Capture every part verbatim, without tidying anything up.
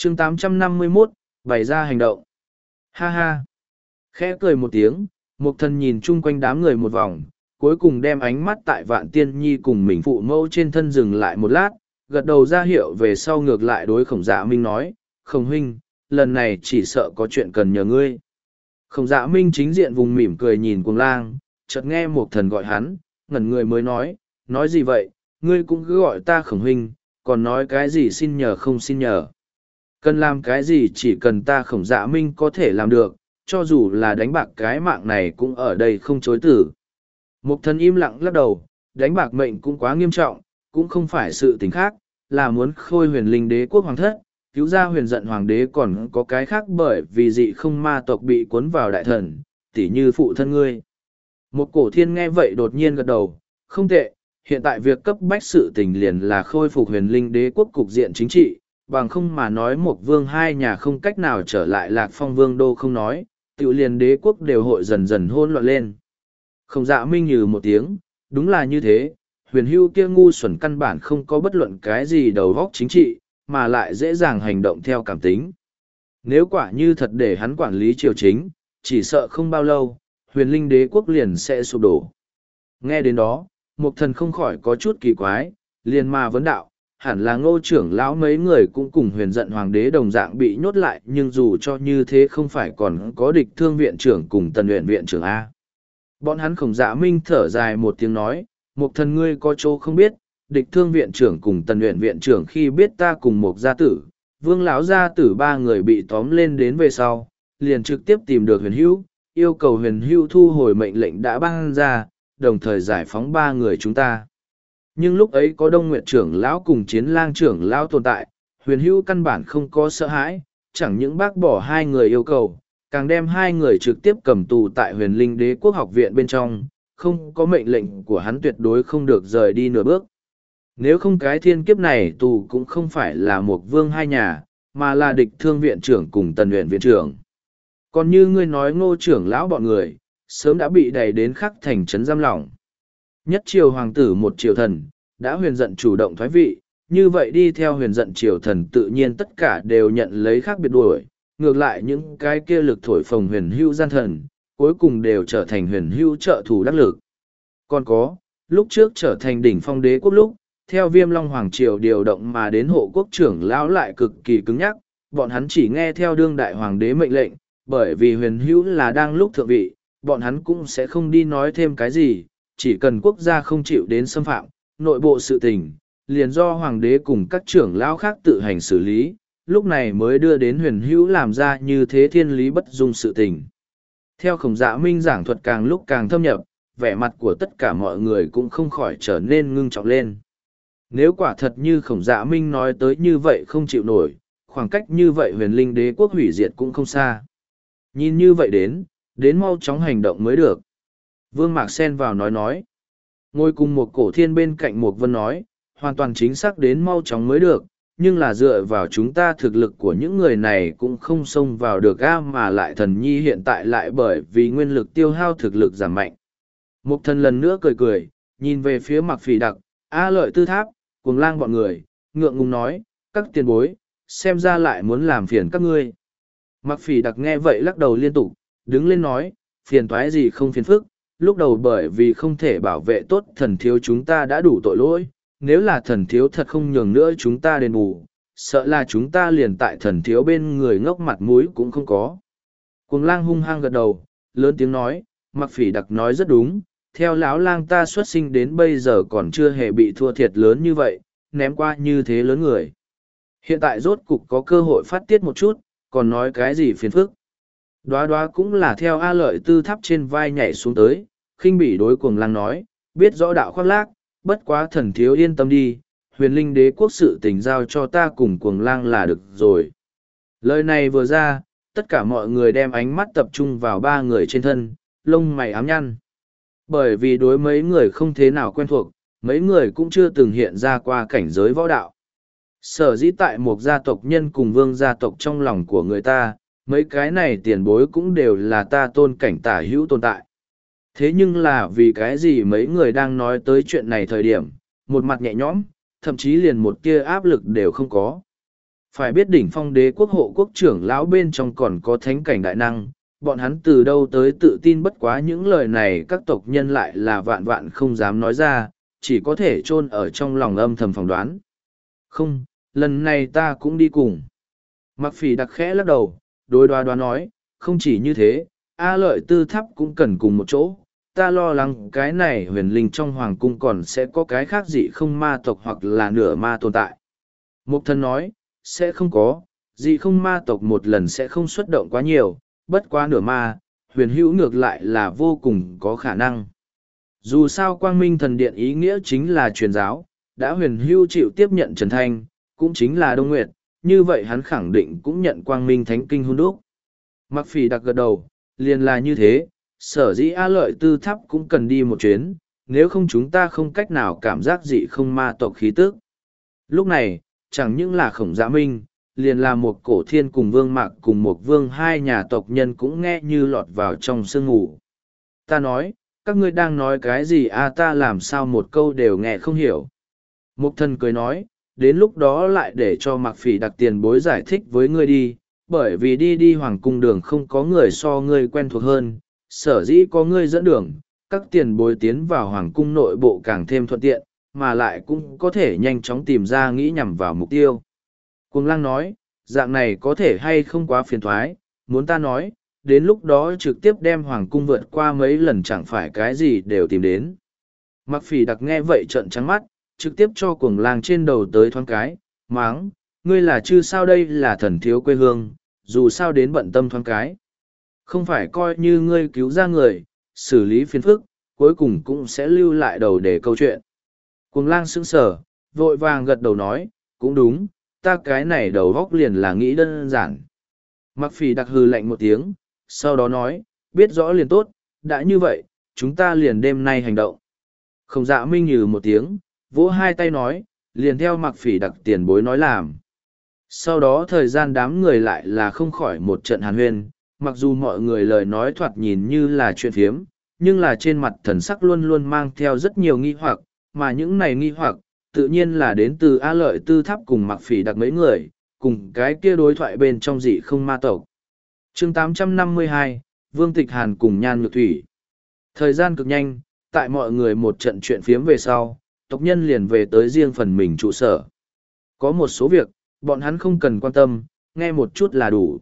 chương tám trăm năm mươi mốt, bày ra hành động. Ha ha. Khẽ cười một tiếng, Mục Thần nhìn chung quanh đám người một vòng, cuối cùng đem ánh mắt tại Vạn Tiên Nhi cùng mình phụ mẫu trên thân dừng lại một lát, gật đầu ra hiệu về sau ngược lại đối Khổng Dạ Minh nói, Khổng huynh, lần này chỉ sợ có chuyện cần nhờ ngươi. Khổng Dạ Minh chính diện vùng mỉm cười nhìn Cuồng Lang, chợt nghe Mục Thần gọi hắn, ngẩn người mới nói, nói gì vậy, ngươi cũng cứ gọi ta Khổng huynh, còn nói cái gì xin nhờ không xin nhờ. Cần làm cái gì chỉ cần ta Khổng Dạ Minh có thể làm được, cho dù là đánh bạc cái mạng này cũng ở đây không chối tử. Mục Thần im lặng lắc đầu, đánh bạc mệnh cũng quá nghiêm trọng, cũng không phải sự tình khác, là muốn khôi huyền linh đế quốc hoàng thất, cứu ra huyền giận hoàng đế còn có cái khác bởi vì dị không ma tộc bị cuốn vào đại thần, tỉ như phụ thân ngươi. Một cổ thiên nghe vậy đột nhiên gật đầu, không tệ, hiện tại việc cấp bách sự tình liền là khôi phục huyền linh đế quốc cục diện chính trị, bằng không mà nói một vương hai nhà không cách nào trở lại lạc phong vương đô không nói, tự liền đế quốc đều hội dần dần hôn loạn lên. Không Dạ Minh như một tiếng, đúng là như thế, huyền hưu kia ngu xuẩn căn bản không có bất luận cái gì đầu góc chính trị, mà lại dễ dàng hành động theo cảm tính. Nếu quả như thật để hắn quản lý triều chính, chỉ sợ không bao lâu, huyền linh đế quốc liền sẽ sụp đổ. Nghe đến đó, Mục Thần không khỏi có chút kỳ quái, liền mà vấn đạo, hẳn là Ngô trưởng lão mấy người cũng cùng huyền giận hoàng đế đồng dạng bị nhốt lại, nhưng dù cho như thế không phải còn có địch thương viện trưởng cùng tần luyện viện trưởng A. Bọn hắn Khổng Dạ Minh thở dài một tiếng nói, Mục Thần ngươi có chỗ không biết, địch thương viện trưởng cùng tần luyện viện trưởng khi biết ta cùng một gia tử, vương lão gia tử ba người bị tóm lên đến về sau, liền trực tiếp tìm được huyền hữu, yêu cầu huyền hữu thu hồi mệnh lệnh đã ban ra, đồng thời giải phóng ba người chúng ta. Nhưng lúc ấy có Đông Nguyệt trưởng lão cùng Chiến Lang trưởng lão tồn tại, huyền hữu căn bản không có sợ hãi, chẳng những bác bỏ hai người yêu cầu, càng đem hai người trực tiếp cầm tù tại huyền linh đế quốc học viện bên trong, không có mệnh lệnh của hắn tuyệt đối không được rời đi nửa bước. Nếu không cái thiên kiếp này tù cũng không phải là một vương hai nhà, mà là địch thương viện trưởng cùng tần luyện viện trưởng. Còn như ngươi nói Ngô trưởng lão bọn người, sớm đã bị đẩy đến khắc thành trấn giam lỏng. Nhất triều hoàng tử một triều thần, đã huyền giận chủ động thoái vị, như vậy đi theo huyền giận triều thần tự nhiên tất cả đều nhận lấy khác biệt đuổi, ngược lại những cái kia lực thổi phồng huyền hưu gian thần, cuối cùng đều trở thành huyền hưu trợ thủ đắc lực. Còn có, lúc trước trở thành đỉnh phong đế quốc lúc, theo viêm long hoàng triều điều động mà đến hộ quốc trưởng lão lại cực kỳ cứng nhắc, bọn hắn chỉ nghe theo đương đại hoàng đế mệnh lệnh, bởi vì huyền hữu là đang lúc thượng vị, bọn hắn cũng sẽ không đi nói thêm cái gì, chỉ cần quốc gia không chịu đến xâm phạm, nội bộ sự tình, liền do hoàng đế cùng các trưởng lão khác tự hành xử lý, lúc này mới đưa đến huyền hữu làm ra như thế thiên lý bất dung sự tình. Theo Khổng Dạ Minh giảng thuật càng lúc càng thâm nhập, vẻ mặt của tất cả mọi người cũng không khỏi trở nên ngưng trọng lên. Nếu quả thật như Khổng Dạ Minh nói tới như vậy không chịu nổi, khoảng cách như vậy huyền linh đế quốc hủy diệt cũng không xa. Nhìn như vậy đến, đến mau chóng hành động mới được. Vương Mạc xen vào nói nói. Ngồi cùng một cổ thiên bên cạnh một vân nói, hoàn toàn chính xác đến mau chóng mới được, nhưng là dựa vào chúng ta thực lực của những người này cũng không xông vào được a mà lại thần nhi hiện tại lại bởi vì nguyên lực tiêu hao thực lực giảm mạnh. Mục Thần lần nữa cười cười, nhìn về phía Mạc Phỉ Đặc, A Lợi Tư Tháp, Cuồng Lang bọn người, ngượng ngùng nói, các tiền bối, xem ra lại muốn làm phiền các ngươi. Mạc Phỉ Đặc nghe vậy lắc đầu liên tục, đứng lên nói, phiền toái gì không phiền phức, lúc đầu bởi vì không thể bảo vệ tốt thần thiếu chúng ta đã đủ tội lỗi, nếu là thần thiếu thật không nhường nữa chúng ta đền bù, sợ là chúng ta liền tại thần thiếu bên người ngốc mặt mũi cũng không có. Cuồng Lang hung hăng gật đầu, lớn tiếng nói, Mạc Phỉ Đặc nói rất đúng, theo lão lang ta xuất sinh đến bây giờ còn chưa hề bị thua thiệt lớn như vậy, ném qua như thế lớn người. Hiện tại rốt cục có cơ hội phát tiết một chút, còn nói cái gì phiền phức. Đoá đoá cũng là theo A Lợi Tư Tháp trên vai nhảy xuống tới, khinh bỉ đối Cuồng Lang nói, biết rõ đạo khoác lác, bất quá thần thiếu yên tâm đi, huyền linh đế quốc sự tình giao cho ta cùng Cuồng Lang là được rồi. Lời này vừa ra, tất cả mọi người đem ánh mắt tập trung vào ba người trên thân, lông mày ám nhăn. Bởi vì đối mấy người không thế nào quen thuộc, mấy người cũng chưa từng hiện ra qua cảnh giới võ đạo. Sở dĩ tại một gia tộc nhân cùng vương gia tộc trong lòng của người ta, mấy cái này tiền bối cũng đều là ta tôn cảnh tả hữu tồn tại. Thế nhưng là vì cái gì mấy người đang nói tới chuyện này thời điểm, một mặt nhẹ nhõm, thậm chí liền một tia áp lực đều không có. Phải biết đỉnh phong đế quốc hộ quốc trưởng lão bên trong còn có thánh cảnh đại năng, bọn hắn từ đâu tới tự tin, bất quá những lời này các tộc nhân lại là vạn vạn không dám nói ra, chỉ có thể chôn ở trong lòng âm thầm phỏng đoán. Không, lần này ta cũng đi cùng. Mặc Phỉ đặc khẽ lắc đầu, đối đoá đoá nói, không chỉ như thế, A Lợi Tư Tháp cũng cần cùng một chỗ. Ta lo lắng cái này huyền linh trong hoàng cung còn sẽ có cái khác dị không ma tộc hoặc là nửa ma tồn tại. Mục Thần nói, sẽ không có, dị không ma tộc một lần sẽ không xuất động quá nhiều, bất quá nửa ma, huyền hữu ngược lại là vô cùng có khả năng. Dù sao Quang Minh Thần Điện ý nghĩa chính là truyền giáo, đã huyền hữu chịu tiếp nhận Trần Thanh, cũng chính là Đông Nguyệt, như vậy hắn khẳng định cũng nhận Quang Minh Thánh Kinh hôn đúc. Mặc Phỉ đặc gật đầu, liền là như thế, sở dĩ A Lợi Tư Tháp cũng cần đi một chuyến, nếu không chúng ta không cách nào cảm giác dị không ma tộc khí tức. Lúc này, chẳng những là Khổng Dạ Minh, liền là một Cổ Thiên cùng Vương Mạc cùng một Vương hai nhà tộc nhân cũng nghe như lọt vào trong sương ngủ. Ta nói, các ngươi đang nói cái gì a, ta làm sao một câu đều nghe không hiểu. Mục Thần cười nói, đến lúc đó lại để cho Mặc Phỉ đặc tiền bối giải thích với ngươi đi, bởi vì đi đi hoàng cung đường không có người so ngươi quen thuộc hơn, sở dĩ có ngươi dẫn đường, các tiền bối tiến vào hoàng cung nội bộ càng thêm thuận tiện, mà lại cũng có thể nhanh chóng tìm ra nghĩ nhằm vào mục tiêu. Cuồng Lang nói, dạng này có thể hay không quá phiền thoái, muốn ta nói, đến lúc đó trực tiếp đem hoàng cung vượt qua mấy lần chẳng phải cái gì đều tìm đến. Mặc Phỉ đặc nghe vậy trợn trắng mắt, trực tiếp cho Cuồng Lang trên đầu tới thoáng cái, máng, ngươi là chư sao, đây là thần thiếu quê hương, dù sao đến bận tâm thoáng cái. Không phải coi như ngươi cứu ra người, xử lý phiền phức, cuối cùng cũng sẽ lưu lại đầu để câu chuyện. Cuồng Lang sững sờ, vội vàng gật đầu nói, cũng đúng, ta cái này đầu góc liền là nghĩ đơn giản. Mặc Phỉ đặc hừ lạnh một tiếng, sau đó nói, biết rõ liền tốt, đã như vậy, chúng ta liền đêm nay hành động. Khổng Dạ Minh nhừ một tiếng, vỗ hai tay nói, liền theo Mặc Phỉ đặc tiền bối nói làm. Sau đó thời gian đám người lại là không khỏi một trận hàn huyên, mặc dù mọi người lời nói thoạt nhìn như là chuyện phiếm, nhưng là trên mặt thần sắc luôn luôn mang theo rất nhiều nghi hoặc, mà những này nghi hoặc, tự nhiên là đến từ A Lợi Tư Tháp cùng Mặc Phỉ đặc mấy người, cùng cái kia đối thoại bên trong dị không ma tộc. Chương tám trăm năm mươi hai, Vương Tịch Hàn cùng Nhan Nhược Thủy. Thời gian cực nhanh, tại mọi người một trận chuyện phiếm về sau, tộc nhân liền về tới riêng phần mình trụ sở. Có một số việc, bọn hắn không cần quan tâm, nghe một chút là đủ.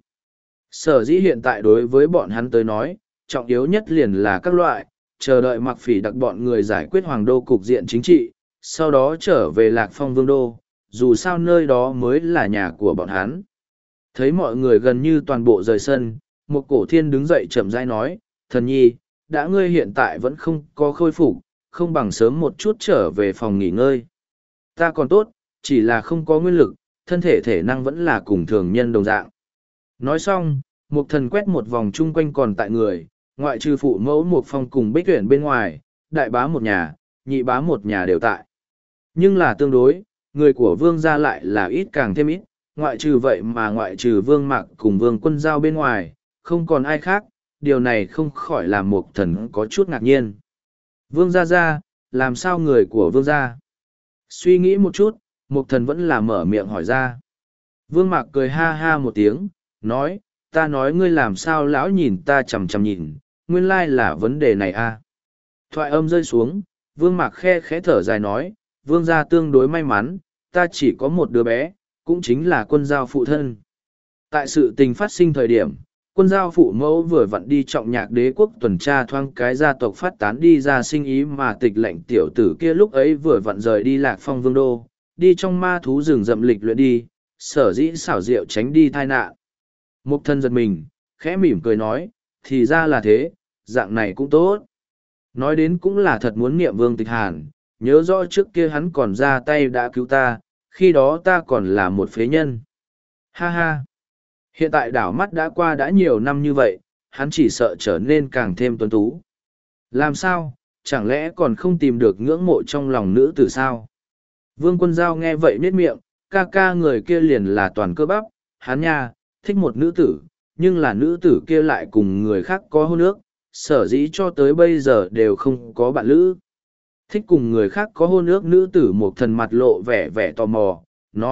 Sở dĩ hiện tại đối với bọn hắn tới nói, trọng yếu nhất liền là các loại, chờ đợi Mặc Phỉ đặc bọn người giải quyết hoàng đô cục diện chính trị, sau đó trở về Lạc Phong Vương đô, dù sao nơi đó mới là nhà của bọn hắn. Thấy mọi người gần như toàn bộ rời sân, một Cổ Thiên đứng dậy chậm rãi nói, thần nhi, đã ngươi hiện tại vẫn không có khôi phục, không bằng sớm một chút trở về phòng nghỉ ngơi. Ta còn tốt, chỉ là không có nguyên lực, thân thể thể năng vẫn là cùng thường nhân đồng dạng. Nói xong, Mục Thần quét một vòng chung quanh còn tại người, ngoại trừ phụ mẫu Mục Phong cùng Bích Tuyển bên ngoài, đại bá một nhà, nhị bá một nhà đều tại. Nhưng là tương đối, người của Vương gia lại là ít càng thêm ít, ngoại trừ vậy mà ngoại trừ Vương Mạc cùng Vương Quân Giao bên ngoài, không còn ai khác, điều này không khỏi làm Mục Thần có chút ngạc nhiên. Vương gia gia, làm sao người của Vương gia? Suy nghĩ một chút, Mục Thần vẫn là mở miệng hỏi ra. Vương Mạc cười ha ha một tiếng, nói, ta nói ngươi làm sao lão nhìn ta chằm chằm nhìn, nguyên lai là vấn đề này a. Thoại âm rơi xuống, Vương Mạc khe khẽ thở dài nói, Vương gia tương đối may mắn, ta chỉ có một đứa bé, cũng chính là Quân Giao phụ thân. Tại sự tình phát sinh thời điểm, Quân Giao phụ mẫu vừa vặn đi trọng nhạc đế quốc tuần tra thoáng cái gia tộc phát tán đi ra sinh ý mà tịch lệnh tiểu tử kia lúc ấy vừa vặn rời đi Lạc Phong Vương đô, đi trong ma thú rừng rậm lịch luyện đi, sở dĩ xảo diệu tránh đi tai nạn. Mục Thân giật mình, khẽ mỉm cười nói, thì ra là thế, dạng này cũng tốt. Nói đến cũng là thật muốn niệm Vương Tịch Hàn, nhớ rõ trước kia hắn còn ra tay đã cứu ta, khi đó ta còn là một phế nhân. Ha ha! Hiện tại đảo mắt đã qua đã nhiều năm như vậy, hắn chỉ sợ trở nên càng thêm tuấn tú. Làm sao, chẳng lẽ còn không tìm được ngưỡng mộ trong lòng nữ tử sao? Vương Quân Giao nghe vậy nết miệng, ca ca người kia liền là toàn cơ bắp, hắn nha, thích một nữ tử, nhưng là nữ tử kia lại cùng người khác có hôn ước, sở dĩ cho tới bây giờ đều không có bạn lữ. Thích cùng người khác có hôn ước nữ tử một thần mặt lộ vẻ vẻ tò mò, nói,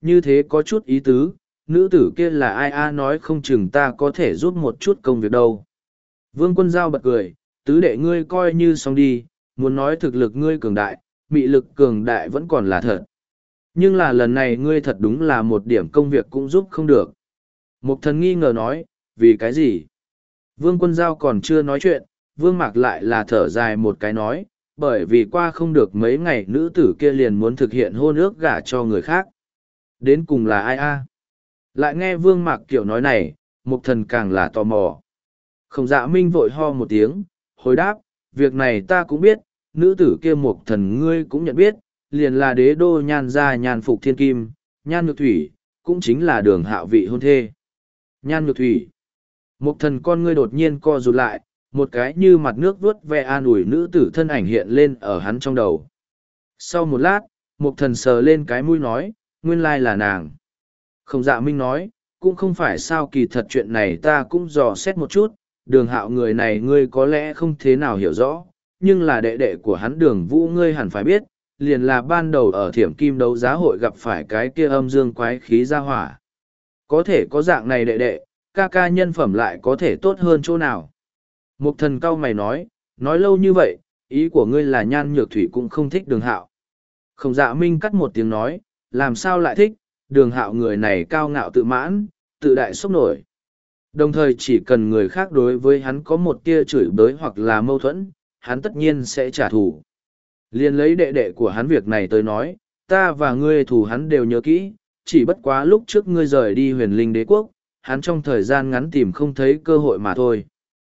như thế có chút ý tứ, nữ tử kia là ai a nói không chừng ta có thể giúp một chút công việc đâu. Vương Quân Giao bật cười, tứ đệ ngươi coi như xong đi, muốn nói thực lực ngươi cường đại, mị lực cường đại vẫn còn là thật. Nhưng là lần này ngươi thật đúng là một điểm công việc cũng giúp không được. Mục thần nghi ngờ nói, vì cái gì? Vương Quân Giao còn chưa nói chuyện, Vương Mạc lại là thở dài một cái nói, bởi vì qua không được mấy ngày nữ tử kia liền muốn thực hiện hôn ước gả cho người khác. Đến cùng là ai a? Lại nghe Vương Mạc kiểu nói này, Mục thần càng là tò mò. Khổng Dạ Minh vội ho một tiếng, hồi đáp, việc này ta cũng biết, nữ tử kia Mục thần ngươi cũng nhận biết, liền là đế đô Nhan gia Nhan Phục Thiên Kim, Nhan Nhược Thủy, cũng chính là Đường Hạo vị hôn thê. Nhan Nhược Thủy. Mục thần con ngươi đột nhiên co rụt lại, một cái như mặt nước vuốt ve an ủi nữ tử thân ảnh hiện lên ở hắn trong đầu. Sau một lát, Mục thần sờ lên cái mũi nói, nguyên lai là nàng. Khổng Dạ Minh nói, cũng không phải sao, kỳ thật chuyện này ta cũng dò xét một chút, Đường Hạo người này ngươi có lẽ không thế nào hiểu rõ, nhưng là đệ đệ của hắn Đường Vũ ngươi hẳn phải biết, liền là ban đầu ở Thiểm Kim đấu giá hội gặp phải cái kia âm dương quái khí ra hỏa. Có thể có dạng này đệ đệ, ca ca nhân phẩm lại có thể tốt hơn chỗ nào. Mục thần cao mày nói, nói lâu như vậy, ý của ngươi là Nhan Nhược Thủy cũng không thích Đường Hạo. Khổng Dạ Minh cắt một tiếng nói, làm sao lại thích, Đường Hạo người này cao ngạo tự mãn, tự đại sốc nổi. Đồng thời chỉ cần người khác đối với hắn có một tia chửi bới hoặc là mâu thuẫn, hắn tất nhiên sẽ trả thù. Liên lấy đệ đệ của hắn việc này tới nói, ta và ngươi thù hắn đều nhớ kỹ, chỉ bất quá lúc trước ngươi rời đi huyền linh đế quốc, hắn trong thời gian ngắn tìm không thấy cơ hội mà thôi.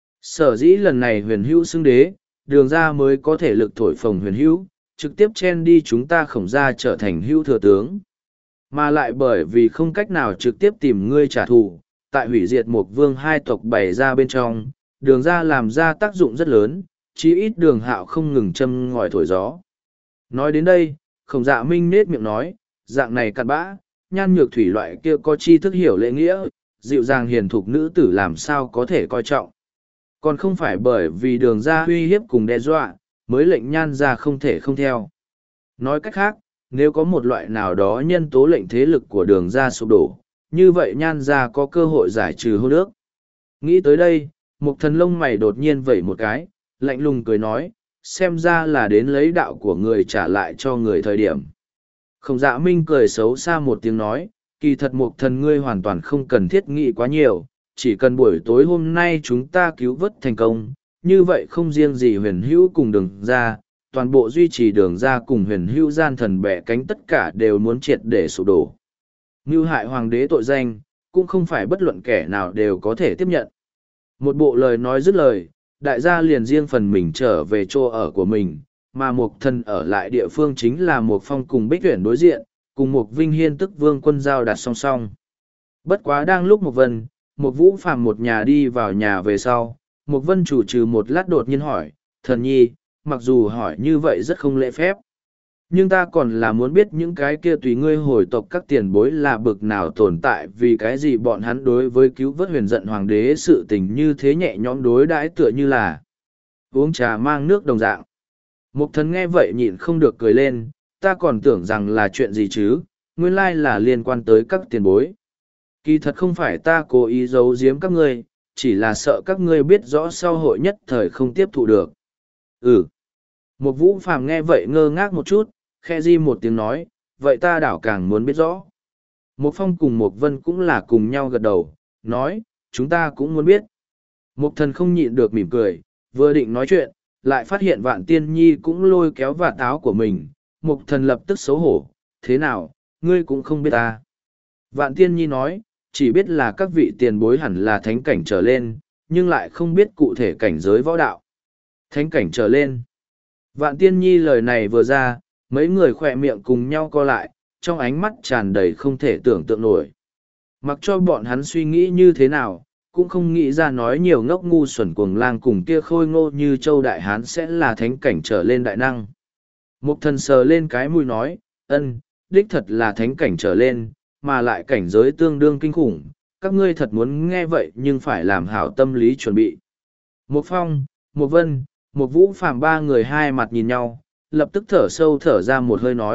Sở dĩ lần này huyền hữu xưng đế, đường ra mới có thể lực thổi phồng huyền hữu, trực tiếp chen đi chúng ta Khổng ra trở thành hữu thừa tướng. Mà lại bởi vì không cách nào trực tiếp tìm ngươi trả thù, tại hủy diệt một vương hai tộc bày ra bên trong, đường ra làm ra tác dụng rất lớn, chí ít Đường Hạo không ngừng châm ngòi thổi gió. Nói đến đây, Khổng Dạ Minh nết miệng nói, dạng này cặn bã, Nhan Nhược Thủy loại kia có tri thức hiểu lễ nghĩa, dịu dàng hiền thục nữ tử làm sao có thể coi trọng. Còn không phải bởi vì đường ra uy hiếp cùng đe dọa, mới lệnh Nhan ra không thể không theo. Nói cách khác, nếu có một loại nào đó nhân tố lệnh thế lực của đường ra sụp đổ, như vậy Nhan ra có cơ hội giải trừ hôn ước. Nghĩ tới đây, Mục thần lông mày đột nhiên vẩy một cái, lạnh lùng cười nói, xem ra là đến lấy đạo của người trả lại cho người thời điểm. Khổng Dạ Minh cười xấu xa một tiếng nói, kỳ thật Mục thần ngươi hoàn toàn không cần thiết nghĩ quá nhiều, chỉ cần buổi tối hôm nay chúng ta cứu vớt thành công, như vậy không riêng gì huyền hữu cùng đường ra, toàn bộ duy trì đường ra cùng huyền hữu gian thần bẻ cánh tất cả đều muốn triệt để sụp đổ. Mưu hại hoàng đế tội danh, cũng không phải bất luận kẻ nào đều có thể tiếp nhận. Một bộ lời nói dứt lời, đại gia liền riêng phần mình trở về chỗ ở của mình, mà Mục thần ở lại địa phương chính là Mục Phong cùng Bích Tuyển đối diện, cùng Mục Vinh Hiên tức Vương Quân Giao đặt song song. Bất quá đang lúc Mục Vân, Mục Vũ Phàm một nhà đi vào nhà về sau, Mục Vân chủ trừ một lát đột nhiên hỏi, thần nhi, mặc dù hỏi như vậy rất không lễ phép. Nhưng ta còn là muốn biết những cái kia tùy ngươi hồi tộc các tiền bối là bực nào tồn tại vì cái gì bọn hắn đối với cứu vớt huyền giận hoàng đế sự tình như thế nhẹ nhõm đối đãi tựa như là uống trà mang nước đồng dạng. Mục thần nghe vậy nhịn không được cười lên, ta còn tưởng rằng là chuyện gì chứ, nguyên lai là liên quan tới các tiền bối. Kỳ thật không phải ta cố ý giấu giếm các ngươi, chỉ là sợ các ngươi biết rõ sau hội nhất thời không tiếp thụ được. Ừ. Mục Vũ Phàm nghe vậy ngơ ngác một chút, khe di một tiếng nói, vậy ta đảo càng muốn biết rõ. Mục Phong cùng Mục Vân cũng là cùng nhau gật đầu, nói, chúng ta cũng muốn biết. Mục thần không nhịn được mỉm cười, vừa định nói chuyện, lại phát hiện Vạn Tiên Nhi cũng lôi kéo vạt áo của mình. Mục thần lập tức xấu hổ, thế nào, ngươi cũng không biết ta. Vạn Tiên Nhi nói, chỉ biết là các vị tiền bối hẳn là thánh cảnh trở lên, nhưng lại không biết cụ thể cảnh giới võ đạo. Thánh cảnh trở lên. Vạn Tiên Nhi lời này vừa ra, mấy người khỏe miệng cùng nhau co lại, trong ánh mắt tràn đầy không thể tưởng tượng nổi. Mặc cho bọn hắn suy nghĩ như thế nào, cũng không nghĩ ra nói nhiều ngốc ngu xuẩn cuồng lang cùng kia khôi ngô như châu đại hán sẽ là thánh cảnh trở lên đại năng. Mục thần sờ lên cái mũi nói, ân, đích thật là thánh cảnh trở lên, mà lại cảnh giới tương đương kinh khủng, các ngươi thật muốn nghe vậy nhưng phải làm hảo tâm lý chuẩn bị. Mục Phong, Mục Vân, Mục Vũ Phàm ba người hai mặt nhìn nhau, lập tức thở sâu thở ra một hơi nói,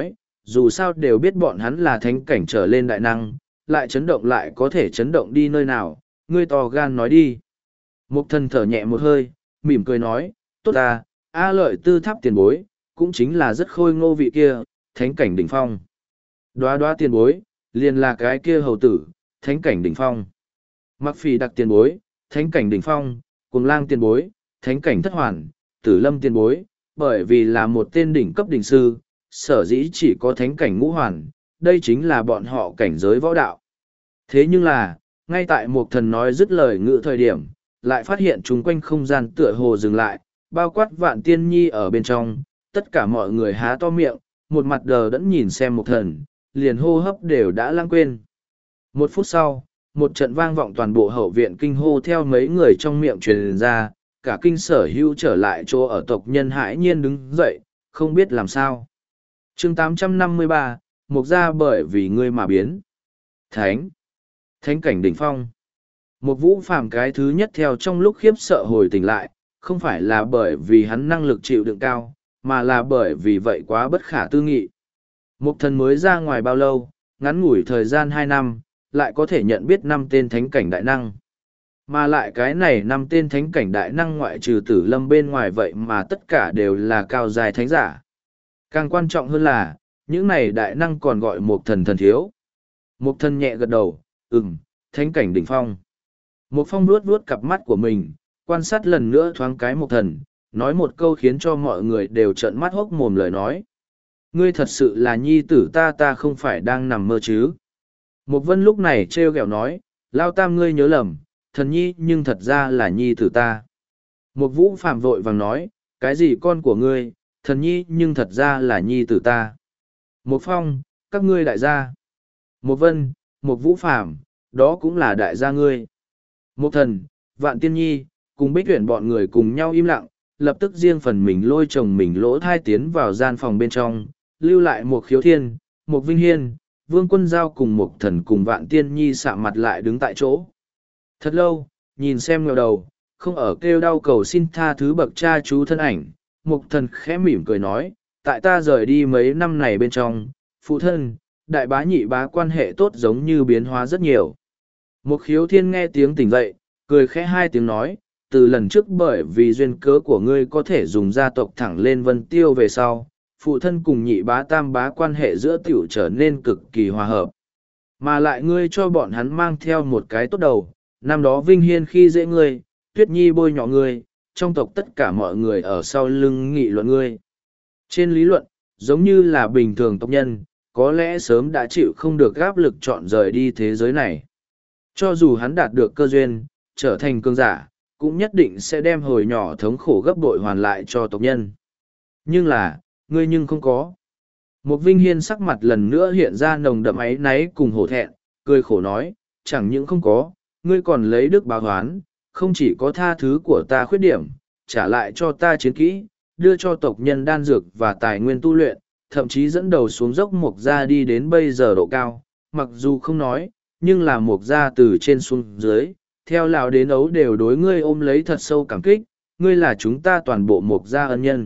dù sao đều biết bọn hắn là thánh cảnh trở lên đại năng, lại chấn động lại có thể chấn động đi nơi nào, ngươi to gan nói đi. Mục thần thở nhẹ một hơi, mỉm cười nói, tốt ta, A Lợi Tư Tháp tiền bối, cũng chính là rất khôi ngô vị kia, thánh cảnh đỉnh phong. Đoá đoá tiền bối, liền là cái kia hầu tử, thánh cảnh đỉnh phong. Mặc Phỉ Đặc tiền bối, thánh cảnh đỉnh phong, Cuồng Lang tiền bối, thánh cảnh thất hoàn, Tử Lâm tiền bối, bởi vì là một tên đỉnh cấp đỉnh sư, sở dĩ chỉ có thánh cảnh ngũ hoàn, đây chính là bọn họ cảnh giới võ đạo. Thế nhưng là, ngay tại một thần nói dứt lời ngữ thời điểm, lại phát hiện chung quanh không gian tựa hồ dừng lại, bao quát Vạn Tiên Nhi ở bên trong, tất cả mọi người há to miệng, một mặt đờ đẫn nhìn xem một thần, liền hô hấp đều đã lãng quên. Một phút sau, một trận vang vọng toàn bộ hậu viện kinh hô theo mấy người trong miệng truyền ra, cả kinh sở hữu trở lại chỗ ở tộc nhân hãi nhiên đứng dậy, không biết làm sao. chương tám trăm năm mươi ba, Mục gia bởi vì ngươi mà biến. Thánh. Thánh cảnh đỉnh phong. Một vũ phàm cái thứ nhất theo trong lúc khiếp sợ hồi tỉnh lại, không phải là bởi vì hắn năng lực chịu đựng cao, mà là bởi vì vậy quá bất khả tư nghị. Một thần mới ra ngoài bao lâu, ngắn ngủi thời gian hai năm, lại có thể nhận biết năm tên thánh cảnh đại năng. Mà lại cái này năm tên thánh cảnh đại năng ngoại trừ Tử Lâm bên ngoài vậy mà tất cả đều là cao dài thánh giả. Càng quan trọng hơn là, những này đại năng còn gọi một thần thần thiếu. Một thần nhẹ gật đầu, ừm, thánh cảnh đỉnh phong. Một phong vuốt vuốt cặp mắt của mình, quan sát lần nữa thoáng cái một thần, nói một câu khiến cho mọi người đều trợn mắt hốc mồm lời nói. Ngươi thật sự là nhi tử ta ta không phải đang nằm mơ chứ. Một vân lúc này trêu ghẹo nói, lao tam ngươi nhớ lầm, thần nhi nhưng thật ra là nhi tử ta. Một vũ phạm vội vàng nói, cái gì con của ngươi, thần nhi nhưng thật ra là nhi tử ta. Một phong, các ngươi đại gia. Một vân, một vũ phạm, đó cũng là đại gia ngươi. Một thần, Vạn Tiên Nhi, cùng Bích Tuyển bọn người cùng nhau im lặng, lập tức riêng phần mình lôi chồng mình lỗ thai tiến vào gian phòng bên trong, lưu lại một khiếu thiên, một vinh hiên, vương quân giao cùng một thần cùng Vạn Tiên Nhi sạ mặt lại đứng tại chỗ. Thật lâu, nhìn xem nghèo đầu, không ở kêu đau cầu xin tha thứ bậc cha chú thân ảnh, một thần khẽ mỉm cười nói, tại ta rời đi mấy năm này bên trong, phụ thân, đại bá nhị bá quan hệ tốt giống như biến hóa rất nhiều. Một khiếu thiên nghe tiếng tỉnh dậy, cười khẽ hai tiếng nói, từ lần trước bởi vì duyên cớ của ngươi có thể dùng gia tộc thẳng lên Vân Tiêu về sau, phụ thân cùng nhị bá tam bá quan hệ giữa tiểu trở nên cực kỳ hòa hợp. Mà lại ngươi cho bọn hắn mang theo một cái tốt đầu, năm đó Vinh Hiên khi dễ ngươi, Tuyết Nhi bôi nhọ ngươi, trong tộc tất cả mọi người ở sau lưng nghị luận ngươi. Trên lý luận, giống như là bình thường tộc nhân, có lẽ sớm đã chịu không được áp lực chọn rời đi thế giới này. Cho dù hắn đạt được cơ duyên, trở thành cường giả, cũng nhất định sẽ đem hồi nhỏ thống khổ gấp bội hoàn lại cho tộc nhân. Nhưng là, ngươi nhưng không có. Một Vinh Hiên sắc mặt lần nữa hiện ra nồng đậm áy náy cùng hổ thẹn, cười khổ nói, chẳng những không có, ngươi còn lấy đức báo hoán, không chỉ có tha thứ của ta khuyết điểm, trả lại cho ta chiến kỹ, đưa cho tộc nhân đan dược và tài nguyên tu luyện, thậm chí dẫn đầu xuống dốc Mộc Gia đi đến bây giờ độ cao, mặc dù không nói, nhưng là Mộc Gia từ trên xuống dưới, theo lão đến ấu đều đối ngươi ôm lấy thật sâu cảm kích, ngươi là chúng ta toàn bộ Mộc Gia ân nhân.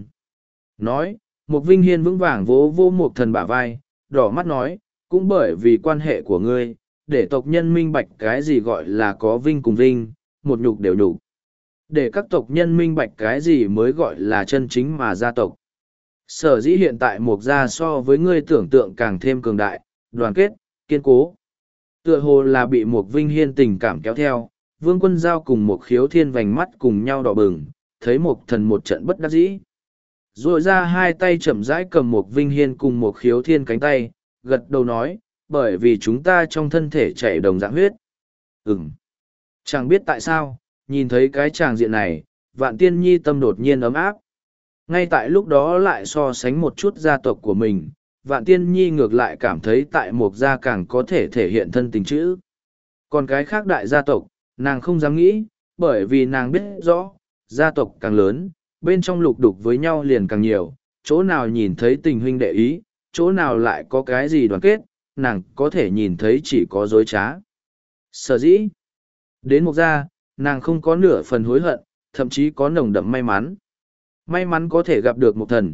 Nói, Mộc Vinh Hiên vững vàng vỗ vô Mộc Thần bả vai, đỏ mắt nói, cũng bởi vì quan hệ của ngươi, để tộc nhân minh bạch cái gì gọi là có vinh cùng vinh, một nhục đều nhục. Để các tộc nhân minh bạch cái gì mới gọi là chân chính mà gia tộc. Sở dĩ hiện tại Mộc Gia so với ngươi tưởng tượng càng thêm cường đại, đoàn kết, kiên cố. Tựa hồ là bị Mộc Vinh Hiên tình cảm kéo theo, Vương Quân Giao cùng một khiếu thiên vành mắt cùng nhau đỏ bừng, thấy Mộc Thần một trận bất đắc dĩ. Rồi ra hai tay chậm rãi cầm Mộc Vinh Hiên cùng một khiếu thiên cánh tay, gật đầu nói, bởi vì chúng ta trong thân thể chảy đồng dạng huyết. Ừm. Chẳng biết tại sao, nhìn thấy cái tràng diện này, Vạn Tiên Nhi tâm đột nhiên ấm áp. Ngay tại lúc đó lại so sánh một chút gia tộc của mình, Vạn Tiên Nhi ngược lại cảm thấy tại Mộc Gia càng có thể thể hiện thân tình chữ. Còn cái khác đại gia tộc, nàng không dám nghĩ, bởi vì nàng biết rõ, gia tộc càng lớn, bên trong lục đục với nhau liền càng nhiều, chỗ nào nhìn thấy tình huynh đệ ý, chỗ nào lại có cái gì đoàn kết, nàng có thể nhìn thấy chỉ có dối trá. Sở dĩ, đến Mộc Gia, nàng không có nửa phần hối hận, thậm chí có nồng đậm may mắn. May mắn có thể gặp được một thần,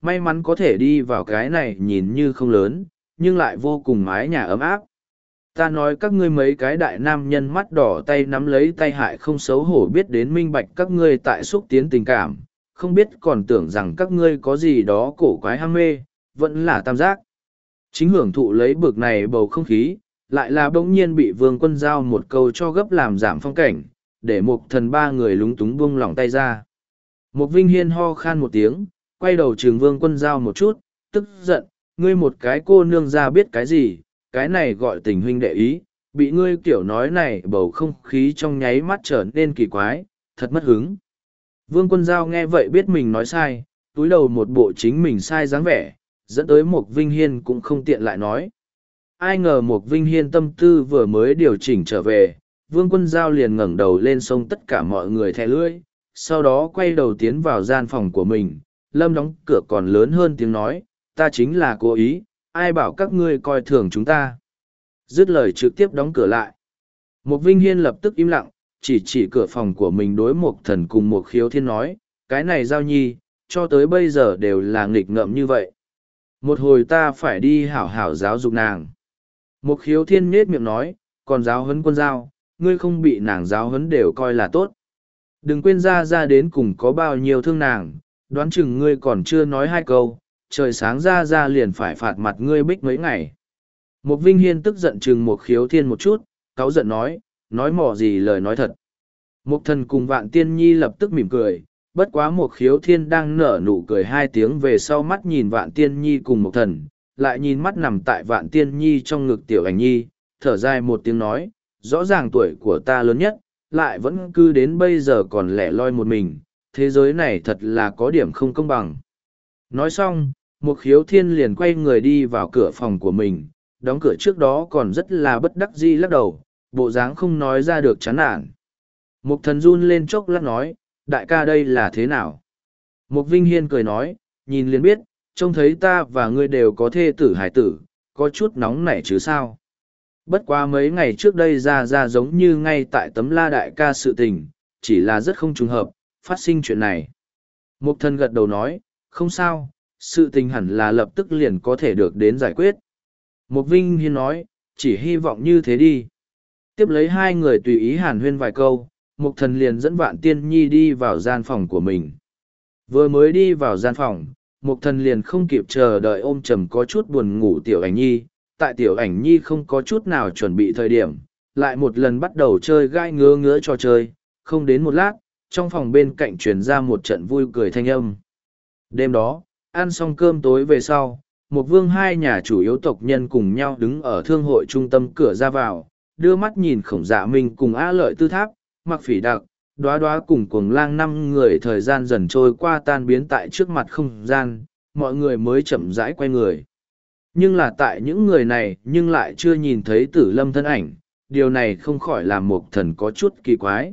may mắn có thể đi vào cái này nhìn như không lớn, nhưng lại vô cùng mái nhà ấm áp. Ta nói các ngươi mấy cái đại nam nhân mắt đỏ tay nắm lấy tay hại không xấu hổ biết đến minh bạch các ngươi tại xúc tiến tình cảm, không biết còn tưởng rằng các ngươi có gì đó cổ quái ham mê, vẫn là tam giác. Chính hưởng thụ lấy bực này bầu không khí, lại là bỗng nhiên bị Vương Quân giao một câu cho gấp làm giảm phong cảnh, để Mục Thần ba người lúng túng buông lỏng tay ra. Mục Vinh Hiên ho khan một tiếng, quay đầu trường Vương Quân giao một chút, tức giận, ngươi một cái cô nương ra biết cái gì, cái này gọi tình huynh đệ ý, bị ngươi kiểu nói này bầu không khí trong nháy mắt trở nên kỳ quái, thật mất hứng. Vương Quân giao nghe vậy biết mình nói sai, túi đầu một bộ chính mình sai dáng vẻ, dẫn tới Mục Vinh Hiên cũng không tiện lại nói. Ai ngờ Mục Vinh Hiên tâm tư vừa mới điều chỉnh trở về, Vương Quân giao liền ngẩng đầu lên sông tất cả mọi người thè lưỡi, sau đó quay đầu tiến vào gian phòng của mình, Lâm đóng cửa còn lớn hơn tiếng nói, ta chính là cố ý, ai bảo các ngươi coi thường chúng ta. Dứt lời trực tiếp đóng cửa lại. Mục Vinh Hiên lập tức im lặng, chỉ chỉ cửa phòng của mình đối Mục Thần cùng Mục Khiếu Thiên nói, cái này giao nhi, cho tới bây giờ đều là nghịch ngợm như vậy. Một hồi ta phải đi hảo hảo giáo dục nàng. Mục Khiếu Thiên nhết miệng nói, còn giáo huấn Quân giao, ngươi không bị nàng giáo huấn đều coi là tốt. Đừng quên ra ra đến cùng có bao nhiêu thương nàng, đoán chừng ngươi còn chưa nói hai câu, trời sáng ra ra liền phải phạt mặt ngươi bích mấy ngày. Mục Vinh Hiên tức giận chừng Mục Khiếu Thiên một chút, cáu giận nói, nói mỏ gì lời nói thật. Mục Thần cùng Vạn Tiên Nhi lập tức mỉm cười, bất quá Mục Khiếu Thiên đang nở nụ cười hai tiếng về sau mắt nhìn Vạn Tiên Nhi cùng Mục Thần, lại nhìn mắt nằm tại Vạn Tiên Nhi trong ngực Tiểu Ảnh Nhi, thở dài một tiếng nói, rõ ràng tuổi của ta lớn nhất, lại vẫn cứ đến bây giờ còn lẻ loi một mình, thế giới này thật là có điểm không công bằng. Nói xong, Mục Khiếu Thiên liền quay người đi vào cửa phòng của mình, đóng cửa trước đó còn rất là bất đắc dĩ lắc đầu, bộ dáng không nói ra được chán nản. Mục Thần run lên chốc lát nói, đại ca đây là thế nào? Mục Vinh Hiên cười nói, nhìn liền biết, trông thấy ta và ngươi đều có thê tử hải tử, có chút nóng nảy chứ sao? Bất quá mấy ngày trước đây ra ra giống như ngay tại tấm la đại ca sự tình, chỉ là rất không trùng hợp, phát sinh chuyện này. Mục Thần gật đầu nói, không sao, sự tình hẳn là lập tức liền có thể được đến giải quyết. Mục Vinh Hiên nói, chỉ hy vọng như thế đi. Tiếp lấy hai người tùy ý hàn huyên vài câu, Mục Thần liền dẫn Vạn Tiên Nhi đi vào gian phòng của mình. Vừa mới đi vào gian phòng, Mục Thần liền không kịp chờ đợi ôm chầm có chút buồn ngủ Tiểu Ảnh Nhi. Tại Tiểu Ảnh Nhi không có chút nào chuẩn bị thời điểm, lại một lần bắt đầu chơi gai ngứa ngứa trò chơi, không đến một lát, trong phòng bên cạnh truyền ra một trận vui cười thanh âm. Đêm đó, ăn xong cơm tối về sau, một vương hai nhà chủ yếu tộc nhân cùng nhau đứng ở thương hội trung tâm cửa ra vào, đưa mắt nhìn Khổng Dạ Minh cùng Á Lợi Tư Tháp, Mặc Phỉ Đặc, Đoá Đoá cùng Cuồng Lang năm người thời gian dần trôi qua tan biến tại trước mặt không gian, mọi người mới chậm rãi quay người. Nhưng là tại những người này nhưng lại chưa nhìn thấy Tử Lâm thân ảnh, điều này không khỏi làm Mục Thần có chút kỳ quái.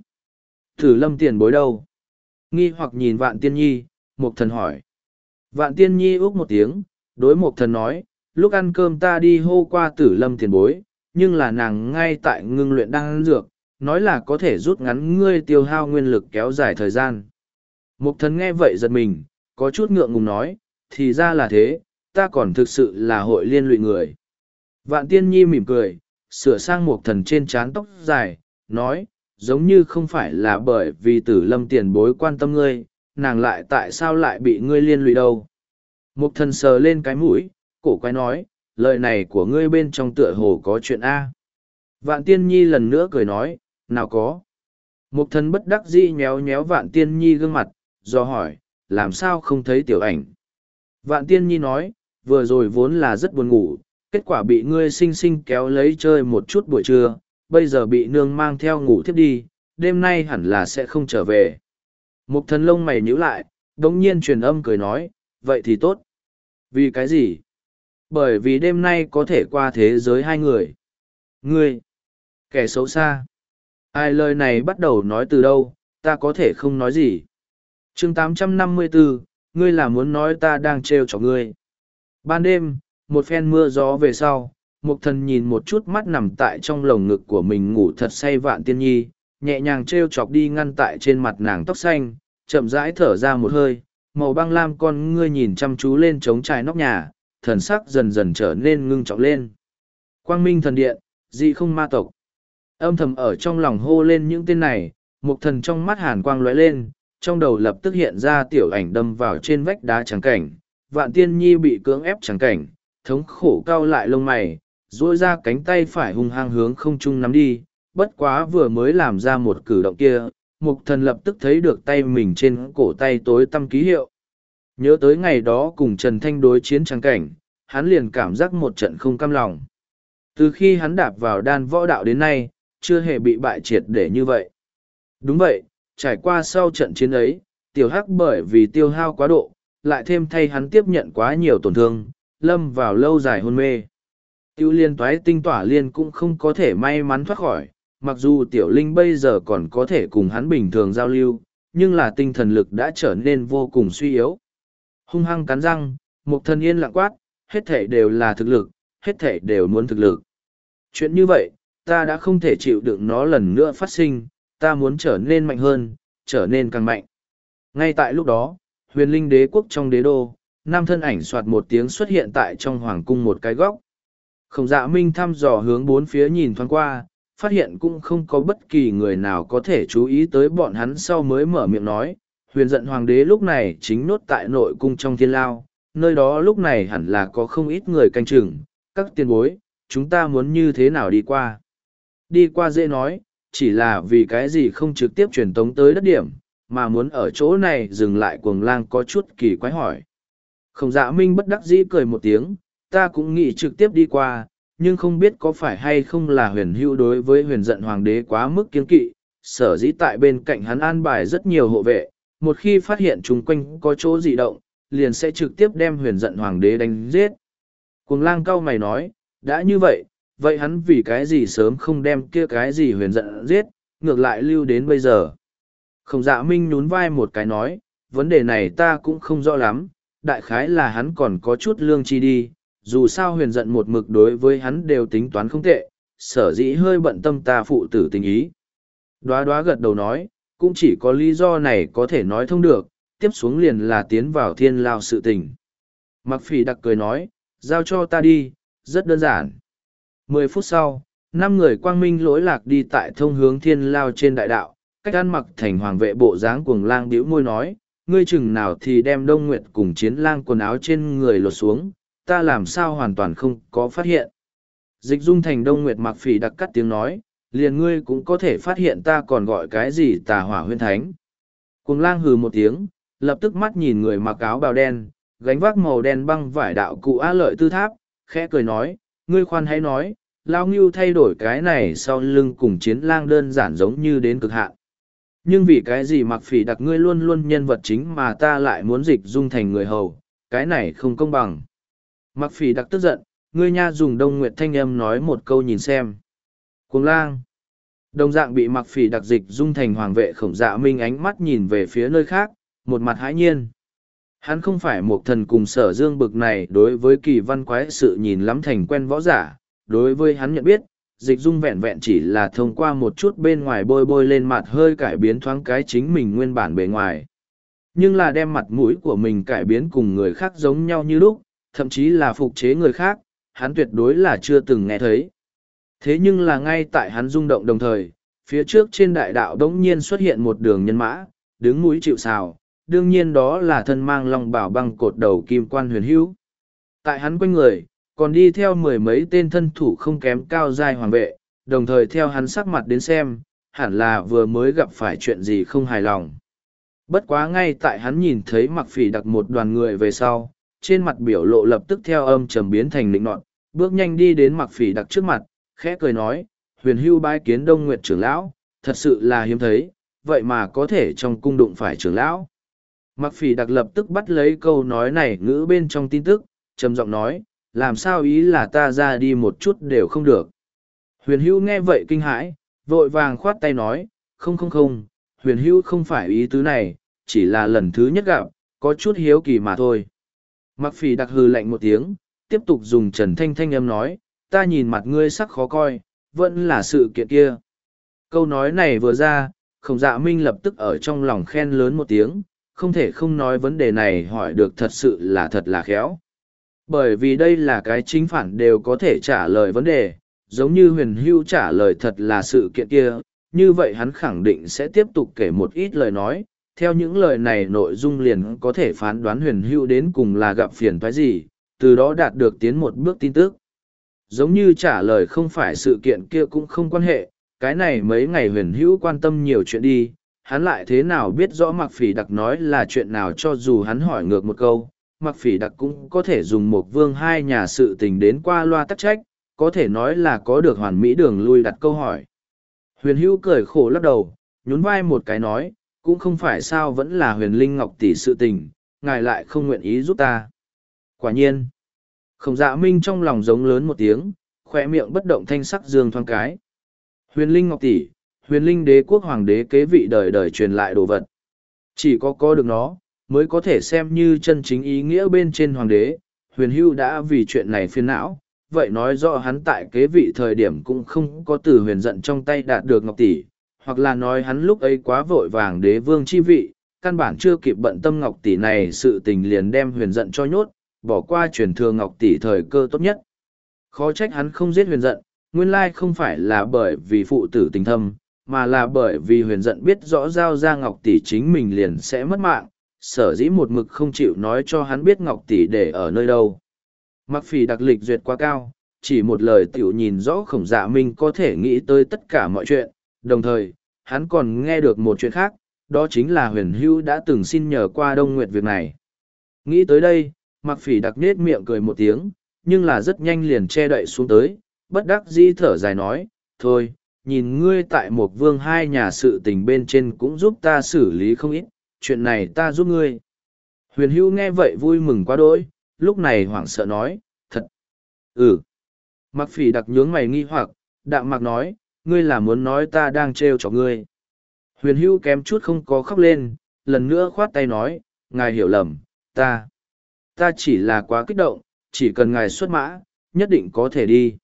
Tử Lâm tiền bối đâu? Nghi hoặc nhìn Vạn Tiên Nhi, Mục Thần hỏi. Vạn Tiên Nhi úc một tiếng, đối Mục Thần nói, lúc ăn cơm ta đi hô qua Tử Lâm tiền bối, nhưng là nàng ngay tại ngưng luyện đang ăn dược, nói là có thể rút ngắn ngươi tiêu hao nguyên lực kéo dài thời gian. Mục Thần nghe vậy giật mình, có chút ngượng ngùng nói, thì ra là thế, ta còn thực sự là hội liên lụy người. Vạn Tiên Nhi mỉm cười, sửa sang Mục Thần trên trán tóc dài, nói, giống như không phải là bởi vì Tử Lâm tiền bối quan tâm ngươi, nàng lại tại sao lại bị ngươi liên lụy đâu. Mục Thần sờ lên cái mũi, cổ quái nói, lời này của ngươi bên trong tựa hồ có chuyện A. Vạn Tiên Nhi lần nữa cười nói, nào có. Mục Thần bất đắc dĩ nhéo nhéo Vạn Tiên Nhi gương mặt, do hỏi, làm sao không thấy Tiểu Ảnh. Vạn Tiên Nhi nói, vừa rồi vốn là rất buồn ngủ, kết quả bị ngươi xinh xinh kéo lấy chơi một chút buổi trưa, bây giờ bị nương mang theo ngủ thiếp đi, đêm nay hẳn là sẽ không trở về. Mục Thần lông mày nhíu lại, đống nhiên truyền âm cười nói, vậy thì tốt. Vì cái gì? Bởi vì đêm nay có thể qua thế giới hai người. Ngươi, kẻ xấu xa. Ai lời này bắt đầu nói từ đâu, ta có thể không nói gì. chương tám trăm năm mươi bốn, ngươi là muốn nói ta đang trêu chọc ngươi. Ban đêm, một phen mưa gió về sau, Mục Thần nhìn một chút mắt nằm tại trong lồng ngực của mình ngủ thật say Vạn Tiên Nhi, nhẹ nhàng trêu chọc đi ngăn tại trên mặt nàng tóc xanh, chậm rãi thở ra một hơi, màu băng lam con ngươi nhìn chăm chú lên trống trải nóc nhà, thần sắc dần dần trở nên ngưng trọng lên. Quang Minh thần điện, dị không ma tộc. Âm thầm ở trong lòng hô lên những tên này, Mục Thần trong mắt hàn quang lóe lên, trong đầu lập tức hiện ra tiểu ảnh đâm vào trên vách đá trắng cảnh, Vạn Tiên Nhi bị cưỡng ép trắng cảnh, thống khổ cau lại lông mày, duỗi ra cánh tay phải hung hăng hướng không trung nắm đi, bất quá vừa mới làm ra một cử động kia, Mục Thần lập tức thấy được tay mình trên cổ tay tối tăm ký hiệu. Nhớ tới ngày đó cùng Trần Thanh đối chiến trắng cảnh, hắn liền cảm giác một trận không cam lòng. Từ khi hắn đạp vào đan võ đạo đến nay, chưa hề bị bại triệt để như vậy. Đúng vậy, trải qua sau trận chiến ấy, tiểu hắc bởi vì tiêu hao quá độ, lại thêm thay hắn tiếp nhận quá nhiều tổn thương, lâm vào lâu dài hôn mê. Tiêu liên toái tinh tỏa liên cũng không có thể may mắn thoát khỏi, mặc dù tiểu linh bây giờ còn có thể cùng hắn bình thường giao lưu, nhưng là tinh thần lực đã trở nên vô cùng suy yếu. Hung hăng cắn răng, Mục Thần yên lặng quát, hết thể đều là thực lực, hết thể đều muốn thực lực. Chuyện như vậy, ta đã không thể chịu đựng nó lần nữa phát sinh, ta muốn trở nên mạnh hơn, trở nên càng mạnh. Ngay tại lúc đó, huyền linh đế quốc trong đế đô, nam thân ảnh soạt một tiếng xuất hiện tại trong hoàng cung một cái góc. Khổng Dạ Minh thăm dò hướng bốn phía nhìn thoáng qua, phát hiện cũng không có bất kỳ người nào có thể chú ý tới bọn hắn sau mới mở miệng nói. Huyền giận hoàng đế lúc này chính nốt tại nội cung trong thiên lao, nơi đó lúc này hẳn là có không ít người canh chừng, các tiền bối, chúng ta muốn như thế nào đi qua. Đi qua dễ nói, chỉ là vì cái gì không trực tiếp truyền tống tới đất điểm, mà muốn ở chỗ này dừng lại cuồng lang có chút kỳ quái hỏi. Khổng Dạ Minh bất đắc dĩ cười một tiếng, ta cũng nghĩ trực tiếp đi qua, nhưng không biết có phải hay không là huyền hữu đối với huyền giận hoàng đế quá mức kiên kỵ, sở dĩ tại bên cạnh hắn an bài rất nhiều hộ vệ, một khi phát hiện chung quanh có chỗ dị động, liền sẽ trực tiếp đem huyền giận hoàng đế đánh giết. Cuồng lang cau mày nói, đã như vậy, vậy hắn vì cái gì sớm không đem kia cái gì huyền giận giết, ngược lại lưu đến bây giờ. Khổng Dạ Minh nhún vai một cái nói, vấn đề này ta cũng không rõ lắm, đại khái là hắn còn có chút lương chi đi, dù sao huyền giận một mực đối với hắn đều tính toán không tệ, sở dĩ hơi bận tâm ta phụ tử tình ý. Đoá đoá gật đầu nói, cũng chỉ có lý do này có thể nói thông được, tiếp xuống liền là tiến vào thiên lao sự tình. Mặc Phỉ đặc cười nói, giao cho ta đi, rất đơn giản. Mười phút sau, năm người quang minh lỗi lạc đi tại thông hướng thiên lao trên đại đạo, cách ăn mặc thành hoàng vệ bộ dáng cuồng lang bĩu môi nói, ngươi chừng nào thì đem Đông Nguyệt cùng chiến lang quần áo trên người lột xuống, ta làm sao hoàn toàn không có phát hiện. Dịch dung thành Đông Nguyệt Mặc Phỉ đặc cắt tiếng nói, liền ngươi cũng có thể phát hiện ta còn gọi cái gì tà hỏa huyên thánh. Cuồng lang hừ một tiếng, lập tức mắt nhìn người mặc áo bào đen, gánh vác màu đen băng vải đạo cụ á lợi tư tháp, khẽ cười nói, ngươi khoan hãy nói, lao ngưu thay đổi cái này sau lưng cùng chiến lang đơn giản giống như đến cực hạn. Nhưng vì cái gì Mặc Phỉ đặc ngươi luôn luôn nhân vật chính mà ta lại muốn dịch dung thành người hầu, cái này không công bằng. Mặc Phỉ đặc tức giận, ngươi nha dùng Đông Nguyệt thanh âm nói một câu nhìn xem. Cuồng lang. Đồng dạng bị Mặc Phỉ đặc dịch dung thành hoàng vệ Khổng Dạ Minh ánh mắt nhìn về phía nơi khác, một mặt hãi nhiên. Hắn không phải một thần cùng Sở Dương bực này đối với kỳ văn quái sự nhìn lắm thành quen võ giả, đối với hắn nhận biết, dịch dung vẹn vẹn chỉ là thông qua một chút bên ngoài bôi bôi lên mặt hơi cải biến thoáng cái chính mình nguyên bản bề ngoài. Nhưng là đem mặt mũi của mình cải biến cùng người khác giống nhau như lúc, thậm chí là phục chế người khác, hắn tuyệt đối là chưa từng nghe thấy. Thế nhưng là ngay tại hắn rung động đồng thời, phía trước trên đại đạo đống nhiên xuất hiện một đường nhân mã, đứng mũi chịu sào, đương nhiên đó là thân mang long bảo băng cột đầu kim quan huyền hữu. Tại hắn quanh người, còn đi theo mười mấy tên thân thủ không kém cao giai hoàng vệ, đồng thời theo hắn sắc mặt đến xem, hẳn là vừa mới gặp phải chuyện gì không hài lòng. Bất quá ngay tại hắn nhìn thấy Mặc Phỉ đặc một đoàn người về sau, trên mặt biểu lộ lập tức theo âm trầm biến thành lĩnh nọt, bước nhanh đi đến Mặc Phỉ đặc trước mặt, khẽ cười nói, huyền hưu bái kiến Đông Nguyệt trưởng lão, thật sự là hiếm thấy, vậy mà có thể trong cung đụng phải trưởng lão. Mặc Phỉ đặc lập tức bắt lấy câu nói này ngữ bên trong tin tức, trầm giọng nói, làm sao ý là ta ra đi một chút đều không được. Huyền hưu nghe vậy kinh hãi, vội vàng khoát tay nói, không không không, huyền hưu không phải ý tứ này, chỉ là lần thứ nhất gặp, có chút hiếu kỳ mà thôi. Mặc Phỉ đặc hừ lạnh một tiếng, tiếp tục dùng trần thanh thanh âm nói, ta nhìn mặt ngươi sắc khó coi, vẫn là sự kiện kia. Câu nói này vừa ra, Khổng Dạ Minh lập tức ở trong lòng khen lớn một tiếng, không thể không nói vấn đề này hỏi được thật sự là thật là khéo. Bởi vì đây là cái chính phản đều có thể trả lời vấn đề, giống như Huyền Hưu trả lời thật là sự kiện kia, như vậy hắn khẳng định sẽ tiếp tục kể một ít lời nói, theo những lời này nội dung liền có thể phán đoán Huyền Hưu đến cùng là gặp phiền toái gì, từ đó đạt được tiến một bước tin tức. Giống như trả lời không phải sự kiện kia cũng không quan hệ, cái này mấy ngày Huyền Hưu quan tâm nhiều chuyện đi, hắn lại thế nào biết rõ Mạc Phỉ Đặc nói là chuyện nào, cho dù hắn hỏi ngược một câu, Mạc Phỉ Đặc cũng có thể dùng một vương hai nhà sự tình đến qua loa tắc trách, có thể nói là có được hoàn mỹ đường lui đặt câu hỏi. Huyền Hữu cười khổ lắc đầu, nhún vai một cái nói, cũng không phải sao, vẫn là Huyền Linh Ngọc tỷ sự tình, ngài lại không nguyện ý giúp ta. Quả nhiên, Khổng Dạ Minh trong lòng giống lớn một tiếng, khỏe miệng bất động thanh sắc dương thoáng cái. Huyền Linh Ngọc tỷ, Huyền Linh đế quốc hoàng đế kế vị đời đời truyền lại đồ vật. Chỉ có có được nó, mới có thể xem như chân chính ý nghĩa bên trên hoàng đế. Huyền Hưu đã vì chuyện này phiền não, vậy nói rõ hắn tại kế vị thời điểm cũng không có từ huyền giận trong tay đạt được Ngọc tỷ, hoặc là nói hắn lúc ấy quá vội vàng đế vương chi vị, căn bản chưa kịp bận tâm Ngọc tỷ này, sự tình liền đem huyền giận cho nhốt, bỏ qua truyền thừa Ngọc tỷ thời cơ tốt nhất. Khó trách hắn không giết huyền giận, nguyên lai không phải là bởi vì phụ tử tình thâm, mà là bởi vì huyền giận biết rõ giao ra Ngọc tỷ chính mình liền sẽ mất mạng, sở dĩ một mực không chịu nói cho hắn biết Ngọc tỷ để ở nơi đâu. Mạc Phỉ Đặc lịch duyệt quá cao, chỉ một lời tiểu nhìn rõ Khổng Dạ Minh có thể nghĩ tới tất cả mọi chuyện, đồng thời, hắn còn nghe được một chuyện khác, đó chính là Huyền Hưu đã từng xin nhờ qua Đông Nguyệt việc này. Nghĩ tới đây, Mạc Phỉ Đặc nết miệng cười một tiếng, nhưng là rất nhanh liền che đậy xuống tới, bất đắc dĩ thở dài nói, thôi, nhìn ngươi tại một vương hai nhà sự tình bên trên cũng giúp ta xử lý không ít, chuyện này ta giúp ngươi. Huyền Hưu nghe vậy vui mừng quá đỗi, lúc này hoảng sợ nói, thật. Ừ. Mạc Phỉ Đặc nhướng mày nghi hoặc, đạm mạc nói, ngươi là muốn nói ta đang trêu chọc ngươi. Huyền Hưu kém chút không có khóc lên, lần nữa khoát tay nói, ngài hiểu lầm, ta. Ta chỉ là quá kích động, chỉ cần ngài xuất mã, nhất định có thể đi.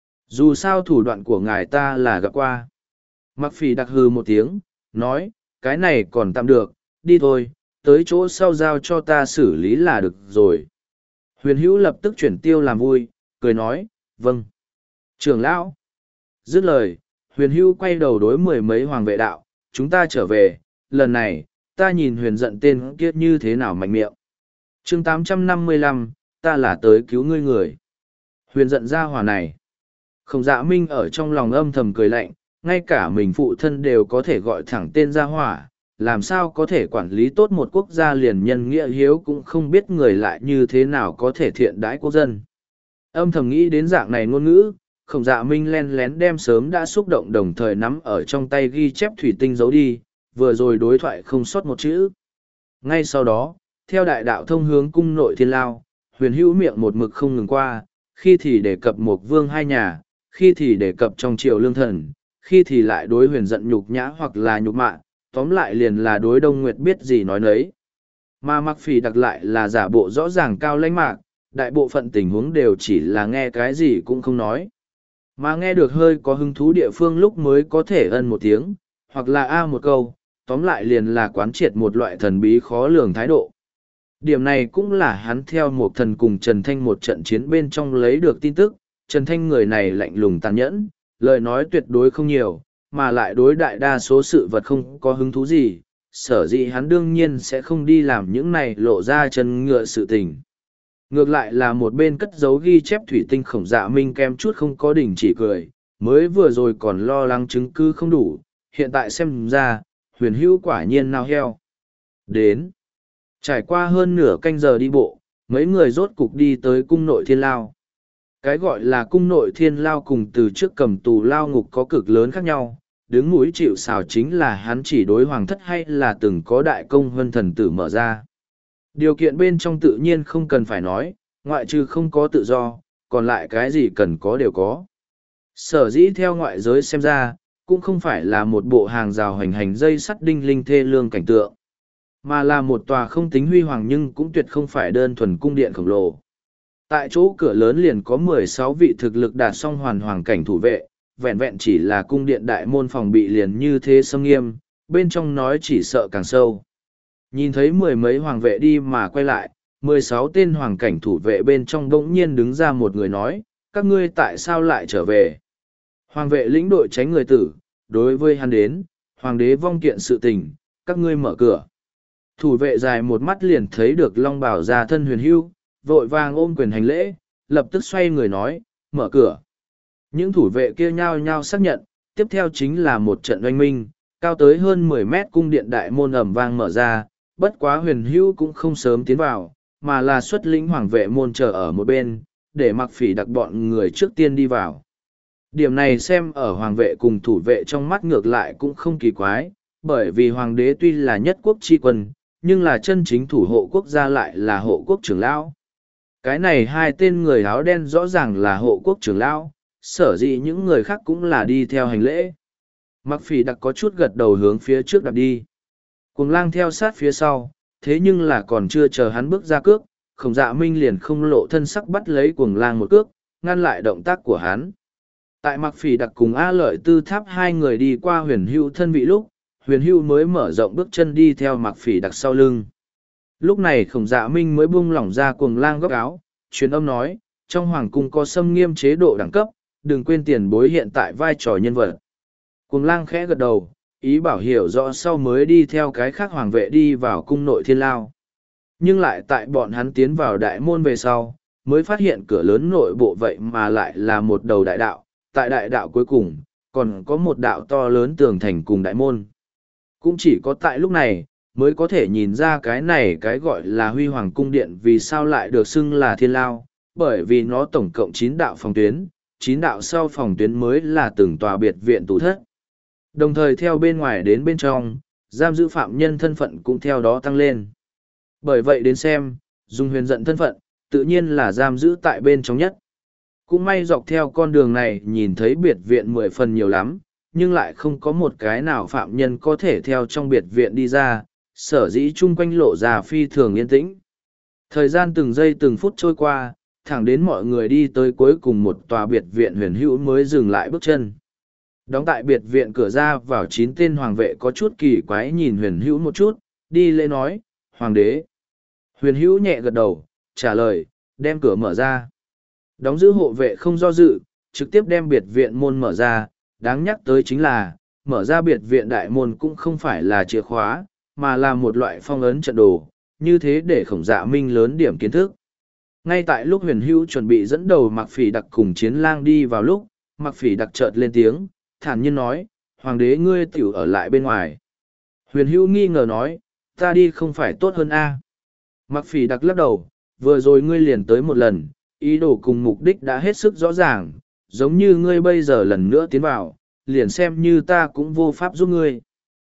Dù sao thủ đoạn của ngài ta là gặp qua. Mạc Phỉ Đặc hừ một tiếng, nói, cái này còn tạm được, đi thôi, tới chỗ sau giao cho ta xử lý là được rồi. Huyền Hữu lập tức chuyển tiêu làm vui, cười nói, vâng. Trưởng lão. Dứt lời, Huyền Hữu quay đầu đối mười mấy hoàng vệ đạo, chúng ta trở về, lần này, ta nhìn huyền giận tên kia như thế nào mạnh miệng. chương tám trăm năm mươi lăm, ta là tới cứu ngươi người. Huyền giận ra hỏa này. Khổng Dạ Minh ở trong lòng âm thầm cười lạnh, ngay cả mình phụ thân đều có thể gọi thẳng tên ra hỏa, làm sao có thể quản lý tốt một quốc gia liền nhân nghĩa hiếu cũng không biết người lại như thế nào có thể thiện đãi quốc dân. Âm thầm nghĩ đến dạng này ngôn ngữ, Khổng Dạ Minh len lén đem sớm đã xúc động đồng thời nắm ở trong tay ghi chép thủy tinh giấu đi, vừa rồi đối thoại không sót một chữ. Ngay sau đó, theo đại đạo thông hướng cung nội thiên lao, Huyền Hữu miệng một mực không ngừng qua, khi thì đề cập một vương hai nhà, khi thì đề cập trong triều lương thần, khi thì lại đối huyền giận nhục nhã hoặc là nhục mạ, tóm lại liền là đối Đông Nguyệt biết gì nói nấy. Mà Mạc Phỉ Đặc lại là giả bộ rõ ràng cao lãnh mạc, đại bộ phận tình huống đều chỉ là nghe cái gì cũng không nói. Mà nghe được hơi có hứng thú địa phương lúc mới có thể ân một tiếng, hoặc là a một câu, tóm lại liền là quán triệt một loại thần bí khó lường thái độ. Điểm này cũng là hắn theo một thần cùng Trần Thanh một trận chiến bên trong lấy được tin tức, Trần Thanh người này lạnh lùng tàn nhẫn, lời nói tuyệt đối không nhiều, mà lại đối đại đa số sự vật không có hứng thú gì, sở dĩ hắn đương nhiên sẽ không đi làm những này lộ ra chân ngựa sự tình. Ngược lại là một bên cất giấu ghi chép thủy tinh Khổng Dạ Minh kem chút không có đỉnh chỉ cười, mới vừa rồi còn lo lắng chứng cứ không đủ, hiện tại xem ra, Huyền Hữu quả nhiên nao heo. Đến. Trải qua hơn nửa canh giờ đi bộ, mấy người rốt cục đi tới cung nội thiên lao. Cái gọi là cung nội thiên lao cùng từ trước cầm tù lao ngục có cực lớn khác nhau, đứng mũi chịu sào chính là hắn chỉ đối hoàng thất hay là từng có đại công hơn thần tử mở ra. Điều kiện bên trong tự nhiên không cần phải nói, ngoại trừ không có tự do, còn lại cái gì cần có đều có. Sở dĩ theo ngoại giới xem ra, cũng không phải là một bộ hàng rào hành hành dây sắt đinh linh thê lương cảnh tượng, mà là một tòa không tính huy hoàng nhưng cũng tuyệt không phải đơn thuần cung điện khổng lồ. Tại chỗ cửa lớn liền có mười sáu vị thực lực đạt song hoàn hoàng cảnh thủ vệ, vẹn vẹn chỉ là cung điện đại môn phòng bị liền như thế xâm nghiêm, bên trong nói chỉ sợ càng sâu. Nhìn thấy mười mấy hoàng vệ đi mà quay lại, mười sáu tên hoàng cảnh thủ vệ bên trong bỗng nhiên đứng ra một người nói, các ngươi tại sao lại trở về? Hoàng vệ lĩnh đội tránh người tử, đối với hắn đến, hoàng đế vong kiện sự tình, các ngươi mở cửa. Thủ vệ dài một mắt liền thấy được Long Bảo ra thân Huyền Hưu, vội vàng ôm quyền hành lễ, lập tức xoay người nói, mở cửa. Những thủ vệ kia nhao nhao xác nhận, tiếp theo chính là một trận oanh minh, cao tới hơn mười mét cung điện đại môn ầm vang mở ra, bất quá Huyền Hưu cũng không sớm tiến vào, mà là xuất lĩnh hoàng vệ môn chờ ở một bên, để Mặc Phỉ Đặc bọn người trước tiên đi vào. Điểm này xem ở hoàng vệ cùng thủ vệ trong mắt ngược lại cũng không kỳ quái, bởi vì hoàng đế tuy là nhất quốc tri quân, nhưng là chân chính thủ hộ quốc gia lại là hộ quốc trưởng lão. Cái này hai tên người áo đen rõ ràng là hộ quốc trưởng lão, sở dĩ những người khác cũng là đi theo hành lễ. Mặc Phỉ Đặc có chút gật đầu hướng phía trước đạp đi. Cuồng Lang theo sát phía sau, thế nhưng là còn chưa chờ hắn bước ra cước, Khổng Dạ Minh liền không lộ thân sắc bắt lấy Cuồng Lang một cước, ngăn lại động tác của hắn. Tại Mặc Phỉ Đặc cùng A Lợi Tư Tháp hai người đi qua Huyền Hưu thân vị lúc, Huyền Hưu mới mở rộng bước chân đi theo Mặc Phỉ Đặc sau lưng. Lúc này Khổng Dạ Minh mới buông lỏng ra Cuồng Lang góc áo, truyền âm nói, trong hoàng cung có xâm nghiêm chế độ đẳng cấp, đừng quên tiền bối hiện tại vai trò nhân vật. Cuồng Lang khẽ gật đầu, ý bảo hiểu rõ sau mới đi theo cái khác hoàng vệ đi vào cung nội thiên lao. Nhưng lại tại bọn hắn tiến vào đại môn về sau, mới phát hiện cửa lớn nội bộ vậy mà lại là một đầu đại đạo, tại đại đạo cuối cùng, còn có một đạo to lớn tường thành cùng đại môn. Cũng chỉ có tại lúc này, mới có thể nhìn ra cái này cái gọi là Huy Hoàng Cung Điện vì sao lại được xưng là thiên lao, bởi vì nó tổng cộng chín đạo phòng tuyến, chín đạo sau phòng tuyến mới là từng tòa biệt viện tủ thất. Đồng thời theo bên ngoài đến bên trong, giam giữ phạm nhân thân phận cũng theo đó tăng lên. Bởi vậy đến xem, dùng huyền giận thân phận, tự nhiên là giam giữ tại bên trong nhất. Cũng may dọc theo con đường này nhìn thấy biệt viện mười phần nhiều lắm, nhưng lại không có một cái nào phạm nhân có thể theo trong biệt viện đi ra, sở dĩ chung quanh lộ ra phi thường yên tĩnh. Thời gian từng giây từng phút trôi qua, thẳng đến mọi người đi tới cuối cùng một tòa biệt viện Huyền Hữu mới dừng lại bước chân. Đóng tại biệt viện cửa ra vào chín tên hoàng vệ có chút kỳ quái nhìn Huyền Hữu một chút, đi lễ nói, Hoàng đế. Huyền Hữu nhẹ gật đầu, trả lời, đem cửa mở ra. Đóng giữ hộ vệ không do dự, trực tiếp đem biệt viện môn mở ra, đáng nhắc tới chính là, mở ra biệt viện đại môn cũng không phải là chìa khóa, mà là một loại phong ấn trận đồ, như thế để Khổng Dạ Minh lớn điểm kiến thức. Ngay tại lúc Huyền Hữu chuẩn bị dẫn đầu Mặc Phỉ Đặc cùng Chiến Lang đi vào lúc, Mặc Phỉ Đặc chợt lên tiếng, thản nhiên nói, Hoàng đế ngươi tiểu ở lại bên ngoài. Huyền Hữu nghi ngờ nói, ta đi không phải tốt hơn a? Mặc Phỉ Đặc lắc đầu, vừa rồi ngươi liền tới một lần, ý đồ cùng mục đích đã hết sức rõ ràng, giống như ngươi bây giờ lần nữa tiến vào, liền xem như ta cũng vô pháp giúp ngươi.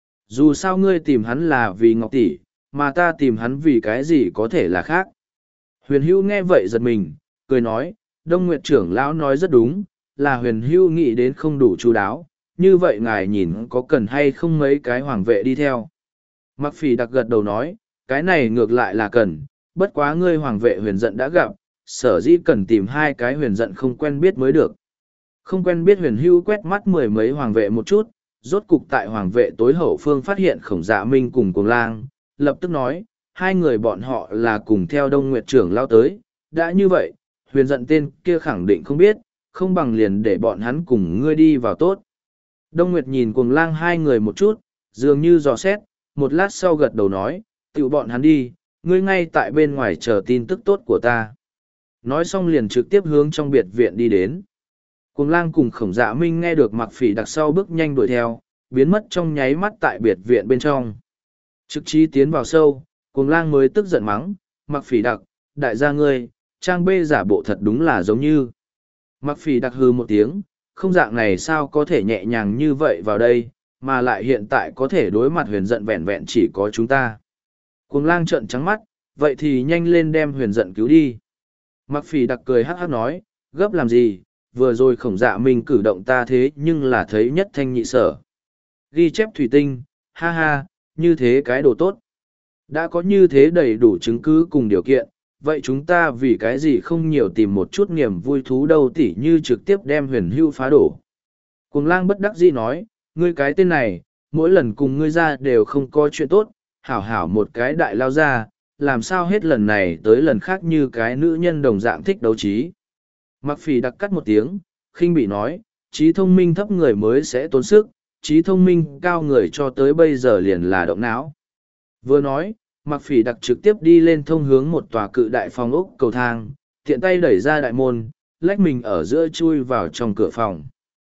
Dù sao ngươi tìm hắn là vì Ngọc Tỷ, mà ta tìm hắn vì cái gì có thể là khác. Huyền Hữu nghe vậy giật mình, cười nói, Đông Nguyệt trưởng lão nói rất đúng, là Huyền Hữu nghĩ đến không đủ chu đáo, như vậy ngài nhìn có cần hay không mấy cái hoàng vệ đi theo. Mặc Phỉ Đặc gật đầu nói, cái này ngược lại là cần, bất quá ngươi hoàng vệ huyền giận đã gặp, sở dĩ cần tìm hai cái huyền giận không quen biết mới được. Không quen biết Huyền Hữu quét mắt mười mấy hoàng vệ một chút, rốt cục tại hoàng vệ tối hậu phương phát hiện Khổng Dạ Minh cùng Cuồng Lang, lập tức nói, hai người bọn họ là cùng theo Đông Nguyệt trưởng lao tới, đã như vậy, huyền giận tên kia khẳng định không biết, không bằng liền để bọn hắn cùng ngươi đi vào tốt. Đông Nguyệt nhìn Cuồng Lang hai người một chút, dường như dò xét, một lát sau gật đầu nói, tiểu bọn hắn đi, ngươi ngay tại bên ngoài chờ tin tức tốt của ta. Nói xong liền trực tiếp hướng trong biệt viện đi đến. Cuồng Lang cùng Khổng Dạ Minh nghe được Mặc Phỉ Đặc sau bước nhanh đuổi theo, biến mất trong nháy mắt tại biệt viện bên trong. Trực trí tiến vào sâu, Cuồng Lang mới tức giận mắng, Mặc Phỉ Đặc, đại gia ngươi, trang bê giả bộ thật đúng là giống như. Mặc Phỉ Đặc hừ một tiếng, không dạng này sao có thể nhẹ nhàng như vậy vào đây, mà lại hiện tại có thể đối mặt huyền giận vẹn vẹn chỉ có chúng ta. Cuồng Lang trợn trắng mắt, vậy thì nhanh lên đem huyền giận cứu đi. Mặc Phỉ Đặc cười hắc hắc nói, gấp làm gì, vừa rồi Khổng Dạ Minh cử động ta thế nhưng là thấy nhất thanh nhị sở. Ghi chép thủy tinh, ha ha, như thế cái đồ tốt. Đã có như thế đầy đủ chứng cứ cùng điều kiện, vậy chúng ta vì cái gì không nhiều tìm một chút niềm vui thú đâu tỉ như trực tiếp đem Huyền Hưu phá đổ. Cuồng Lang bất đắc dĩ nói, ngươi cái tên này, mỗi lần cùng ngươi ra đều không có chuyện tốt, hảo hảo một cái đại lao ra, làm sao hết lần này tới lần khác như cái nữ nhân đồng dạng thích đấu trí. Mặc phỉ đặc cắt một tiếng, khinh bị nói, trí thông minh thấp người mới sẽ tốn sức, trí thông minh cao người cho tới bây giờ liền là động não. Vừa nói, Mặc phỉ đặc trực tiếp đi lên thông hướng một tòa cự đại phòng ốc cầu thang, tiện tay đẩy ra đại môn, lách mình ở giữa chui vào trong cửa phòng.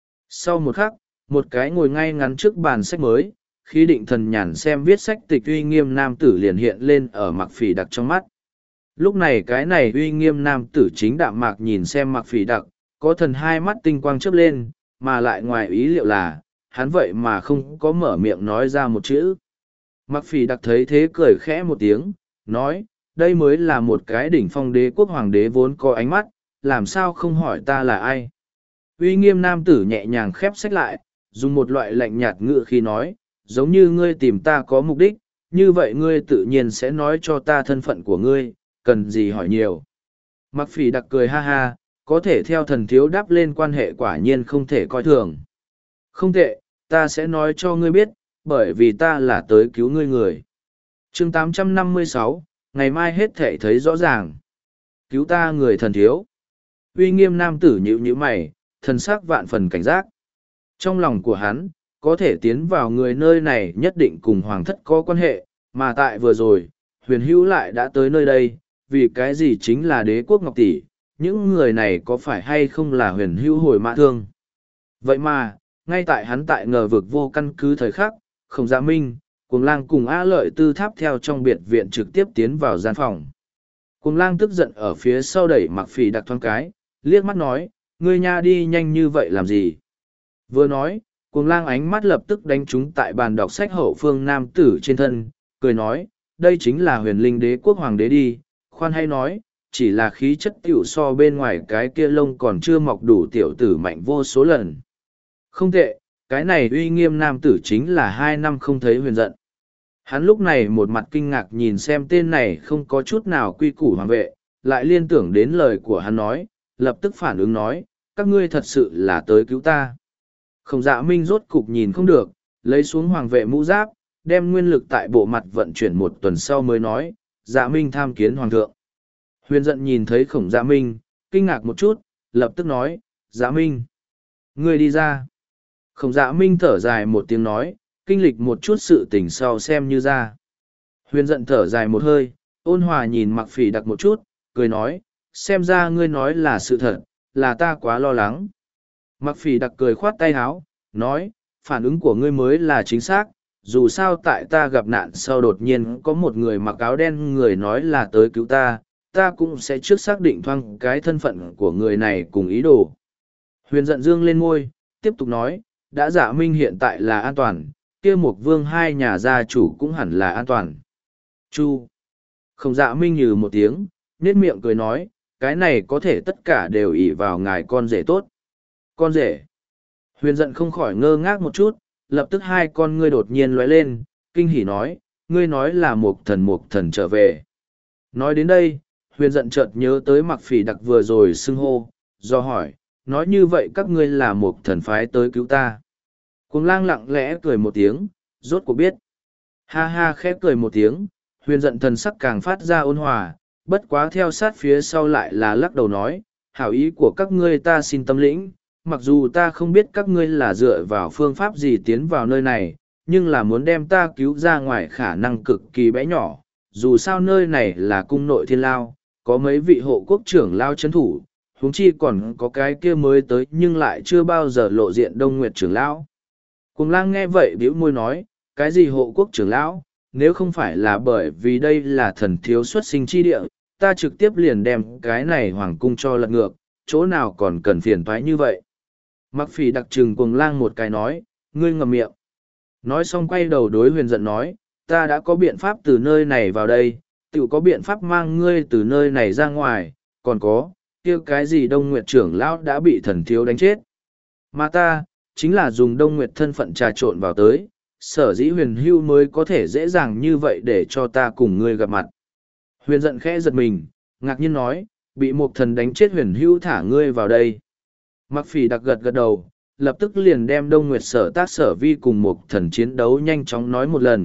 Sau một khắc, một cái ngồi ngay ngắn trước bàn sách mới, khi định thần nhàn xem viết sách tịch uy nghiêm nam tử liền hiện lên ở Mặc phỉ đặc trong mắt. Lúc này cái này uy nghiêm nam tử chính đạm mạc nhìn xem Mặc phỉ đặc, có thần hai mắt tinh quang chớp lên, mà lại ngoài ý liệu là, hắn vậy mà không có mở miệng nói ra một chữ. Mặc phỉ đặc thấy thế cười khẽ một tiếng, nói, đây mới là một cái đỉnh phong đế quốc hoàng đế vốn có ánh mắt, làm sao không hỏi ta là ai. Uy nghiêm nam tử nhẹ nhàng khép sách lại, dùng một loại lạnh nhạt ngữ khi nói, giống như ngươi tìm ta có mục đích, như vậy ngươi tự nhiên sẽ nói cho ta thân phận của ngươi, cần gì hỏi nhiều. Mặc phỉ đặc cười ha ha, có thể theo thần thiếu đáp lên quan hệ quả nhiên không thể coi thường. Không tệ, ta sẽ nói cho ngươi biết, bởi vì ta là tới cứu ngươi người. chương tám trăm năm mươi sáu, ngày mai hết thể thấy rõ ràng. Cứu ta người thần thiếu. Uy nghiêm nam tử nhíu nhíu mày, thần sắc vạn phần cảnh giác. Trong lòng của hắn, có thể tiến vào người nơi này nhất định cùng hoàng thất có quan hệ, mà tại vừa rồi, huyền hữu lại đã tới nơi đây, vì cái gì chính là đế quốc ngọc tỷ, những người này có phải hay không là huyền hữu hồi mã thương. Vậy mà, ngay tại hắn tại ngờ vực vô căn cứ thời khắc, Khổng Dạ Minh, Cuồng Lang cùng A Lợi Tư tháp theo trong biệt viện trực tiếp tiến vào gian phòng. Cuồng Lang tức giận ở phía sau đẩy Mặc phỉ đặc thoáng cái, liếc mắt nói, ngươi nha đi nhanh như vậy làm gì? Vừa nói, Cuồng Lang ánh mắt lập tức đánh trúng tại bàn đọc sách hậu phương nam tử trên thân, cười nói, đây chính là huyền linh đế quốc hoàng đế đi, khoan hay nói, chỉ là khí chất tiểu so bên ngoài cái kia lông còn chưa mọc đủ tiểu tử mạnh vô số lần. Không tệ, cái này uy nghiêm nam tử chính là hai năm không thấy huyền giận. Hắn lúc này một mặt kinh ngạc nhìn xem tên này không có chút nào quy củ hoàng vệ, lại liên tưởng đến lời của hắn nói, lập tức phản ứng nói, các ngươi thật sự là tới cứu ta. Khổng Dạ Minh rốt cục nhìn không được, lấy xuống hoàng vệ mũ giáp, đem nguyên lực tại bộ mặt vận chuyển một tuần sau mới nói, Dạ Minh tham kiến hoàng thượng. Huyền giận nhìn thấy Khổng Dạ Minh, kinh ngạc một chút, lập tức nói, Dạ Minh, ngươi đi ra. Khổng Dạ Minh thở dài một tiếng nói, kinh lịch một chút sự tình sau xem như ra. Huyền giận thở dài một hơi, ôn hòa nhìn Mặc phỉ đặc một chút, cười nói, xem ra ngươi nói là sự thật, là ta quá lo lắng. Mặc phỉ đặc cười khoát tay háo, nói, phản ứng của ngươi mới là chính xác, dù sao tại ta gặp nạn sau đột nhiên có một người mặc áo đen người nói là tới cứu ta, ta cũng sẽ trước xác định thoáng cái thân phận của người này cùng ý đồ. Huyền giận dương lên ngôi, tiếp tục nói, đã Dạ Minh hiện tại là an toàn, kia Mục Vương hai nhà gia chủ cũng hẳn là an toàn. Chu. Khổng Dạ Minh nhừ một tiếng, nhếch miệng cười nói, cái này có thể tất cả đều ỷ vào ngài con rể tốt. Con rể. Huyền giận không khỏi ngơ ngác một chút, lập tức hai con ngươi đột nhiên lóe lên, kinh hỉ nói, ngươi nói là Mục thần Mục thần trở về. Nói đến đây, huyền giận chợt nhớ tới Mặc phỉ đặc vừa rồi xưng hô, do hỏi, nói như vậy các ngươi là Mục thần phái tới cứu ta. Cuồng Lang lặng lẽ cười một tiếng, rốt cuộc biết. Ha ha khẽ cười một tiếng, huyền giận thần sắc càng phát ra ôn hòa, bất quá theo sát phía sau lại là lắc đầu nói, hảo ý của các ngươi ta xin tâm lĩnh, mặc dù ta không biết các ngươi là dựa vào phương pháp gì tiến vào nơi này, nhưng là muốn đem ta cứu ra ngoài khả năng cực kỳ bé nhỏ, dù sao nơi này là cung nội thiên lao, có mấy vị hộ quốc trưởng lao chấn thủ, huống chi còn có cái kia mới tới nhưng lại chưa bao giờ lộ diện Đông Nguyệt trưởng lão. Cuồng Lang nghe vậy bĩu môi nói, cái gì hộ quốc trưởng lão, nếu không phải là bởi vì đây là thần thiếu xuất sinh chi địa, ta trực tiếp liền đem cái này hoàng cung cho lật ngược, chỗ nào còn cần phiền toái như vậy. Mặc phỉ đặc trừng Cuồng Lang một cái nói, ngươi ngậm miệng. Nói xong quay đầu đối huyền giận nói, ta đã có biện pháp từ nơi này vào đây, tự có biện pháp mang ngươi từ nơi này ra ngoài, còn có, kia cái gì Đông Nguyệt trưởng lão đã bị thần thiếu đánh chết. Mà ta, chính là dùng Đông Nguyệt thân phận trà trộn vào tới, sở dĩ huyền hưu mới có thể dễ dàng như vậy để cho ta cùng ngươi gặp mặt. Huyền giận khẽ giật mình, ngạc nhiên nói, bị một thần đánh chết huyền hưu thả ngươi vào đây. Mặc phỉ đặc gật gật đầu, lập tức liền đem Đông Nguyệt sở tác sở vi cùng một thần chiến đấu nhanh chóng nói một lần,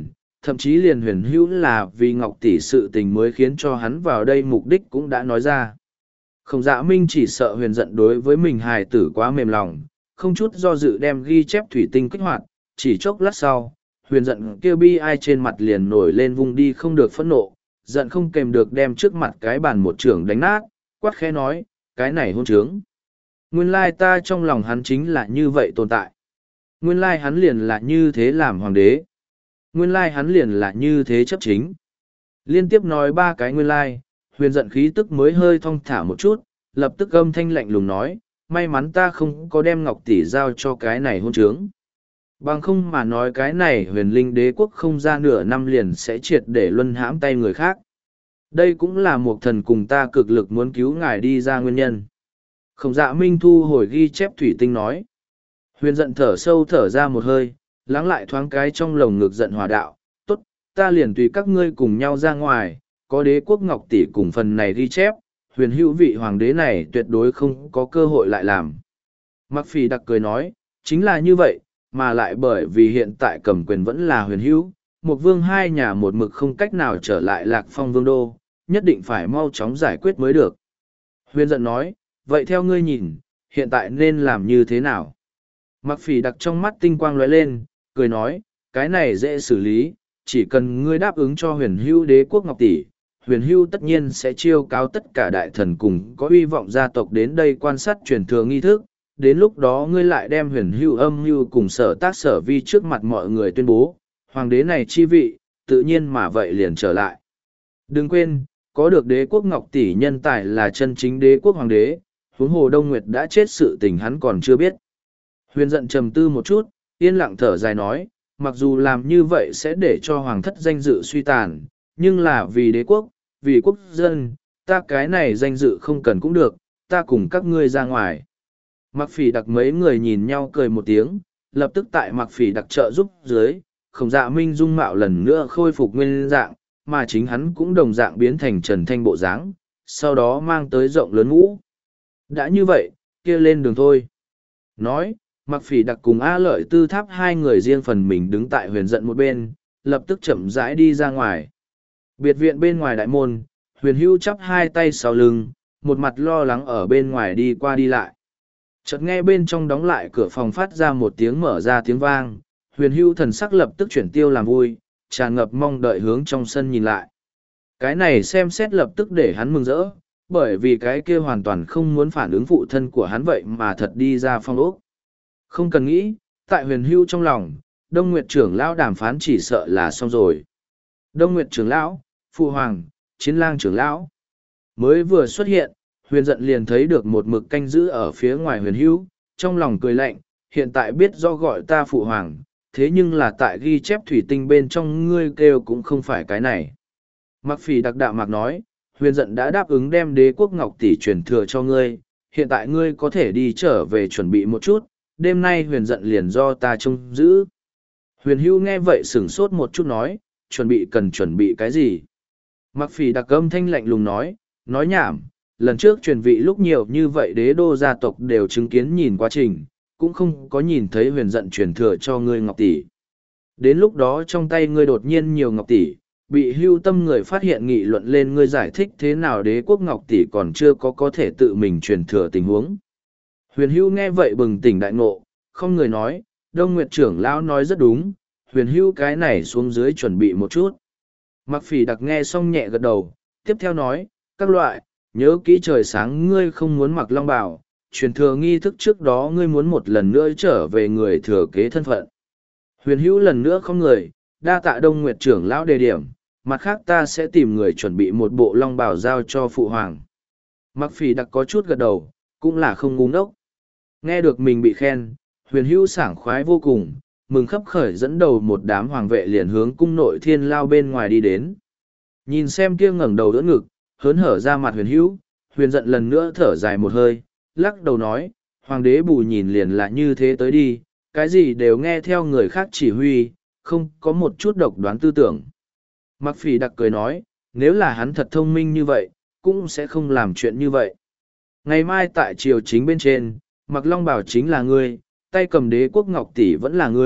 thậm chí liền huyền hữu là vì Ngọc Tỷ sự tình mới khiến cho hắn vào đây mục đích cũng đã nói ra. Khổng Dạ Minh chỉ sợ huyền giận đối với mình hài tử quá mềm lòng, không chút do dự đem ghi chép thủy tinh kích hoạt, chỉ chốc lát sau, huyền giận kêu bi ai trên mặt liền nổi lên vung đi không được phẫn nộ, giận không kèm được đem trước mặt cái bàn một trưởng đánh nát, quát khẽ nói, cái này hôn trướng. Nguyên lai ta trong lòng hắn chính là như vậy tồn tại. Nguyên lai hắn liền là như thế làm hoàng đế. Nguyên lai hắn liền là như thế chấp chính. Liên tiếp nói ba cái nguyên lai, huyền giận khí tức mới hơi thong thả một chút, lập tức âm thanh lạnh lùng nói, may mắn ta không có đem Ngọc Tỷ giao cho cái này hôn trướng. Bằng không mà nói cái này huyền linh đế quốc không ra nửa năm liền sẽ triệt để luân hãm tay người khác. Đây cũng là một thần cùng ta cực lực muốn cứu ngài đi ra nguyên nhân. Khổng Dạ Minh thu hồi ghi chép thủy tinh nói. Huyền giận thở sâu thở ra một hơi, lắng lại thoáng cái trong lồng ngực giận hòa đạo. Tốt, ta liền tùy các ngươi cùng nhau ra ngoài, có đế quốc Ngọc Tỷ cùng phần này ghi chép, huyền hữu vị hoàng đế này tuyệt đối không có cơ hội lại làm. Mặc Phỉ đặc cười nói, chính là như vậy, mà lại bởi vì hiện tại cầm quyền vẫn là huyền hữu, một vương hai nhà một mực không cách nào trở lại Lạc Phong vương đô, nhất định phải mau chóng giải quyết mới được. Huyền giận nói, vậy theo ngươi nhìn, hiện tại nên làm như thế nào? Mặc Phỉ đặc trong mắt tinh quang lóe lên, cười nói, cái này dễ xử lý, chỉ cần ngươi đáp ứng cho huyền hữu đế quốc Ngọc Tỷ, huyền hữu tất nhiên sẽ chiêu cáo tất cả đại thần cùng có uy vọng gia tộc đến đây quan sát truyền thừa nghi thức, đến lúc đó ngươi lại đem huyền hữu âm mưu cùng sở tác sở vi trước mặt mọi người tuyên bố, hoàng đế này chi vị, tự nhiên mà vậy liền trở lại. Đừng quên, có được đế quốc Ngọc Tỷ nhân tài là chân chính đế quốc hoàng đế, huống hồ Đông Nguyệt đã chết sự tình hắn còn chưa biết. Huyền giận trầm tư một chút, yên lặng thở dài nói, mặc dù làm như vậy sẽ để cho hoàng thất danh dự suy tàn, nhưng là vì đế quốc, vì quốc dân, ta cái này danh dự không cần cũng được, ta cùng các ngươi ra ngoài. Mặc Phỉ đặc mấy người nhìn nhau cười một tiếng, lập tức tại Mặc Phỉ đặc trợ giúp dưới, Khổng Dạ Minh dung mạo lần nữa khôi phục nguyên dạng, mà chính hắn cũng đồng dạng biến thành Trần Thanh bộ dáng, sau đó mang tới rộng lớn mũ. Đã như vậy, kia lên đường thôi. Nói, Mặc Phỉ đặc cùng A Lợi Tư Tháp hai người riêng phần mình đứng tại huyền giận một bên, lập tức chậm rãi đi ra ngoài. Biệt viện bên ngoài đại môn, huyền hữu chắp hai tay sau lưng, một mặt lo lắng ở bên ngoài đi qua đi lại. Chợt nghe bên trong đóng lại cửa phòng phát ra một tiếng mở ra tiếng vang, huyền hữu thần sắc lập tức chuyển tiêu làm vui, tràn ngập mong đợi hướng trong sân nhìn lại. Cái này xem xét lập tức để hắn mừng rỡ, bởi vì cái kia hoàn toàn không muốn phản ứng phụ thân của hắn vậy mà thật đi ra phong ốc. Không cần nghĩ, tại huyền hữu trong lòng, Đông Nguyệt trưởng lão đàm phán chỉ sợ là xong rồi. Đông Nguyệt trưởng lão, Phụ Hoàng, Chiến lang trưởng lão. Mới vừa xuất hiện, huyền giận liền thấy được một mực canh giữ ở phía ngoài huyền hữu, trong lòng cười lạnh, hiện tại biết do gọi ta Phụ Hoàng, thế nhưng là tại ghi chép thủy tinh bên trong ngươi kêu cũng không phải cái này. Mặc Phỉ đặc đạo mạc nói, huyền giận đã đáp ứng đem đế quốc Ngọc Tỷ truyền thừa cho ngươi, hiện tại ngươi có thể đi trở về chuẩn bị một chút, đêm nay huyền giận liền do ta trông giữ. Huyền hữu nghe vậy sửng sốt một chút nói, chuẩn bị cần chuẩn bị cái gì? Mặc Phỉ đặc âm thanh lạnh lùng nói, nói nhảm, lần trước truyền vị lúc nhiều như vậy đế đô gia tộc đều chứng kiến nhìn quá trình, cũng không có nhìn thấy huyền giận truyền thừa cho ngươi Ngọc Tỷ. Đến lúc đó trong tay ngươi đột nhiên nhiều Ngọc Tỷ, bị hưu tâm người phát hiện nghị luận lên ngươi giải thích thế nào đế quốc Ngọc Tỷ còn chưa có có thể tự mình truyền thừa tình huống. Huyền hưu nghe vậy bừng tỉnh đại ngộ, không người nói, Đông Nguyệt trưởng lão nói rất đúng, huyền hưu cái này xuống dưới chuẩn bị một chút. Mặc Phỉ đặc nghe xong nhẹ gật đầu, tiếp theo nói, các loại, nhớ kỹ trời sáng ngươi không muốn mặc long bào, truyền thừa nghi thức trước đó ngươi muốn một lần nữa trở về người thừa kế thân phận. Huyền hữu lần nữa không người, đa tạ Đông Nguyệt trưởng lão đề điểm, mặt khác ta sẽ tìm người chuẩn bị một bộ long bào giao cho Phụ Hoàng. Mặc Phỉ đặc có chút gật đầu, cũng là không ngu ngốc. Nghe được mình bị khen, huyền hữu sảng khoái vô cùng, mừng khấp khởi dẫn đầu một đám hoàng vệ liền hướng cung nội thiên lao bên ngoài đi đến. Nhìn xem kia ngẩng đầu đỡ ngực, hớn hở ra mặt huyền hữu, huyền giận lần nữa thở dài một hơi, lắc đầu nói, hoàng đế bù nhìn liền là như thế tới đi, cái gì đều nghe theo người khác chỉ huy, không có một chút độc đoán tư tưởng. Mặc Phỉ đặc cười nói, nếu là hắn thật thông minh như vậy, cũng sẽ không làm chuyện như vậy. Ngày mai tại triều chính bên trên, Mặc Long Bảo chính là ngươi, tay cầm đế quốc Ngọc Tỷ vẫn là ngươi,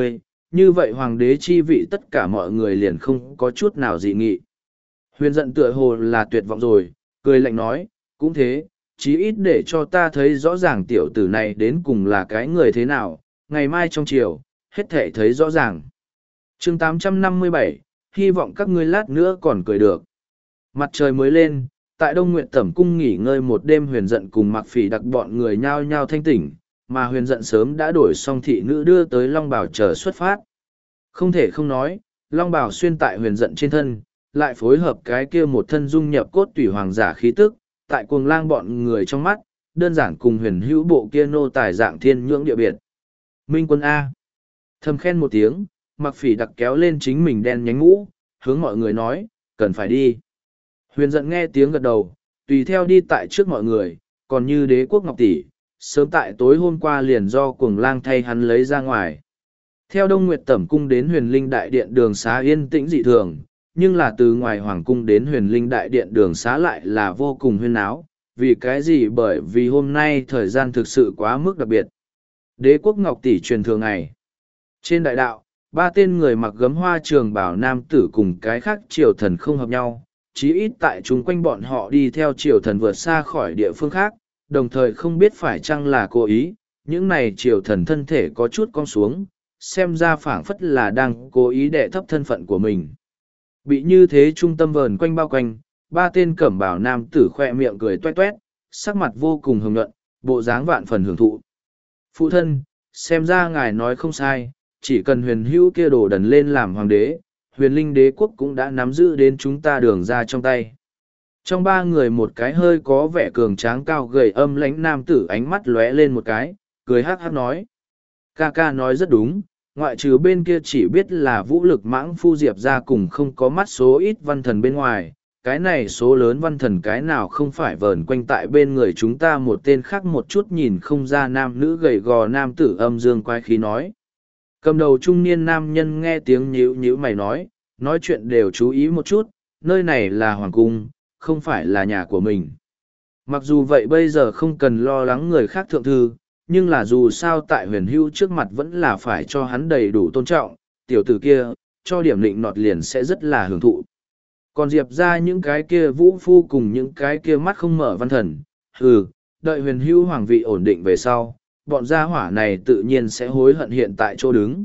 như vậy hoàng đế chi vị tất cả mọi người liền không có chút nào dị nghị. Huyền giận tựa hồ là tuyệt vọng rồi, cười lạnh nói, cũng thế, chí ít để cho ta thấy rõ ràng tiểu tử này đến cùng là cái người thế nào, ngày mai trong chiều, hết thể thấy rõ ràng. chương tám trăm năm mươi bảy, hy vọng các ngươi lát nữa còn cười được. Mặt trời mới lên, tại Đông Nguyện Tẩm Cung nghỉ ngơi một đêm huyền giận cùng mặc phỉ đặc bọn người nhao nhao thanh tỉnh, mà huyền giận sớm đã đổi xong thị nữ đưa tới Long Bảo chờ xuất phát. Không thể không nói, Long Bảo xuyên tại huyền giận trên thân, lại phối hợp cái kia một thân dung nhập cốt tủy hoàng giả khí tức, tại cuồng lang bọn người trong mắt, đơn giản cùng huyền hữu bộ kia nô tài dạng thiên nhưỡng địa biệt. Minh quân A. Thầm khen một tiếng, mặc phỉ đặc kéo lên chính mình đen nhánh mũ, hướng mọi người nói, cần phải đi. Huyền giận nghe tiếng gật đầu, tùy theo đi tại trước mọi người, còn như đế quốc ngọc tỷ, sớm tại tối hôm qua liền do cuồng lang thay hắn lấy ra ngoài. Theo Đông Nguyệt Tẩm Cung đến huyền linh đại điện đường xá yên tĩnh dị thường, nhưng là từ ngoài hoàng cung đến huyền linh đại điện đường xá lại là vô cùng huyên áo. Vì cái gì? Bởi vì hôm nay thời gian thực sự quá mức đặc biệt. Đế quốc ngọc tỷ truyền thừa ngày. Trên đại đạo, ba tên người mặc gấm hoa trường bảo nam tử cùng cái khác triều thần không hợp nhau, chí ít tại chúng quanh bọn họ đi theo triều thần vượt xa khỏi địa phương khác, đồng thời không biết phải chăng là cố ý, những này triều thần thân thể có chút cong xuống, xem ra phảng phất là đang cố ý đệ thấp thân phận của mình. Bị như thế trung tâm vờn quanh bao quanh, ba tên cẩm bảo nam tử khoe miệng cười toét toét, sắc mặt vô cùng hồng nhuận, bộ dáng vạn phần hưởng thụ. Phụ thân, xem ra ngài nói không sai, chỉ cần huyền hữu kia đổ đần lên làm hoàng đế, huyền linh đế quốc cũng đã nắm giữ đến chúng ta đường ra trong tay. Trong ba người một cái hơi có vẻ cường tráng cao gầy âm lãnh nam tử ánh mắt lóe lên một cái, cười hát hát nói. Ca ca nói rất đúng, ngoại trừ bên kia chỉ biết là vũ lực mãng phu diệp ra cùng không có mắt số ít văn thần bên ngoài, cái này số lớn văn thần cái nào không phải vờn quanh tại bên người chúng ta một tên khác một chút nhìn không ra nam nữ gầy gò nam tử âm dương quái khí nói. Cầm đầu trung niên nam nhân nghe tiếng nhíu nhíu mày nói, nói chuyện đều chú ý một chút, nơi này là hoàng cung, không phải là nhà của mình. Mặc dù vậy bây giờ không cần lo lắng người khác thượng thư, nhưng là dù sao tại huyền hưu trước mặt vẫn là phải cho hắn đầy đủ tôn trọng, tiểu tử kia, cho điểm định nọt liền sẽ rất là hưởng thụ. Còn diệp ra những cái kia vũ phu cùng những cái kia mắt không mở văn thần, hừ, đợi huyền hưu hoàng vị ổn định về sau, bọn gia hỏa này tự nhiên sẽ hối hận hiện tại chỗ đứng.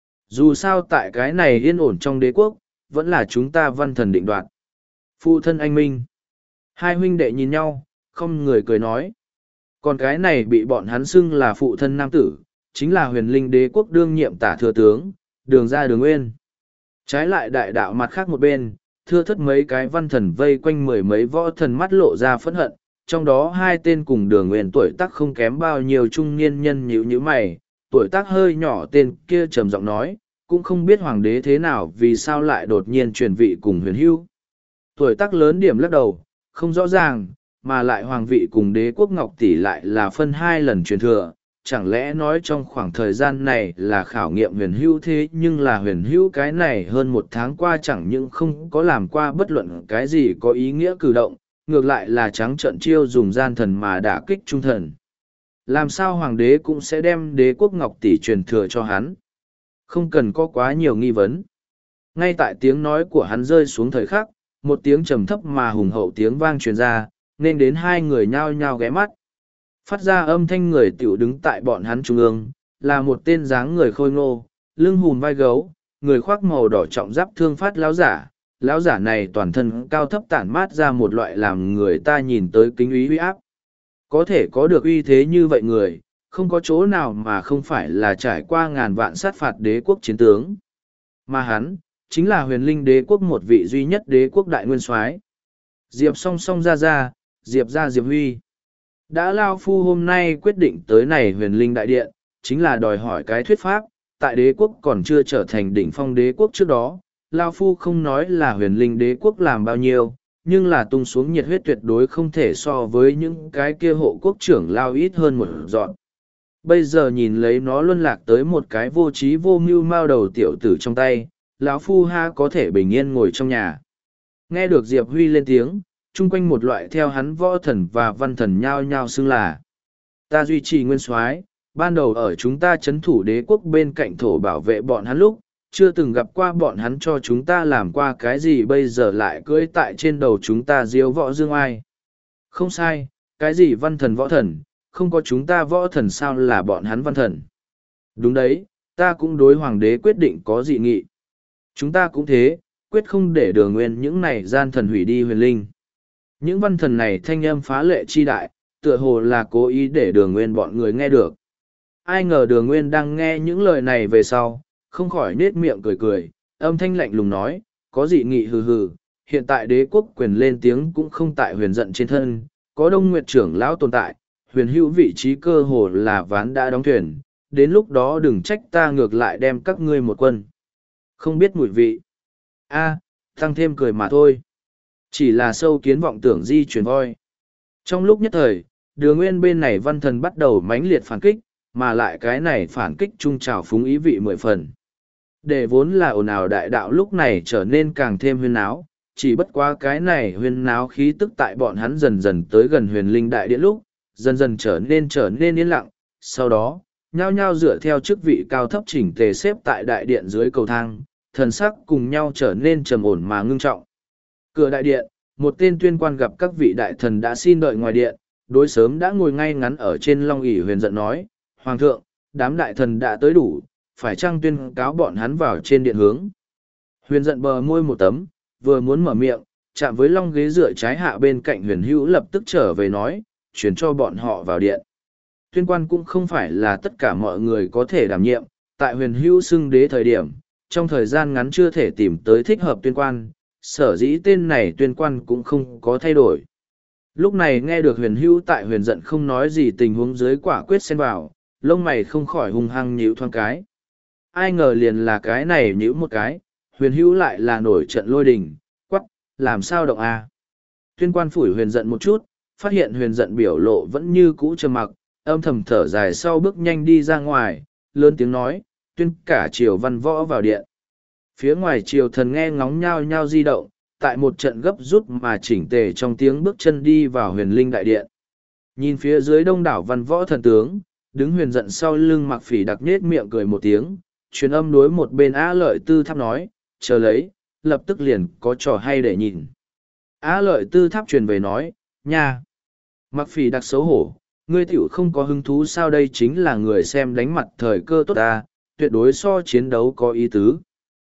Dù sao tại cái này yên ổn trong đế quốc, vẫn là chúng ta văn thần định đoạt. Phụ thân anh Minh. Hai huynh đệ nhìn nhau, không người cười nói. Còn cái này bị bọn hắn xưng là phụ thân nam tử, chính là huyền linh đế quốc đương nhiệm tả thừa tướng, đường ra đường nguyên. Trái lại đại đạo mặt khác một bên, thưa thất mấy cái văn thần vây quanh mười mấy võ thần mắt lộ ra phẫn hận, trong đó hai tên cùng đường nguyên tuổi tác không kém bao nhiêu trung niên nhân nhíu nhíu mày, tuổi tác hơi nhỏ tên kia trầm giọng nói, cũng không biết hoàng đế thế nào vì sao lại đột nhiên truyền vị cùng huyền hưu. Tuổi tác lớn điểm lắc đầu, không rõ ràng, mà lại hoàng vị cùng đế quốc ngọc tỷ lại là phân hai lần truyền thừa, chẳng lẽ nói trong khoảng thời gian này là khảo nghiệm huyền hữu thế nhưng là huyền hữu cái này hơn một tháng qua chẳng những không có làm qua bất luận cái gì có ý nghĩa cử động, ngược lại là trắng trận chiêu dùng gian thần mà đả kích trung thần. Làm sao hoàng đế cũng sẽ đem đế quốc ngọc tỷ truyền thừa cho hắn? Không cần có quá nhiều nghi vấn. Ngay tại tiếng nói của hắn rơi xuống thời khắc, một tiếng trầm thấp mà hùng hậu tiếng vang truyền ra, nên đến hai người nhao nhao ghé mắt. Phát ra âm thanh người tiểu đứng tại bọn hắn trung ương, là một tên dáng người khôi ngô, lưng hùm vai gấu, người khoác màu đỏ trọng giáp thương phát lão giả. Lão giả này toàn thân cao thấp tản mát ra một loại làm người ta nhìn tới kính ý uy áp. Có thể có được uy thế như vậy người, không có chỗ nào mà không phải là trải qua ngàn vạn sát phạt đế quốc chiến tướng. Mà hắn, chính là huyền linh đế quốc một vị duy nhất đế quốc đại nguyên soái. Diệp song song ra ra, Diệp ra Diệp Huy. Đã Lao Phu hôm nay quyết định tới này huyền linh đại điện, chính là đòi hỏi cái thuyết pháp, tại đế quốc còn chưa trở thành đỉnh phong đế quốc trước đó, Lao Phu không nói là huyền linh đế quốc làm bao nhiêu, nhưng là tung xuống nhiệt huyết tuyệt đối không thể so với những cái kia hộ quốc trưởng Lao ít hơn một dọn. Bây giờ nhìn lấy nó luân lạc tới một cái vô trí vô mưu mao đầu tiểu tử trong tay, lão Phu ha có thể bình yên ngồi trong nhà. Nghe được Diệp Huy lên tiếng, chung quanh một loại theo hắn võ thần và văn thần nhao nhao xưng là ta duy trì nguyên soái, Ban đầu ở chúng ta chấn thủ đế quốc bên cạnh thổ bảo vệ bọn hắn lúc, chưa từng gặp qua bọn hắn cho chúng ta làm qua cái gì bây giờ lại cưỡi tại trên đầu chúng ta diếu võ dương ai. Không sai, cái gì văn thần võ thần, không có chúng ta võ thần sao là bọn hắn văn thần. Đúng đấy, ta cũng đối hoàng đế quyết định có dị nghị. Chúng ta cũng thế, quyết không để đường nguyên những này gian thần hủy đi huyền linh. Những văn thần này thanh âm phá lệ chi đại, tựa hồ là cố ý để đường nguyên bọn người nghe được. Ai ngờ đường nguyên đang nghe những lời này về sau, không khỏi nết miệng cười cười, âm thanh lạnh lùng nói, có dị nghị hừ hừ, hiện tại đế quốc quyền lên tiếng cũng không tại huyền giận trên thân, có đông nguyệt trưởng lão tồn tại, huyền hữu vị trí cơ hồ là ván đã đóng thuyền, đến lúc đó đừng trách ta ngược lại đem các ngươi một quân. Không biết mùi vị. A, tăng thêm cười mà thôi. Chỉ là sâu kiến vọng tưởng di chuyển voi. Trong lúc nhất thời, đường nguyên bên này văn thần bắt đầu mãnh liệt phản kích, mà lại cái này phản kích trung trào phúng ý vị mười phần. Để vốn là ồn ào đại đạo lúc này trở nên càng thêm huyên náo, chỉ bất quá cái này huyên náo khí tức tại bọn hắn dần dần tới gần huyền linh đại điện lúc, dần dần trở nên trở nên yên lặng, sau đó, nhao nhao dựa theo chức vị cao thấp chỉnh tề xếp tại đại điện dưới cầu thang, thần sắc cùng nhau trở nên trầm ổn mà ngưng trọng. Cửa đại điện, một tên tuyên quan gặp các vị đại thần đã xin đợi ngoài điện, đối sớm đã ngồi ngay ngắn ở trên long ỷ huyền giận nói, Hoàng thượng, đám đại thần đã tới đủ, phải chăng tuyên cáo bọn hắn vào trên điện hướng. Huyền giận bờ môi một tấm, vừa muốn mở miệng, chạm với long ghế dựa trái hạ bên cạnh huyền hữu lập tức trở về nói, chuyển cho bọn họ vào điện. Tuyên quan cũng không phải là tất cả mọi người có thể đảm nhiệm, tại huyền hữu xưng đế thời điểm, trong thời gian ngắn chưa thể tìm tới thích hợp tuyên quan, sở dĩ tên này tuyên quan cũng không có thay đổi. Lúc này nghe được huyền hữu tại huyền giận không nói gì tình huống dưới quả quyết xen vào, lông mày không khỏi hung hăng nhíu thoáng cái. Ai ngờ liền là cái này nhíu một cái, huyền hữu lại là nổi trận lôi đình, quắc, làm sao động a? À? Tuyên quan phủi huyền giận một chút, phát hiện huyền giận biểu lộ vẫn như cũ trầm mặc, âm thầm thở dài sau bước nhanh đi ra ngoài, lớn tiếng nói, tuyên cả triều văn võ vào điện. Phía ngoài triều thần nghe ngóng nhao nhao di động, tại một trận gấp rút mà chỉnh tề trong tiếng bước chân đi vào huyền linh đại điện. Nhìn phía dưới đông đảo văn võ thần tướng, đứng huyền giận sau lưng mặc phỉ đặc nết miệng cười một tiếng, truyền âm đối một bên á lợi tư tháp nói, chờ lấy, lập tức liền có trò hay để nhìn. Á lợi tư tháp truyền về nói, nha. Mặc phỉ đặc xấu hổ, ngươi tiểu không có hứng thú sao đây chính là người xem đánh mặt thời cơ tốt ta, tuyệt đối so chiến đấu có ý tứ.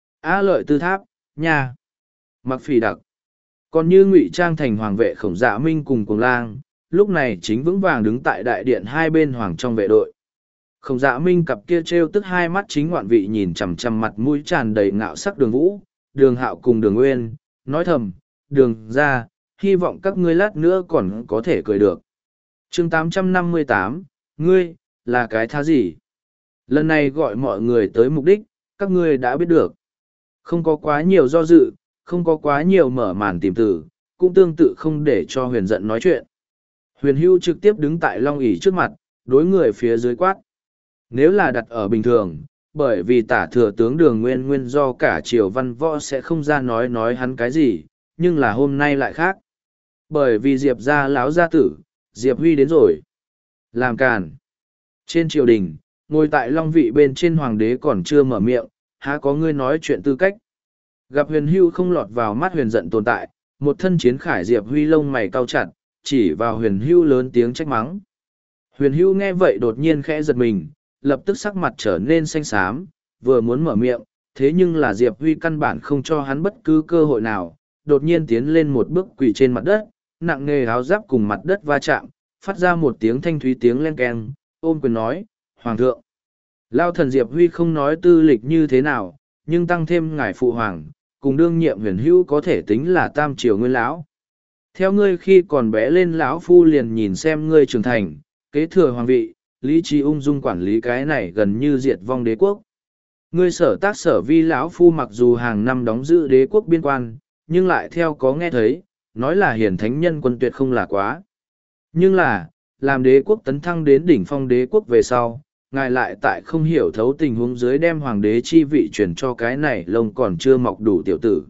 Á lợi tư tháp, nha. Mặc phỉ đặc. Còn như ngụy trang thành hoàng vệ khổng dạ minh cùng cuồng lang, lúc này chính vững vàng đứng tại đại điện hai bên hoàng trong vệ đội. Khổng dạ minh cặp kia trêu tức hai mắt chính ngoạn vị nhìn chằm chằm mặt mũi tràn đầy ngạo sắc đường vũ, đường hạo cùng đường nguyên, nói thầm, đường ra, hy vọng các ngươi lát nữa còn có thể cười được. chương tám trăm năm mươi tám, ngươi, là cái thá gì? Lần này gọi mọi người tới mục đích, các ngươi đã biết được. Không có quá nhiều do dự, không có quá nhiều mở màn tìm từ, cũng tương tự không để cho huyền giận nói chuyện. Huyền hưu trực tiếp đứng tại long ỷ trước mặt, đối người phía dưới quát. Nếu là đặt ở bình thường, bởi vì tả thừa tướng đường nguyên nguyên do cả triều văn võ sẽ không ra nói nói hắn cái gì, nhưng là hôm nay lại khác. Bởi vì Diệp gia láo gia tử, Diệp Huy đến rồi. Làm càn. Trên triều đình, ngồi tại long vị bên trên hoàng đế còn chưa mở miệng, há có ngươi nói chuyện tư cách. Gặp huyền hưu không lọt vào mắt huyền giận tồn tại, một thân chiến khải Diệp Huy lông mày cau chặt, chỉ vào huyền hưu lớn tiếng trách mắng. Huyền hưu nghe vậy đột nhiên khẽ giật mình, lập tức sắc mặt trở nên xanh xám, vừa muốn mở miệng, thế nhưng là Diệp Huy căn bản không cho hắn bất cứ cơ hội nào, đột nhiên tiến lên một bước quỳ trên mặt đất, nặng nề áo giáp cùng mặt đất va chạm, phát ra một tiếng thanh thúy tiếng len keng, ôm quyền nói, Hoàng thượng. Lao thần Diệp Huy không nói tư lịch như thế nào, nhưng tăng thêm ngài phụ hoàng, cùng đương nhiệm huyền hữu có thể tính là tam triều nguyên lão. Theo ngươi khi còn bé lên lão phu liền nhìn xem ngươi trưởng thành, kế thừa hoàng vị, lý trí ung dung quản lý cái này gần như diệt vong đế quốc. Ngươi sở tác sở vi lão phu mặc dù hàng năm đóng giữ đế quốc biên quan, nhưng lại theo có nghe thấy, nói là hiển thánh nhân quân tuyệt không là quá. Nhưng là, làm đế quốc tấn thăng đến đỉnh phong đế quốc về sau, ngài lại tại không hiểu thấu tình huống dưới đem hoàng đế chi vị chuyển cho cái này lông còn chưa mọc đủ tiểu tử.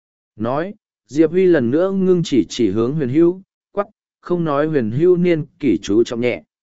Nói, Diệp Huy lần nữa ngưng chỉ chỉ hướng huyền hưu, quắc, không nói huyền hưu niên kỷ chú trọng nhẹ.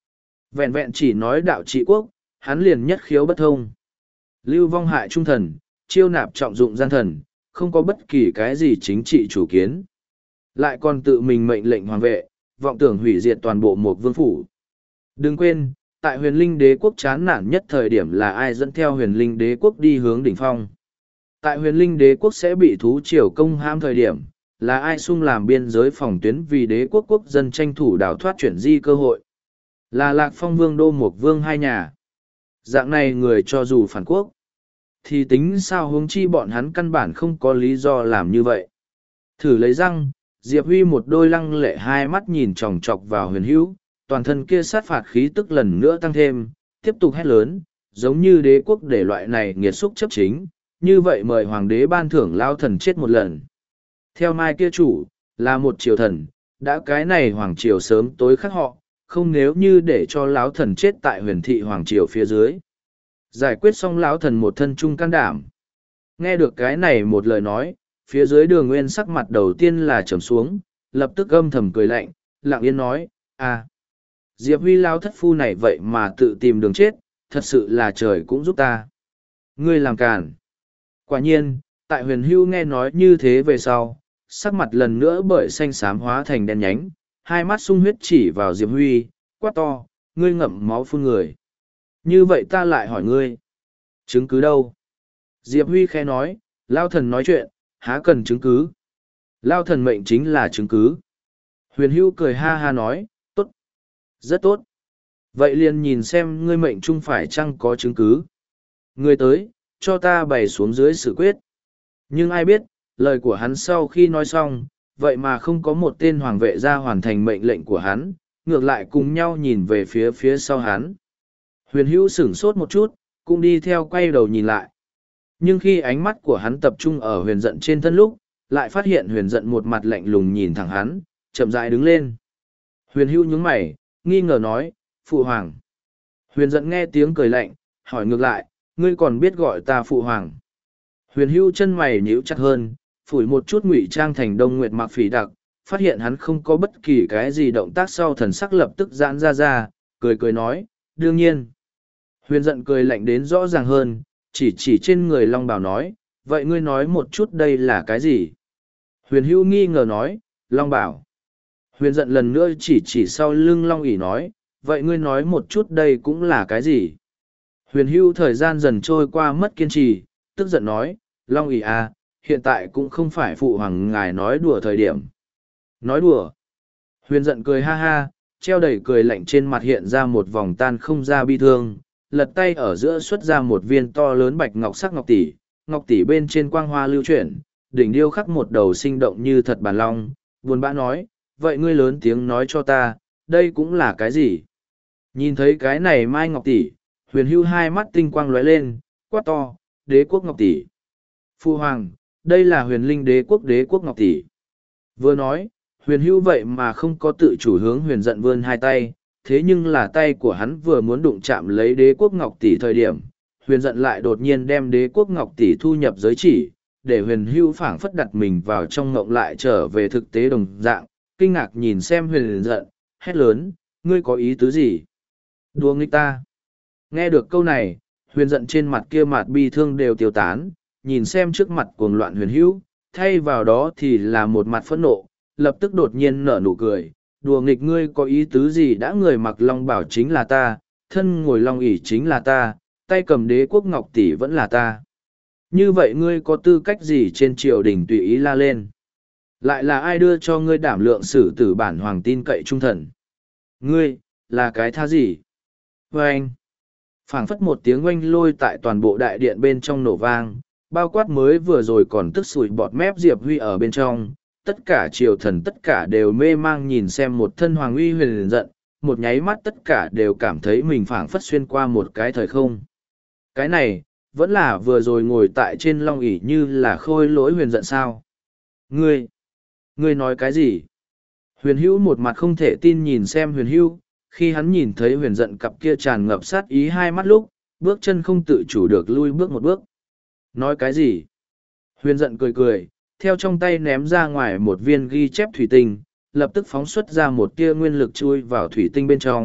Vẹn vẹn chỉ nói đạo trị quốc, hắn liền nhất khiếu bất thông. Lưu vong hại trung thần, chiêu nạp trọng dụng gian thần, không có bất kỳ cái gì chính trị chủ kiến. Lại còn tự mình mệnh lệnh hoàng vệ, vọng tưởng hủy diệt toàn bộ một vương phủ. Đừng quên, tại huyền linh đế quốc chán nản nhất thời điểm là ai dẫn theo huyền linh đế quốc đi hướng đỉnh phong. Tại huyền linh đế quốc sẽ bị thú triều công hãm thời điểm, là ai sung làm biên giới phòng tuyến vì đế quốc quốc dân tranh thủ đào thoát chuyển di cơ hội. Là Lạc Phong vương đô một vương hai nhà. Dạng này người cho dù phản quốc, thì tính sao huống chi bọn hắn căn bản không có lý do làm như vậy. Thử lấy răng, Diệp Huy một đôi lăng lệ hai mắt nhìn chòng chọc vào huyền hữu, toàn thân kia sát phạt khí tức lần nữa tăng thêm, tiếp tục hét lớn, giống như đế quốc để loại này nghiệt xúc chấp chính, như vậy mời hoàng đế ban thưởng lao thần chết một lần. Theo mai kia chủ, là một triều thần, đã cái này hoàng triều sớm tối khắc họ, không nếu như để cho lão thần chết tại huyền thị hoàng triều phía dưới. Giải quyết xong lão thần một thân trung can đảm. Nghe được cái này một lời nói, phía dưới đường nguyên sắc mặt đầu tiên là trầm xuống, lập tức âm thầm cười lạnh, lặng yên nói, à, Diệp Huy lao thất phu này vậy mà tự tìm đường chết, thật sự là trời cũng giúp ta. Ngươi làm càn. Quả nhiên, tại huyền hưu nghe nói như thế về sau, sắc mặt lần nữa bởi xanh xám hóa thành đen nhánh, hai mắt sung huyết chỉ vào Diệp Huy, quát to, ngươi ngậm máu phun người. Như vậy ta lại hỏi ngươi, chứng cứ đâu? Diệp Huy khẽ nói, lao thần nói chuyện, há cần chứng cứ. Lao thần mệnh chính là chứng cứ. Huyền hưu cười ha ha nói, tốt, rất tốt. Vậy liền nhìn xem ngươi mệnh chung phải chăng có chứng cứ. Ngươi tới, cho ta bày xuống dưới xử quyết. Nhưng ai biết, lời của hắn sau khi nói xong, vậy mà không có một tên hoàng vệ ra hoàn thành mệnh lệnh của hắn, ngược lại cùng nhau nhìn về phía phía sau hắn. Huyền hữu sửng sốt một chút, cũng đi theo quay đầu nhìn lại. Nhưng khi ánh mắt của hắn tập trung ở huyền giận trên thân lúc, lại phát hiện huyền giận một mặt lạnh lùng nhìn thẳng hắn, chậm rãi đứng lên. Huyền hữu nhướng mày, nghi ngờ nói, phụ hoàng. Huyền giận nghe tiếng cười lạnh, hỏi ngược lại, ngươi còn biết gọi ta phụ hoàng. Huyền hữu chân mày nhíu chặt hơn, phủi một chút ngụy trang thành đông nguyệt mặc phỉ đặc, phát hiện hắn không có bất kỳ cái gì động tác sau thần sắc lập tức giãn ra ra, cười cười nói, đương nhiên. Huyền giận cười lạnh đến rõ ràng hơn, chỉ chỉ trên người Long Bảo nói, vậy ngươi nói một chút đây là cái gì? Huyền hữu nghi ngờ nói, Long Bảo. Huyền giận lần nữa chỉ chỉ sau lưng Long ỷ nói, vậy ngươi nói một chút đây cũng là cái gì? Huyền hữu thời gian dần trôi qua mất kiên trì, tức giận nói, Long ỷ à, hiện tại cũng không phải phụ hoàng ngài nói đùa thời điểm. Nói đùa. Huyền giận cười ha ha, treo đầy cười lạnh trên mặt hiện ra một vòng tan không ra bi thương, lật tay ở giữa xuất ra một viên to lớn bạch ngọc sắc ngọc tỷ, ngọc tỷ bên trên quang hoa lưu chuyển, đỉnh điêu khắc một đầu sinh động như thật bản long, buồn bã nói, vậy ngươi lớn tiếng nói cho ta, đây cũng là cái gì? Nhìn thấy cái này mai ngọc tỷ, huyền hưu hai mắt tinh quang lóe lên, quát to, đế quốc ngọc tỷ. Phu hoàng, đây là huyền linh đế quốc đế quốc ngọc tỷ. Vừa nói, huyền hưu vậy mà không có tự chủ hướng huyền giận vươn hai tay, thế nhưng là tay của hắn vừa muốn đụng chạm lấy đế quốc ngọc tỷ thời điểm, huyền giận lại đột nhiên đem đế quốc ngọc tỷ thu nhập giới chỉ, để huyền hưu phảng phất đặt mình vào trong ngộng lại trở về thực tế đồng dạng, kinh ngạc nhìn xem huyền giận, hét lớn, ngươi có ý tứ gì? Đùa nghịch ta. Nghe được câu này, huyền giận trên mặt kia mặt bi thương đều tiêu tán, nhìn xem trước mặt cuồng loạn huyền hữu, thay vào đó thì là một mặt phẫn nộ, lập tức đột nhiên nở nụ cười, đùa nghịch ngươi có ý tứ gì đã người mặc long bảo chính là ta, thân ngồi long ỷ chính là ta, tay cầm đế quốc ngọc tỷ vẫn là ta. Như vậy ngươi có tư cách gì trên triều đình tùy ý la lên? Lại là ai đưa cho ngươi đảm lượng xử tử bản hoàng tin cậy trung thần? Ngươi, là cái tha gì? Và anh, phảng phất một tiếng oanh lôi tại toàn bộ đại điện bên trong nổ vang, bao quát mới vừa rồi còn tức sủi bọt mép Diệp Huy ở bên trong, tất cả triều thần tất cả đều mê mang nhìn xem một thân hoàng uy huyền giận, một nháy mắt tất cả đều cảm thấy mình phảng phất xuyên qua một cái thời không. Cái này, vẫn là vừa rồi ngồi tại trên long ỷ như là khôi lỗi huyền giận sao? Ngươi, ngươi nói cái gì? Huyền hữu một mặt không thể tin nhìn xem huyền hữu, khi hắn nhìn thấy huyền giận cặp kia tràn ngập sát ý hai mắt lúc, bước chân không tự chủ được lui bước một bước. Nói cái gì? Huyền giận cười cười, theo trong tay ném ra ngoài một viên ghi chép thủy tinh, lập tức phóng xuất ra một tia nguyên lực chui vào thủy tinh bên trong,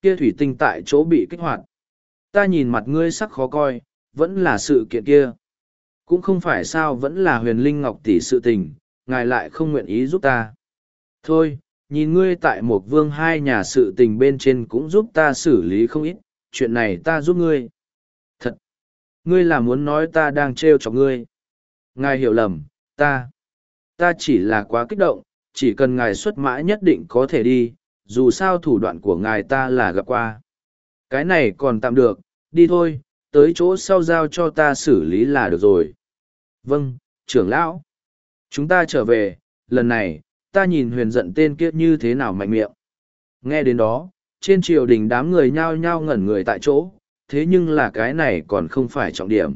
kia thủy tinh tại chỗ bị kích hoạt. Ta nhìn mặt ngươi sắc khó coi, vẫn là sự kiện kia. Cũng không phải sao vẫn là huyền linh ngọc tỷ sự tình, ngài lại không nguyện ý giúp ta. Thôi, nhìn ngươi tại một vương hai nhà sự tình bên trên cũng giúp ta xử lý không ít, chuyện này ta giúp ngươi. Thật! Ngươi là muốn nói ta đang trêu chọc ngươi. Ngài hiểu lầm, ta. Ta chỉ là quá kích động, chỉ cần ngài xuất mã nhất định có thể đi, dù sao thủ đoạn của ngài ta là gặp qua. Cái này còn tạm được, đi thôi, tới chỗ sau giao cho ta xử lý là được rồi. Vâng, trưởng lão. Chúng ta trở về, lần này, ta nhìn huyền giận tên kia như thế nào mạnh miệng. Nghe đến đó, trên triều đình đám người nhao nhao ngẩn người tại chỗ, thế nhưng là cái này còn không phải trọng điểm.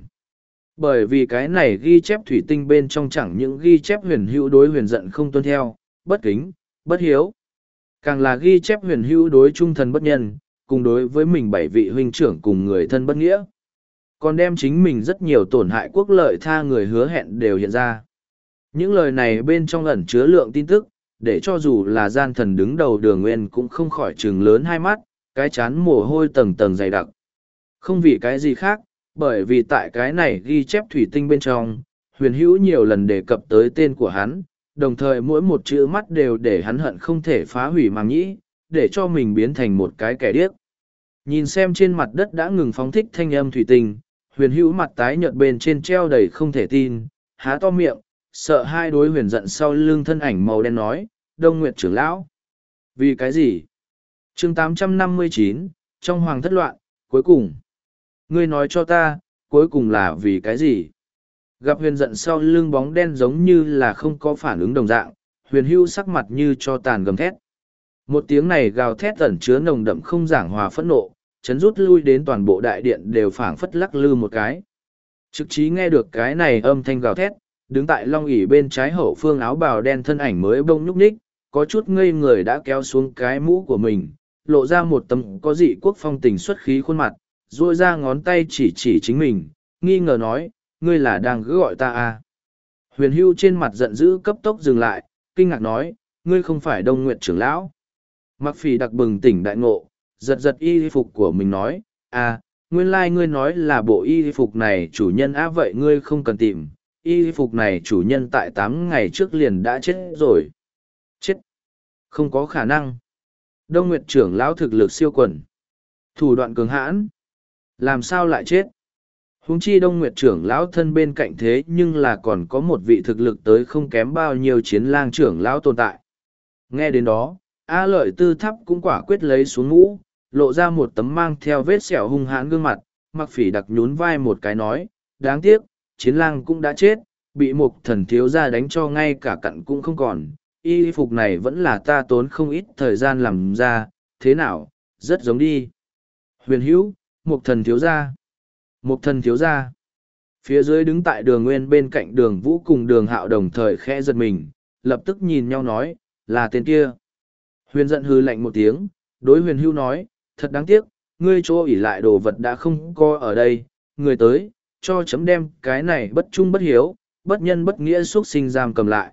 Bởi vì cái này ghi chép thủy tinh bên trong chẳng những ghi chép huyền hữu đối huyền giận không tuân theo, bất kính, bất hiếu. Càng là ghi chép huyền hữu đối trung thần bất nhân, cùng đối với mình bảy vị huynh trưởng cùng người thân bất nghĩa. Còn đem chính mình rất nhiều tổn hại quốc lợi tha người hứa hẹn đều hiện ra. Những lời này bên trong ẩn chứa lượng tin tức, để cho dù là gian thần đứng đầu Đường Nguyên cũng không khỏi trừng lớn hai mắt, cái chán mồ hôi tầng tầng dày đặc. Không vì cái gì khác, bởi vì tại cái này ghi chép thủy tinh bên trong, huyền hữu nhiều lần đề cập tới tên của hắn, đồng thời mỗi một chữ mắt đều để hắn hận không thể phá hủy màng nhĩ, để cho mình biến thành một cái kẻ điếc. Nhìn xem trên mặt đất đã ngừng phóng thích thanh âm thủy tinh, huyền hữu mặt tái nhợt bên trên treo đầy không thể tin, há to miệng, sợ hai đối huyền giận sau lưng thân ảnh màu đen nói, Đông Nguyệt trưởng lão. Vì cái gì? chương tám trăm năm mươi chín, trong hoàng thất loạn, cuối cùng. Ngươi nói cho ta, cuối cùng là vì cái gì? Gặp huyền giận sau lưng bóng đen giống như là không có phản ứng đồng dạng, huyền hưu sắc mặt như cho tàn gầm thét. Một tiếng này gào thét ẩn chứa nồng đậm không giảng hòa phẫn nộ, chấn rút lui đến toàn bộ đại điện đều phảng phất lắc lư một cái. Trực trí nghe được cái này âm thanh gào thét, đứng tại long ỷ bên trái hậu phương áo bào đen thân ảnh mới bông nhúc nhích, có chút ngây người đã kéo xuống cái mũ của mình, lộ ra một tấm có dị quốc phong tình xuất khí khuôn mặt, duỗi ra ngón tay chỉ chỉ chính mình, nghi ngờ nói, ngươi là đang cứ gọi ta à. Huyền hưu trên mặt giận dữ cấp tốc dừng lại, kinh ngạc nói, ngươi không phải Đông Nguyệt trưởng lão. Mặc phỉ đặc bừng tỉnh đại ngộ, giật giật y phục của mình nói, à, nguyên lai ngươi nói là bộ y phục này chủ nhân á vậy ngươi không cần tìm, y phục này chủ nhân tại tám ngày trước liền đã chết rồi. Chết? Không có khả năng. Đông Nguyệt trưởng lão thực lực siêu quần. Thủ đoạn cường hãn. Làm sao lại chết? Huống chi Đông Nguyệt trưởng lão thân bên cạnh thế nhưng là còn có một vị thực lực tới không kém bao nhiêu chiến lang trưởng lão tồn tại. Nghe đến đó, A Lợi Tư Thắp cũng quả quyết lấy xuống mũ, lộ ra một tấm mang theo vết sẹo hung hãn gương mặt, Mặc Phỉ đặc nhún vai một cái nói, đáng tiếc, chiến lang cũng đã chết, bị một thần thiếu gia đánh cho ngay cả cặn cũng không còn. Y phục này vẫn là ta tốn không ít thời gian làm ra, thế nào, rất giống đi. Huyền hữu, một thần thiếu gia. Một thần thiếu gia. Phía dưới đứng tại đường nguyên bên cạnh đường vũ cùng đường hạo đồng thời khẽ giật mình, lập tức nhìn nhau nói, là tên kia. Huyền giận hư lạnh một tiếng, đối huyền hữu nói, thật đáng tiếc, ngươi chỗ ỉ lại đồ vật đã không có ở đây, người tới, cho chấm đem cái này bất trung bất hiếu, bất nhân bất nghĩa xuất sinh giam cầm lại.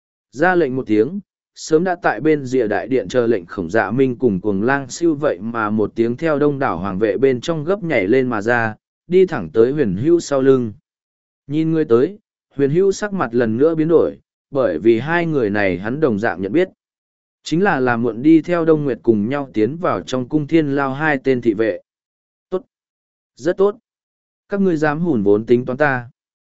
Ra lệnh một tiếng, sớm đã tại bên rìa đại điện chờ lệnh khổng dạ minh cùng cuồng lang siêu vậy mà một tiếng theo đông đảo hoàng vệ bên trong gấp nhảy lên mà ra, đi thẳng tới huyền hữu sau lưng. Nhìn người tới, huyền hữu sắc mặt lần nữa biến đổi, bởi vì hai người này hắn đồng dạng nhận biết. Chính là làm muộn đi theo Đông Nguyệt cùng nhau tiến vào trong cung thiên lao hai tên thị vệ. Tốt! Rất tốt! Các ngươi dám hùn vốn tính toán ta.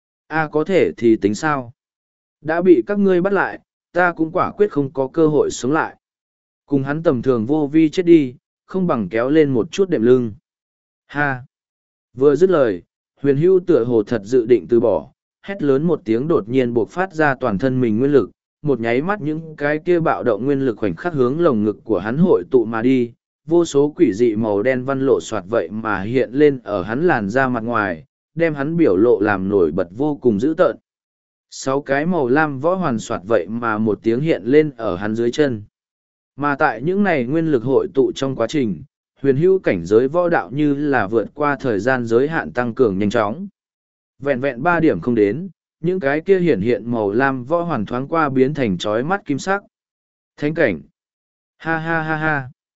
A có thể thì tính sao? Đã bị các ngươi bắt lại, ta cũng quả quyết không có cơ hội sống lại. Cùng hắn tầm thường vô vi chết đi, không bằng kéo lên một chút đệm lưng. Ha! Vừa dứt lời, huyền hưu tựa hồ thật dự định từ bỏ, hét lớn một tiếng đột nhiên buộc phát ra toàn thân mình nguyên lực, một nháy mắt những cái kia bạo động nguyên lực khoảnh khắc hướng lồng ngực của hắn hội tụ mà đi, vô số quỷ dị màu đen văn lộ soạt vậy mà hiện lên ở hắn làn da mặt ngoài, đem hắn biểu lộ làm nổi bật vô cùng dữ tợn. Sáu cái màu lam võ hoàn soạt vậy mà một tiếng hiện lên ở hắn dưới chân. Mà tại những này nguyên lực hội tụ trong quá trình, huyền hữu cảnh giới võ đạo như là vượt qua thời gian giới hạn tăng cường nhanh chóng. Vẹn vẹn ba điểm không đến, những cái kia hiển hiện màu lam võ hoàn thoáng qua biến thành trói mắt kim sắc. Thánh cảnh. Ha ha ha ha.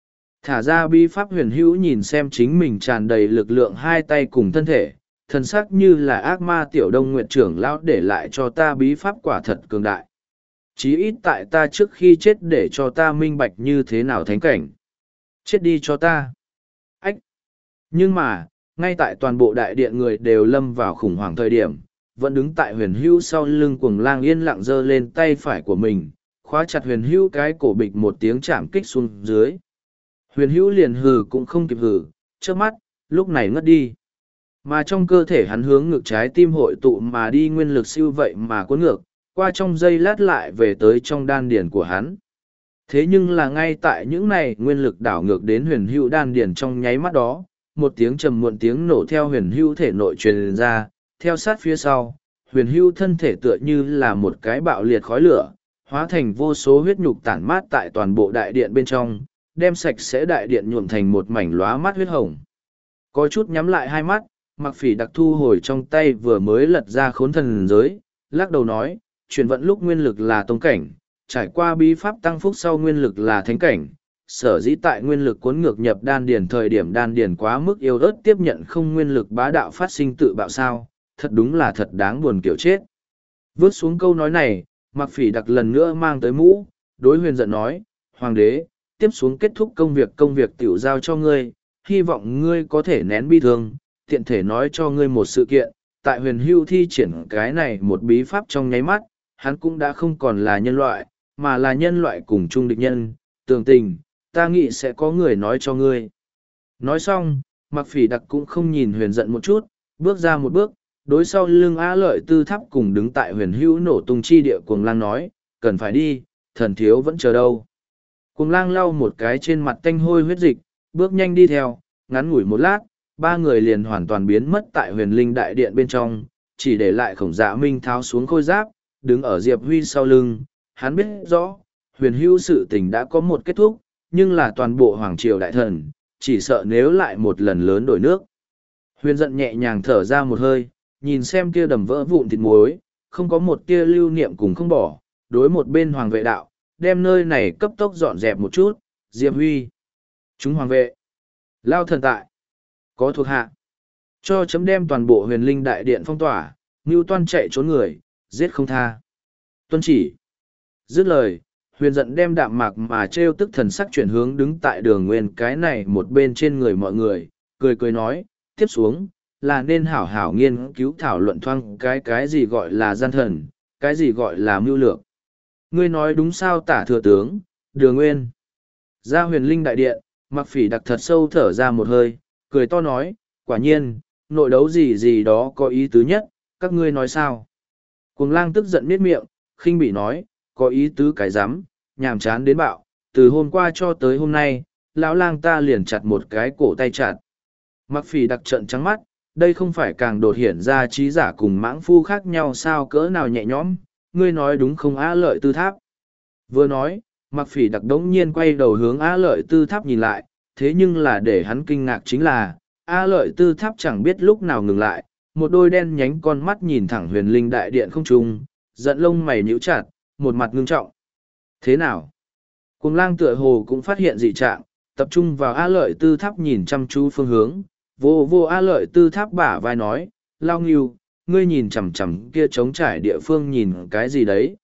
Thả ra bí pháp huyền hữu nhìn xem chính mình tràn đầy lực lượng hai tay cùng thân thể, thân sắc như là ác ma tiểu đông nguyện trưởng lão để lại cho ta bí pháp quả thật cường đại. Chí ít tại ta trước khi chết để cho ta minh bạch như thế nào thánh cảnh. Chết đi cho ta. Ách! Nhưng mà, ngay tại toàn bộ đại điện người đều lâm vào khủng hoảng thời điểm, vẫn đứng tại huyền hữu sau lưng cuồng lang yên lặng giơ lên tay phải của mình, khóa chặt huyền hữu cái cổ bịch một tiếng chạm kích xuống dưới. Huyền hữu liền hừ cũng không kịp hừ, trước mắt, lúc này ngất đi. Mà trong cơ thể hắn hướng ngược trái tim hội tụ mà đi nguyên lực siêu vậy mà cuốn ngược, qua trong giây lát lại về tới trong đan điền của hắn. Thế nhưng là ngay tại những này nguyên lực đảo ngược đến huyền hữu đan điền trong nháy mắt đó, một tiếng trầm muộn tiếng nổ theo huyền hữu thể nội truyền ra, theo sát phía sau, huyền hữu thân thể tựa như là một cái bạo liệt khói lửa, hóa thành vô số huyết nhục tản mát tại toàn bộ đại điện bên trong, đem sạch sẽ đại điện nhuộm thành một mảnh lóa mắt huyết hồng. Có chút nhắm lại hai mắt, Mặc Phỉ Đặc thu hồi trong tay vừa mới lật ra khốn thần giới, lắc đầu nói, chuyển vận lúc nguyên lực là tông cảnh, trải qua bí pháp tăng phúc sau nguyên lực là thánh cảnh. Sở dĩ tại nguyên lực cuốn ngược nhập đan điền thời điểm đan điền quá mức yếu ớt tiếp nhận không nguyên lực bá đạo phát sinh tự bạo sao, thật đúng là thật đáng buồn kiểu chết. Vớt xuống câu nói này, Mặc Phỉ Đặc lần nữa mang tới mũ, đối huyền giận nói, Hoàng đế, tiếp xuống kết thúc công việc công việc tiểu giao cho ngươi, hy vọng ngươi có thể nén bi thương, tiện thể nói cho ngươi một sự kiện, tại huyền hưu thi triển cái này một bí pháp trong nháy mắt, hắn cũng đã không còn là nhân loại, mà là nhân loại cùng chung địch nhân, tường tình, ta nghĩ sẽ có người nói cho ngươi. Nói xong, Mặc Phỉ Đặc cũng không nhìn huyền giận một chút, bước ra một bước, đối sau lưng Á Lợi Tư Tháp cùng đứng tại huyền hữu nổ tung chi địa cuồng lang nói, cần phải đi, thần thiếu vẫn chờ đâu. Cuồng lang lau một cái trên mặt tanh hôi huyết dịch, bước nhanh đi theo, ngắn ngủi một lát, ba người liền hoàn toàn biến mất tại huyền linh đại điện bên trong, chỉ để lại Khổng Dạ Minh tháo xuống khôi giáp, đứng ở Diệp Huy sau lưng, hắn biết rõ, huyền hữu sự tình đã có một kết thúc, nhưng là toàn bộ Hoàng Triều Đại Thần, chỉ sợ nếu lại một lần lớn đổi nước. Huyền giận nhẹ nhàng thở ra một hơi, nhìn xem kia đầm vỡ vụn thịt muối, không có một tia lưu niệm cùng không bỏ, đối một bên hoàng vệ đạo, đem nơi này cấp tốc dọn dẹp một chút, Diệp Huy. Chúng hoàng vệ. Lao thần tại. Có thuộc hạ. Cho chấm đem toàn bộ huyền linh đại điện phong tỏa, Ngưu Toan chạy trốn người, giết không tha. Tuân chỉ. Dứt lời, huyền giận đem đạm mạc mà trêu tức thần sắc chuyển hướng đứng tại đường nguyên cái này một bên trên người mọi người, cười cười nói, tiếp xuống, là nên hảo hảo nghiên cứu thảo luận thoang cái cái gì gọi là gian thần, cái gì gọi là mưu lược. Ngươi nói đúng sao tả thừa tướng, đường nguyên. Ra huyền linh đại điện, Mặc Phỉ Đặc thật sâu thở ra một hơi, cười to nói, quả nhiên, nội đấu gì gì đó có ý tứ nhất, các ngươi nói sao. Cuồng lang tức giận miết miệng, khinh bị nói, có ý tứ cái rắm nhàm chán đến bạo, từ hôm qua cho tới hôm nay, lão lang ta liền chặt một cái cổ tay chặt. Mặc Phỉ Đặc trợn trắng mắt, đây không phải càng đột hiện ra trí giả cùng mãng phu khác nhau sao cỡ nào nhẹ nhõm, ngươi nói đúng không Á Lợi Tư Tháp. Vừa nói, Mặc Phỉ Đặc đống nhiên quay đầu hướng Á Lợi Tư Tháp nhìn lại, thế nhưng là để hắn kinh ngạc chính là, Á Lợi Tư Tháp chẳng biết lúc nào ngừng lại, một đôi đen nhánh con mắt nhìn thẳng huyền linh đại điện không trung, giận lông mày nhíu chặt, một mặt ngưng trọng. Thế nào? Cuồng lang tựa hồ cũng phát hiện dị trạng, tập trung vào Á Lợi Tư Tháp nhìn chăm chú phương hướng, vô vô Á Lợi Tư Tháp bả vai nói, Lao Nghiêu, ngươi nhìn chằm chằm kia trống trải địa phương nhìn cái gì đấy?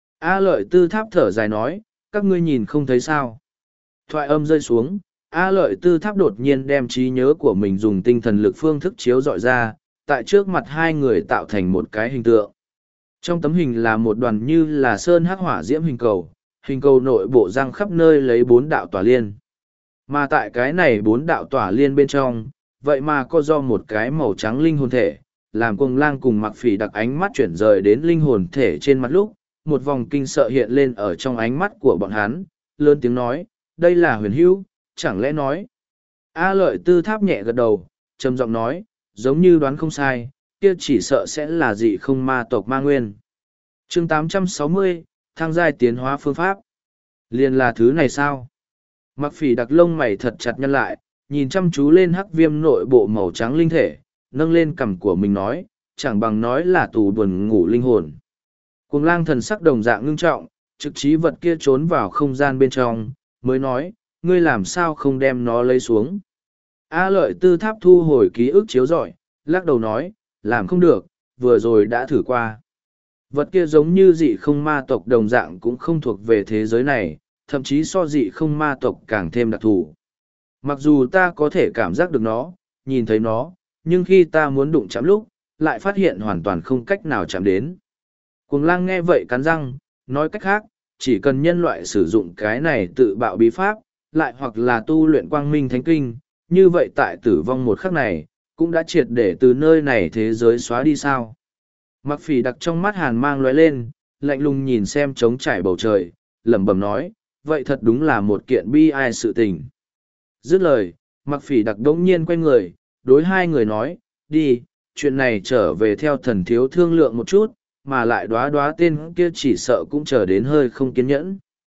Á Lợi Tư Tháp thở dài nói, các ngươi nhìn không thấy sao? Thoại âm rơi xuống, Á Lợi Tư Tháp đột nhiên đem trí nhớ của mình dùng tinh thần lực phương thức chiếu dọi ra, tại trước mặt hai người tạo thành một cái hình tượng. Trong tấm hình là một đoàn như là sơn hắc hỏa diễm hình cầu, hình cầu nội bộ răng khắp nơi lấy bốn đạo tỏa liên. Mà tại cái này bốn đạo tỏa liên bên trong, vậy mà có do một cái màu trắng linh hồn thể, làm Cuồng lang cùng Mặc Phỉ Đặc ánh mắt chuyển rời đến linh hồn thể trên mặt lúc, một vòng kinh sợ hiện lên ở trong ánh mắt của bọn hắn, lớn tiếng nói, đây là huyền hữu, chẳng lẽ nói. A Lợi Tư Tháp nhẹ gật đầu, trầm giọng nói, giống như đoán không sai, kia chỉ sợ sẽ là dị không ma tộc ma nguyên. chương tám trăm sáu mươi, thang giai tiến hóa phương pháp. Liền là thứ này sao? Mặc Phỉ Đặc lông mày thật chặt nhăn lại, nhìn chăm chú lên hắc viêm nội bộ màu trắng linh thể, nâng lên cằm của mình nói, chẳng bằng nói là tù buồn ngủ linh hồn. Cuồng lang thần sắc đồng dạng ngưng trọng, trực trí vật kia trốn vào không gian bên trong, mới nói, ngươi làm sao không đem nó lấy xuống. A Lợi Tư Tháp thu hồi ký ức chiếu rọi, lắc đầu nói, làm không được, vừa rồi đã thử qua. Vật kia giống như dị không ma tộc đồng dạng cũng không thuộc về thế giới này, thậm chí so dị không ma tộc càng thêm đặc thù. Mặc dù ta có thể cảm giác được nó, nhìn thấy nó, nhưng khi ta muốn đụng chạm lúc, lại phát hiện hoàn toàn không cách nào chạm đến. Cuồng lang nghe vậy cắn răng, nói cách khác, chỉ cần nhân loại sử dụng cái này tự bạo bí pháp, lại hoặc là tu luyện quang minh thánh kinh, như vậy tại tử vong một khắc này, cũng đã triệt để từ nơi này thế giới xóa đi sao. Mặc phỉ đặc trong mắt hàn mang lóe lên, lạnh lùng nhìn xem trống trải bầu trời, lẩm bẩm nói, vậy thật đúng là một kiện bi ai sự tình. Dứt lời, mặc phỉ đặc đống nhiên quay người, đối hai người nói, đi, chuyện này trở về theo thần thiếu thương lượng một chút, mà lại đoá đoá tên kia chỉ sợ cũng chờ đến hơi không kiên nhẫn.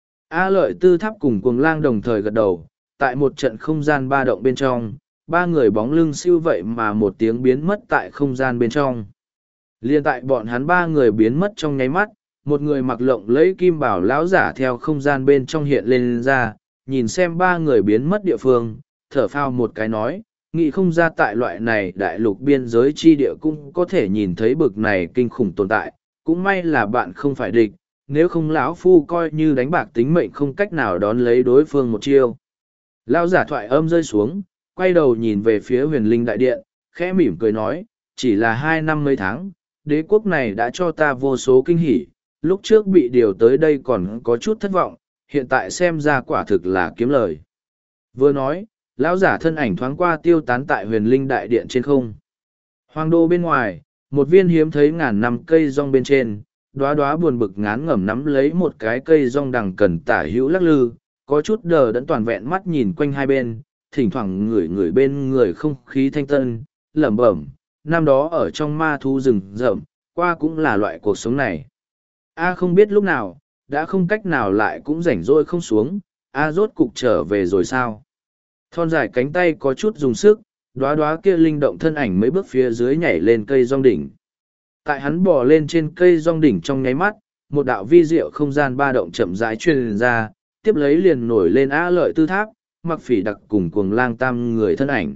A Lợi Tư Tháp cùng Cuồng Lang đồng thời gật đầu, tại một trận không gian ba động bên trong, ba người bóng lưng siêu vậy mà một tiếng biến mất tại không gian bên trong. Liên tại bọn hắn ba người biến mất trong nháy mắt, một người mặc lộng lẫy kim bảo lão giả theo không gian bên trong hiện lên ra, nhìn xem ba người biến mất địa phương, thở phào một cái nói, nghĩ không ra tại loại này đại lục biên giới chi địa cũng có thể nhìn thấy bực này kinh khủng tồn tại, cũng may là bạn không phải địch, nếu không lão phu coi như đánh bạc tính mệnh không cách nào đón lấy đối phương một chiêu. Lão giả thoại âm rơi xuống, quay đầu nhìn về phía huyền linh đại điện, khẽ mỉm cười nói, chỉ là hai năm mấy tháng, đế quốc này đã cho ta vô số kinh hỉ, lúc trước bị điều tới đây còn có chút thất vọng, hiện tại xem ra quả thực là kiếm lời. Vừa nói, lão giả thân ảnh thoáng qua tiêu tán tại huyền linh đại điện trên không. Hoàng đô bên ngoài, một viên hiếm thấy ngàn năm cây rong bên trên, đóa đóa buồn bực ngán ngẩm nắm lấy một cái cây rong đằng cần tả hữu lắc lư, có chút đờ đẫn toàn vẹn mắt nhìn quanh hai bên, thỉnh thoảng ngửi ngửi bên người không khí thanh tân, lẩm bẩm, năm đó ở trong ma thú rừng rậm, qua cũng là loại cuộc sống này. A không biết lúc nào, đã không cách nào lại cũng rảnh rỗi không xuống, A rốt cục trở về rồi sao? Thon dài cánh tay có chút dùng sức, đóa đóa kia linh động thân ảnh mấy bước phía dưới nhảy lên cây rong đỉnh. Tại hắn bò lên trên cây rong đỉnh trong nháy mắt, một đạo vi diệu không gian ba động chậm rãi truyền ra, tiếp lấy liền nổi lên A Lợi Tư Tháp, Mặc Phỉ đặc cùng Cuồng Lang tam người thân ảnh.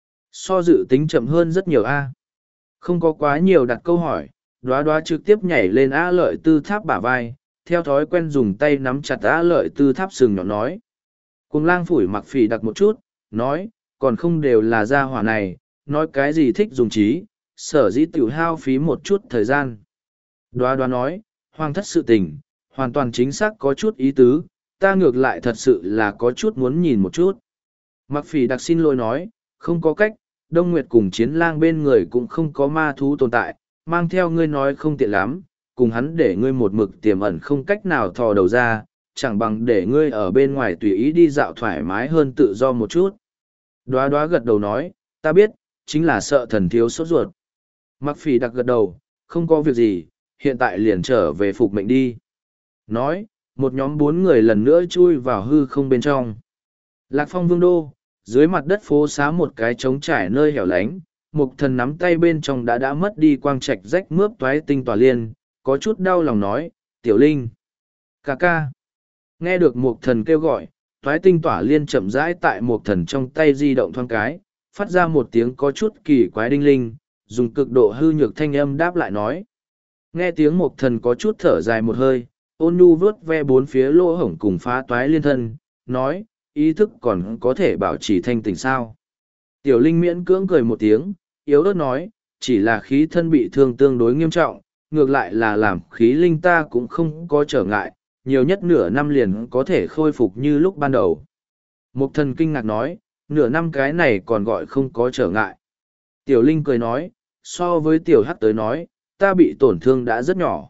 So dự tính chậm hơn rất nhiều A. Không có quá nhiều đặt câu hỏi, đóa đóa trực tiếp nhảy lên A Lợi Tư Tháp bả vai, theo thói quen dùng tay nắm chặt A Lợi Tư Tháp sừng nhọn nói. Cuồng Lang phủi Mặc Phỉ đặc một chút, nói, còn không đều là gia hỏa này, nói cái gì thích dùng trí, sở dĩ tiểu hao phí một chút thời gian. Đóa đóa nói, hoàng thất sự tình, hoàn toàn chính xác có chút ý tứ, ta ngược lại thật sự là có chút muốn nhìn một chút. Mặc Phỉ đặc xin lỗi nói, không có cách, Đông Nguyệt cùng chiến lang bên người cũng không có ma thú tồn tại, mang theo ngươi nói không tiện lắm, cùng hắn để ngươi một mực tiềm ẩn không cách nào thò đầu ra, chẳng bằng để ngươi ở bên ngoài tùy ý đi dạo thoải mái hơn tự do một chút. Đóa đóa gật đầu nói, ta biết, chính là sợ thần thiếu sốt ruột. Mặc Phỉ đặc gật đầu, không có việc gì, hiện tại liền trở về phục mệnh đi. Nói, một nhóm bốn người lần nữa chui vào hư không bên trong. Lạc Phong Vương đô, dưới mặt đất phố xá một cái trống trải nơi hẻo lánh, Mục Thần nắm tay bên trong đã đã mất đi quang trạch rách mướp toái tinh tỏa liên, có chút đau lòng nói, Tiểu Linh. Ca ca. Nghe được Mục Thần kêu gọi, toái tinh tỏa liên chậm rãi tại Mục Thần trong tay di động thoáng cái, phát ra một tiếng có chút kỳ quái đinh linh, dùng cực độ hư nhược thanh âm đáp lại nói. Nghe tiếng Mục Thần có chút thở dài một hơi, ôn nhu vớt ve bốn phía lỗ hổng cùng phá toái liên thân, nói, ý thức còn có thể bảo trì thanh tỉnh sao. Tiểu Linh miễn cưỡng cười một tiếng, yếu ớt nói, chỉ là khí thân bị thương tương đối nghiêm trọng, ngược lại là làm khí linh ta cũng không có trở ngại, nhiều nhất nửa năm liền có thể khôi phục như lúc ban đầu. Mục Thần kinh ngạc nói, nửa năm cái này còn gọi không có trở ngại. Tiểu Linh cười nói, so với Tiểu Hắc tới nói, ta bị tổn thương đã rất nhỏ.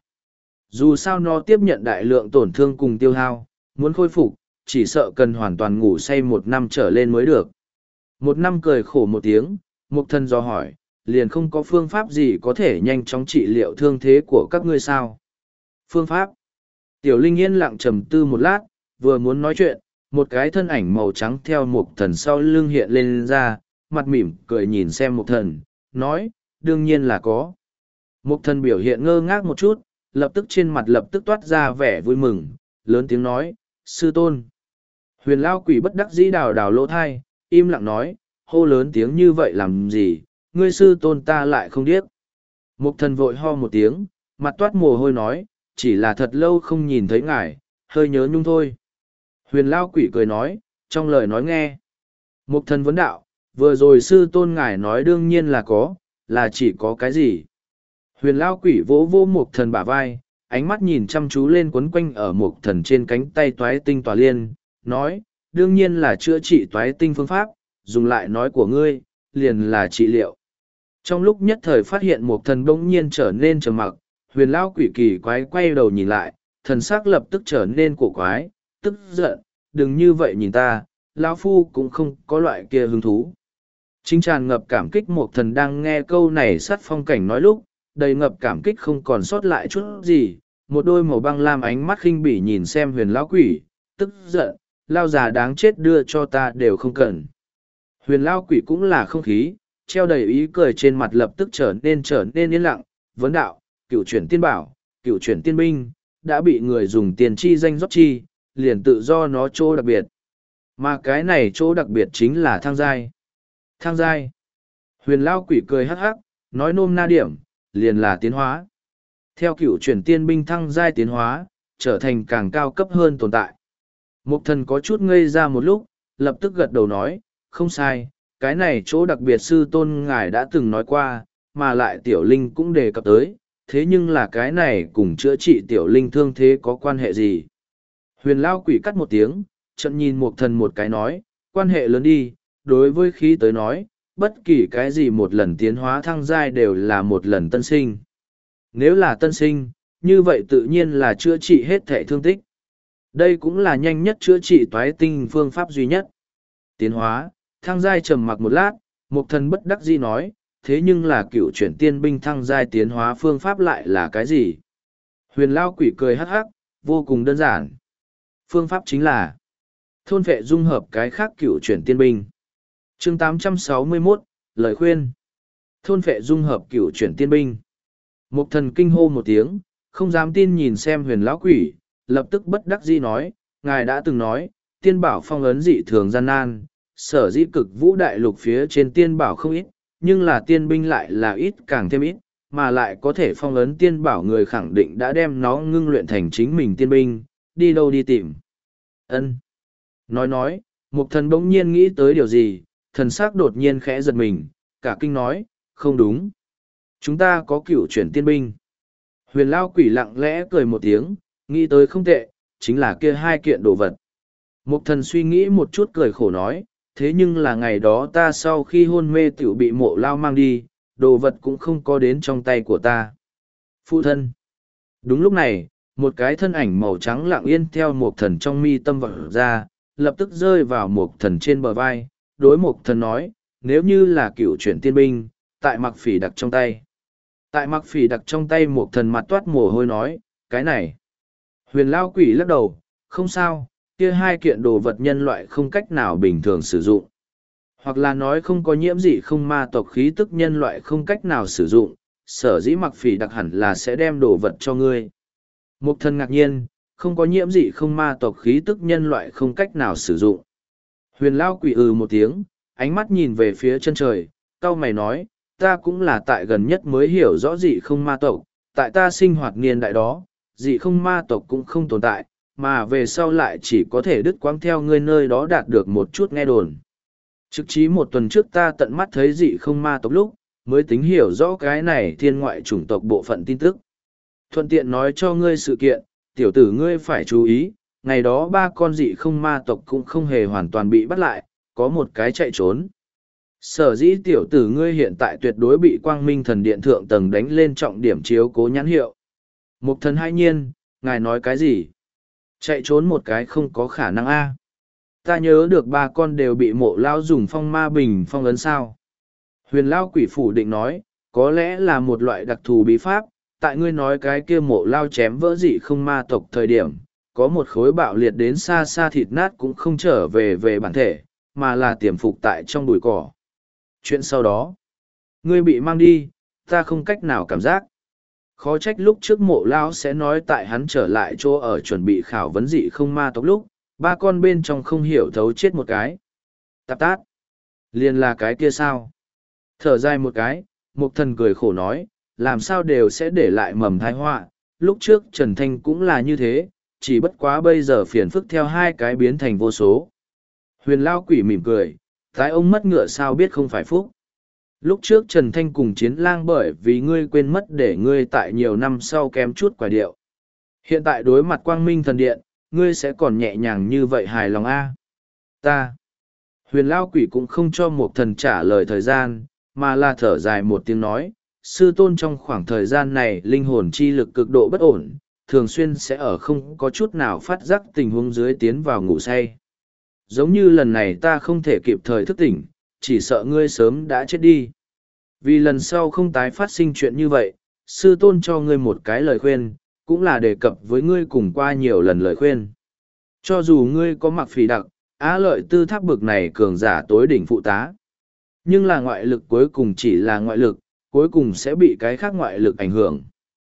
Dù sao nó tiếp nhận đại lượng tổn thương cùng tiêu hao, muốn khôi phục, chỉ sợ cần hoàn toàn ngủ say một năm trở lên mới được. Một năm cười khổ một tiếng, Mục Thần do hỏi, liền không có phương pháp gì có thể nhanh chóng trị liệu thương thế của các ngươi sao? Phương pháp? Tiểu Linh yên lặng trầm tư một lát, vừa muốn nói chuyện, một cái thân ảnh màu trắng theo Mục Thần sau lưng hiện lên ra, mặt mỉm cười nhìn xem Mục Thần, nói, đương nhiên là có. Mục Thần biểu hiện ngơ ngác một chút, lập tức trên mặt lập tức toát ra vẻ vui mừng, lớn tiếng nói, sư tôn. Huyền lao quỷ bất đắc dĩ đào đào lỗ thai, im lặng nói, hô lớn tiếng như vậy làm gì, ngươi sư tôn ta lại không điếc. Mục thần vội ho một tiếng, mặt toát mồ hôi nói, chỉ là thật lâu không nhìn thấy ngài, hơi nhớ nhung thôi. Huyền lao quỷ cười nói, trong lời nói nghe. Mục thần vấn đạo, vừa rồi sư tôn ngài nói đương nhiên là có, là chỉ có cái gì. Huyền lao quỷ vỗ vỗ mục thần bả vai, ánh mắt nhìn chăm chú lên quấn quanh ở mục thần trên cánh tay toái tinh tỏa liên, nói, đương nhiên là chữa trị toái tinh phương pháp, dùng lại nói của ngươi, liền là trị liệu. Trong lúc nhất thời phát hiện mục thần bỗng nhiên trở nên trầm mặc, huyền lao quỷ kỳ quái quay đầu nhìn lại, thần sắc lập tức trở nên cổ quái, tức giận, đừng như vậy nhìn ta, lão phu cũng không có loại kia hứng thú. Chính tràn ngập cảm kích mục thần đang nghe câu này sát phong cảnh nói lúc, đầy ngập cảm kích không còn sót lại chút gì, một đôi màu băng lam ánh mắt khinh bỉ nhìn xem huyền lão quỷ, tức giận, lao già đáng chết đưa cho ta đều không cần. Huyền lao quỷ cũng là không khí, treo đầy ý cười trên mặt lập tức trở nên trở nên yên lặng, vấn đạo, cựu chuyển tiên bảo, cựu chuyển tiên binh, đã bị người dùng tiền chi danh rót chi, liền tự do nó chỗ đặc biệt. Mà cái này chỗ đặc biệt chính là thang giai. Thang giai. Huyền lao quỷ cười hắc hắc, nói nôm na điểm, liền là tiến hóa. Theo cựu chuyển tiên binh thăng giai tiến hóa, trở thành càng cao cấp hơn tồn tại. Mục thần có chút ngây ra một lúc, lập tức gật đầu nói, không sai, cái này chỗ đặc biệt sư tôn ngài đã từng nói qua, mà lại tiểu linh cũng đề cập tới, thế nhưng là cái này cùng chữa trị tiểu linh thương thế có quan hệ gì? Huyền lao quỷ cắt một tiếng, trận nhìn mục thần một cái nói, quan hệ lớn đi, đối với khí tới nói, bất kỳ cái gì một lần tiến hóa thăng giai đều là một lần tân sinh. Nếu là tân sinh, như vậy tự nhiên là chữa trị hết thể thương tích. Đây cũng là nhanh nhất chữa trị toái tinh phương pháp duy nhất. Tiến hóa, thăng giai trầm mặc một lát, mục thần bất đắc dĩ nói, thế nhưng là cựu chuyển tiên binh thăng giai tiến hóa phương pháp lại là cái gì? Huyền lao quỷ cười hắc hắc, vô cùng đơn giản. Phương pháp chính là thôn vệ dung hợp cái khác cựu chuyển tiên binh. Chương tám trăm sáu mươi mốt, lời khuyên. Thôn vệ dung hợp cựu chuyển tiên binh. Mục thần kinh hô một tiếng, không dám tin nhìn xem huyền lão quỷ, lập tức bất đắc dĩ nói, ngài đã từng nói, tiên bảo phong ấn dị thường gian nan, sở dĩ cực vũ đại lục phía trên tiên bảo không ít, nhưng là tiên binh lại là ít càng thêm ít, mà lại có thể phong ấn tiên bảo người khẳng định đã đem nó ngưng luyện thành chính mình tiên binh, đi đâu đi tìm. Ân. Nói nói, mục thần bỗng nhiên nghĩ tới điều gì, thần sắc đột nhiên khẽ giật mình, cả kinh nói, không đúng. Chúng ta có cựu chuyển tiên binh. Huyền lao quỷ lặng lẽ cười một tiếng, nghĩ tới không tệ, chính là kia hai kiện đồ vật. Mục thần suy nghĩ một chút cười khổ nói, thế nhưng là ngày đó ta sau khi hôn mê tiểu bị mộ lao mang đi, đồ vật cũng không có đến trong tay của ta. Phụ thân. Đúng lúc này, một cái thân ảnh màu trắng lặng yên theo mục thần trong mi tâm vật ra, lập tức rơi vào mục thần trên bờ vai, đối mục thần nói, nếu như là cựu chuyển tiên binh, tại mặc phỉ đặc trong tay. Tại mặc phỉ đặc trong tay mục thần mặt toát mồ hôi nói, cái này. Huyền lao quỷ lắc đầu, không sao, kia hai kiện đồ vật nhân loại không cách nào bình thường sử dụng. Hoặc là nói không có nhiễm dị không ma tộc khí tức nhân loại không cách nào sử dụng, sở dĩ mặc phỉ đặc hẳn là sẽ đem đồ vật cho ngươi. Mục thần ngạc nhiên, không có nhiễm dị không ma tộc khí tức nhân loại không cách nào sử dụng. Huyền lao quỷ ừ một tiếng, ánh mắt nhìn về phía chân trời, cau mày nói, ta cũng là tại gần nhất mới hiểu rõ dị không ma tộc, tại ta sinh hoạt niên đại đó, dị không ma tộc cũng không tồn tại, mà về sau lại chỉ có thể đứt quãng theo ngươi nơi đó đạt được một chút nghe đồn. Trực chí một tuần trước ta tận mắt thấy dị không ma tộc lúc, mới tính hiểu rõ cái này thiên ngoại chủng tộc bộ phận tin tức. Thuận tiện nói cho ngươi sự kiện, tiểu tử ngươi phải chú ý, ngày đó ba con dị không ma tộc cũng không hề hoàn toàn bị bắt lại, có một cái chạy trốn. Sở dĩ tiểu tử ngươi hiện tại tuyệt đối bị quang minh thần điện thượng tầng đánh lên trọng điểm chiếu cố nhãn hiệu. Mục thần hai nhiên, ngài nói cái gì? Chạy trốn một cái không có khả năng a. Ta nhớ được ba con đều bị mộ lao dùng phong ma bình phong ấn sao. Huyền lao quỷ phủ định nói, có lẽ là một loại đặc thù bí pháp, tại ngươi nói cái kia mộ lao chém vỡ dị không ma tộc thời điểm, có một khối bạo liệt đến xa xa thịt nát cũng không trở về về bản thể, mà là tiềm phục tại trong bụi cỏ. Chuyện sau đó, ngươi bị mang đi, ta không cách nào cảm giác. Khó trách lúc trước mộ lao sẽ nói tại hắn trở lại chỗ ở chuẩn bị khảo vấn dị không ma tộc lúc, Ba con bên trong không hiểu thấu chết một cái. Tạp tát. Liền là cái kia sao? Thở dài một cái, Mục Thần cười khổ nói, làm sao đều sẽ để lại mầm tai họa. Lúc trước Trần Thanh cũng là như thế, chỉ bất quá bây giờ phiền phức theo hai cái biến thành vô số. Huyền Lao Quỷ mỉm cười, tái ông mất ngựa sao biết không phải phúc. Lúc trước Trần Thanh cùng Chiến Lang bởi vì ngươi quên mất để ngươi tại nhiều năm sau kém chút quả điệu. Hiện tại đối mặt Quang Minh Thần Điện, ngươi sẽ còn nhẹ nhàng như vậy hài lòng a? Ta. Huyền Lao Quỷ cũng không cho Mục Thần trả lời thời gian, mà là thở dài một tiếng nói, sư tôn trong khoảng thời gian này linh hồn chi lực cực độ bất ổn, thường xuyên sẽ ở không có chút nào phát giác tình huống dưới tiến vào ngủ say. Giống như lần này ta không thể kịp thời thức tỉnh, chỉ sợ ngươi sớm đã chết đi. Vì lần sau không tái phát sinh chuyện như vậy, sư tôn cho ngươi một cái lời khuyên, cũng là đề cập với ngươi cùng qua nhiều lần lời khuyên. Cho dù ngươi có mặc phỉ đặc, á lợi tư tháp bực này cường giả tối đỉnh phụ tá. Nhưng là ngoại lực cuối cùng chỉ là ngoại lực, cuối cùng sẽ bị cái khác ngoại lực ảnh hưởng.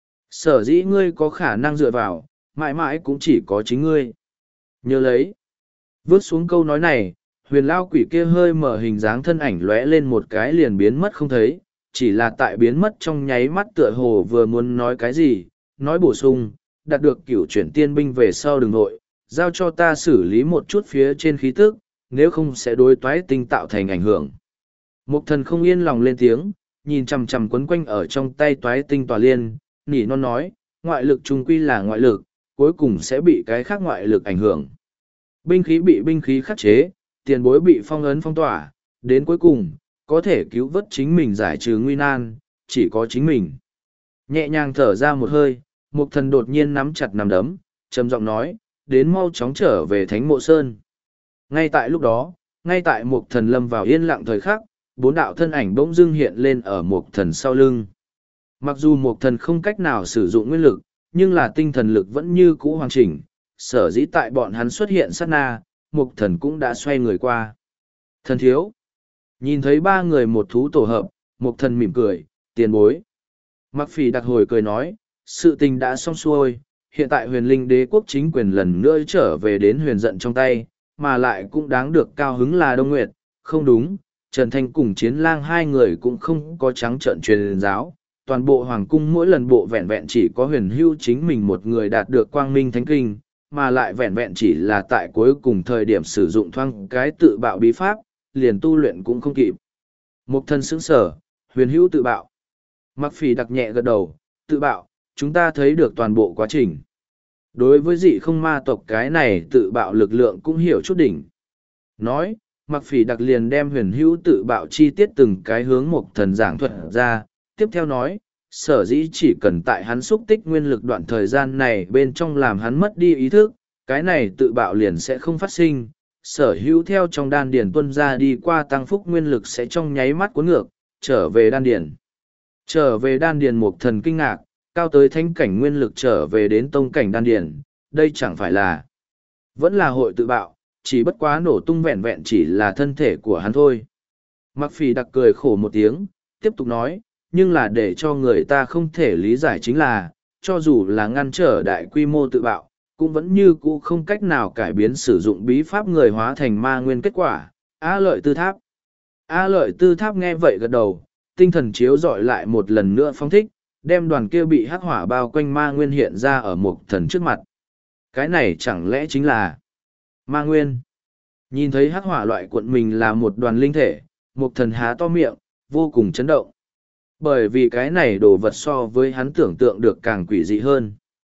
Sở dĩ ngươi có khả năng dựa vào, mãi mãi cũng chỉ có chính ngươi. Nhớ lấy. Vớt xuống câu nói này, huyền lao quỷ kia hơi mở hình dáng thân ảnh lóe lên một cái liền biến mất không thấy, chỉ là tại biến mất trong nháy mắt tựa hồ vừa muốn nói cái gì, nói bổ sung, đạt được cửu chuyển tiên binh về sau đường nội, giao cho ta xử lý một chút phía trên khí tức, nếu không sẽ đối toái tinh tạo thành ảnh hưởng. Mục Thần không yên lòng lên tiếng, nhìn chằm chằm quấn quanh ở trong tay toái tinh tòa liên, nỉ non nói, ngoại lực trung quy là ngoại lực, cuối cùng sẽ bị cái khác ngoại lực ảnh hưởng. Binh khí bị binh khí khắc chế, tiền bối bị phong ấn phong tỏa, đến cuối cùng, có thể cứu vớt chính mình giải trừ nguy nan, chỉ có chính mình. Nhẹ nhàng thở ra một hơi, Mục Thần đột nhiên nắm chặt nắm đấm, trầm giọng nói, đến mau chóng trở về Thánh Mộ Sơn. Ngay tại lúc đó, ngay tại Mục Thần lâm vào yên lặng thời khắc, bốn đạo thân ảnh bỗng dưng hiện lên ở Mục Thần sau lưng. Mặc dù Mục Thần không cách nào sử dụng nguyên lực, nhưng là tinh thần lực vẫn như cũ hoàn chỉnh, sở dĩ tại bọn hắn xuất hiện sát na, Mục Thần cũng đã xoay người qua. Thần thiếu. Nhìn thấy ba người một thú tổ hợp, Mục Thần mỉm cười, tiền bối. Mặc Phỉ đặc hồi cười nói, sự tình đã xong xuôi, hiện tại huyền linh đế quốc chính quyền lần nữa trở về đến huyền giận trong tay, mà lại cũng đáng được cao hứng là Đông Nguyệt, không đúng, Trần Thanh cùng Chiến Lang hai người cũng không có trắng trợn truyền giáo, toàn bộ hoàng cung mỗi lần bộ vẹn vẹn chỉ có huyền hưu chính mình một người đạt được quang minh thánh kinh, mà lại vẹn vẹn chỉ là tại cuối cùng thời điểm sử dụng thoang cái tự bạo bí pháp, liền tu luyện cũng không kịp. Mục Thần sững sở, huyền hữu tự bạo. Mặc Phỉ đặc nhẹ gật đầu, tự bạo, chúng ta thấy được toàn bộ quá trình. Đối với dị không ma tộc cái này tự bạo lực lượng cũng hiểu chút đỉnh. Nói, Mặc Phỉ đặc liền đem huyền hữu tự bạo chi tiết từng cái hướng Mục Thần giảng thuật ra, tiếp theo nói, sở dĩ chỉ cần tại hắn xúc tích nguyên lực đoạn thời gian này bên trong làm hắn mất đi ý thức, cái này tự bạo liền sẽ không phát sinh, sở hữu theo trong đan điền tuân ra đi qua tăng phúc nguyên lực sẽ trong nháy mắt cuốn ngược, trở về đan điền. Trở về đan điền Mục Thần kinh ngạc, cao tới thánh cảnh nguyên lực trở về đến tông cảnh đan điền, đây chẳng phải là vẫn là hội tự bạo, chỉ bất quá nổ tung vẹn vẹn chỉ là thân thể của hắn thôi. Mặc Phỉ đặc cười khổ một tiếng, tiếp tục nói, nhưng là để cho người ta không thể lý giải chính là, cho dù là ngăn trở đại quy mô tự bạo, cũng vẫn như cũ không cách nào cải biến sử dụng bí pháp người hóa thành ma nguyên kết quả. A lợi tư tháp. A lợi tư tháp nghe vậy gật đầu, tinh thần chiếu dọi lại một lần nữa phong thích, đem đoàn kia bị hắc hỏa bao quanh ma nguyên hiện ra ở Mục Thần trước mặt. Cái này chẳng lẽ chính là ma nguyên? Nhìn thấy hắc hỏa loại cuộn mình là một đoàn linh thể, Mục Thần há to miệng, vô cùng chấn động. Bởi vì cái này đồ vật so với hắn tưởng tượng được càng quỷ dị hơn.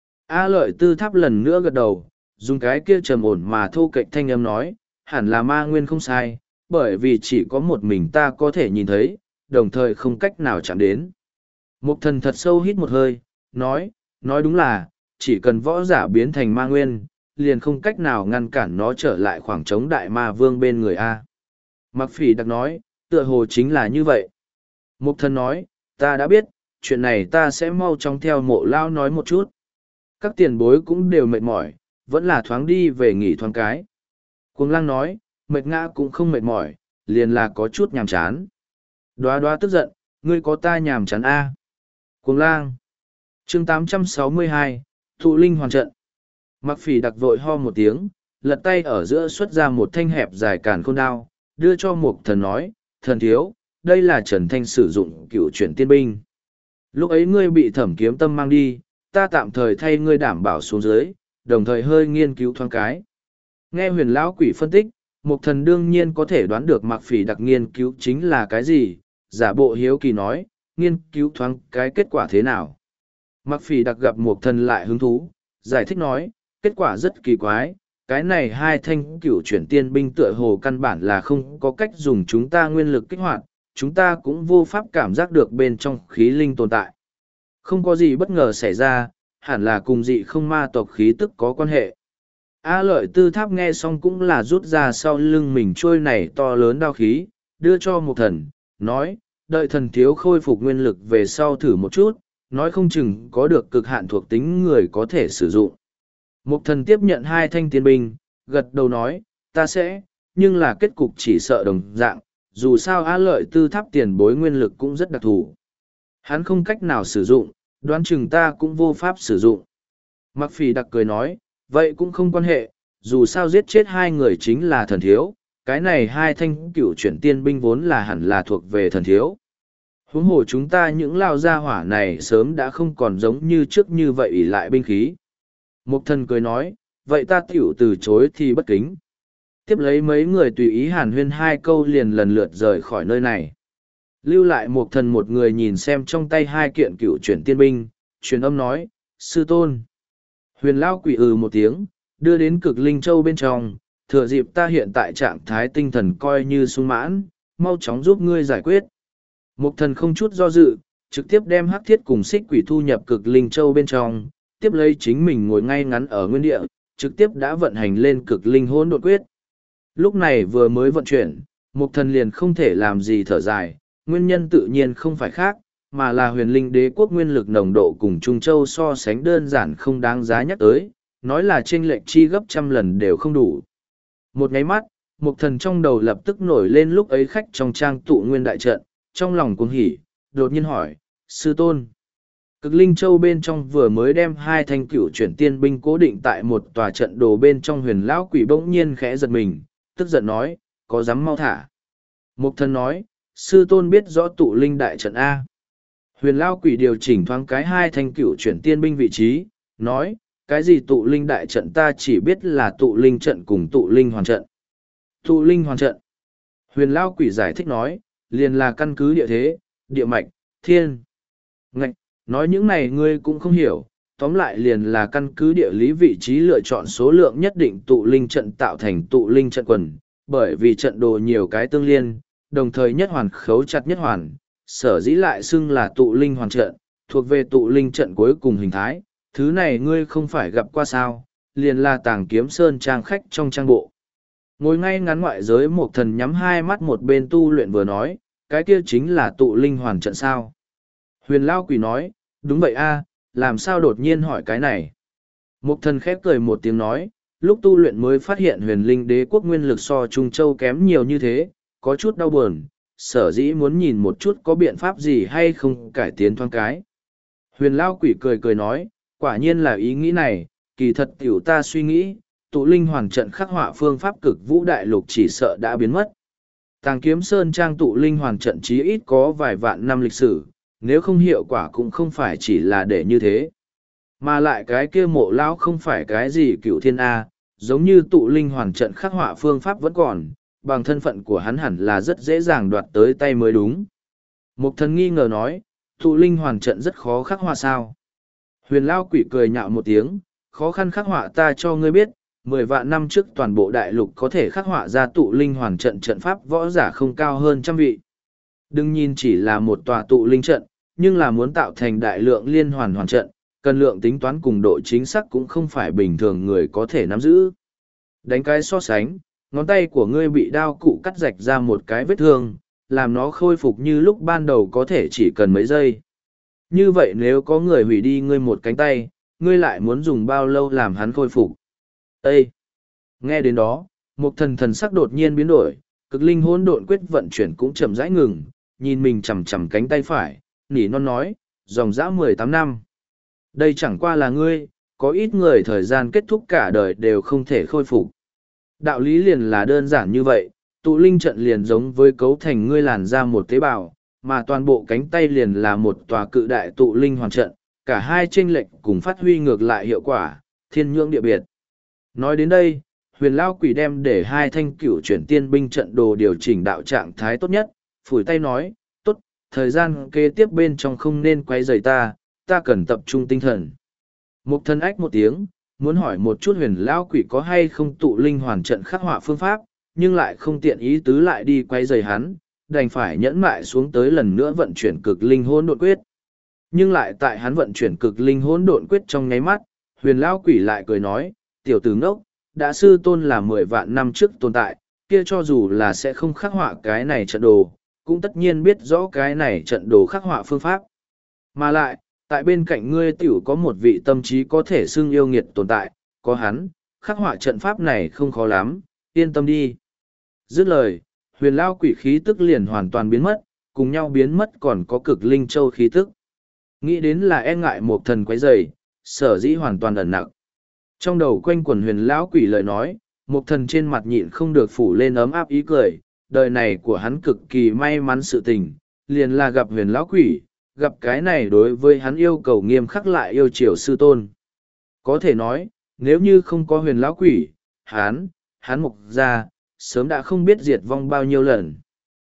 A lợi tư tháp lần nữa gật đầu, dùng cái kia trầm ổn mà thô kệch thanh âm nói, hẳn là ma nguyên không sai, bởi vì chỉ có một mình ta có thể nhìn thấy, đồng thời không cách nào chạm đến. Mục Thần thật sâu hít một hơi, nói, nói đúng là, chỉ cần võ giả biến thành ma nguyên, liền không cách nào ngăn cản nó trở lại khoảng trống đại ma vương bên người A. Mặc Phỉ đặc nói, tựa hồ chính là như vậy. Mục Thần nói, ta đã biết, chuyện này ta sẽ mau chóng theo Mộ Lao nói một chút. Các tiền bối cũng đều mệt mỏi, vẫn là thoáng đi về nghỉ thoáng cái. Cuồng Lang nói, mệt ngã cũng không mệt mỏi, liền là có chút nhàm chán. Đoá đoá tức giận, ngươi có ta nhàm chán A. Cuồng Lang. Chương tám trăm sáu mươi hai, Thụ Linh hoàn trận. Mặc Phỉ đặc vội ho một tiếng, lật tay ở giữa xuất ra một thanh hẹp dài càn khôn đao, đưa cho Mục Thần nói, thần thiếu, đây là Trần Thanh sử dụng cựu chuyển tiên binh. Lúc ấy ngươi bị Thẩm Kiếm Tâm mang đi, ta tạm thời thay ngươi đảm bảo xuống dưới, đồng thời hơi nghiên cứu thoáng cái. Nghe huyền lão quỷ phân tích, Mục Thần đương nhiên có thể đoán được Mạc Phỉ đặc nghiên cứu chính là cái gì, giả bộ hiếu kỳ nói, nghiên cứu thoáng cái kết quả thế nào. Mạc Phỉ đặc gặp Mục Thần lại hứng thú, giải thích nói, kết quả rất kỳ quái, cái này hai thanh cựu chuyển tiên binh tựa hồ căn bản là không có cách dùng chúng ta nguyên lực kích hoạt, chúng ta cũng vô pháp cảm giác được bên trong khí linh tồn tại. Không có gì bất ngờ xảy ra, hẳn là cùng dị không ma tộc khí tức có quan hệ. A Lợi Tư Tháp nghe xong cũng là rút ra sau lưng mình trôi này to lớn đao khí, đưa cho Mục Thần, nói, đợi thần thiếu khôi phục nguyên lực về sau thử một chút, nói không chừng có được cực hạn thuộc tính người có thể sử dụng. Mục Thần tiếp nhận hai thanh tiên binh, gật đầu nói, ta sẽ, nhưng là kết cục chỉ sợ đồng dạng, dù sao A Lợi Tư Tháp tiền bối nguyên lực cũng rất đặc thù. Hắn không cách nào sử dụng, đoán chừng ta cũng vô pháp sử dụng. Mạc Phỉ đặc cười nói, vậy cũng không quan hệ, dù sao giết chết hai người chính là thần thiếu, cái này hai thanh cựu chuyển tiên binh vốn là hẳn là thuộc về thần thiếu. Huống hồ chúng ta những lao gia hỏa này sớm đã không còn giống như trước như vậy ỷ lại binh khí. Mục Thần cười nói, vậy ta tiểu từ chối thì bất kính. Tiếp lấy mấy người tùy ý hàn huyên hai câu liền lần lượt rời khỏi nơi này. Lưu lại Mục Thần một người nhìn xem trong tay hai kiện cựu chuyển tiên binh, truyền âm nói, sư tôn. Huyền Lao quỷ ừ một tiếng, đưa đến Cực Linh Châu bên trong, thừa dịp ta hiện tại trạng thái tinh thần coi như sung mãn, mau chóng giúp ngươi giải quyết. Mục Thần không chút do dự, trực tiếp đem hắc thiết cùng xích quỷ thu nhập Cực Linh Châu bên trong, tiếp lấy chính mình ngồi ngay ngắn ở nguyên địa, trực tiếp đã vận hành lên Cực Linh Hỗn Độn Quyết. Lúc này vừa mới vận chuyển, Mục Thần liền không thể làm gì thở dài, nguyên nhân tự nhiên không phải khác, mà là huyền linh đế quốc nguyên lực nồng độ cùng Trung Châu so sánh đơn giản không đáng giá nhắc tới, nói là chênh lệch chi gấp trăm lần đều không đủ. Một nháy mắt, Mục Thần trong đầu lập tức nổi lên lúc ấy khách trong trang tụ nguyên đại trận, trong lòng cuồng hỉ, đột nhiên hỏi, sư tôn. Cực Linh Châu bên trong vừa mới đem hai thanh cửu chuyển tiên binh cố định tại một tòa trận đồ bên trong huyền lão quỷ bỗng nhiên khẽ giật mình, tức giận nói, có dám mau thả. Mục Thần nói, sư tôn biết rõ tụ linh đại trận A. Huyền lão quỷ điều chỉnh thoáng cái hai thanh cửu chuyển tiên binh vị trí, nói, cái gì tụ linh đại trận ta chỉ biết là tụ linh trận cùng tụ linh hoàn trận. Tụ linh hoàn trận. Huyền lão quỷ giải thích nói, liền là căn cứ địa thế, địa mạch, thiên. Ngạch, nói những này ngươi cũng không hiểu, tóm lại liền là căn cứ địa lý vị trí lựa chọn số lượng nhất định tụ linh trận tạo thành tụ linh trận quần, bởi vì trận đồ nhiều cái tương liên, đồng thời nhất hoàn khấu chặt nhất hoàn, sở dĩ lại xưng là tụ linh hoàn trận, thuộc về tụ linh trận cuối cùng hình thái, thứ này ngươi không phải gặp qua sao, liền là Tàng Kiếm Sơn trang khách trong trang bộ. Ngồi ngay ngắn ngoại giới Mục Thần nhắm hai mắt một bên tu luyện vừa nói, cái kia chính là tụ linh hoàn trận sao. Huyền Lao Quỷ nói, đúng vậy a, làm sao đột nhiên hỏi cái này. Mục Thần khép cười một tiếng nói, lúc tu luyện mới phát hiện huyền linh đế quốc nguyên lực so Trung Châu kém nhiều như thế, có chút đau buồn, sở dĩ muốn nhìn một chút có biện pháp gì hay không cải tiến thoáng cái. Huyền Lao Quỷ cười cười nói, quả nhiên là ý nghĩ này, kỳ thật tiểu ta suy nghĩ, tụ linh hoàn trận khắc họa phương pháp cực vũ đại lục chỉ sợ đã biến mất. Tàng Kiếm Sơn trang tụ linh hoàn trận chí ít có vài vạn năm lịch sử, nếu không hiệu quả cũng không phải chỉ là để như thế. Mà lại cái kia mộ lão không phải cái gì cựu thiên A, giống như tụ linh hoàn trận khắc họa phương pháp vẫn còn, bằng thân phận của hắn hẳn là rất dễ dàng đoạt tới tay mới đúng. Mục Thần nghi ngờ nói, tụ linh hoàn trận rất khó khắc họa sao. Huyền Lao Quỷ cười nhạo một tiếng, khó khăn khắc họa ta cho ngươi biết, mười vạn năm trước toàn bộ đại lục có thể khắc họa ra tụ linh hoàn trận trận pháp võ giả không cao hơn trăm vị. Đừng nhìn chỉ là một tòa tụ linh trận, nhưng là muốn tạo thành đại lượng liên hoàn hoàn trận, cần lượng tính toán cùng độ chính xác cũng không phải bình thường người có thể nắm giữ. Đánh cái so sánh, ngón tay của ngươi bị đao cụ cắt rạch ra một cái vết thương, làm nó khôi phục như lúc ban đầu có thể chỉ cần mấy giây. Như vậy nếu có người hủy đi ngươi một cánh tay, ngươi lại muốn dùng bao lâu làm hắn khôi phục? Ê! Nghe đến đó, Mục Thần thần sắc đột nhiên biến đổi, Cực Linh Hỗn Độn Quyết vận chuyển cũng chậm rãi ngừng, nhìn mình chằm chằm cánh tay phải, nỉ non nói, dòng dã mười tám năm. Đây chẳng qua là ngươi, có ít người thời gian kết thúc cả đời đều không thể khôi phục. Đạo lý liền là đơn giản như vậy, tụ linh trận liền giống với cấu thành ngươi làn ra một tế bào, mà toàn bộ cánh tay liền là một tòa cự đại tụ linh hoàn trận, cả hai chênh lệch cùng phát huy ngược lại hiệu quả, thiên nhưỡng địa biệt. Nói đến đây, huyền lao quỷ đem để hai thanh cửu chuyển tiên binh trận đồ điều chỉnh đạo trạng thái tốt nhất, phủi tay nói, tốt, thời gian kế tiếp bên trong không nên quay rời ta, ta cần tập trung tinh thần. Mục thân ách một tiếng, muốn hỏi một chút huyền lao quỷ có hay không tụ linh hoàn trận khắc họa phương pháp, nhưng lại không tiện ý tứ lại đi quay rời hắn, đành phải nhẫn mại xuống tới lần nữa vận chuyển cực linh hỗn độn quyết. Nhưng lại tại hắn vận chuyển cực linh hỗn độn quyết trong nháy mắt, huyền lao quỷ lại cười nói, tiểu tử ngốc, đã sư tôn là mười vạn năm trước tồn tại, kia cho dù là sẽ không khắc họa cái này trận đồ, cũng tất nhiên biết rõ cái này trận đồ khắc họa phương pháp. Mà lại, tại bên cạnh ngươi tiểu có một vị tâm trí có thể xưng yêu nghiệt tồn tại, có hắn, khắc họa trận pháp này không khó lắm, yên tâm đi. Dứt lời, huyền lao quỷ khí tức liền hoàn toàn biến mất, cùng nhau biến mất còn có cực linh châu khí tức. Nghĩ đến là e ngại một thần quấy rầy, sở dĩ hoàn toàn ẩn nặng. Trong đầu quanh quần huyền lão quỷ lời nói, một thần trên mặt nhịn không được phủ lên ấm áp ý cười, đời này của hắn cực kỳ may mắn sự tình, liền là gặp huyền lão quỷ, gặp cái này đối với hắn yêu cầu nghiêm khắc lại yêu chiều sư tôn. Có thể nói, nếu như không có huyền lão quỷ, hắn, hắn mục ra, sớm đã không biết diệt vong bao nhiêu lần.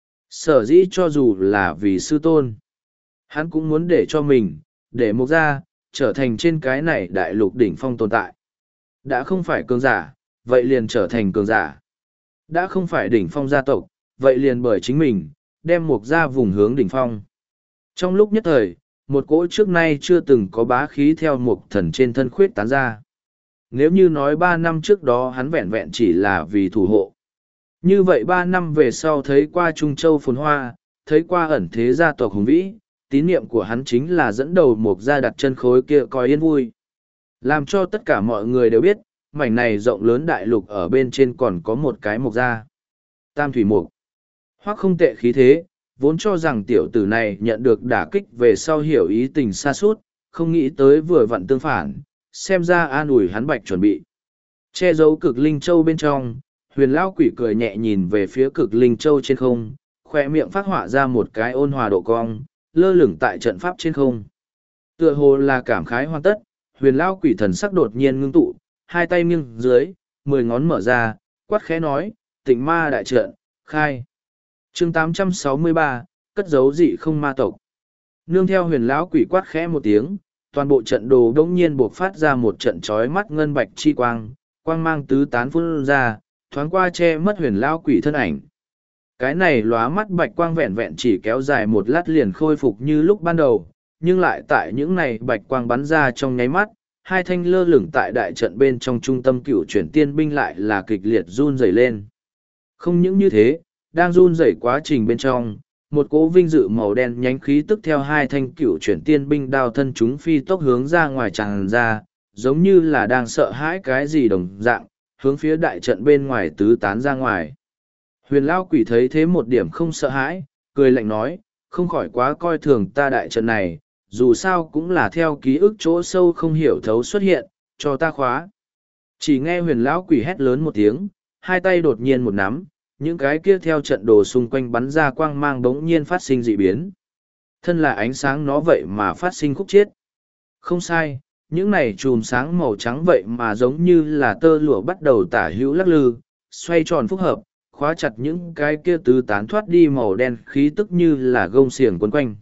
Sở dĩ cho dù là vì sư tôn, hắn cũng muốn để cho mình, để mục ra, trở thành trên cái này đại lục đỉnh phong tồn tại. Đã không phải cường giả, vậy liền trở thành cường giả. Đã không phải đỉnh phong gia tộc, vậy liền bởi chính mình, đem mục ra vùng hướng đỉnh phong. Trong lúc nhất thời, một cỗ trước nay chưa từng có bá khí theo mục thần trên thân khuyết tán ra. Nếu như nói ba năm trước đó hắn vẹn vẹn chỉ là vì thủ hộ. Như vậy ba năm về sau thấy qua Trung Châu phồn hoa, thấy qua ẩn thế gia tộc hùng vĩ, tín niệm của hắn chính là dẫn đầu mục ra đặt chân khối kia coi yên vui. Làm cho tất cả mọi người đều biết, mảnh này rộng lớn đại lục ở bên trên còn có một cái mục gia. Tam thủy mục. Hoặc không tệ khí thế, vốn cho rằng tiểu tử này nhận được đả kích về sau hiểu ý tình xa suốt, không nghĩ tới vừa vặn tương phản, xem ra an ủi hắn bạch chuẩn bị. Che giấu cực linh châu bên trong, huyền lão quỷ cười nhẹ nhìn về phía cực linh châu trên không, khoe miệng phát họa ra một cái ôn hòa độ cong, lơ lửng tại trận pháp trên không. Tựa hồ là cảm khái hoàn tất, huyền lão quỷ thần sắc đột nhiên ngưng tụ, hai tay nghiêng dưới, mười ngón mở ra, quát khẽ nói, tịnh ma đại trận, khai. chương tám trăm sáu mươi ba, cất giấu dị không ma tộc. Nương theo huyền lão quỷ quát khẽ một tiếng, toàn bộ trận đồ đống nhiên buộc phát ra một trận chói mắt ngân bạch chi quang, quang mang tứ tán phun ra, thoáng qua che mất huyền lão quỷ thân ảnh. Cái này lóa mắt bạch quang vẹn vẹn chỉ kéo dài một lát liền khôi phục như lúc ban đầu, nhưng lại tại những này bạch quang bắn ra trong nháy mắt, hai thanh lơ lửng tại đại trận bên trong trung tâm cựu chuyển tiên binh lại là kịch liệt run rẩy lên. Không những như thế, đang run rẩy quá trình bên trong, một cỗ vinh dự màu đen nhánh khí tức theo hai thanh cựu chuyển tiên binh đao thân chúng phi tốc hướng ra ngoài tràn ra, giống như là đang sợ hãi cái gì đồng dạng, hướng phía đại trận bên ngoài tứ tán ra ngoài. Huyền Lao Quỷ thấy thế một điểm không sợ hãi, cười lạnh nói, không khỏi quá coi thường ta đại trận này, dù sao cũng là theo ký ức chỗ sâu không hiểu thấu xuất hiện, cho ta khóa. Chỉ nghe huyền lão quỷ hét lớn một tiếng, hai tay đột nhiên một nắm, những cái kia theo trận đồ xung quanh bắn ra quang mang bỗng nhiên phát sinh dị biến. Thân là ánh sáng nó vậy mà phát sinh khúc chiết. Không sai, những này chùm sáng màu trắng vậy mà giống như là tơ lụa bắt đầu tả hữu lắc lư, xoay tròn phúc hợp, khóa chặt những cái kia tứ tán thoát đi màu đen khí tức như là gông xiềng quấn quanh.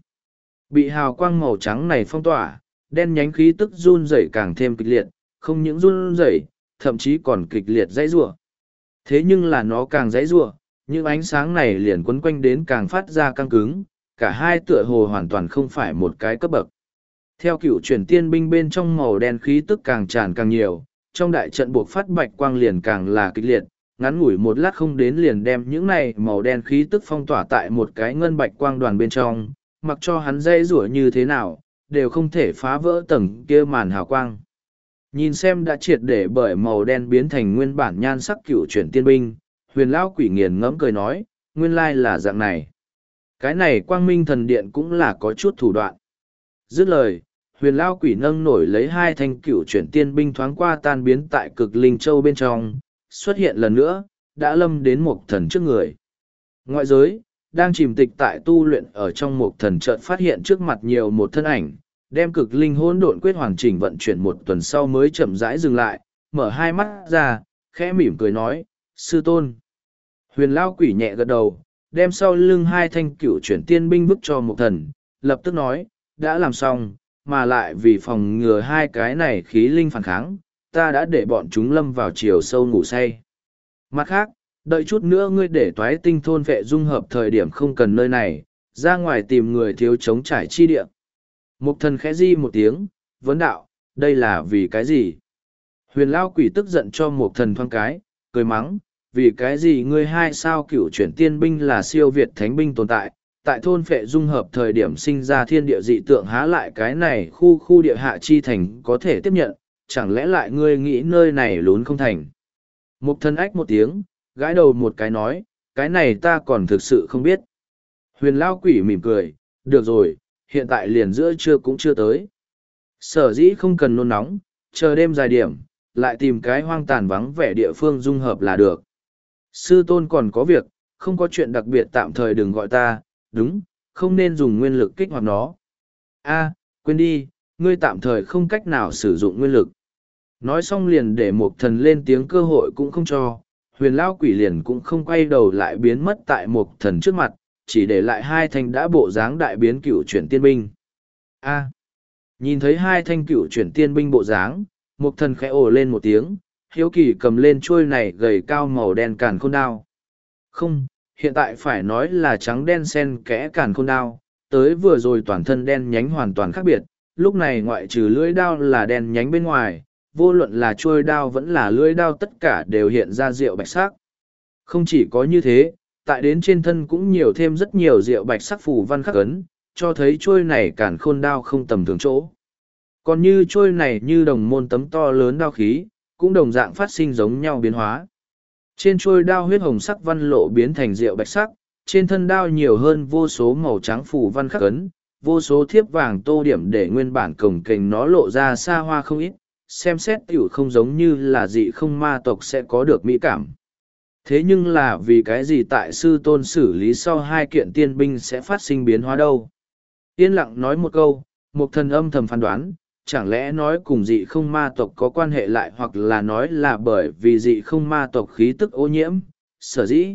Bị hào quang màu trắng này phong tỏa, đen nhánh khí tức run rẩy càng thêm kịch liệt, không những run rẩy, thậm chí còn kịch liệt dãy rủa. Thế nhưng là nó càng dãy rủa, những ánh sáng này liền quấn quanh đến càng phát ra căng cứng, cả hai tựa hồ hoàn toàn không phải một cái cấp bậc. Theo cựu chuyển tiên binh bên trong màu đen khí tức càng tràn càng nhiều, trong đại trận buộc phát bạch quang liền càng là kịch liệt, ngắn ngủi một lát không đến liền đem những này màu đen khí tức phong tỏa tại một cái ngân bạch quang đoàn bên trong, mặc cho hắn dây rủa như thế nào, đều không thể phá vỡ tầng kia màn hào quang. Nhìn xem đã triệt để bởi màu đen biến thành nguyên bản nhan sắc cựu chuyển tiên binh, huyền lão quỷ nghiền ngẫm cười nói, nguyên lai là dạng này. Cái này quang minh thần điện cũng là có chút thủ đoạn. Dứt lời, huyền lão quỷ nâng nổi lấy hai thanh cựu chuyển tiên binh thoáng qua tan biến tại cực linh châu bên trong, xuất hiện lần nữa, đã lâm đến Mộc Thần trước người. Ngoại giới, đang chìm tịch tại tu luyện ở trong Mộc Thần chợt phát hiện trước mặt nhiều một thân ảnh, đem cực linh hỗn độn quyết hoàn chỉnh vận chuyển một tuần sau mới chậm rãi dừng lại, mở hai mắt ra, khẽ mỉm cười nói, sư tôn. Huyền Lao Quỷ nhẹ gật đầu, đem sau lưng hai thanh cửu chuyển tiên binh bức cho Mộc Thần, lập tức nói, đã làm xong, mà lại vì phòng ngừa hai cái này khí linh phản kháng, ta đã để bọn chúng lâm vào chiều sâu ngủ say. Mặt khác, đợi chút nữa ngươi để toái tinh thôn vệ dung hợp thời điểm không cần nơi này, ra ngoài tìm người thiếu chống trải chi địa. Mục Thần khẽ di một tiếng, vấn đạo, đây là vì cái gì? Huyền Lao Quỷ tức giận cho Mục Thần thoáng cái, cười mắng, vì cái gì ngươi hai sao cửu chuyển tiên binh là siêu việt thánh binh tồn tại, tại thôn phệ dung hợp thời điểm sinh ra thiên địa dị tượng há lại cái này khu khu địa hạ chi thành có thể tiếp nhận, chẳng lẽ lại ngươi nghĩ nơi này lún không thành. Mục Thần ách một tiếng, gãi đầu một cái nói, cái này ta còn thực sự không biết. Huyền Lao Quỷ mỉm cười, được rồi, hiện tại liền giữa trưa cũng chưa tới. Sở dĩ không cần nôn nóng, chờ đêm dài điểm, lại tìm cái hoang tàn vắng vẻ địa phương dung hợp là được. Sư tôn còn có việc, không có chuyện đặc biệt tạm thời đừng gọi ta, đúng, không nên dùng nguyên lực kích hoạt nó. A, quên đi, ngươi tạm thời không cách nào sử dụng nguyên lực. Nói xong liền để Mộc Thần lên tiếng cơ hội cũng không cho, Huyền Lao Quỷ liền cũng không quay đầu lại biến mất tại Mộc Thần trước mặt, chỉ để lại hai thanh đã bộ dáng đại biến cửu chuyển tiên binh. A, nhìn thấy hai thanh cửu chuyển tiên binh bộ dáng, Mộc Thần khẽ ồ lên một tiếng, hiếu kỳ cầm lên chuôi này gầy cao màu đen càn khôn đao. Không, hiện tại phải nói là trắng đen xen kẽ càn khôn đao, tới vừa rồi toàn thân đen nhánh hoàn toàn khác biệt, lúc này ngoại trừ lưỡi đao là đen nhánh bên ngoài, vô luận là chuôi đao vẫn là lưỡi đao tất cả đều hiện ra rượu bạch sắc. Không chỉ có như thế, tại đến trên thân cũng nhiều thêm rất nhiều rượu bạch sắc phù văn khắc ấn, cho thấy chuôi này càn khôn đao không tầm thường chỗ. Còn như chuôi này như đồng môn tấm to lớn đao khí, cũng đồng dạng phát sinh giống nhau biến hóa. Trên chuôi đao huyết hồng sắc văn lộ biến thành rượu bạch sắc, trên thân đao nhiều hơn vô số màu trắng phù văn khắc ấn, vô số thiếp vàng tô điểm để nguyên bản cồng kềnh nó lộ ra xa hoa không ít, xem xét tiểu không giống như là dị không ma tộc sẽ có được mỹ cảm. Thế nhưng là vì cái gì tại sư tôn xử lý sau hai kiện tiên binh sẽ phát sinh biến hóa đâu? Yên lặng nói một câu, Mộc Thần âm thầm phán đoán, chẳng lẽ nói cùng dị không ma tộc có quan hệ lại hoặc là nói là bởi vì dị không ma tộc khí tức ô nhiễm, sở dĩ.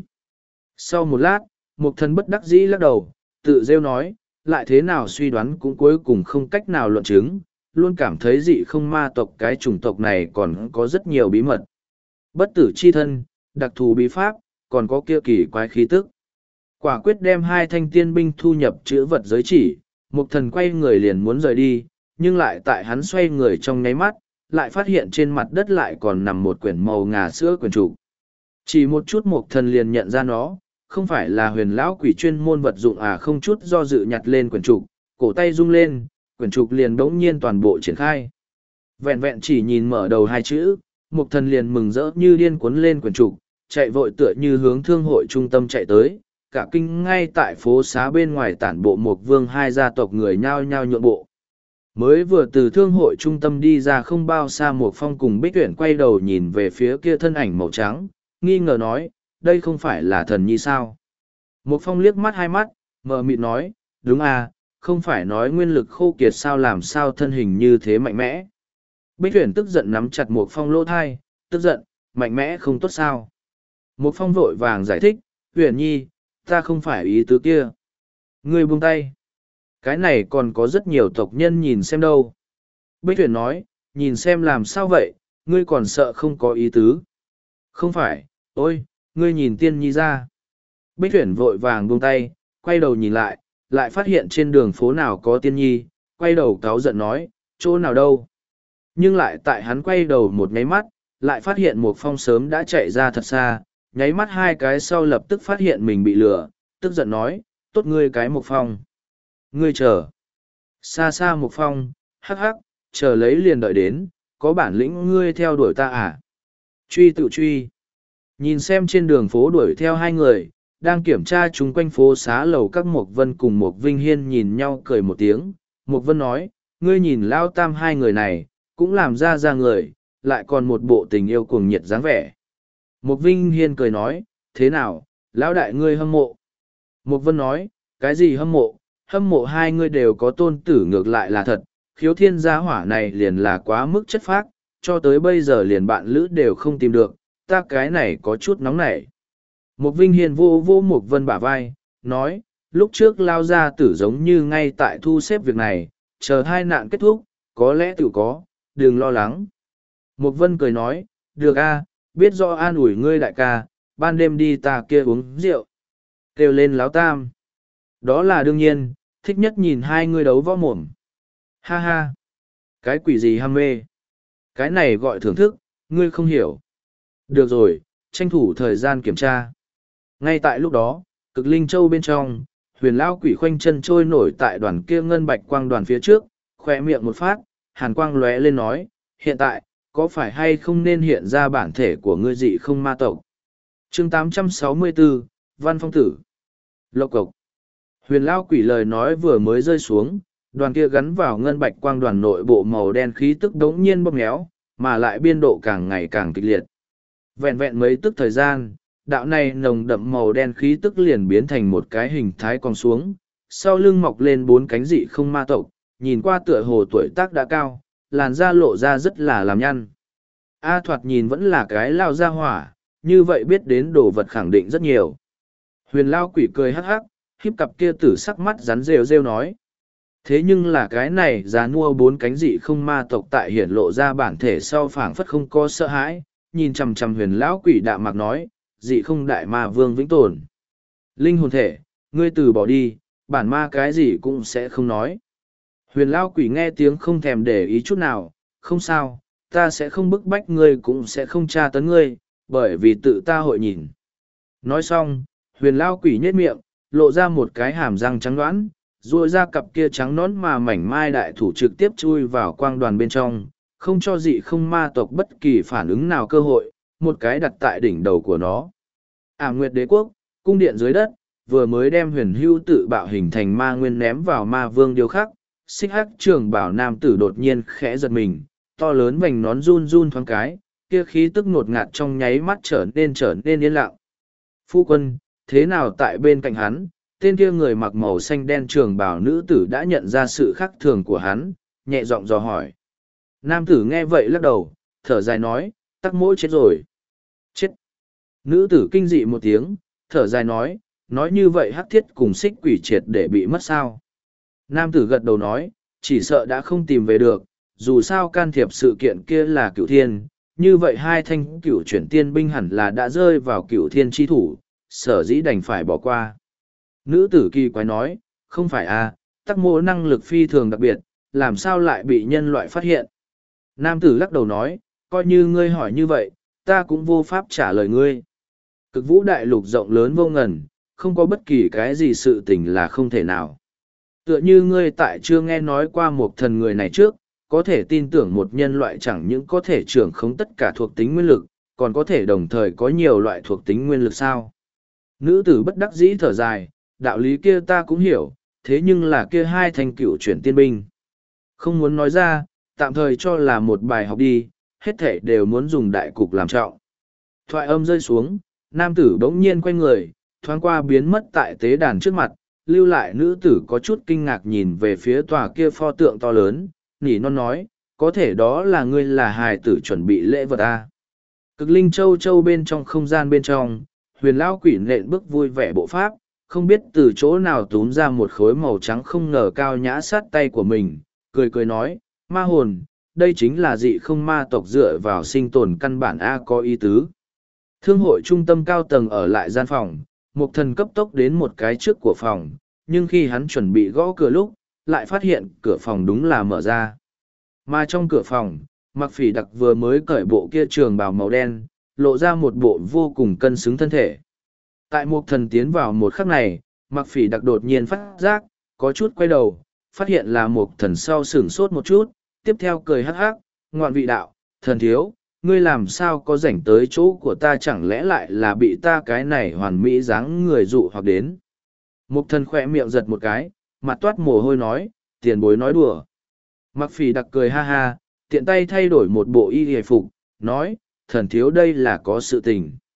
Sau một lát, Mộc Thần bất đắc dĩ lắc đầu, tự rêu nói, lại thế nào suy đoán cũng cuối cùng không cách nào luận chứng, luôn cảm thấy dị không ma tộc cái chủng tộc này còn có rất nhiều bí mật. Bất tử chi thân, đặc thù bí pháp, còn có kia kỳ quái khí tức. Quả quyết đem hai thanh tiên binh thu nhập chữ vật giới chỉ, Mộc Thần quay người liền muốn rời đi, nhưng lại tại hắn xoay người trong nháy mắt, lại phát hiện trên mặt đất lại còn nằm một quyển màu ngà sữa quyển trục. Chỉ một chút Mộc Thần liền nhận ra nó, không phải là Huyền Lão Quỷ chuyên môn vật dụng à, không chút do dự nhặt lên quyển trục, cổ tay rung lên, quyển trục liền bỗng nhiên toàn bộ triển khai. Vẹn vẹn chỉ nhìn mở đầu hai chữ, Mộc Thần liền mừng rỡ như điên cuốn lên quyển trục, chạy vội tựa như hướng thương hội trung tâm chạy tới, cả kinh ngay tại phố xá bên ngoài tản bộ Mộc Vương hai gia tộc người nhao nhao nhượng bộ. Mới vừa từ thương hội trung tâm đi ra không bao xa Mộc Phong cùng Bích Tuyển quay đầu nhìn về phía kia thân ảnh màu trắng, nghi ngờ nói, đây không phải là thần nhi sao? Mộc Phong liếc mắt hai mắt, mờ mịt nói, đúng à, không phải nói nguyên lực khô kiệt sao làm sao thân hình như thế mạnh mẽ. Bích Tuyển tức giận nắm chặt Mộc Phong lỗ thai, tức giận, mạnh mẽ không tốt sao? Mộc Phong vội vàng giải thích, Tuyển nhi, ta không phải ý tứ kia. Ngươi buông tay. Cái này còn có rất nhiều tộc nhân nhìn xem đâu. Bích Tuyển nói, nhìn xem làm sao vậy, ngươi còn sợ không có ý tứ. Không phải, ôi, ngươi nhìn tiên nhi ra. Bích Tuyển vội vàng buông tay, quay đầu nhìn lại, lại phát hiện trên đường phố nào có tiên nhi, quay đầu cáu giận nói, chỗ nào đâu. Nhưng lại tại hắn quay đầu một nháy mắt, lại phát hiện một phong sớm đã chạy ra thật xa, nháy mắt hai cái sau lập tức phát hiện mình bị lừa, tức giận nói, tốt ngươi cái một phong. Ngươi chờ. Xa xa một phong, hắc hắc, chờ lấy liền đợi đến, có bản lĩnh ngươi theo đuổi ta à? Truy tự truy. Nhìn xem trên đường phố đuổi theo hai người, đang kiểm tra chung quanh phố xá lầu các Mộc Vân cùng Mộc Vinh Hiên nhìn nhau cười một tiếng. Mộc Vân nói, ngươi nhìn lao tam hai người này, cũng làm ra ra người, lại còn một bộ tình yêu cuồng nhiệt dáng vẻ. Mục Vinh Hiên cười nói, thế nào, lão đại ngươi hâm mộ. Mục Vân nói, cái gì hâm mộ, hâm mộ hai ngươi đều có tôn tử ngược lại là thật, khiếu thiên gia hỏa này liền là quá mức chất phác, cho tới bây giờ liền bạn lữ đều không tìm được, ta cái này có chút nóng nảy. Mục Vinh Hiên vô vô Mục Vân bả vai, nói, lúc trước lao ra tử giống như ngay tại thu xếp việc này, chờ hai nạn kết thúc, có lẽ tự có, đừng lo lắng. Mục Vân cười nói, được a, biết rõ an ủi ngươi đại ca, ban đêm đi ta kia uống rượu. Kêu lên láo tam. Đó là đương nhiên, thích nhất nhìn hai ngươi đấu võ mồm. Ha ha. Cái quỷ gì ham mê. Cái này gọi thưởng thức, ngươi không hiểu. Được rồi, tranh thủ thời gian kiểm tra. Ngay tại lúc đó, cực linh châu bên trong, huyền lao quỷ khoanh chân trôi nổi tại đoàn kia ngân bạch quang đoàn phía trước, khoe miệng một phát, hàn quang lóe lên nói, hiện tại, có phải hay không nên hiện ra bản thể của ngươi dị không ma tộc? chương tám trăm sáu mươi bốn, Văn Phong Tử. Lộc cộc. Huyền lao quỷ lời nói vừa mới rơi xuống, đoàn kia gắn vào ngân bạch quang đoàn nội bộ màu đen khí tức đống nhiên bóp méo, mà lại biên độ càng ngày càng kịch liệt. Vẹn vẹn mấy tức thời gian, đạo này nồng đậm màu đen khí tức liền biến thành một cái hình thái cong xuống, sau lưng mọc lên bốn cánh dị không ma tộc, nhìn qua tựa hồ tuổi tác đã cao, làn da lộ ra rất là làm nhăn. A thoạt nhìn vẫn là cái lao ra hỏa, như vậy biết đến đồ vật khẳng định rất nhiều. Huyền lao quỷ cười hắc hắc, khiếp cặp kia tử sắc mắt rắn rêu rêu nói. Thế nhưng là cái này giá nua bốn cánh dị không ma tộc tại hiển lộ ra bản thể sau phảng phất không có sợ hãi, nhìn chằm chằm huyền lão quỷ đạm mạc nói, dị không đại ma vương vĩnh tồn. Linh hồn thể, ngươi từ bỏ đi, bản ma cái gì cũng sẽ không nói. Huyền lão quỷ nghe tiếng không thèm để ý chút nào, không sao, ta sẽ không bức bách ngươi cũng sẽ không tra tấn ngươi, bởi vì tự ta hội nhìn. Nói xong, huyền lão quỷ nhếch miệng, lộ ra một cái hàm răng trắng đoán, ruôi ra cặp kia trắng nón mà mảnh mai đại thủ trực tiếp chui vào quang đoàn bên trong, không cho dị không ma tộc bất kỳ phản ứng nào cơ hội, một cái đặt tại đỉnh đầu của nó. Ảm Nguyệt Đế Quốc, cung điện dưới đất, vừa mới đem huyền hưu tự bạo hình thành ma nguyên ném vào ma vương điêu khắc, xích hắc trường bảo nam tử đột nhiên khẽ giật mình, to lớn vành nón run run thoáng cái, kia khí tức ngột ngạt trong nháy mắt trở nên trở nên yên lặng. Phu quân, thế nào tại bên cạnh hắn, tên kia người mặc màu xanh đen trường bảo nữ tử đã nhận ra sự khác thường của hắn, nhẹ giọng dò hỏi. Nam tử nghe vậy lắc đầu, thở dài nói, tắc mỗi chết rồi. Chết. Nữ tử kinh dị một tiếng, thở dài nói, nói như vậy hắc thiết cùng xích quỷ triệt để bị mất sao. Nam tử gật đầu nói, chỉ sợ đã không tìm về được, dù sao can thiệp sự kiện kia là cựu thiên, như vậy hai thanh cựu chuyển tiên binh hẳn là đã rơi vào cựu thiên chi thủ, sở dĩ đành phải bỏ qua. Nữ tử kỳ quái nói, không phải à, tắc mô năng lực phi thường đặc biệt, làm sao lại bị nhân loại phát hiện. Nam tử lắc đầu nói, coi như ngươi hỏi như vậy, ta cũng vô pháp trả lời ngươi. Cực vũ đại lục rộng lớn vô ngần, không có bất kỳ cái gì sự tình là không thể nào. Tựa như ngươi tại chưa nghe nói qua một thần người này trước, có thể tin tưởng một nhân loại chẳng những có thể trưởng khống tất cả thuộc tính nguyên lực, còn có thể đồng thời có nhiều loại thuộc tính nguyên lực sao. Nữ tử bất đắc dĩ thở dài, đạo lý kia ta cũng hiểu, thế nhưng là kia hai thành cựu chuyển tiên binh. Không muốn nói ra, tạm thời cho là một bài học đi, hết thể đều muốn dùng đại cục làm trọng. Thoại âm rơi xuống, nam tử bỗng nhiên quay người, thoáng qua biến mất tại tế đàn trước mặt, lưu lại nữ tử có chút kinh ngạc nhìn về phía tòa kia pho tượng to lớn, nỉ non nói, có thể đó là ngươi là hài tử chuẩn bị lễ vật à. Cực linh châu châu bên trong không gian bên trong, huyền lão quỷ nện bước vui vẻ bộ pháp, không biết từ chỗ nào túm ra một khối màu trắng không ngờ cao nhã sát tay của mình, cười cười nói, ma hồn, đây chính là dị không ma tộc dựa vào sinh tồn căn bản A có ý tứ. Thương hội trung tâm cao tầng ở lại gian phòng, một thần cấp tốc đến một cái trước của phòng, nhưng khi hắn chuẩn bị gõ cửa lúc, lại phát hiện cửa phòng đúng là mở ra. Mà trong cửa phòng, Mặc Phỉ Đặc vừa mới cởi bộ kia trường bào màu đen, lộ ra một bộ vô cùng cân xứng thân thể. Tại một thần tiến vào một khắc này, Mặc Phỉ Đặc đột nhiên phát giác, có chút quay đầu, phát hiện là một thần sau sửng sốt một chút, tiếp theo cười hắc hắc, ngoạn vị đạo, thần thiếu, ngươi làm sao có rảnh tới chỗ của ta chẳng lẽ lại là bị ta cái này hoàn mỹ dáng người dụ hoặc đến. Một thần khỏe miệng giật một cái, mặt toát mồ hôi nói, tiền bối nói đùa. Mặc Phỉ Đặc cười ha ha, tiện tay thay đổi một bộ y hề phục, nói, thần thiếu đây là có sự tình.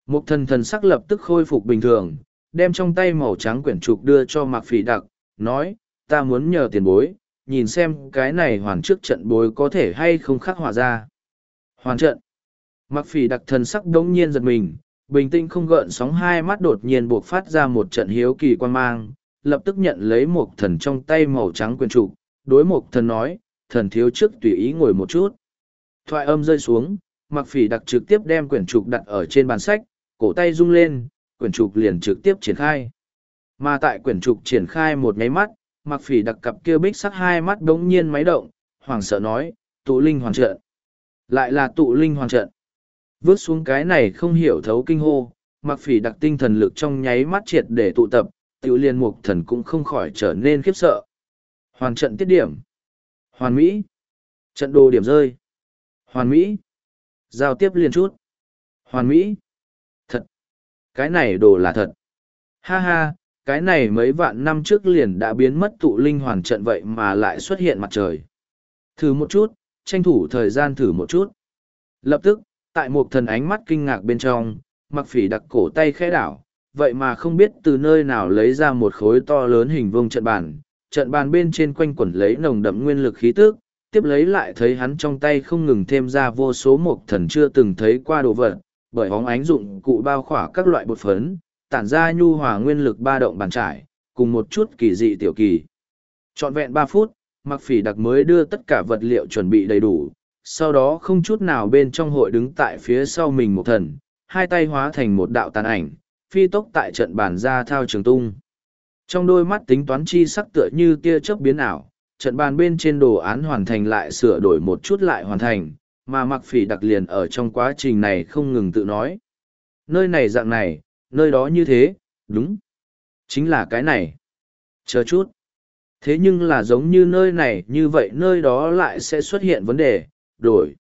Mục thần thần sắc lập tức khôi phục bình thường, đem trong tay màu trắng quyển trục đưa cho Mạc Phỉ Đặc, nói, ta muốn nhờ tiền bối, nhìn xem cái này hoàn trước trận bối có thể hay không khắc họa ra. Hoàn trận. Mạc Phỉ Đặc thần sắc đống nhiên giật mình, bình tĩnh không gợn sóng hai mắt đột nhiên buộc phát ra một trận hiếu kỳ quan mang, lập tức nhận lấy một thần trong tay màu trắng quyển trục, đối một thần nói, thần thiếu trước tùy ý ngồi một chút. Thoại âm rơi xuống, Mạc Phỉ Đặc trực tiếp đem quyển trục đặt ở trên bàn sách, cổ tay rung lên, quyển trục liền trực tiếp triển khai. Mà tại quyển trục triển khai một nháy mắt, Mạc Phỉ Đặc cặp kia bích sắc hai mắt đống nhiên máy động, hoảng sợ nói, tụ linh hoàn trận. Lại là tụ linh hoàn trận. Vước xuống cái này không hiểu thấu kinh hô, Mạc Phỉ Đặc tinh thần lực trong nháy mắt triệt để tụ tập, tiểu liên mục thần cũng không khỏi trở nên khiếp sợ. Hoàn trận tiết điểm. Hoàn mỹ. Trận đồ điểm rơi. Hoàn mỹ. Giao tiếp liên chút. Hoàn mỹ. Thật. Cái này đồ là thật. Ha ha, cái này mấy vạn năm trước liền đã biến mất tụ linh hoàn trận vậy mà lại xuất hiện mặt trời. Thử một chút, tranh thủ thời gian thử một chút. Lập tức, tại một thần ánh mắt kinh ngạc bên trong, Mạc Phỉ Đặc cổ tay khẽ đảo, vậy mà không biết từ nơi nào lấy ra một khối to lớn hình vuông trận bàn. Trận bàn bên trên quanh quẩn lấy nồng đậm nguyên lực khí tức, tiếp lấy lại thấy hắn trong tay không ngừng thêm ra vô số một thần chưa từng thấy qua đồ vật, bởi hóng ánh dụng cụ bao khỏa các loại bột phấn, tản ra nhu hòa nguyên lực ba động bàn trải, cùng một chút kỳ dị tiểu kỳ. Trọn vẹn ba phút, Mạc Phỉ Đặc mới đưa tất cả vật liệu chuẩn bị đầy đủ, sau đó không chút nào bên trong hội đứng tại phía sau mình một thần, hai tay hóa thành một đạo tàn ảnh, phi tốc tại trận bàn ra thao trường tung. Trong đôi mắt tính toán chi sắc tựa như tia chớp biến ảo, trận bàn bên trên đồ án hoàn thành lại sửa đổi một chút lại hoàn thành, mà Mạc Phỉ Đặc liền ở trong quá trình này không ngừng tự nói. Nơi này dạng này, nơi đó như thế, đúng. Chính là cái này. Chờ chút. Thế nhưng là giống như nơi này như vậy nơi đó lại sẽ xuất hiện vấn đề, đổi.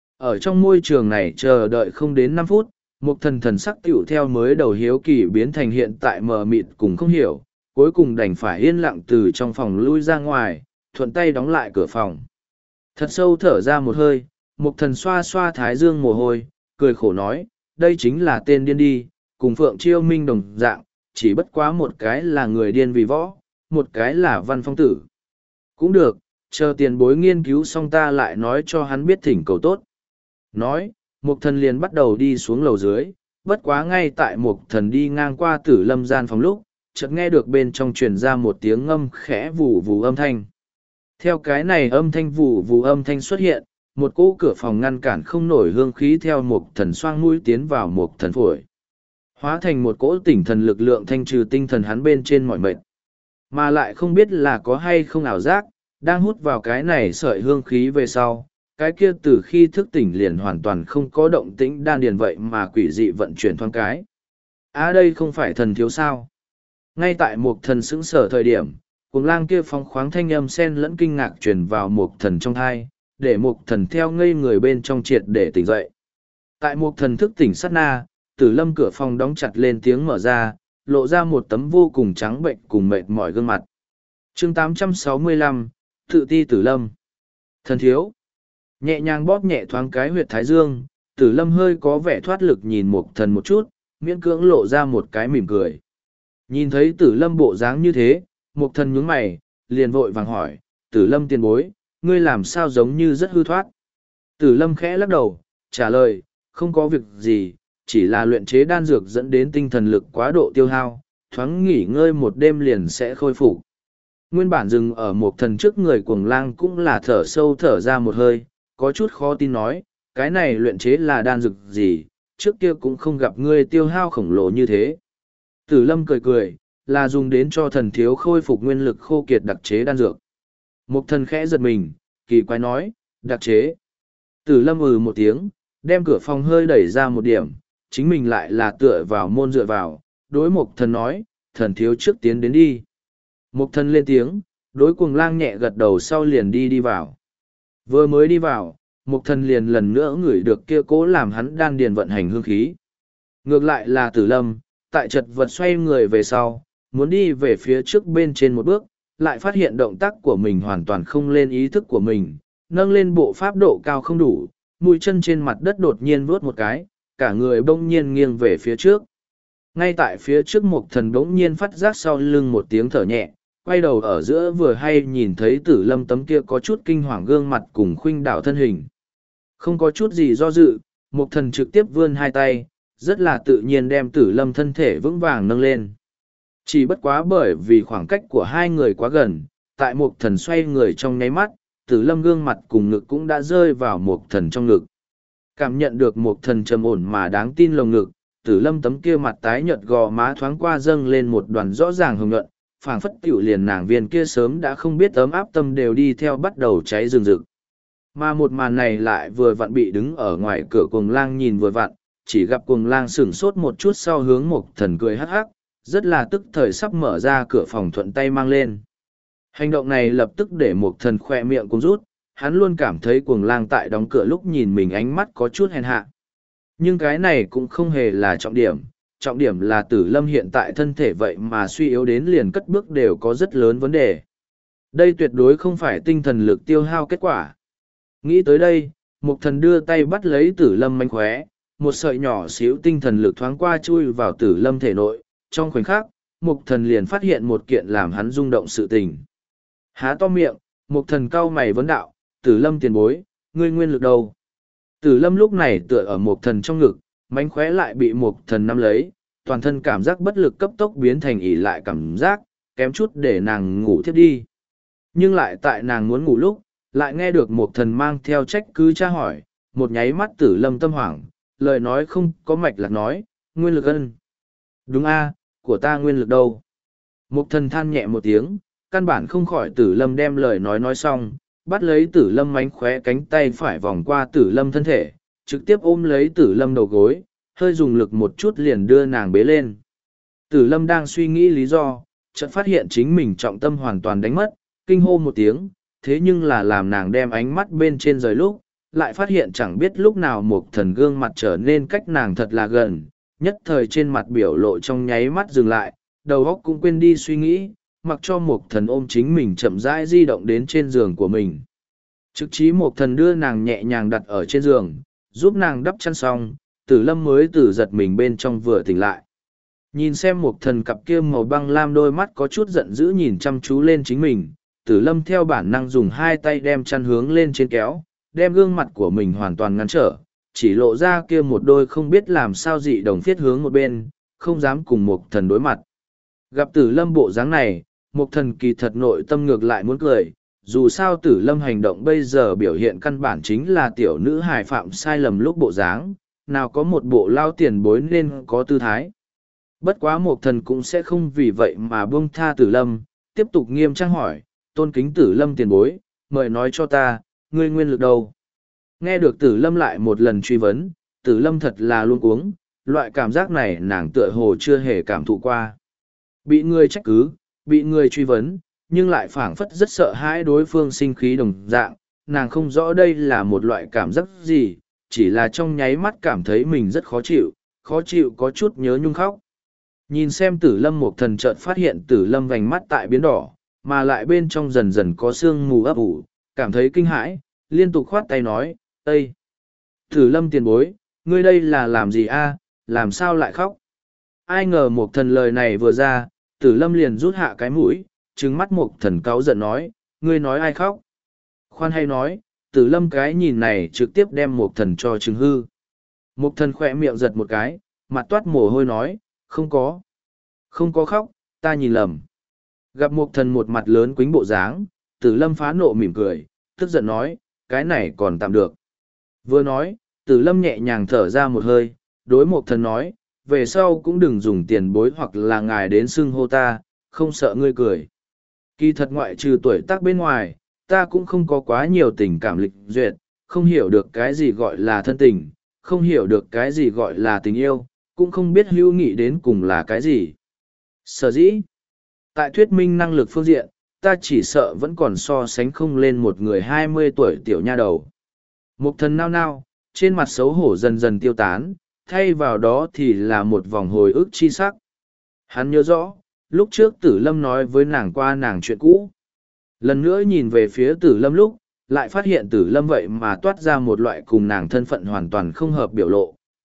Ở trong môi trường này chờ đợi không đến năm phút, một thần thần sắc tiểu theo mới đầu hiếu kỳ biến thành hiện tại mờ mịt cùng không hiểu, cuối cùng đành phải yên lặng từ trong phòng lui ra ngoài, thuận tay đóng lại cửa phòng. Thật sâu thở ra một hơi, một thần xoa xoa thái dương mồ hôi, cười khổ nói, đây chính là tên điên đi, cùng Phượng Chiêu Minh đồng dạng, chỉ bất quá một cái là người điên vì võ, một cái là văn phong tử. Cũng được, chờ tiền bối nghiên cứu xong ta lại nói cho hắn biết thỉnh cầu tốt. Nói, Mục Thần liền bắt đầu đi xuống lầu dưới, bất quá ngay tại Mục Thần đi ngang qua Tử Lâm gian phòng lúc, chợt nghe được bên trong truyền ra một tiếng ngâm khẽ vù vù âm thanh. Theo cái này âm thanh vù vù âm thanh xuất hiện, một cỗ cửa phòng ngăn cản không nổi hương khí theo Mục Thần xoang mũi tiến vào Mục Thần phổi. Hóa thành một cỗ tỉnh thần lực lượng thanh trừ tinh thần hắn bên trên mọi mệt. Mà lại không biết là có hay không ảo giác, đang hút vào cái này sợi hương khí về sau, cái kia từ khi thức tỉnh liền hoàn toàn không có động tĩnh đan điền vậy mà quỷ dị vận chuyển thoáng cái. À đây không phải thần thiếu sao. Ngay tại một thần sững sở thời điểm, cuồng lang kia phóng khoáng thanh âm sen lẫn kinh ngạc truyền vào một thần trong thai, để một thần theo ngây người bên trong triệt để tỉnh dậy. Tại một thần thức tỉnh sát na, Tử Lâm cửa phòng đóng chặt lên tiếng mở ra, lộ ra một tấm vô cùng trắng bệnh cùng mệt mỏi gương mặt. Chương tám trăm sáu mươi lăm, Tự ti Tử Lâm. Thần thiếu. Nhẹ nhàng bóp nhẹ thoáng cái huyệt thái dương, Tử Lâm hơi có vẻ thoát lực nhìn Mục Thần một chút, miễn cưỡng lộ ra một cái mỉm cười. Nhìn thấy Tử Lâm bộ dáng như thế, Mục Thần nhướng mày, liền vội vàng hỏi, Tử Lâm tiền bối, ngươi làm sao giống như rất hư thoát. Tử Lâm khẽ lắc đầu, trả lời, không có việc gì, chỉ là luyện chế đan dược dẫn đến tinh thần lực quá độ tiêu hao, thoáng nghỉ ngơi một đêm liền sẽ khôi phục. Nguyên bản dừng ở Mục Thần trước người cuồng lang cũng là thở sâu thở ra một hơi, có chút khó tin nói, cái này luyện chế là đan dược gì, trước kia cũng không gặp ngươi tiêu hao khổng lồ như thế. Tử Lâm cười cười, là dùng đến cho thần thiếu khôi phục nguyên lực khô kiệt đặc chế đan dược. Mục Thần khẽ giật mình, kỳ quái nói, đặc chế. Tử Lâm ừ một tiếng, đem cửa phòng hơi đẩy ra một điểm, chính mình lại là tựa vào môn dựa vào, đối Mục Thần nói, thần thiếu trước tiến đến đi. Mục Thần lên tiếng, đối cuồng lang nhẹ gật đầu sau liền đi đi vào. Vừa mới đi vào, Mục Thần liền lần nữa ngửi được kia cố làm hắn đan điền vận hành hương khí. Ngược lại là Tử Lâm, tại chật vật xoay người về sau, muốn đi về phía trước bên trên một bước, lại phát hiện động tác của mình hoàn toàn không lên ý thức của mình, nâng lên bộ pháp độ cao không đủ, mũi chân trên mặt đất đột nhiên vuốt một cái, cả người bỗng nhiên nghiêng về phía trước. Ngay tại phía trước Mục Thần bỗng nhiên phát giác sau lưng một tiếng thở nhẹ, quay đầu ở giữa vừa hay nhìn thấy Tử Lâm tấm kia có chút kinh hoàng gương mặt cùng khuynh đảo thân hình. Không có chút gì do dự, Mục Thần trực tiếp vươn hai tay, rất là tự nhiên đem Tử Lâm thân thể vững vàng nâng lên. Chỉ bất quá bởi vì khoảng cách của hai người quá gần, tại Mục Thần xoay người trong nháy mắt, Tử Lâm gương mặt cùng ngực cũng đã rơi vào Mục Thần trong ngực. Cảm nhận được Mục Thần trầm ổn mà đáng tin lồng ngực, Tử Lâm tấm kia mặt tái nhợt gò má thoáng qua dâng lên một đoàn rõ ràng hồng nhuận, phảng phất tiểu liền nàng viên kia sớm đã không biết ấm áp tâm đều đi theo bắt đầu cháy rừng rực. Mà một màn này lại vừa vặn bị đứng ở ngoài cửa Cuồng Lang nhìn vừa vặn, chỉ gặp Cuồng Lang sửng sốt một chút sau hướng Mục Thần cười hắc hắc, rất là tức thời sắp mở ra cửa phòng thuận tay mang lên. Hành động này lập tức để Mục Thần khoe miệng cũng rút, hắn luôn cảm thấy Cuồng Lang tại đóng cửa lúc nhìn mình ánh mắt có chút hèn hạ. Nhưng cái này cũng không hề là trọng điểm, trọng điểm là Tử Lâm hiện tại thân thể vậy mà suy yếu đến liền cất bước đều có rất lớn vấn đề. Đây tuyệt đối không phải tinh thần lực tiêu hao kết quả. Nghĩ tới đây, Mục Thần đưa tay bắt lấy Tử Lâm manh khóe, một sợi nhỏ xíu tinh thần lực thoáng qua chui vào Tử Lâm thể nội, trong khoảnh khắc, Mục Thần liền phát hiện một kiện làm hắn rung động sự tình. Há to miệng, Mục Thần cau mày vấn đạo, Tử Lâm tiền bối, ngươi nguyên lực đâu? Tử Lâm lúc này tựa ở Mục Thần trong ngực, mánh khóe lại bị Mục Thần nắm lấy, toàn thân cảm giác bất lực cấp tốc biến thành ỉ lại cảm giác, kém chút để nàng ngủ thiếp đi. Nhưng lại tại nàng muốn ngủ lúc, lại nghe được Mục Thần mang theo trách cứ tra hỏi, một nháy mắt Tử Lâm tâm hoảng, lời nói không có mạch lạc nói, nguyên lực ân. Đúng a, của ta nguyên lực đâu? Mục Thần than nhẹ một tiếng, căn bản không khỏi Tử Lâm đem lời nói nói xong, bắt lấy Tử Lâm mánh khóe cánh tay phải vòng qua Tử Lâm thân thể, trực tiếp ôm lấy Tử Lâm đầu gối, hơi dùng lực một chút liền đưa nàng bế lên. Tử Lâm đang suy nghĩ lý do, chợt phát hiện chính mình trọng tâm hoàn toàn đánh mất, kinh hô một tiếng, thế nhưng là làm nàng đem ánh mắt bên trên rời lúc, lại phát hiện chẳng biết lúc nào Mục Thần gương mặt trở nên cách nàng thật là gần, nhất thời trên mặt biểu lộ trong nháy mắt dừng lại, đầu óc cũng quên đi suy nghĩ, mặc cho Mục Thần ôm chính mình chậm rãi di động đến trên giường của mình. Trực chí Mục Thần đưa nàng nhẹ nhàng đặt ở trên giường, giúp nàng đắp chăn xong, Tử Lâm mới từ giật mình bên trong vừa tỉnh lại. Nhìn xem Mục Thần cặp kia màu băng lam đôi mắt có chút giận dữ nhìn chăm chú lên chính mình, Tử Lâm theo bản năng dùng hai tay đem chăn hướng lên trên kéo, đem gương mặt của mình hoàn toàn ngăn trở, chỉ lộ ra kia một đôi không biết làm sao dị đồng phiết hướng một bên, không dám cùng Mục Thần đối mặt. Gặp Tử Lâm bộ dáng này, Mục Thần kỳ thật nội tâm ngược lại muốn cười, dù sao Tử Lâm hành động bây giờ biểu hiện căn bản chính là tiểu nữ hài phạm sai lầm lúc bộ dáng, nào có một bộ lao tiền bối nên có tư thái. Bất quá Mục Thần cũng sẽ không vì vậy mà buông tha Tử Lâm, tiếp tục nghiêm trang hỏi, tôn kính Tử Lâm tiền bối, mời nói cho ta, ngươi nguyên lực đâu? Nghe được Tử Lâm lại một lần truy vấn, Tử Lâm thật là luôn cuống, loại cảm giác này nàng tựa hồ chưa hề cảm thụ qua. Bị người trách cứ, bị người truy vấn, nhưng lại phảng phất rất sợ hãi đối phương sinh khí đồng dạng, nàng không rõ đây là một loại cảm giác gì, chỉ là trong nháy mắt cảm thấy mình rất khó chịu, khó chịu có chút nhớ nhung khóc. Nhìn xem Tử Lâm Mục Thần chợt phát hiện Tử Lâm vành mắt tại biến đỏ, mà lại bên trong dần dần có sương mù ấp ủ, cảm thấy kinh hãi, liên tục khoát tay nói, Ê! Tử Lâm tiền bối, ngươi đây là làm gì a? Làm sao lại khóc? Ai ngờ Mục Thần lời này vừa ra, Tử Lâm liền rút hạ cái mũi, trừng mắt Mục Thần cáu giận nói, ngươi nói ai khóc? Khoan hay nói, Tử Lâm cái nhìn này trực tiếp đem Mục Thần cho trừng hư. Mục Thần khỏe miệng giật một cái, mặt toát mồ hôi nói, không có. Không có khóc, ta nhìn lầm. Gặp Mục Thần một mặt lớn quính bộ dáng, Tử Lâm phá nộ mỉm cười, tức giận nói, cái này còn tạm được. Vừa nói, Tử Lâm nhẹ nhàng thở ra một hơi, đối Mục Thần nói, về sau cũng đừng dùng tiền bối hoặc là ngài đến xưng hô ta, không sợ ngươi cười. Kỳ thật ngoại trừ tuổi tác bên ngoài, ta cũng không có quá nhiều tình cảm lịch duyệt, không hiểu được cái gì gọi là thân tình, không hiểu được cái gì gọi là tình yêu, cũng không biết hữu nghị đến cùng là cái gì. Sở dĩ, tại thuyết minh năng lực phương diện, ta chỉ sợ vẫn còn so sánh không lên một người hai mươi tuổi tiểu nha đầu. Mục Thần nao nao, trên mặt xấu hổ dần dần tiêu tán, thay vào đó thì là một vòng hồi ức chi sắc. Hắn nhớ rõ, lúc trước Tử Lâm nói với nàng qua nàng chuyện cũ. Lần nữa nhìn về phía Tử Lâm lúc, lại phát hiện Tử Lâm vậy mà toát ra một loại cùng nàng thân phận hoàn toàn không hợp biểu lộ,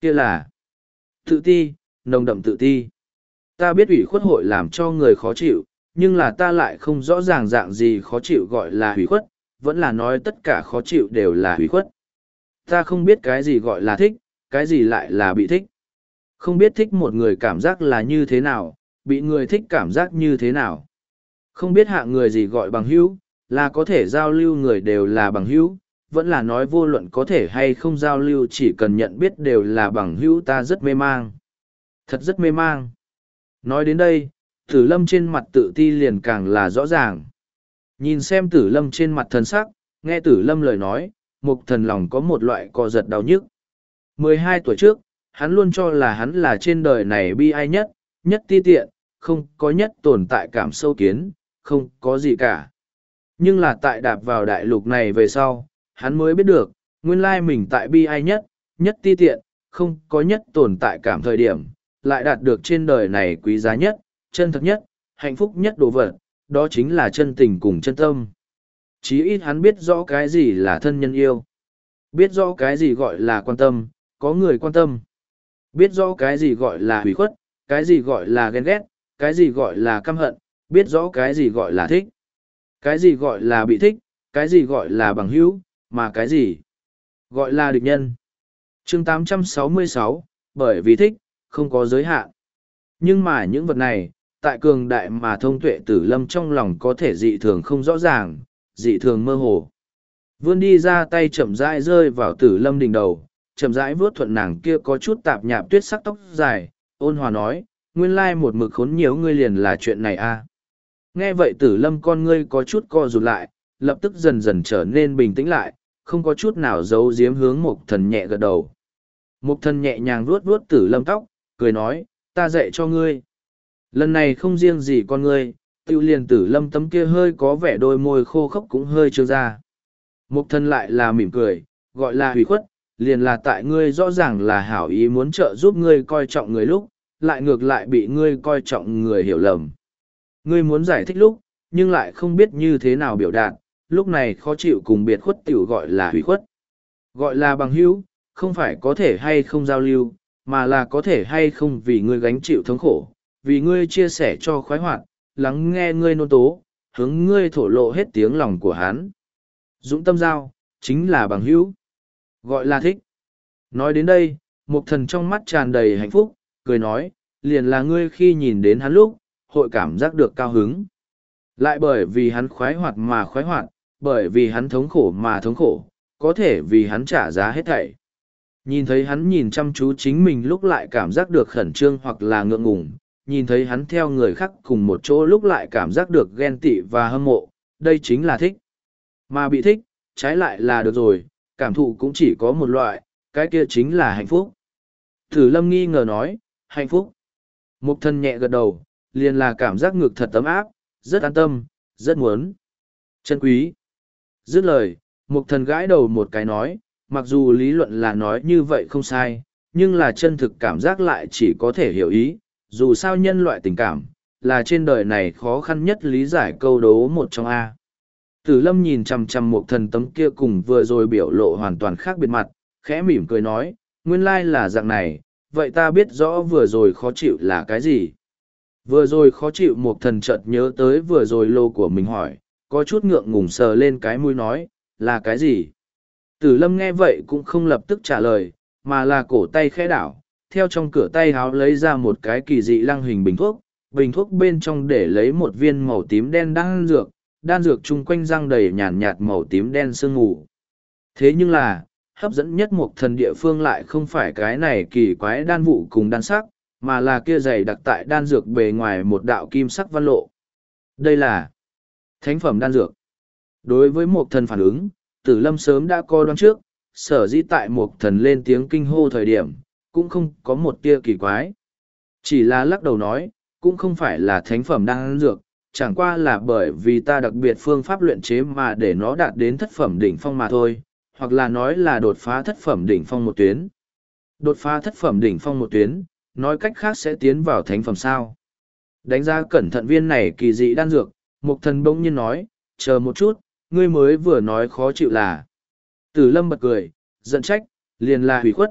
Kia là tự ti, nồng đậm tự ti. Ta biết ủy khuất hội làm cho người khó chịu, nhưng là ta lại không rõ ràng dạng gì khó chịu gọi là ủy khuất, vẫn là nói tất cả khó chịu đều là ủy khuất. Ta không biết cái gì gọi là thích, cái gì lại là bị thích. Không biết thích một người cảm giác là như thế nào, bị người thích cảm giác như thế nào. Không biết hạ người gì gọi bằng hữu, là có thể giao lưu người đều là bằng hữu, vẫn là nói vô luận có thể hay không giao lưu chỉ cần nhận biết đều là bằng hữu. Ta rất mê mang. Thật rất mê mang. Nói đến đây, Tử Lâm trên mặt tự ti liền càng là rõ ràng. Nhìn xem Tử Lâm trên mặt thần sắc, nghe Tử Lâm lời nói, Mục Thần lòng có một loại co giật đau nhức. mười hai tuổi trước, hắn luôn cho là hắn là trên đời này bi ai nhất, nhất ti tiện, không có nhất tồn tại cảm sâu kiến, không có gì cả. Nhưng là tại đạp vào đại lục này về sau, hắn mới biết được, nguyên lai mình tại bi ai nhất, nhất ti tiện, không có nhất tồn tại cảm thời điểm, lại đạt được trên đời này quý giá nhất, chân thật nhất, hạnh phúc nhất đồ vật, đó chính là chân tình cùng chân tâm. Chí ít hắn biết rõ cái gì là thân nhân yêu, biết rõ cái gì gọi là quan tâm, có người quan tâm, biết rõ cái gì gọi là hủy khuất, cái gì gọi là ghen ghét, cái gì gọi là căm hận, biết rõ cái gì gọi là thích, cái gì gọi là bị thích, cái gì gọi là bằng hữu, mà cái gì gọi là địch nhân. Chương tám trăm sáu mươi sáu, bởi vì thích, không có giới hạn. Nhưng mà những vật này, tại cường đại mà thông tuệ Tử Lâm trong lòng có thể dị thường không rõ ràng, dị thường mơ hồ. Vươn đi ra tay chậm rãi rơi vào Tử Lâm đỉnh đầu, chậm rãi vuốt thuận nàng kia có chút tạp nhạp tuyết sắc tóc dài, ôn hòa nói, nguyên lai một mực khốn nhiều ngươi liền là chuyện này a. À. Nghe vậy Tử Lâm con ngươi có chút co rụt lại, lập tức dần dần trở nên bình tĩnh lại, không có chút nào giấu giếm hướng Mục Thần nhẹ gật đầu. Mục Thần nhẹ nhàng vuốt vuốt Tử Lâm tóc, cười nói, ta dạy cho ngươi. Lần này không riêng gì con ngươi, tiêu liền Tử Lâm tấm kia hơi có vẻ đôi môi khô khốc cũng hơi trương ra. Mục Thần lại là mỉm cười, gọi là hủy khuất, liền là tại ngươi rõ ràng là hảo ý muốn trợ giúp ngươi coi trọng người lúc, lại ngược lại bị ngươi coi trọng người hiểu lầm. Ngươi muốn giải thích lúc, nhưng lại không biết như thế nào biểu đạt, lúc này khó chịu cùng biệt khuất tiểu gọi là hủy khuất. Gọi là bằng hữu, không phải có thể hay không giao lưu, mà là có thể hay không vì ngươi gánh chịu thống khổ, vì ngươi chia sẻ cho khoái hoạt, lắng nghe ngươi nôn tố, hướng ngươi thổ lộ hết tiếng lòng của hắn. Dũng tâm giao, chính là bằng hữu. Gọi là thích. Nói đến đây, Mục Thần trong mắt tràn đầy hạnh phúc, cười nói, liền là ngươi khi nhìn đến hắn lúc, hội cảm giác được cao hứng. Lại bởi vì hắn khoái hoạt mà khoái hoạt, bởi vì hắn thống khổ mà thống khổ, có thể vì hắn trả giá hết thảy. Nhìn thấy hắn nhìn chăm chú chính mình lúc lại cảm giác được khẩn trương hoặc là ngượng ngùng, nhìn thấy hắn theo người khác cùng một chỗ lúc lại cảm giác được ghen tị và hâm mộ, đây chính là thích. Mà bị thích, trái lại là được rồi, cảm thụ cũng chỉ có một loại, cái kia chính là hạnh phúc. Tử Lâm nghi ngờ nói, hạnh phúc. Mục Thần nhẹ gật đầu, liền là cảm giác ngực thật ấm áp, rất an tâm, rất muốn. Chân quý. Dứt lời, Mục Thần gãi đầu một cái nói, mặc dù lý luận là nói như vậy không sai, nhưng là chân thực cảm giác lại chỉ có thể hiểu ý, dù sao nhân loại tình cảm, là trên đời này khó khăn nhất lý giải câu đố một trong A. Tử Lâm nhìn chằm chằm Mục Thần tấm kia cùng vừa rồi biểu lộ hoàn toàn khác biệt mặt, khẽ mỉm cười nói, nguyên lai là dạng này, vậy ta biết rõ vừa rồi khó chịu là cái gì. Vừa rồi khó chịu Mục Thần chợt nhớ tới vừa rồi lô của mình hỏi, có chút ngượng ngùng sờ lên cái mũi nói, là cái gì? Tử Lâm nghe vậy cũng không lập tức trả lời, mà là cổ tay khẽ đảo, theo trong cửa tay háo lấy ra một cái kỳ dị lăng hình bình thuốc, bình thuốc bên trong để lấy một viên màu tím đen đan dược, đan dược chung quanh răng đầy nhàn nhạt màu tím đen sương mù. Thế nhưng là, hấp dẫn nhất Mục Thần địa phương lại không phải cái này kỳ quái đan vụ cùng đan sắc, mà là kia dày đặc tại đan dược bề ngoài một đạo kim sắc văn lộ. Đây là thánh phẩm đan dược. Đối với Mục Thần phản ứng, Tử Lâm sớm đã coi đoán trước, sở dĩ tại Mục Thần lên tiếng kinh hô thời điểm, cũng không có một tia kỳ quái. Chỉ là lắc đầu nói, cũng không phải là thánh phẩm đan dược, chẳng qua là bởi vì ta đặc biệt phương pháp luyện chế mà để nó đạt đến thất phẩm đỉnh phong mà thôi, hoặc là nói là đột phá thất phẩm đỉnh phong một tuyến. Đột phá thất phẩm đỉnh phong một tuyến, nói cách khác sẽ tiến vào thánh phẩm sao. Đánh giá cẩn thận viên này kỳ dị đan dược, Mục Thần bỗng nhiên nói, chờ một chút, ngươi mới vừa nói khó chịu là. Tử Lâm bật cười, giận trách, liền là hủy khuất,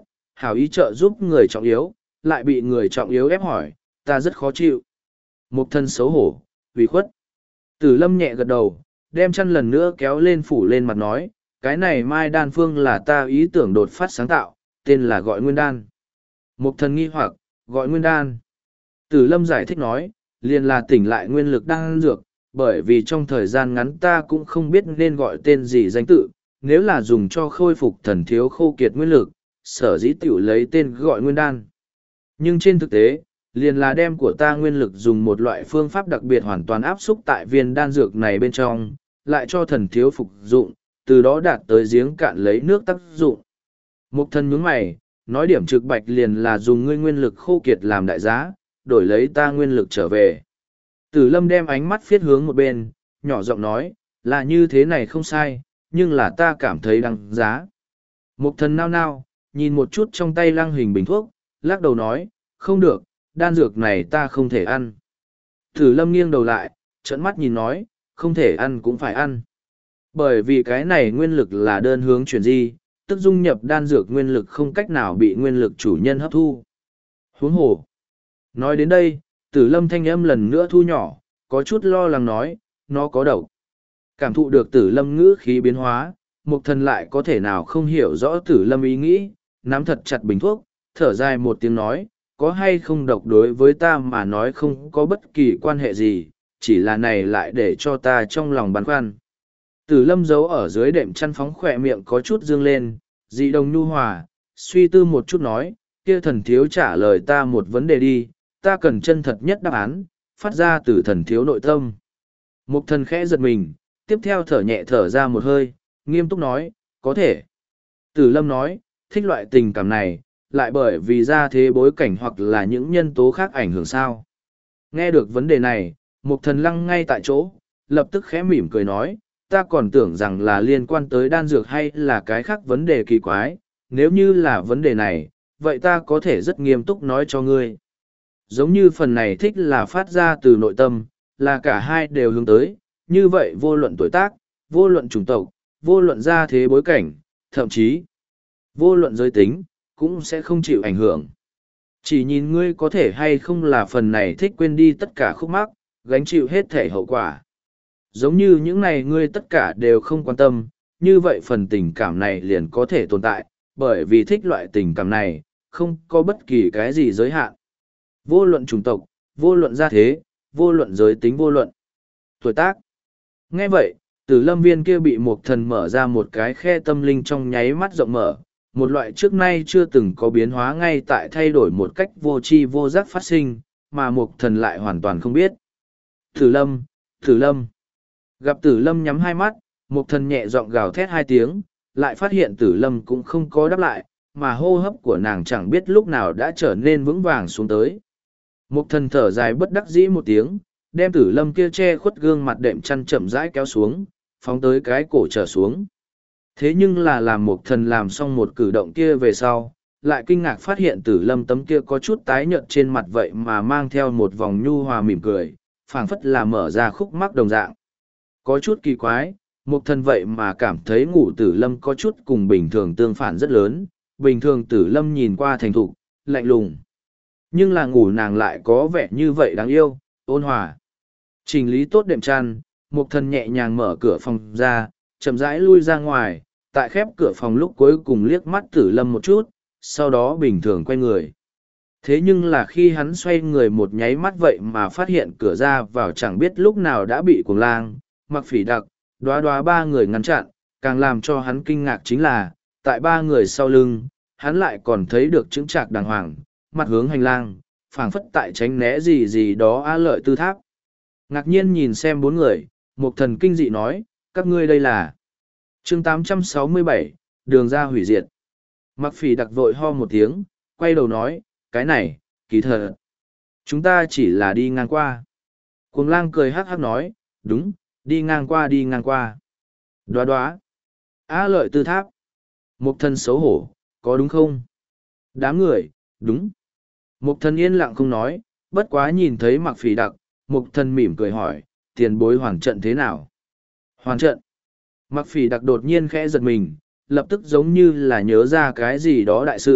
hảo ý trợ giúp người trọng yếu, lại bị người trọng yếu ép hỏi, ta rất khó chịu. Mục thần xấu hổ, ủy khuất. Tử lâm nhẹ gật đầu, đem chăn lần nữa kéo lên phủ lên mặt nói, cái này mai đan phương là ta ý tưởng đột phát sáng tạo, tên là gọi nguyên đan. Mục thần nghi hoặc, gọi nguyên đan. Tử lâm giải thích nói, liền là tỉnh lại nguyên lực đan dược, bởi vì trong thời gian ngắn ta cũng không biết nên gọi tên gì danh tự, nếu là dùng cho khôi phục thần thiếu khô kiệt nguyên lực, sở dĩ tiểu lấy tên gọi nguyên đan. Nhưng trên thực tế, liền là đem của ta nguyên lực dùng một loại phương pháp đặc biệt hoàn toàn áp xúc tại viên đan dược này bên trong, lại cho thần thiếu phục dụng, từ đó đạt tới giếng cạn lấy nước tác dụng. Mục thần nhướng mày, nói điểm trực bạch liền là dùng ngươi nguyên lực khô kiệt làm đại giá, đổi lấy ta nguyên lực trở về. Tử lâm đem ánh mắt phiết hướng một bên, nhỏ giọng nói, là như thế này không sai, nhưng là ta cảm thấy đáng giá. Mục thần nao nao, nhìn một chút trong tay lăng hình bình thuốc, lắc đầu nói, không được, đan dược này ta không thể ăn. Tử lâm nghiêng đầu lại, trợn mắt nhìn nói, không thể ăn cũng phải ăn. Bởi vì cái này nguyên lực là đơn hướng chuyển di, tức dung nhập đan dược nguyên lực không cách nào bị nguyên lực chủ nhân hấp thu. Huống hồ. Nói đến đây, tử lâm thanh âm lần nữa thu nhỏ, có chút lo lắng nói, nó có độc. Cảm thụ được tử lâm ngữ khí biến hóa, mục thần lại có thể nào không hiểu rõ tử lâm ý nghĩ, nắm thật chặt bình thuốc, thở dài một tiếng nói, có hay không độc đối với ta mà nói không có bất kỳ quan hệ gì, chỉ là này lại để cho ta trong lòng băn khoăn. Tử lâm giấu ở dưới đệm chăn phóng khỏe miệng có chút dương lên, dị đồng nhu hòa, suy tư một chút nói, kia thần thiếu trả lời ta một vấn đề đi, ta cần chân thật nhất đáp án, phát ra từ thần thiếu nội tâm. Mục thần khẽ giật mình, tiếp theo thở nhẹ thở ra một hơi, nghiêm túc nói, có thể. Tử lâm nói, thích loại tình cảm này, lại bởi vì ra thế bối cảnh hoặc là những nhân tố khác ảnh hưởng sao. Nghe được vấn đề này, mục thần lăng ngay tại chỗ, lập tức khẽ mỉm cười nói, ta còn tưởng rằng là liên quan tới đan dược hay là cái khác vấn đề kỳ quái, nếu như là vấn đề này, vậy ta có thể rất nghiêm túc nói cho ngươi. Giống như phần này thích là phát ra từ nội tâm, là cả hai đều hướng tới, như vậy vô luận tuổi tác, vô luận chủng tộc, vô luận gia thế bối cảnh, thậm chí vô luận giới tính, cũng sẽ không chịu ảnh hưởng. Chỉ nhìn ngươi có thể hay không là phần này thích quên đi tất cả khúc mắc, gánh chịu hết thể hậu quả. Giống như những này ngươi tất cả đều không quan tâm, như vậy phần tình cảm này liền có thể tồn tại, bởi vì thích loại tình cảm này, không có bất kỳ cái gì giới hạn. Vô luận chủng tộc, vô luận gia thế, vô luận giới tính vô luận. Tuổi tác. Nghe vậy, tử lâm viên kia bị một thần mở ra một cái khe tâm linh trong nháy mắt rộng mở, một loại trước nay chưa từng có biến hóa ngay tại thay đổi một cách vô tri vô giác phát sinh, mà một thần lại hoàn toàn không biết. Tử lâm, tử lâm. Gặp tử lâm nhắm hai mắt, một thần nhẹ giọng gào thét hai tiếng, lại phát hiện tử lâm cũng không có đáp lại, mà hô hấp của nàng chẳng biết lúc nào đã trở nên vững vàng xuống tới. Một thần thở dài bất đắc dĩ một tiếng, đem tử lâm kia che khuất gương mặt đệm chăn chậm rãi kéo xuống, phóng tới cái cổ trở xuống. Thế nhưng là làm một thần làm xong một cử động kia về sau, lại kinh ngạc phát hiện tử lâm tấm kia có chút tái nhợt trên mặt vậy mà mang theo một vòng nhu hòa mỉm cười, phảng phất là mở ra khúc mắc đồng dạng. Có chút kỳ quái, một thần vậy mà cảm thấy ngủ tử lâm có chút cùng bình thường tương phản rất lớn, bình thường tử lâm nhìn qua thành thục, lạnh lùng. Nhưng là ngủ nàng lại có vẻ như vậy đáng yêu, ôn hòa. Chỉnh lý tốt đệm chăn, một thần nhẹ nhàng mở cửa phòng ra, chậm rãi lui ra ngoài, tại khép cửa phòng lúc cuối cùng liếc mắt tử lâm một chút, sau đó bình thường quay người. Thế nhưng là khi hắn xoay người một nháy mắt vậy mà phát hiện cửa ra vào chẳng biết lúc nào đã bị cuồng lang, mặc phỉ đặc, đoá đoá ba người ngăn chặn, càng làm cho hắn kinh ngạc chính là, tại ba người sau lưng, hắn lại còn thấy được chững chạc đàng hoàng, mặt hướng hành lang, phảng phất tại tránh né gì gì đó á lợi tư tháp. Ngạc nhiên nhìn xem bốn người, một thần kinh dị nói, các ngươi đây là chương tám trăm sáu mươi bảy, đường ra hủy diệt. Mặc phỉ đặc vội ho một tiếng, quay đầu nói, cái này, kỳ thật. Chúng ta chỉ là đi ngang qua. Cuồng lang cười hắc hắc nói, đúng, đi ngang qua đi ngang qua. Đoá đoá. Á lợi tư tháp. Một thần xấu hổ, có đúng không? Đám người, đúng. Một thần yên lặng không nói, bất quá nhìn thấy mặc phỉ đặc, một thần mỉm cười hỏi, tiền bối hoàn trận thế nào? Hoàn trận. Mặc phỉ đặc đột nhiên khẽ giật mình, lập tức giống như là nhớ ra cái gì đó đại sự,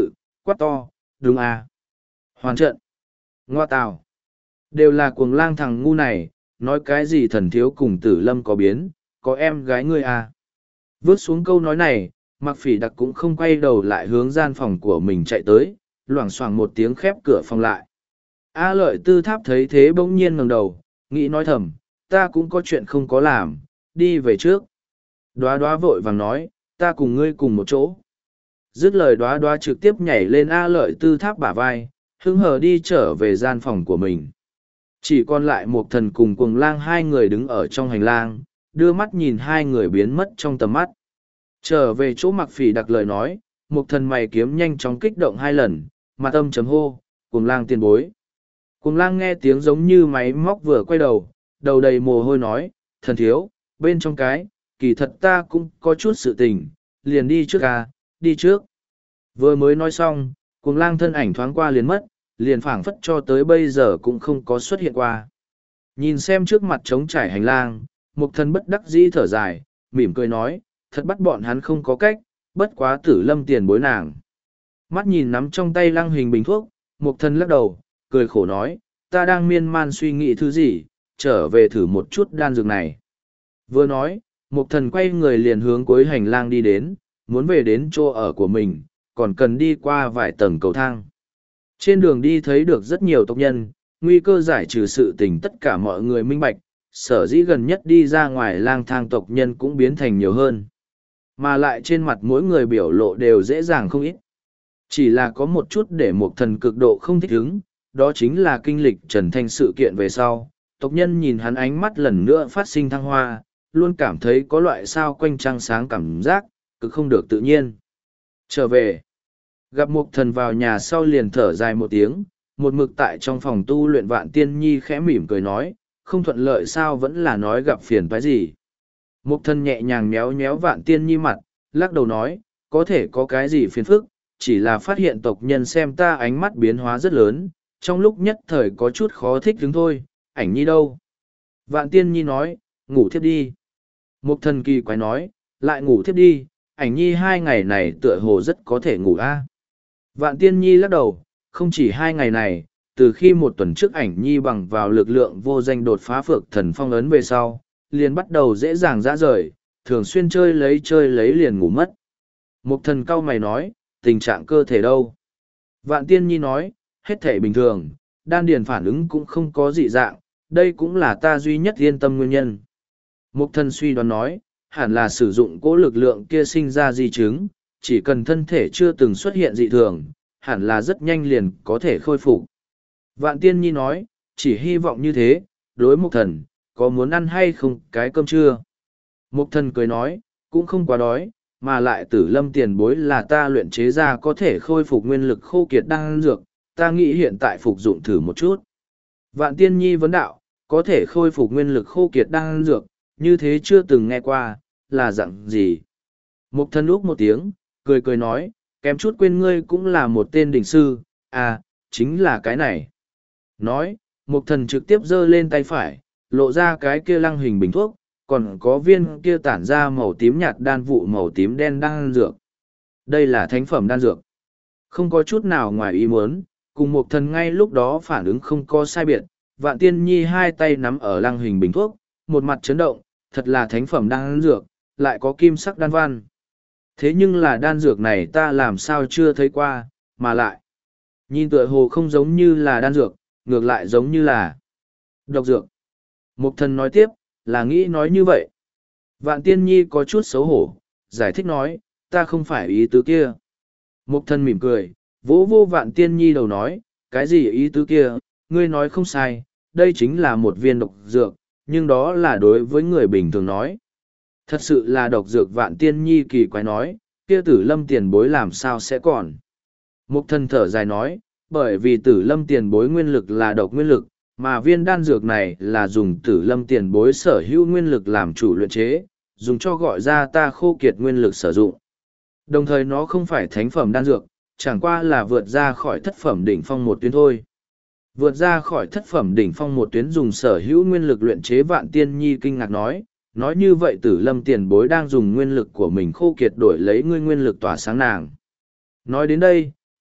quát to, đúng à. Hoàn trận. Ngoa tào. Đều là cuồng lang thằng ngu này, nói cái gì thần thiếu cùng tử lâm có biến, có em gái ngươi à. Vớt xuống câu nói này, Mặc Phỉ Đặc cũng không quay đầu lại hướng gian phòng của mình chạy tới, loảng xoảng một tiếng khép cửa phòng lại. A Lợi Tư Tháp thấy thế bỗng nhiên ngẩng đầu, nghĩ nói thầm, ta cũng có chuyện không có làm, đi về trước. Đoá đoá vội vàng nói, ta cùng ngươi cùng một chỗ. Dứt lời đoá đoá trực tiếp nhảy lên A Lợi Tư Tháp bả vai, hứng hờ đi trở về gian phòng của mình. Chỉ còn lại một thần cùng cuồng lang hai người đứng ở trong hành lang, đưa mắt nhìn hai người biến mất trong tầm mắt. Trở về chỗ Mặc Phỉ Đặc lời nói, một thần mày kiếm nhanh chóng kích động hai lần, mặt âm chấm hô, cuồng lang tiền bối. Cuồng lang nghe tiếng giống như máy móc vừa quay đầu, đầu đầy mồ hôi nói, thần thiếu, bên trong cái, kỳ thật ta cũng có chút sự tình, liền đi trước à, đi trước. Vừa mới nói xong, cuồng lang thân ảnh thoáng qua liền mất, liền phảng phất cho tới bây giờ cũng không có xuất hiện qua. Nhìn xem trước mặt trống trải hành lang, một thần bất đắc dĩ thở dài, mỉm cười nói, thật bắt bọn hắn không có cách, bất quá tử lâm tiền bối nàng. Mắt nhìn nắm trong tay lăng hình bình thuốc, một thần lắc đầu, cười khổ nói, ta đang miên man suy nghĩ thứ gì, trở về thử một chút đan dược này. Vừa nói, một thần quay người liền hướng cuối hành lang đi đến, muốn về đến chỗ ở của mình, còn cần đi qua vài tầng cầu thang. Trên đường đi thấy được rất nhiều tộc nhân, nguy cơ giải trừ sự tình tất cả mọi người minh bạch, sở dĩ gần nhất đi ra ngoài lang thang tộc nhân cũng biến thành nhiều hơn. Mà lại trên mặt mỗi người biểu lộ đều dễ dàng không ít. Chỉ là có một chút để một thần cực độ không thích ứng, đó chính là kinh lịch Trần Thanh sự kiện về sau. Tộc nhân nhìn hắn ánh mắt lần nữa phát sinh thăng hoa, luôn cảm thấy có loại sao quanh trăng sáng cảm giác, cực không được tự nhiên. Trở về, gặp một thần vào nhà sau liền thở dài một tiếng, một mực tại trong phòng tu luyện Vạn Tiên Nhi khẽ mỉm cười nói, không thuận lợi sao vẫn là nói gặp phiền toái gì. Một thần nhẹ nhàng méo méo Vạn Tiên Nhi mặt, lắc đầu nói, có thể có cái gì phiền phức, chỉ là phát hiện tộc nhân xem ta ánh mắt biến hóa rất lớn, trong lúc nhất thời có chút khó thích đứng thôi, ảnh nhi đâu. Vạn Tiên Nhi nói, ngủ thiếp đi. Một thần kỳ quái nói, lại ngủ thiếp đi, ảnh nhi hai ngày này tựa hồ rất có thể ngủ a. Vạn Tiên Nhi lắc đầu, không chỉ hai ngày này, từ khi một tuần trước ảnh nhi bằng vào lực lượng vô danh đột phá phược thần phong ấn về sau, liền bắt đầu dễ dàng dã rời, thường xuyên chơi lấy chơi lấy liền ngủ mất. Một thần cau mày nói, tình trạng cơ thể đâu? Vạn Tiên Nhi nói, hết thể bình thường, đan điền phản ứng cũng không có dị dạng, đây cũng là ta duy nhất yên tâm nguyên nhân. Một thần suy đoán nói, hẳn là sử dụng cỗ lực lượng kia sinh ra di chứng, chỉ cần thân thể chưa từng xuất hiện dị thường, hẳn là rất nhanh liền có thể khôi phục. Vạn Tiên Nhi nói, chỉ hy vọng như thế, đối Mục thần, có muốn ăn hay không cái cơm trưa? Mục thần cười nói, cũng không quá đói, mà lại tử lâm tiền bối là ta luyện chế ra có thể khôi phục nguyên lực khô kiệt đang dược, ta nghĩ hiện tại phục dụng thử một chút. Vạn Tiên Nhi vấn đạo, có thể khôi phục nguyên lực khô kiệt đang dược, như thế chưa từng nghe qua, là dạng gì? Mục thần úc một tiếng, cười cười nói, kém chút quên ngươi cũng là một tên đỉnh sư, à, chính là cái này. Nói, mục thần trực tiếp giơ lên tay phải, lộ ra cái kia lăng hình bình thuốc, còn có viên kia tản ra màu tím nhạt đan vụ màu tím đen đan dược. Đây là thánh phẩm đan dược. Không có chút nào ngoài ý muốn, cùng mục thần ngay lúc đó phản ứng không có sai biệt, Vạn Tiên Nhi hai tay nắm ở lăng hình bình thuốc, một mặt chấn động, thật là thánh phẩm đan dược, lại có kim sắc đan văn. Thế nhưng là đan dược này ta làm sao chưa thấy qua, mà lại. Nhìn tựa hồ không giống như là đan dược, ngược lại giống như là độc dược. Mục thần nói tiếp, là nghĩ nói như vậy. Vạn Tiên Nhi có chút xấu hổ, giải thích nói, ta không phải ý tứ kia. Mục thần mỉm cười, vỗ vô Vạn Tiên Nhi đầu nói, cái gì ý tứ kia, ngươi nói không sai, đây chính là một viên độc dược, nhưng đó là đối với người bình thường nói. Thật sự là độc dược. Vạn Tiên Nhi kỳ quái nói, kia tử lâm tiền bối làm sao sẽ còn. Mục thần thở dài nói, bởi vì tử lâm tiền bối nguyên lực là độc nguyên lực, mà viên đan dược này là dùng tử lâm tiền bối sở hữu nguyên lực làm chủ luyện chế, dùng cho gọi ra ta khô kiệt nguyên lực sử dụng. Đồng thời nó không phải thánh phẩm đan dược, chẳng qua là vượt ra khỏi thất phẩm đỉnh phong một tuyến thôi. Vượt ra khỏi thất phẩm đỉnh phong một tuyến dùng sở hữu nguyên lực luyện chế. Vạn Tiên Nhi kinh ngạc nói, nói như vậy tử lâm tiền bối đang dùng nguyên lực của mình khô kiệt đổi lấy ngươi nguyên lực tỏa sáng nàng. Nói đến đây,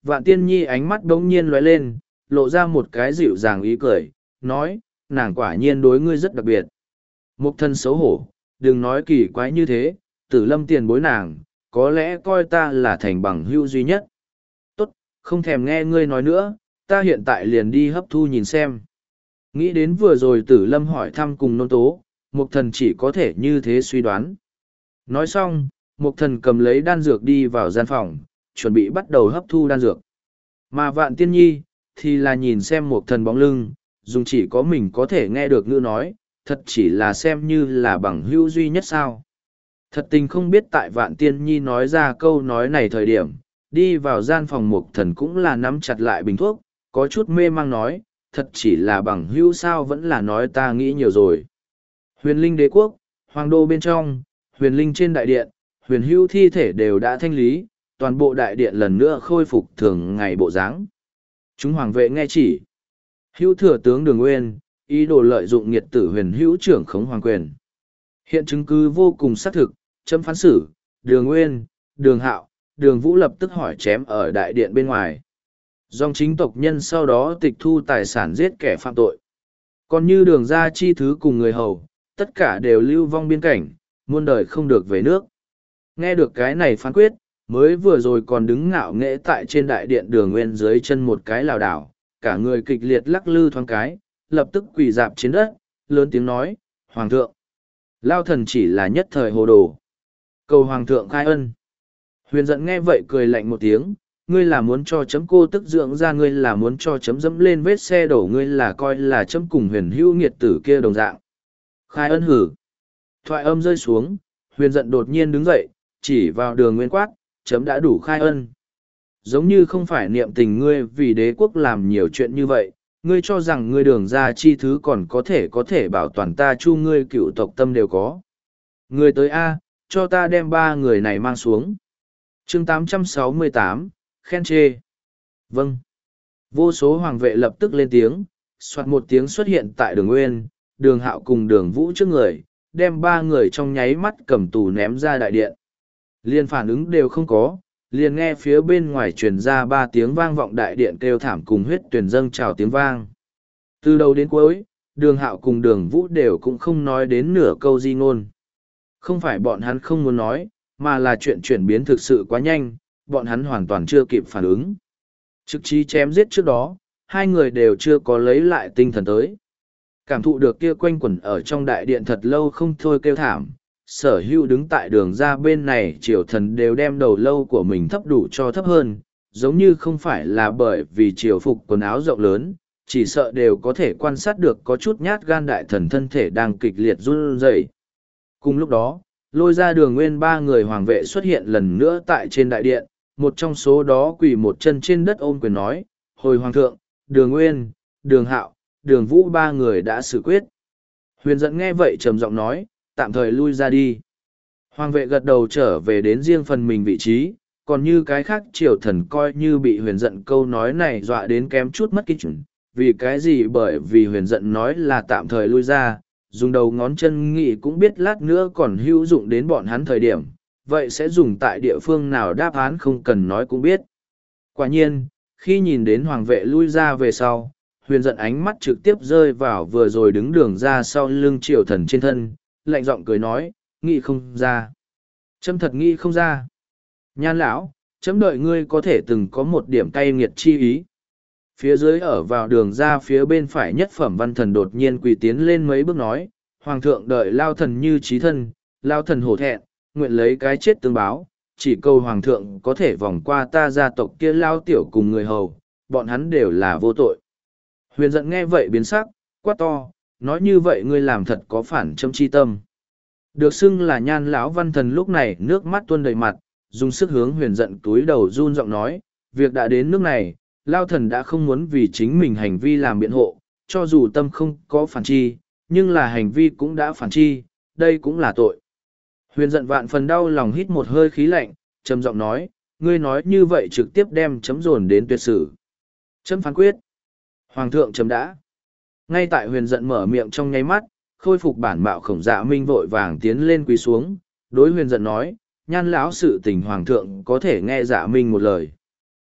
Vạn Tiên Nhi ánh mắt bỗng nhiên lóe lên, lộ ra một cái dịu dàng ý cười, nói, nàng quả nhiên đối ngươi rất đặc biệt. Mục thân xấu hổ, đừng nói kỳ quái như thế, Tử Lâm tiền bối nàng, có lẽ coi ta là thành bằng hữu duy nhất. Tốt, không thèm nghe ngươi nói nữa, ta hiện tại liền đi hấp thu nhìn xem. Nghĩ đến vừa rồi Tử Lâm hỏi thăm cùng nôn tố, Mục thần chỉ có thể như thế suy đoán. Nói xong, Mục thần cầm lấy đan dược đi vào gian phòng, chuẩn bị bắt đầu hấp thu đan dược. Mà Vạn Tiên Nhi, thì là nhìn xem Mục thần bóng lưng, dùng chỉ có mình có thể nghe được ngữ nói, thật chỉ là xem như là bằng hữu duy nhất sao. Thật tình không biết tại Vạn Tiên Nhi nói ra câu nói này thời điểm, đi vào gian phòng Mục thần cũng là nắm chặt lại bình thuốc, có chút mê mang nói, thật chỉ là bằng hữu sao vẫn là nói ta nghĩ nhiều rồi. Huyền linh đế quốc, hoàng đô bên trong, huyền linh trên đại điện, huyền hữu thi thể đều đã thanh lý, toàn bộ đại điện lần nữa khôi phục thường ngày bộ dáng. Chúng hoàng vệ nghe chỉ. Hữu thừa tướng Đường Nguyên, ý đồ lợi dụng nghiệt tử huyền hữu trưởng khống hoàng quyền. Hiện chứng cứ vô cùng xác thực, chấm phán xử, Đường Nguyên, Đường Hạo, Đường Vũ lập tức hỏi chém ở đại điện bên ngoài. Dòng chính tộc nhân sau đó tịch thu tài sản giết kẻ phạm tội. Còn như Đường gia chi thứ cùng người hầu, tất cả đều lưu vong biên cảnh, muôn đời không được về nước. Nghe được cái này phán quyết, mới vừa rồi còn đứng ngạo nghễ tại trên đại điện Đường Nguyên dưới chân một cái lảo đảo, cả người kịch liệt lắc lư thoáng cái, lập tức quỳ dạp trên đất, lớn tiếng nói, Hoàng thượng, Lao thần chỉ là nhất thời hồ đồ. Cầu Hoàng thượng khai ân. Huyền giận nghe vậy cười lạnh một tiếng, ngươi là muốn cho chấm cô tức dưỡng ra, ngươi là muốn cho chấm dẫm lên vết xe đổ, ngươi là coi là chấm cùng huyền hữu nghiệt tử kia đồng dạng. Khai ân hử. Thoại âm rơi xuống, huyền giận đột nhiên đứng dậy, chỉ vào Đường Nguyên quát, chấm đã đủ khai ân. Giống như không phải niệm tình ngươi vì đế quốc làm nhiều chuyện như vậy, ngươi cho rằng ngươi Đường gia chi thứ còn có thể có thể bảo toàn ta chu ngươi cựu tộc tâm đều có. Ngươi tới A, cho ta đem ba người này mang xuống. Chương tám trăm sáu mươi tám, khen chê. Vâng. Vô số hoàng vệ lập tức lên tiếng, soạt một tiếng xuất hiện tại Đường Nguyên, Đường Hạo cùng Đường Vũ trước người, đem ba người trong nháy mắt cầm tù ném ra đại điện. Liên phản ứng đều không có, liền nghe phía bên ngoài truyền ra ba tiếng vang vọng đại điện kêu thảm cùng huyết tuyển dâng trào tiếng vang. Từ đầu đến cuối, Đường Hạo cùng Đường Vũ đều cũng không nói đến nửa câu di ngôn. Không phải bọn hắn không muốn nói, mà là chuyện chuyển biến thực sự quá nhanh, bọn hắn hoàn toàn chưa kịp phản ứng. Trực trí chém giết trước đó, hai người đều chưa có lấy lại tinh thần tới. Cảm thụ được kia quanh quẩn ở trong đại điện thật lâu không thôi kêu thảm, sở hữu đứng tại đường ra bên này triều thần đều đem đầu lâu của mình thấp đủ cho thấp hơn, giống như không phải là bởi vì triều phục quần áo rộng lớn, chỉ sợ đều có thể quan sát được có chút nhát gan đại thần thân thể đang kịch liệt run rẩy. Cùng lúc đó, lôi ra Đường Nguyên ba người hoàng vệ xuất hiện lần nữa tại trên đại điện, một trong số đó quỳ một chân trên đất ôm quyền nói, hồi hoàng thượng, Đường Nguyên, Đường Hạo, Đường Vũ ba người đã xử quyết. Huyền giận nghe vậy trầm giọng nói, tạm thời lui ra đi. Hoàng vệ gật đầu trở về đến riêng phần mình vị trí, còn như cái khác triều thần coi như bị huyền giận câu nói này dọa đến kém chút mất kinh chuẩn. Vì cái gì? Bởi vì huyền giận nói là tạm thời lui ra, dùng đầu ngón chân nghĩ cũng biết lát nữa còn hữu dụng đến bọn hắn thời điểm, vậy sẽ dùng tại địa phương nào đáp án không cần nói cũng biết. Quả nhiên, khi nhìn đến hoàng vệ lui ra về sau, huyền giận ánh mắt trực tiếp rơi vào vừa rồi đứng đường ra sau lưng triều thần trên thân, lạnh giọng cười nói, nghĩ không ra. Chấm thật nghĩ không ra. Nhan lão, chấm đợi ngươi có thể từng có một điểm cay nghiệt chi ý. Phía dưới ở vào đường ra phía bên phải nhất phẩm văn thần đột nhiên quỳ tiến lên mấy bước nói, hoàng thượng đợi lao thần như trí thân, lao thần hổ thẹn, nguyện lấy cái chết tương báo, chỉ cầu hoàng thượng có thể vòng qua ta gia tộc kia lao tiểu cùng người hầu, bọn hắn đều là vô tội. Huyền giận nghe vậy biến sắc, quát to, nói như vậy ngươi làm thật có phản châm chi tâm. Được xưng là nhan lão văn thần lúc này nước mắt tuôn đầy mặt, dùng sức hướng huyền giận túi đầu run giọng nói, việc đã đến nước này, lao thần đã không muốn vì chính mình hành vi làm biện hộ, cho dù tâm không có phản chi, nhưng là hành vi cũng đã phản chi, đây cũng là tội. Huyền giận vạn phần đau lòng hít một hơi khí lạnh, trầm giọng nói, ngươi nói như vậy trực tiếp đem chấm dồn đến tuyệt sử. Chấm phán quyết. Hoàng thượng chấm đã. Ngay tại huyền giận mở miệng trong nháy mắt, khôi phục bản mạo khổng dạ minh vội vàng tiến lên quỳ xuống, đối huyền giận nói, nhan lão sự tình hoàng thượng có thể nghe dạ minh một lời.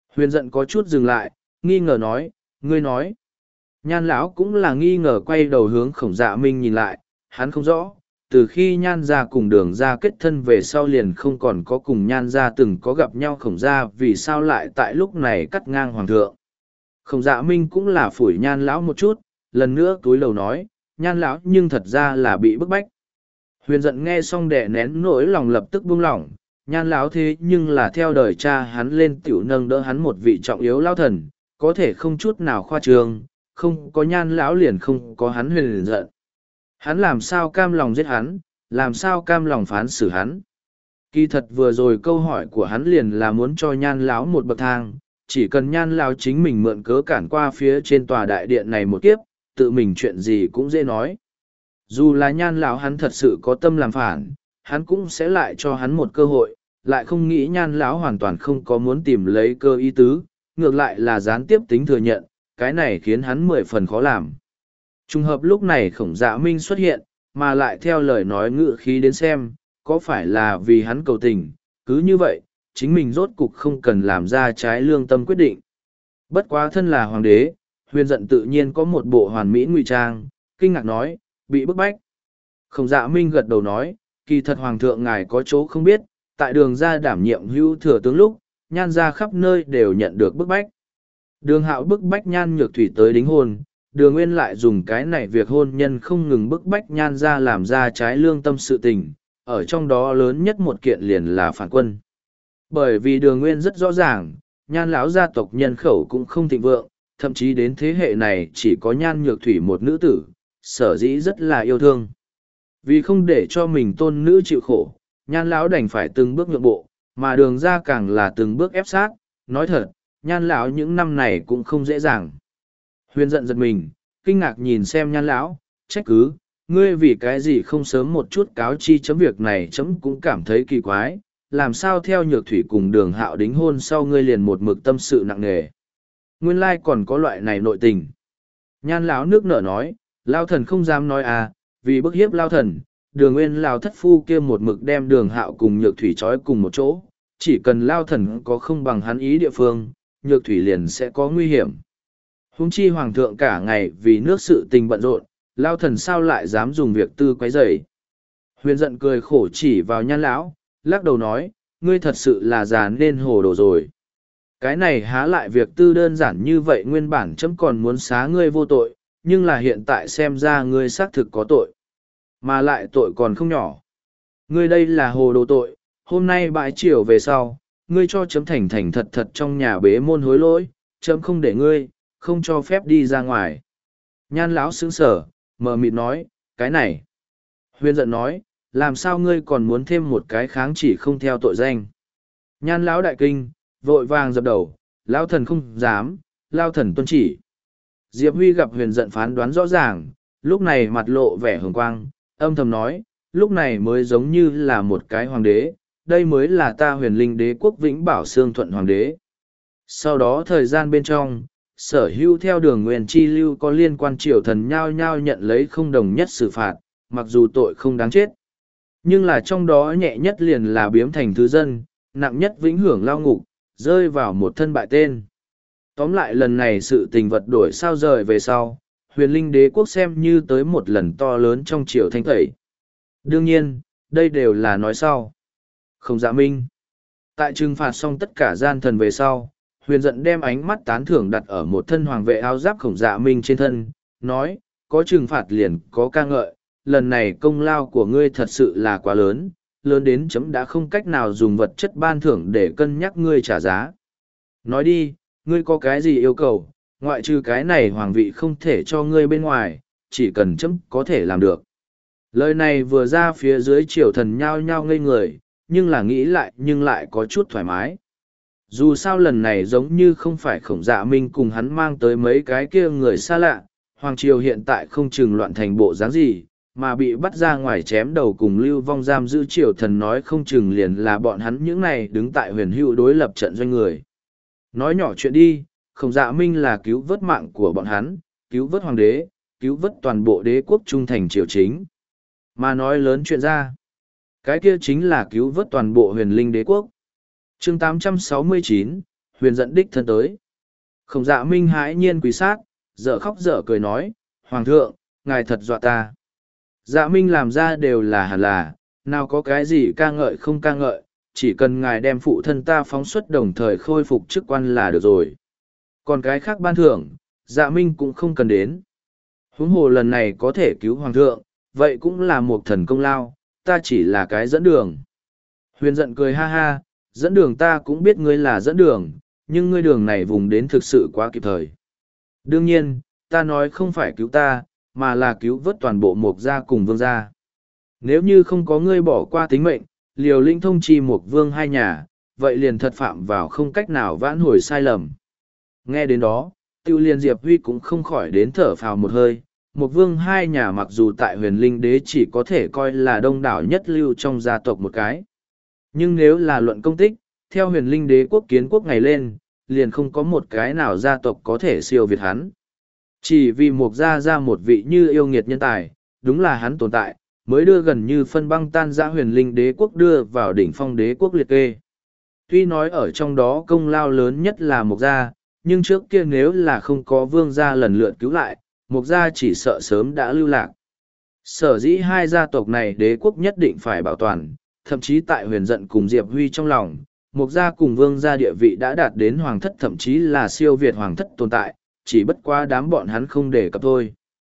Huyền giận có chút dừng lại, nghi ngờ nói, ngươi nói. Nhan lão cũng là nghi ngờ quay đầu hướng khổng dạ minh nhìn lại, hắn không rõ, từ khi nhan gia cùng đường gia kết thân về sau liền không còn có cùng nhan gia từng có gặp nhau khổng gia vì sao lại tại lúc này cắt ngang hoàng thượng. Khổng dạ minh cũng là phủi nhan lão một chút, lần nữa túi lầu nói, nhan lão nhưng thật ra là bị bức bách. Huyền giận nghe xong đẻ nén nỗi lòng lập tức buông lỏng, nhan lão thế nhưng là theo đời cha hắn lên tiểu nâng đỡ hắn một vị trọng yếu lao thần, có thể không chút nào khoa trương, không có nhan lão liền không có hắn huyền giận. Hắn làm sao cam lòng giết hắn, làm sao cam lòng phán xử hắn. Kỳ thật vừa rồi câu hỏi của hắn liền là muốn cho nhan lão một bậc thang, chỉ cần nhan lão chính mình mượn cớ cản qua phía trên tòa đại điện này một kiếp, tự mình chuyện gì cũng dễ nói. Dù là nhan lão hắn thật sự có tâm làm phản, hắn cũng sẽ lại cho hắn một cơ hội, lại không nghĩ nhan lão hoàn toàn không có muốn tìm lấy cơ ý tứ, ngược lại là gián tiếp tính thừa nhận, cái này khiến hắn mười phần khó làm. Trùng hợp lúc này khổng dạ minh xuất hiện, mà lại theo lời nói ngự khí đến xem, có phải là vì hắn cầu tình, cứ như vậy, chính mình rốt cục không cần làm ra trái lương tâm quyết định. Bất quá thân là hoàng đế, huyền giận tự nhiên có một bộ hoàn mỹ ngụy trang, kinh ngạc nói, bị bức bách. Khổng dạ minh gật đầu nói, kỳ thật hoàng thượng ngài có chỗ không biết, tại đường ra đảm nhiệm hữu thừa tướng lúc, nhan ra khắp nơi đều nhận được bức bách. Đường hạo bức bách nhan nhược thủy tới đính hôn, đường nguyên lại dùng cái này việc hôn nhân không ngừng bức bách nhan ra làm ra trái lương tâm sự tình, ở trong đó lớn nhất một kiện liền là phản quân. Bởi vì đường nguyên rất rõ ràng, nhan lão gia tộc nhân khẩu cũng không thịnh vượng, thậm chí đến thế hệ này chỉ có nhan nhược thủy một nữ tử, sở dĩ rất là yêu thương. Vì không để cho mình tôn nữ chịu khổ, nhan lão đành phải từng bước nhượng bộ, mà đường ra càng là từng bước ép sát, nói thật, nhan lão những năm này cũng không dễ dàng. Huyền giận giật mình, kinh ngạc nhìn xem nhan lão, trách cứ, ngươi vì cái gì không sớm một chút cáo chi chấm việc này chấm cũng cảm thấy kỳ quái, làm sao theo nhược thủy cùng đường hạo đính hôn sau ngươi liền một mực tâm sự nặng nề. Nguyên lai còn có loại này nội tình. Nhan lão nước nở nói, lao thần không dám nói à, vì bức hiếp lao thần, đường nguyên lao thất phu kia một mực đem đường hạo cùng nhược thủy trói cùng một chỗ, chỉ cần lao thần có không bằng hắn ý địa phương, nhược thủy liền sẽ có nguy hiểm. Huống chi hoàng thượng cả ngày vì nước sự tình bận rộn, lao thần sao lại dám dùng việc tư quấy rầy. Huyền giận cười khổ chỉ vào nhan lão, lắc đầu nói, ngươi thật sự là già nên hồ đồ rồi. Cái này há lại việc tư đơn giản như vậy, nguyên bản chấm còn muốn xá ngươi vô tội, nhưng là hiện tại xem ra ngươi xác thực có tội. Mà lại tội còn không nhỏ. Ngươi đây là hồ đồ tội, hôm nay bãi chiều về sau, ngươi cho chấm thành thành thật thật trong nhà bế môn hối lỗi, chấm không để ngươi, không cho phép đi ra ngoài. Nhan lão sững sờ, mờ mịt nói, cái này. Huyền giận nói, làm sao ngươi còn muốn thêm một cái kháng chỉ không theo tội danh. Nhan lão đại kinh, vội vàng dập đầu, lão thần không dám, lão thần tuân chỉ. Diệp Huy gặp huyền giận phán đoán rõ ràng, lúc này mặt lộ vẻ hồng quang, âm thầm nói, lúc này mới giống như là một cái hoàng đế, đây mới là ta huyền linh đế quốc vĩnh bảo xương thuận hoàng đế. Sau đó thời gian bên trong, sở hữu theo đường nguyên chi lưu có liên quan triều thần nhao nhao nhận lấy không đồng nhất xử phạt, mặc dù tội không đáng chết. Nhưng là trong đó nhẹ nhất liền là biếm thành thứ dân, nặng nhất vĩnh hưởng lao ngục, rơi vào một thân bại tên. Tóm lại lần này sự tình vật đổi sao rời về sau, huyền linh đế quốc xem như tới một lần to lớn trong triều thanh tẩy. Đương nhiên, đây đều là nói sau. Không dạ minh. Tại trừng phạt xong tất cả gian thần về sau, huyền giận đem ánh mắt tán thưởng đặt ở một thân hoàng vệ áo giáp khổng dạ minh trên thân, nói, có trừng phạt liền có ca ngợi, lần này công lao của ngươi thật sự là quá lớn, lớn đến chấm đã không cách nào dùng vật chất ban thưởng để cân nhắc ngươi trả giá. Nói đi, ngươi có cái gì yêu cầu, ngoại trừ cái này hoàng vị không thể cho ngươi bên ngoài, chỉ cần chấm có thể làm được. Lời này vừa ra phía dưới triều thần nhao nhao ngây người, nhưng là nghĩ lại nhưng lại có chút thoải mái. Dù sao lần này giống như không phải khổng dạ minh cùng hắn mang tới mấy cái kia người xa lạ, hoàng triều hiện tại không chừng loạn thành bộ dáng gì, mà bị bắt ra ngoài chém đầu cùng lưu vong giam giữ triều thần nói không chừng liền là bọn hắn những này đứng tại huyền hữu đối lập trận doanh người. Nói nhỏ chuyện đi, khổng dạ minh là cứu vớt mạng của bọn hắn, cứu vớt hoàng đế, cứu vớt toàn bộ đế quốc trung thành triều chính. Mà nói lớn chuyện ra, cái kia chính là cứu vớt toàn bộ huyền linh đế quốc. Chương tám trăm sáu mươi chín, Huyền giận đích thân tới. Khổng Dạ Minh hãi nhiên quỳ sát, dở khóc dở cười nói, Hoàng thượng, ngài thật dọa ta. Dạ Minh làm ra đều là hẳn là, nào có cái gì ca ngợi không ca ngợi, chỉ cần ngài đem phụ thân ta phóng xuất đồng thời khôi phục chức quan là được rồi. Còn cái khác ban thưởng, Dạ Minh cũng không cần đến. Huống hồ lần này có thể cứu Hoàng thượng, vậy cũng là một thần công lao, ta chỉ là cái dẫn đường. Huyền giận cười ha ha, dẫn đường ta cũng biết ngươi là dẫn đường, nhưng ngươi đường này vùng đến thực sự quá kịp thời. Đương nhiên, ta nói không phải cứu ta, mà là cứu vớt toàn bộ mục gia cùng vương gia. Nếu như không có ngươi bỏ qua tính mệnh, liều lĩnh thông chi mục vương hai nhà, vậy liền thật phạm vào không cách nào vãn hồi sai lầm. Nghe đến đó, tiêu liên Diệp Huy cũng không khỏi đến thở phào một hơi. Mục vương hai nhà mặc dù tại huyền linh đế chỉ có thể coi là đông đảo nhất lưu trong gia tộc một cái. Nhưng nếu là luận công tích, theo huyền linh đế quốc kiến quốc ngày lên, liền không có một cái nào gia tộc có thể siêu việt hắn. Chỉ vì mục gia ra một vị như yêu nghiệt nhân tài, đúng là hắn tồn tại, mới đưa gần như phân băng tan ra huyền linh đế quốc đưa vào đỉnh phong đế quốc liệt kê. Tuy nói ở trong đó công lao lớn nhất là mục gia, nhưng trước kia nếu là không có vương gia lần lượt cứu lại, mục gia chỉ sợ sớm đã lưu lạc. Sở dĩ hai gia tộc này đế quốc nhất định phải bảo toàn, thậm chí tại huyền giận cùng Diệp Huy trong lòng, mục gia cùng vương gia địa vị đã đạt đến hoàng thất thậm chí là siêu việt hoàng thất tồn tại, chỉ bất quá đám bọn hắn không để cập thôi.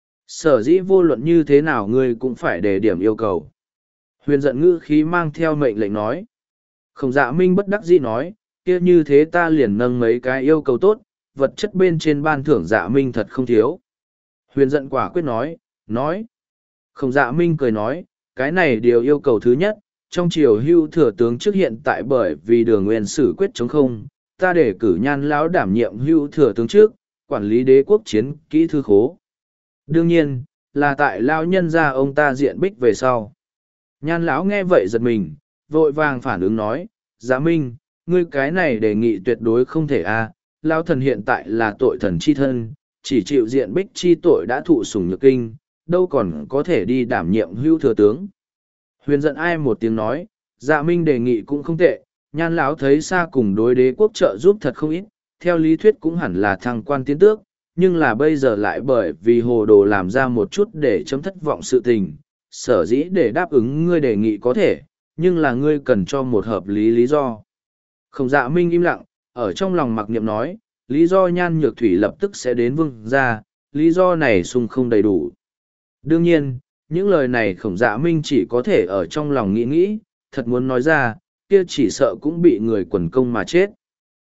Sở dĩ vô luận như thế nào ngươi cũng phải đề điểm yêu cầu. Huyền giận ngữ khí mang theo mệnh lệnh nói. Khổng Dạ Minh bất đắc dĩ nói, kia như thế ta liền nâng mấy cái yêu cầu tốt, vật chất bên trên ban thưởng Dạ Minh thật không thiếu. Huyền giận quả quyết nói, nói. Khổng Dạ Minh cười nói, cái này điều yêu cầu thứ nhất, trong triều hưu thừa tướng trước hiện tại bởi vì đường nguyên sử quyết chống không, ta để cử Nhan lão đảm nhiệm hưu thừa tướng trước, quản lý đế quốc chiến kỹ thư khố. Đương nhiên, là tại lão nhân gia ông ta diện bích về sau. Nhan lão nghe vậy giật mình, vội vàng phản ứng nói, Dạ Minh, ngươi cái này đề nghị tuyệt đối không thể a. À. Lão thần hiện tại là tội thần chi thân, chỉ chịu diện bích chi tội đã thụ sủng nhược kinh, đâu còn có thể đi đảm nhiệm hưu thừa tướng. Huyền giận ai một tiếng nói, Dạ Minh đề nghị cũng không tệ, Nhan lão thấy xa cùng đối đế quốc trợ giúp thật không ít, theo lý thuyết cũng hẳn là thăng quan tiến tước, nhưng là bây giờ lại bởi vì hồ đồ làm ra một chút để chấm thất vọng sự tình, sở dĩ để đáp ứng ngươi đề nghị có thể, nhưng là ngươi cần cho một hợp lý lý do. Khổng Dạ Minh im lặng, ở trong lòng mặc niệm nói, lý do Nhan Nhược Thủy lập tức sẽ đến vương gia, lý do này sung không đầy đủ. Đương nhiên, những lời này Khổng Dạ Minh chỉ có thể ở trong lòng nghĩ nghĩ, thật muốn nói ra, kia chỉ sợ cũng bị người quần công mà chết.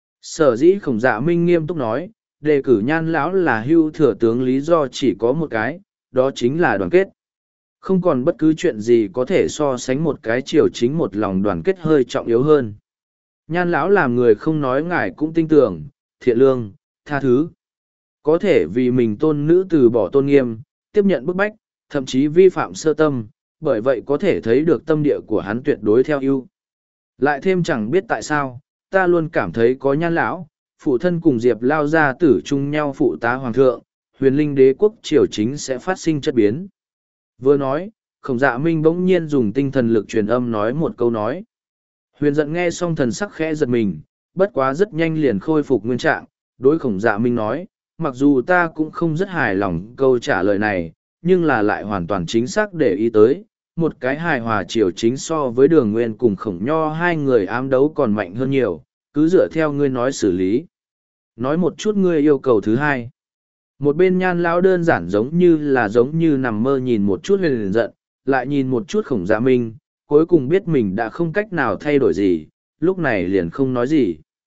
Sở dĩ Khổng Dạ Minh nghiêm túc nói, đề cử Nhan lão là hưu thừa tướng lý do chỉ có một cái, đó chính là đoàn kết. Không còn bất cứ chuyện gì có thể so sánh một cái triều chính một lòng đoàn kết hơi trọng yếu hơn. Nhan lão làm người không nói ngài cũng tin tưởng, thiện lương, tha thứ. Có thể vì mình tôn nữ từ bỏ tôn nghiêm, tiếp nhận bức bách, thậm chí vi phạm sơ tâm, bởi vậy có thể thấy được tâm địa của hắn tuyệt đối theo ưu. Lại thêm chẳng biết tại sao, ta luôn cảm thấy có Nhan lão, phụ thân cùng Diệp lao ra tử chung nhau phụ tá hoàng thượng, huyền linh đế quốc triều chính sẽ phát sinh chất biến. Vừa nói, Khổng Dạ Minh bỗng nhiên dùng tinh thần lực truyền âm nói một câu nói. Huyền giận nghe xong thần sắc khẽ giật mình, bất quá rất nhanh liền khôi phục nguyên trạng, đối Khổng Dạ Minh nói, mặc dù ta cũng không rất hài lòng câu trả lời này, nhưng là lại hoàn toàn chính xác để ý tới, một cái hài hòa triều chính so với Đường Nguyên cùng Khổng Nho hai người ám đấu còn mạnh hơn nhiều, cứ dựa theo ngươi nói xử lý. Nói một chút ngươi yêu cầu thứ hai. Một bên Nhan lão đơn giản giống như là giống như nằm mơ nhìn một chút huyền giận, lại nhìn một chút Khổng Dạ Minh, cuối cùng biết mình đã không cách nào thay đổi gì, lúc này liền không nói gì.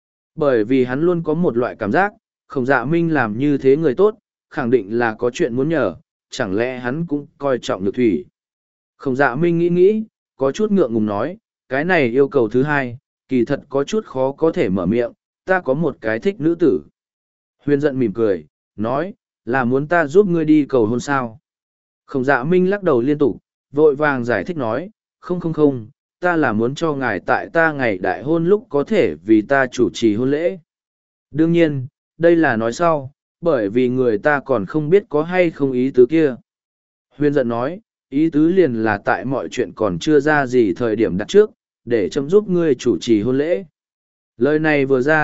Bởi vì hắn luôn có một loại cảm giác, Khổng Dạ Minh làm như thế người tốt, khẳng định là có chuyện muốn nhờ, chẳng lẽ hắn cũng coi trọng Nhược Thủy. Khổng Dạ Minh nghĩ nghĩ, có chút ngượng ngùng nói, cái này yêu cầu thứ hai, kỳ thật có chút khó có thể mở miệng, ta có một cái thích nữ tử. Huyền giận mỉm cười, nói, là muốn ta giúp ngươi đi cầu hôn sao. Khổng Dạ Minh lắc đầu liên tục, vội vàng giải thích nói, không không không, ta là muốn cho ngài tại ta ngày đại hôn lúc có thể vì ta chủ trì hôn lễ. Đương nhiên, đây là nói sau, bởi vì người ta còn không biết có hay không ý tứ kia. Huyền giận nói, ý tứ liền là tại mọi chuyện còn chưa ra gì thời điểm đặt trước, để chấm giúp ngươi chủ trì hôn lễ. Lời này vừa ra,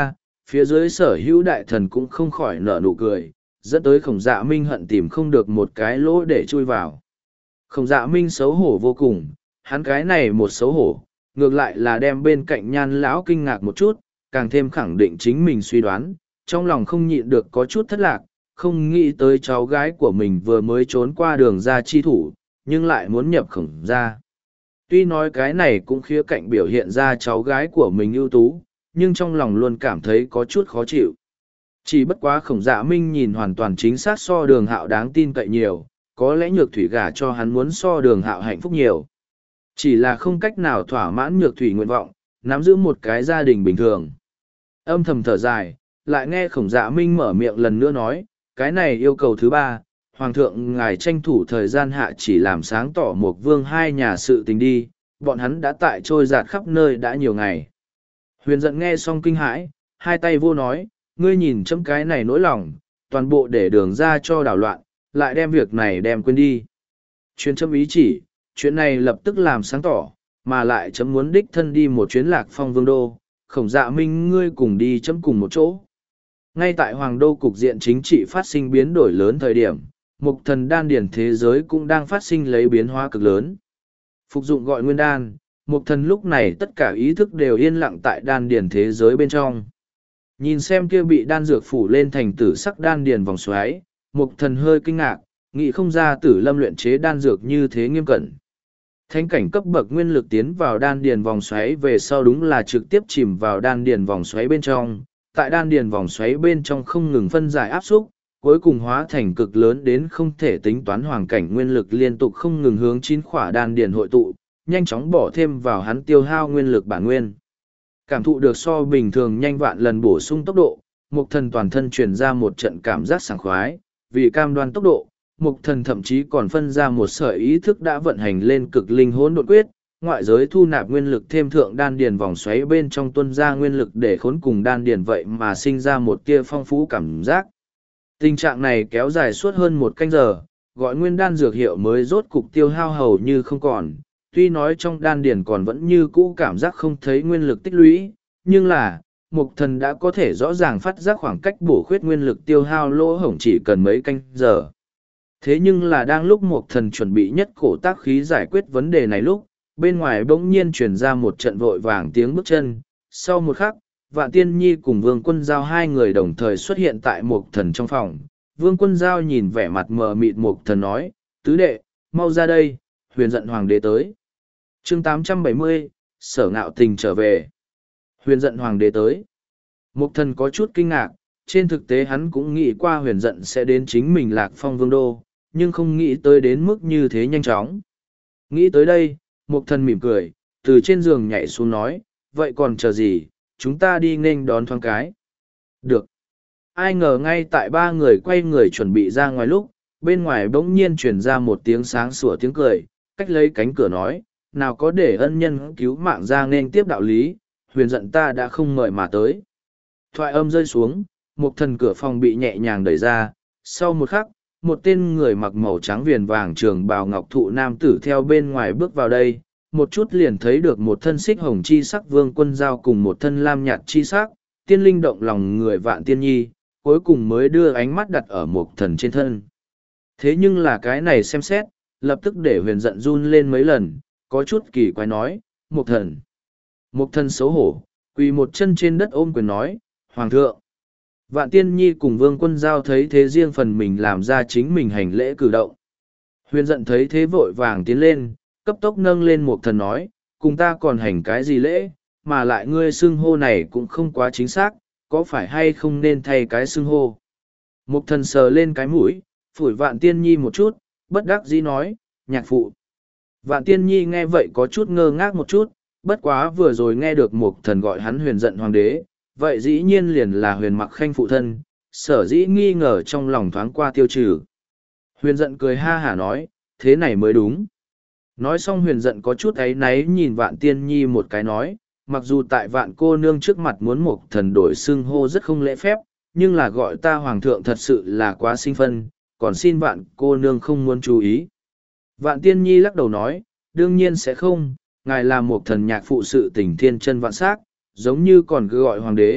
phía dưới sở hữu đại thần cũng không khỏi nở nụ cười, dẫn tới khổng dạ minh hận tìm không được một cái lỗ để chui vào. Khổng dạ minh xấu hổ vô cùng, hắn cái này một xấu hổ, ngược lại là đem bên cạnh nhan lão kinh ngạc một chút, càng thêm khẳng định chính mình suy đoán, trong lòng không nhịn được có chút thất lạc, không nghĩ tới cháu gái của mình vừa mới trốn qua đường ra chi thủ, nhưng lại muốn nhập khổng ra. Tuy nói cái này cũng khía cạnh biểu hiện ra cháu gái của mình ưu tú, nhưng trong lòng luôn cảm thấy có chút khó chịu. Chỉ bất quá khổng dạ minh nhìn hoàn toàn chính xác so đường hạo đáng tin cậy nhiều, có lẽ nhược thủy gả cho hắn muốn so đường hạo hạnh phúc nhiều. Chỉ là không cách nào thỏa mãn nhược thủy nguyện vọng, nắm giữ một cái gia đình bình thường. Âm thầm thở dài, lại nghe khổng dạ minh mở miệng lần nữa nói, cái này yêu cầu thứ ba, hoàng thượng ngài tranh thủ thời gian hạ chỉ làm sáng tỏ một vương hai nhà sự tình đi, bọn hắn đã tại trôi giạt khắp nơi đã nhiều ngày. Huyền giận nghe xong kinh hãi, hai tay vô nói, ngươi nhìn chấm cái này nỗi lòng, toàn bộ để đường ra cho đảo loạn, lại đem việc này đem quên đi. Chuyên chấm ý chỉ, chuyện này lập tức làm sáng tỏ, mà lại chấm muốn đích thân đi một chuyến lạc phong vương đô, khổng dạ minh ngươi cùng đi chấm cùng một chỗ. Ngay tại hoàng đô cục diện chính trị phát sinh biến đổi lớn thời điểm, mục thần đan điển thế giới cũng đang phát sinh lấy biến hóa cực lớn. Phục dụng gọi nguyên đan, mục thần lúc này tất cả ý thức đều yên lặng tại đan điển thế giới bên trong. Nhìn xem kia bị đan dược phủ lên thành tử sắc đan điển vòng xoáy, mục thần hơi kinh ngạc, nghĩ không ra tử lâm luyện chế đan dược như thế nghiêm cẩn. Thánh cảnh cấp bậc nguyên lực tiến vào đan điền vòng xoáy về sau đúng là trực tiếp chìm vào đan điền vòng xoáy bên trong, tại đan điền vòng xoáy bên trong không ngừng phân giải áp xúc, cuối cùng hóa thành cực lớn đến không thể tính toán hoàn cảnh nguyên lực liên tục không ngừng hướng chín khỏa đan điền hội tụ, nhanh chóng bỏ thêm vào hắn tiêu hao nguyên lực bản nguyên. Cảm thụ được so bình thường nhanh vạn lần bổ sung tốc độ, mục thần toàn thân truyền ra một trận cảm giác sảng khoái, vì cam đoan tốc độ, mục thần thậm chí còn phân ra một sợi ý thức đã vận hành lên cực linh hỗn độn quyết, ngoại giới thu nạp nguyên lực thêm thượng đan điền vòng xoáy bên trong tuân ra nguyên lực để khốn cùng đan điền vậy mà sinh ra một tia phong phú cảm giác. Tình trạng này kéo dài suốt hơn một canh giờ, gọi nguyên đan dược hiệu mới rốt cục tiêu hao hầu như không còn. Tuy nói trong đan điền còn vẫn như cũ cảm giác không thấy nguyên lực tích lũy, nhưng là, mục thần đã có thể rõ ràng phát giác khoảng cách bổ khuyết nguyên lực tiêu hao lỗ hổng chỉ cần mấy canh giờ. Thế nhưng là đang lúc mục thần chuẩn bị nhất cổ tác khí giải quyết vấn đề này lúc, bên ngoài bỗng nhiên truyền ra một trận vội vàng tiếng bước chân. Sau một khắc, Vạn Tiên Nhi cùng Vương Quân Giao hai người đồng thời xuất hiện tại mục thần trong phòng. Vương Quân Giao nhìn vẻ mặt mờ mịt mục thần nói, tứ đệ, mau ra đây, huyền giận hoàng đế tới. chương tám trăm bảy mươi, sở ngạo tình trở về. Huyền giận hoàng đế tới. Mục thần có chút kinh ngạc, trên thực tế hắn cũng nghĩ qua huyền giận sẽ đến chính mình lạc phong vương đô, nhưng không nghĩ tới đến mức như thế nhanh chóng. Nghĩ tới đây, mục thần mỉm cười, từ trên giường nhảy xuống nói, vậy còn chờ gì, chúng ta đi nghênh đón thoáng cái. Được. Ai ngờ ngay tại ba người quay người chuẩn bị ra ngoài lúc, bên ngoài bỗng nhiên truyền ra một tiếng sáng sủa tiếng cười, cách lấy cánh cửa nói, nào có để ân nhân cứu mạng ra nghênh tiếp đạo lý, huyền giận ta đã không mời mà tới. Thoại âm rơi xuống, một thần cửa phòng bị nhẹ nhàng đẩy ra, sau một khắc, một tên người mặc màu trắng viền vàng trường bào ngọc thụ nam tử theo bên ngoài bước vào đây, một chút liền thấy được một thân xích hồng chi sắc Vương Quân Giao cùng một thân lam nhạt chi sắc, tiên linh động lòng người Vạn Tiên Nhi, cuối cùng mới đưa ánh mắt đặt ở một thần trên thân. Thế nhưng là cái này xem xét, lập tức để huyền giận run lên mấy lần, có chút kỳ quái nói, một thần. Một thần xấu hổ, quỳ một chân trên đất ôm quyền nói, Hoàng thượng. Vạn Tiên Nhi cùng Vương Quân Giao thấy thế riêng phần mình làm ra chính mình hành lễ cử động. Huyền giận thấy thế vội vàng tiến lên, cấp tốc nâng lên một thần nói, cùng ta còn hành cái gì lễ, mà lại ngươi xưng hô này cũng không quá chính xác, có phải hay không nên thay cái xưng hô. Một thần sờ lên cái mũi, phủi Vạn Tiên Nhi một chút, bất đắc dĩ nói, nhạc phụ. Vạn Tiên Nhi nghe vậy có chút ngơ ngác một chút, bất quá vừa rồi nghe được một thần gọi hắn huyền giận hoàng đế, vậy dĩ nhiên liền là huyền mặc khanh phụ thân, sở dĩ nghi ngờ trong lòng thoáng qua tiêu trừ. Huyền giận cười ha hả nói, thế này mới đúng. Nói xong huyền giận có chút áy náy nhìn Vạn Tiên Nhi một cái nói, mặc dù tại Vạn cô nương trước mặt muốn một thần đổi xưng hô rất không lễ phép, nhưng là gọi ta hoàng thượng thật sự là quá sinh phân, còn xin Vạn cô nương không muốn chú ý. Vạn Tiên Nhi lắc đầu nói, đương nhiên sẽ không, ngài là một thần nhạc phụ sự tình thiên chân vạn sắc, giống như còn cứ gọi hoàng đế,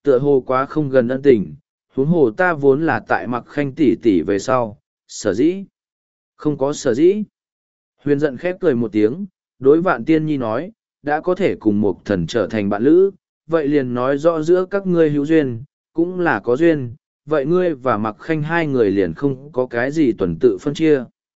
tựa hồ quá không gần ân tình, huống hồ ta vốn là tại mặc khanh tỷ tỷ về sau, sở dĩ. Không có sở dĩ. Huyền giận khép cười một tiếng, đối vạn tiên nhi nói, đã có thể cùng một thần trở thành bạn lữ, vậy liền nói rõ giữa các ngươi hữu duyên, cũng là có duyên, vậy ngươi và mặc khanh hai người liền không có cái gì tuần tự phân chia.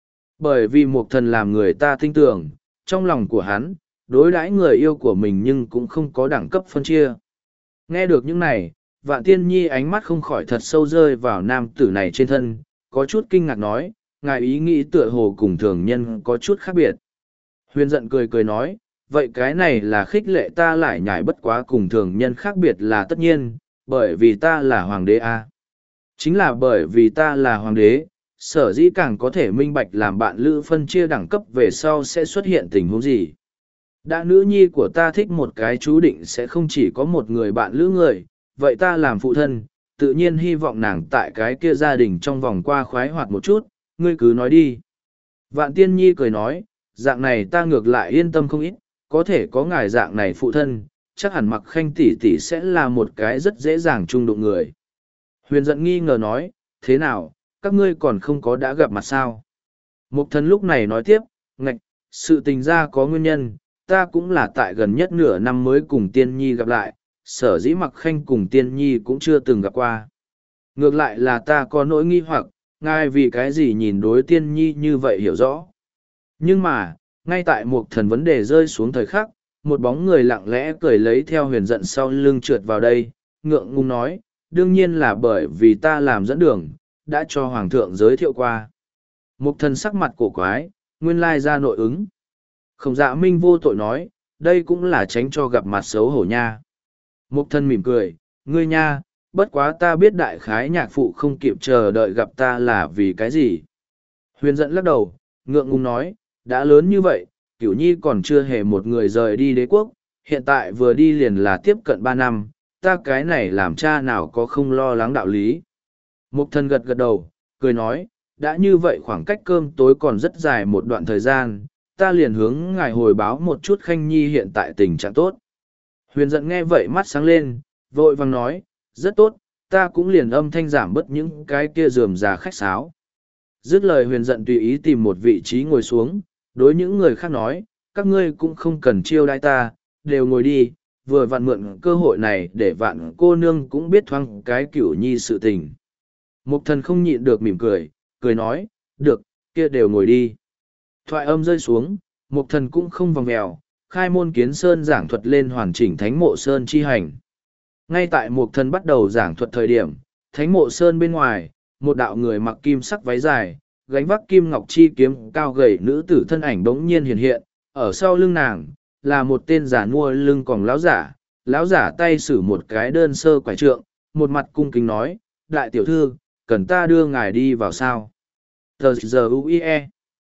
Bởi vì một thần làm người ta tin tưởng, trong lòng của hắn, đối đãi người yêu của mình nhưng cũng không có đẳng cấp phân chia. Nghe được những này, vạn tiên nhi ánh mắt không khỏi thật sâu rơi vào nam tử này trên thân, có chút kinh ngạc nói, ngài ý nghĩ tựa hồ cùng thường nhân có chút khác biệt. Huyền giận cười cười nói, vậy cái này là khích lệ ta lại nhảy bất quá cùng thường nhân khác biệt là tất nhiên, bởi vì ta là hoàng đế a. Chính là bởi vì ta là hoàng đế, sở dĩ càng có thể minh bạch làm bạn lữ phân chia đẳng cấp về sau sẽ xuất hiện tình huống gì. Đã nữ nhi của ta thích một cái chú định sẽ không chỉ có một người bạn lữ người, vậy ta làm phụ thân, tự nhiên hy vọng nàng tại cái kia gia đình trong vòng qua khoái hoạt một chút, ngươi cứ nói đi. Vạn tiên nhi cười nói, dạng này ta ngược lại yên tâm không ít, có thể có ngài dạng này phụ thân, chắc hẳn mặc khanh tỷ tỷ sẽ là một cái rất dễ dàng chung đụng người. Huyền giận nghi ngờ nói, thế nào, các ngươi còn không có đã gặp mặt sao? Mục thần lúc này nói tiếp, ngạch, sự tình ra có nguyên nhân, ta cũng là tại gần nhất nửa năm mới cùng tiên nhi gặp lại, sở dĩ mặc khanh cùng tiên nhi cũng chưa từng gặp qua. Ngược lại là ta có nỗi nghi hoặc, ngài vì cái gì nhìn đối tiên nhi như vậy hiểu rõ. Nhưng mà, ngay tại một thần vấn đề rơi xuống thời khắc, một bóng người lặng lẽ cười lấy theo huyền giận sau lưng trượt vào đây, ngượng ngùng nói, đương nhiên là bởi vì ta làm dẫn đường, đã cho hoàng thượng giới thiệu qua. Một thần sắc mặt cổ quái, nguyên lai ra nội ứng. Khổng Dạ Minh vô tội nói, đây cũng là tránh cho gặp mặt xấu hổ nha. Mục thân mỉm cười, ngươi nha, bất quá ta biết đại khái nhạc phụ không kịp chờ đợi gặp ta là vì cái gì. Huyền giận lắc đầu, ngượng ngùng nói, đã lớn như vậy, Cửu Nhi còn chưa hề một người rời đi đế quốc, hiện tại vừa đi liền là tiếp cận ba năm, ta cái này làm cha nào có không lo lắng đạo lý. Mục thân gật gật đầu, cười nói, đã như vậy khoảng cách cơm tối còn rất dài một đoạn thời gian, ta liền hướng ngài hồi báo một chút Khanh Nhi hiện tại tình trạng tốt. Huyền giận nghe vậy mắt sáng lên, vội vàng nói, rất tốt, ta cũng liền âm thanh giảm bớt những cái kia rườm rà khách sáo. Dứt lời huyền giận tùy ý tìm một vị trí ngồi xuống, đối những người khác nói, các ngươi cũng không cần chiêu đãi ta, đều ngồi đi, vừa vặn mượn cơ hội này để vạn cô nương cũng biết thoáng cái Cửu Nhi sự tình. Mục thần không nhịn được mỉm cười, cười nói, được, kia đều ngồi đi. Thoại âm rơi xuống, mục thần cũng không vòng mèo, khai môn kiến sơn giảng thuật lên hoàn chỉnh thánh mộ sơn chi hành. Ngay tại mục thần bắt đầu giảng thuật thời điểm, thánh mộ sơn bên ngoài, một đạo người mặc kim sắc váy dài, gánh vác kim ngọc chi kiếm cao gầy nữ tử thân ảnh bỗng nhiên hiện hiện, ở sau lưng nàng, là một tên giả nua lưng còng lão giả, lão giả tay sử một cái đơn sơ quải trượng, một mặt cung kính nói, đại tiểu thư, cần ta đưa ngài đi vào sao? Tờ giờ u i e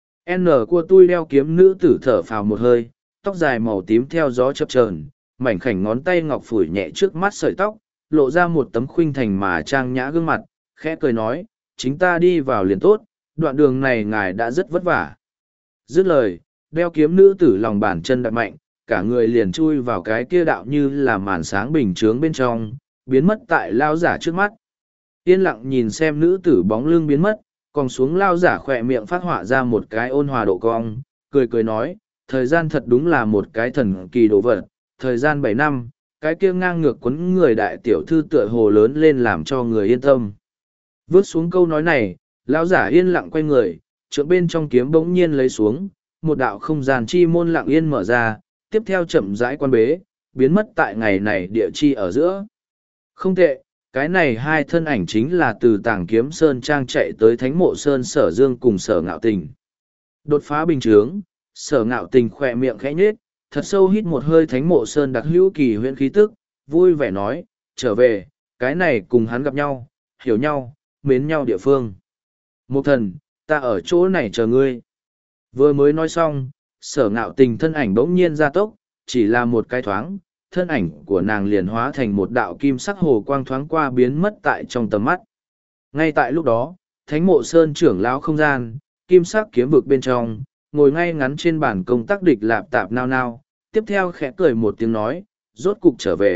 N của tôi đeo kiếm nữ tử thở phào một hơi, tóc dài màu tím theo gió chập chờn, mảnh khảnh ngón tay ngọc phủi nhẹ trước mắt sợi tóc, lộ ra một tấm khuynh thành mà trang nhã gương mặt, khẽ cười nói, chính ta đi vào liền tốt, đoạn đường này ngài đã rất vất vả. Dứt lời, đeo kiếm nữ tử lòng bàn chân đạp mạnh, cả người liền chui vào cái kia đạo như là màn sáng bình chướng bên trong, biến mất tại lao giả trước mắt. Yên lặng nhìn xem nữ tử bóng lưng biến mất, còn xuống lao giả khỏe miệng phát họa ra một cái ôn hòa độ cong, cười cười nói, thời gian thật đúng là một cái thần kỳ đồ vật, thời gian bảy năm, cái kia ngang ngược quấn người đại tiểu thư tựa hồ lớn lên làm cho người yên tâm. Vớt xuống câu nói này, lao giả yên lặng quay người, trượng bên trong kiếm bỗng nhiên lấy xuống, một đạo không gian chi môn lặng yên mở ra, tiếp theo chậm rãi quan bế, biến mất tại ngày này địa chi ở giữa. Không tệ, cái này hai thân ảnh chính là từ Tàng Kiếm Sơn Trang chạy tới Thánh Mộ Sơn Sở Dương cùng Sở Ngạo Tình. Đột phá bình chướng, Sở Ngạo Tình khỏe miệng khẽ nhếch, thật sâu hít một hơi Thánh Mộ Sơn đặc hữu kỳ huyễn khí tức, vui vẻ nói, trở về, cái này cùng hắn gặp nhau, hiểu nhau, mến nhau địa phương. Mục thần, ta ở chỗ này chờ ngươi. Vừa mới nói xong, Sở Ngạo Tình thân ảnh bỗng nhiên ra tốc, chỉ là một cái thoáng, thân ảnh của nàng liền hóa thành một đạo kim sắc hồ quang thoáng qua biến mất tại trong tầm mắt. Ngay tại lúc đó, Thánh Mộ Sơn trưởng lão không gian, kim sắc kiếm vực bên trong, ngồi ngay ngắn trên bàn công tác địch lạp tạp nao nao, tiếp theo khẽ cười một tiếng nói, rốt cục trở về,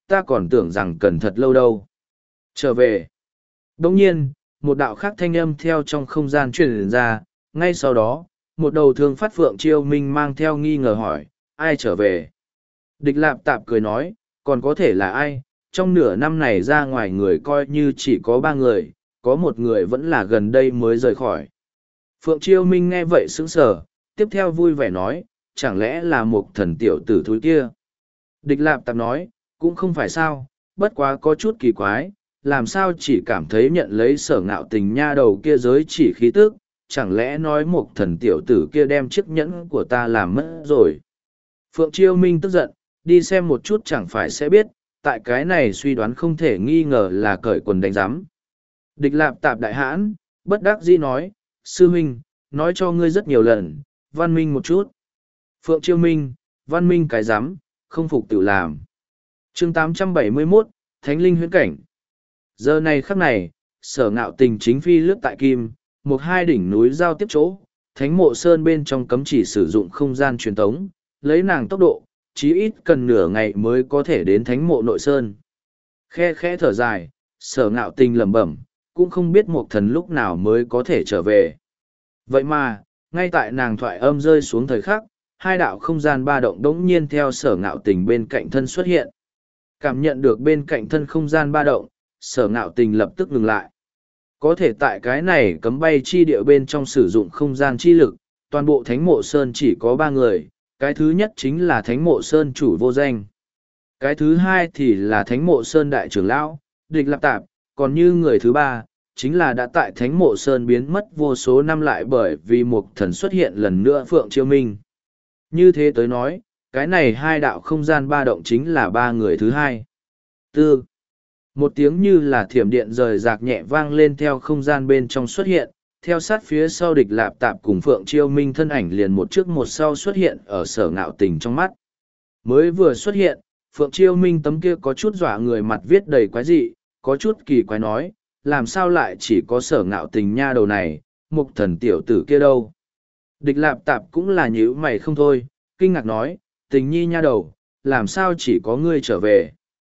ta còn tưởng rằng cần thật lâu đâu. Trở về. Đồng nhiên, một đạo khác thanh âm theo trong không gian truyền ra, ngay sau đó, một đầu thương phát Phượng Chiêu Minh mang theo nghi ngờ hỏi, ai trở về? Địch Lạp Tạp cười nói, còn có thể là ai? Trong nửa năm này ra ngoài người coi như chỉ có ba người, có một người vẫn là gần đây mới rời khỏi. Phượng Chiêu Minh nghe vậy sững sờ, tiếp theo vui vẻ nói, chẳng lẽ là một thần tiểu tử thúi kia? Địch Lạp Tạp nói, cũng không phải sao, bất quá có chút kỳ quái, làm sao chỉ cảm thấy nhận lấy Sở Ngạo Tình nha đầu kia giới chỉ khí tức, chẳng lẽ nói một thần tiểu tử kia đem chiếc nhẫn của ta làm mất rồi. Phượng Chiêu Minh tức giận, đi xem một chút chẳng phải sẽ biết, tại cái này suy đoán không thể nghi ngờ là cởi quần đánh giám. Địch Lạp Tạp đại hãn, bất đắc dĩ nói, sư huynh, nói cho ngươi rất nhiều lần, văn minh một chút. Phượng Chiêu Minh, văn minh cái giám, không phục tự làm. chương tám trăm bảy mươi mốt, Thánh Linh huyễn cảnh. Giờ này khắc này, Sở Ngạo Tình chính phi lướt tại kim, một hai đỉnh núi giao tiếp chỗ, Thánh Mộ Sơn bên trong cấm chỉ sử dụng không gian truyền tống, lấy nàng tốc độ, chí ít cần nửa ngày mới có thể đến Thánh Mộ Nội Sơn. Khe khẽ thở dài, Sở Ngạo Tình lẩm bẩm, cũng không biết một thần lúc nào mới có thể trở về. Vậy mà, ngay tại nàng thoại âm rơi xuống thời khắc, hai đạo không gian ba động đống nhiên theo Sở Ngạo Tình bên cạnh thân xuất hiện. Cảm nhận được bên cạnh thân không gian ba động, Sở Ngạo Tình lập tức ngừng lại. Có thể tại cái này cấm bay chi địa bên trong sử dụng không gian chi lực, toàn bộ Thánh Mộ Sơn chỉ có ba người, cái thứ nhất chính là Thánh Mộ Sơn chủ vô danh. Cái thứ hai thì là Thánh Mộ Sơn đại trưởng lão, Địch Lạp Tạp, còn như người thứ ba, chính là đã tại Thánh Mộ Sơn biến mất vô số năm lại bởi vì một thần xuất hiện lần nữa Phượng Chiêu Minh. Như thế tới nói, cái này hai đạo không gian ba động chính là ba người thứ hai. Tư. Một tiếng như là thiểm điện rời rạc nhẹ vang lên theo không gian bên trong xuất hiện, theo sát phía sau Địch Lạp Tạp cùng Phượng Chiêu Minh thân ảnh liền một trước một sau xuất hiện ở Sở Ngạo Tình trong mắt. Mới vừa xuất hiện, Phượng Chiêu Minh tấm kia có chút dọa người mặt viết đầy quái dị, có chút kỳ quái nói, làm sao lại chỉ có Sở Ngạo Tình nha đầu này, mục thần tiểu tử kia đâu. Địch Lạp Tạp cũng là nhíu mày không thôi, kinh ngạc nói, Tình nhi nha đầu, làm sao chỉ có ngươi trở về.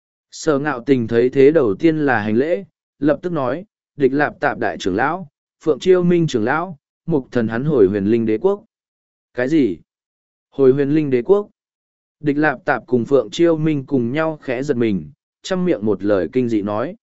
Sở Ngạo Tình thấy thế đầu tiên là hành lễ, lập tức nói, Địch Lạp Tạp đại trưởng lão, Phượng Chiêu Minh trưởng lão, mục thần hắn hồi huyền linh đế quốc. Cái gì? Hồi huyền linh đế quốc? Địch Lạp Tạp cùng Phượng Chiêu Minh cùng nhau khẽ giật mình, chăm miệng một lời kinh dị nói.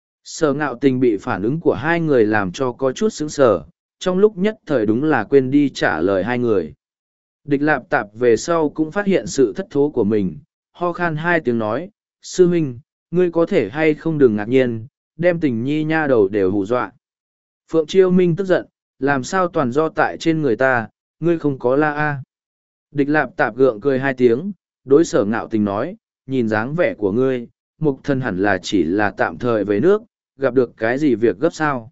Sở Ngạo Tình bị phản ứng của hai người làm cho có chút sững sờ, trong lúc nhất thời đúng là quên đi trả lời hai người. Địch Lạp Tạp về sau cũng phát hiện sự thất thố của mình, ho khan hai tiếng nói, sư huynh, ngươi có thể hay không đừng ngạc nhiên, đem Tình nhi nha đầu đều hù dọa. Phượng Chiêu Minh tức giận, làm sao toàn do tại trên người ta, ngươi không có la a. Địch Lạp Tạp gượng cười hai tiếng, đối Sở Ngạo Tình nói, nhìn dáng vẻ của ngươi, mục thân hẳn là chỉ là tạm thời về nước, gặp được cái gì việc gấp sao.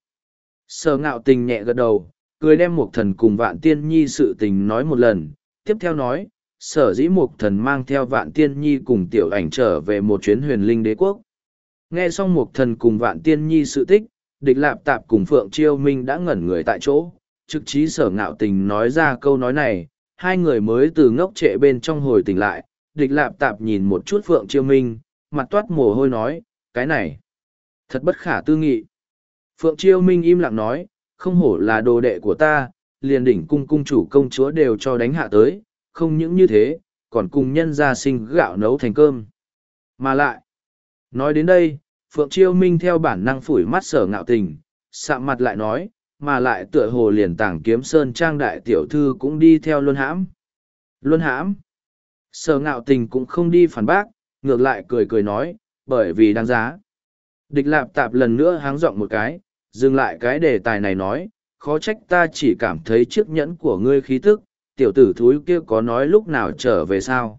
Sở Ngạo Tình nhẹ gật đầu, cười đem mục thần cùng Vạn Tiên Nhi sự tình nói một lần, tiếp theo nói, sở dĩ mục thần mang theo Vạn Tiên Nhi cùng tiểu ảnh trở về một chuyến huyền linh đế quốc. Nghe xong mục thần cùng Vạn Tiên Nhi sự tích, Địch Lạp Tạp cùng Phượng Chiêu Minh đã ngẩn người tại chỗ, trực chí Sở Ngạo Tình nói ra câu nói này, hai người mới từ ngốc trệ bên trong hồi tỉnh lại. Địch Lạp Tạp nhìn một chút Phượng Chiêu Minh, mặt toát mồ hôi nói, cái này, thật bất khả tư nghị. Phượng Chiêu Minh im lặng nói, không hổ là đồ đệ của ta, liền đỉnh cung cung chủ công chúa đều cho đánh hạ tới, không những như thế, còn cùng nhân gia sinh gạo nấu thành cơm. Mà lại, nói đến đây, Phượng Chiêu Minh theo bản năng phủi mắt Sở Ngạo Tình, sạm mặt lại nói, mà lại tựa hồ liền tảng kiếm sơn trang đại tiểu thư cũng đi theo luân hãm. Luân hãm? Sở Ngạo Tình cũng không đi phản bác, ngược lại cười cười nói, bởi vì đáng giá. Địch Lạp Tạp lần nữa háng giọng một cái, dừng lại cái đề tài này nói, khó trách ta chỉ cảm thấy chiếc nhẫn của ngươi khí tức, tiểu tử thúi kia có nói lúc nào trở về sao.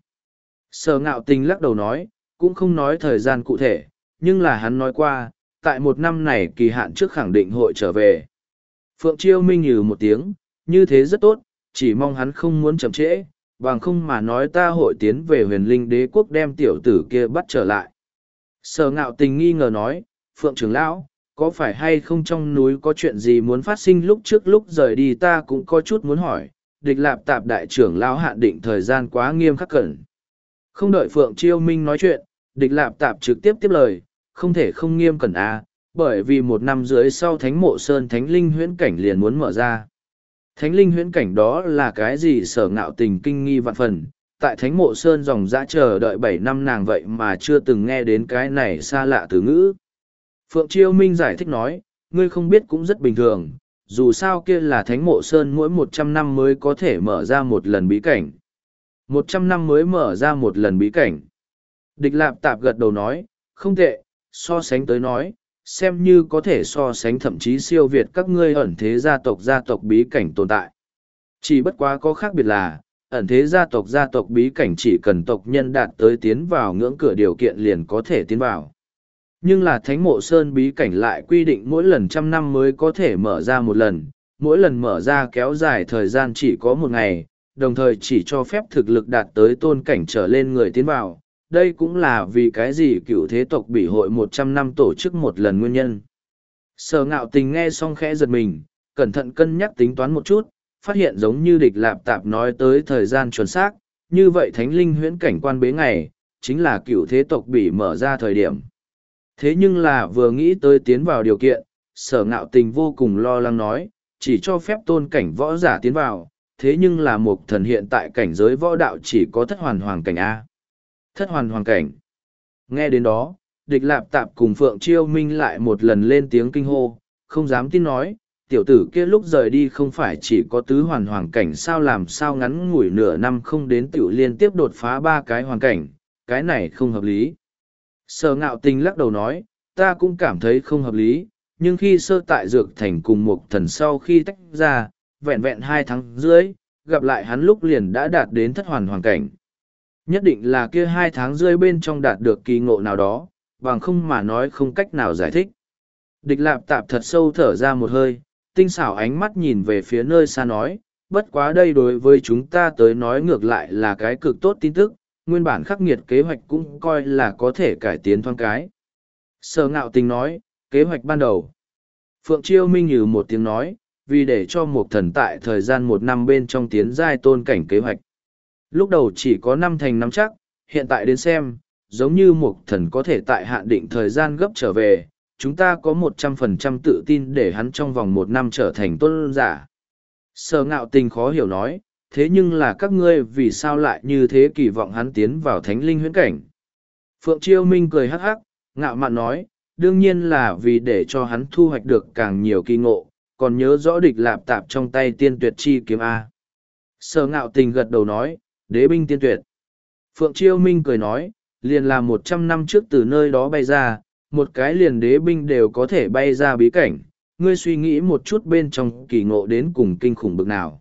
Sở Ngạo Tình lắc đầu nói, cũng không nói thời gian cụ thể, nhưng là hắn nói qua, tại một năm này kỳ hạn trước khẳng định hội trở về. Phượng Chiêu Minh nhừ một tiếng, như thế rất tốt, chỉ mong hắn không muốn chậm trễ, bằng không mà nói ta hội tiến về huyền linh đế quốc đem tiểu tử kia bắt trở lại. Sở Ngạo Tình nghi ngờ nói, Phượng trưởng lão, có phải hay không trong núi có chuyện gì muốn phát sinh lúc trước lúc rời đi ta cũng có chút muốn hỏi, Địch Lạp Tạp đại trưởng lão hạn định thời gian quá nghiêm khắc cẩn. Không đợi Phượng Chiêu Minh nói chuyện, Địch Lạp Tạp trực tiếp tiếp lời, không thể không nghiêm cẩn a, bởi vì một năm dưới sau Thánh Mộ Sơn Thánh Linh huyễn cảnh liền muốn mở ra. Thánh Linh huyễn cảnh đó là cái gì? Sở Ngạo Tình kinh nghi vạn phần, tại Thánh Mộ Sơn dòng dã chờ đợi bảy năm nàng vậy mà chưa từng nghe đến cái này xa lạ từ ngữ. Phượng Chiêu Minh giải thích nói, ngươi không biết cũng rất bình thường, dù sao kia là Thánh Mộ Sơn mỗi một trăm năm mới có thể mở ra một lần bí cảnh. Một trăm năm mới mở ra một lần bí cảnh. Địch Lạp Tạp gật đầu nói, không tệ, so sánh tới nói, xem như có thể so sánh thậm chí siêu việt các ngươi ẩn thế gia tộc gia tộc bí cảnh tồn tại. Chỉ bất quá có khác biệt là, ẩn thế gia tộc gia tộc bí cảnh chỉ cần tộc nhân đạt tới tiến vào ngưỡng cửa điều kiện liền có thể tiến vào. Nhưng là Thánh Mộ Sơn bí cảnh lại quy định mỗi lần trăm năm mới có thể mở ra một lần, mỗi lần mở ra kéo dài thời gian chỉ có một ngày, đồng thời chỉ cho phép thực lực đạt tới tôn cảnh trở lên người tiến vào. Đây cũng là vì cái gì cựu thế tộc bị hội một trăm năm tổ chức một lần nguyên nhân. Sở Ngạo Tình nghe xong khẽ giật mình, cẩn thận cân nhắc tính toán một chút, phát hiện giống như Địch Lạp Tạp nói tới thời gian chuẩn xác, như vậy Thánh Linh huyễn cảnh quan bế ngày, chính là cựu thế tộc bị mở ra thời điểm. Thế nhưng là vừa nghĩ tới tiến vào điều kiện, Sở Ngạo Tình vô cùng lo lắng nói, chỉ cho phép tôn cảnh võ giả tiến vào, thế nhưng là Mục Thần hiện tại cảnh giới võ đạo chỉ có thất hoàn hoàng cảnh A. Thất hoàn hoàng cảnh. Nghe đến đó, Địch Lạp Tạp cùng Phượng Chiêu Minh lại một lần lên tiếng kinh hô, không dám tin nói, tiểu tử kia lúc rời đi không phải chỉ có tứ hoàn hoàng cảnh, sao làm sao ngắn ngủi nửa năm không đến tiểu liên tiếp đột phá ba cái hoàn cảnh, cái này không hợp lý. Sở Ngạo Tình lắc đầu nói, ta cũng cảm thấy không hợp lý, nhưng khi sơ tại Dược Thành cùng Mục Thần sau khi tách ra, vẹn vẹn hai tháng rưỡi, gặp lại hắn lúc liền đã đạt đến thất hoàn hoàng cảnh. Nhất định là kia hai tháng rưỡi bên trong đạt được kỳ ngộ nào đó, bằng không mà nói không cách nào giải thích. Địch Lạp Tạp thật sâu thở ra một hơi, tinh xảo ánh mắt nhìn về phía nơi xa nói, bất quá đây đối với chúng ta tới nói ngược lại là cái cực tốt tin tức, nguyên bản khắc nghiệt kế hoạch cũng coi là có thể cải tiến thoáng cái. Sở Ngạo Tình nói, kế hoạch ban đầu. Phượng Chiêu Minh nhừ một tiếng nói, vì để cho một thần tại thời gian một năm bên trong tiến giai tôn cảnh kế hoạch. Lúc đầu chỉ có năm thành năm chắc, hiện tại đến xem, giống như một thần có thể tại hạn định thời gian gấp trở về, chúng ta có một trăm phần trăm tự tin để hắn trong vòng một năm trở thành tôn giả. Sở Ngạo Tình khó hiểu nói, thế nhưng là các ngươi vì sao lại như thế kỳ vọng hắn tiến vào thánh linh huyễn cảnh. Phượng Chiêu Minh cười hắc hắc, ngạo mạn nói, đương nhiên là vì để cho hắn thu hoạch được càng nhiều kỳ ngộ, còn nhớ rõ Địch Lạp Tạp trong tay tiên tuyệt chi kiếm A. Sở Ngạo Tình gật đầu nói, đế binh tiên tuyệt. Phượng Chiêu Minh cười nói, liền là một trăm năm trước từ nơi đó bay ra, một cái liền đế binh đều có thể bay ra bí cảnh, ngươi suy nghĩ một chút bên trong kỳ ngộ đến cùng kinh khủng bực nào.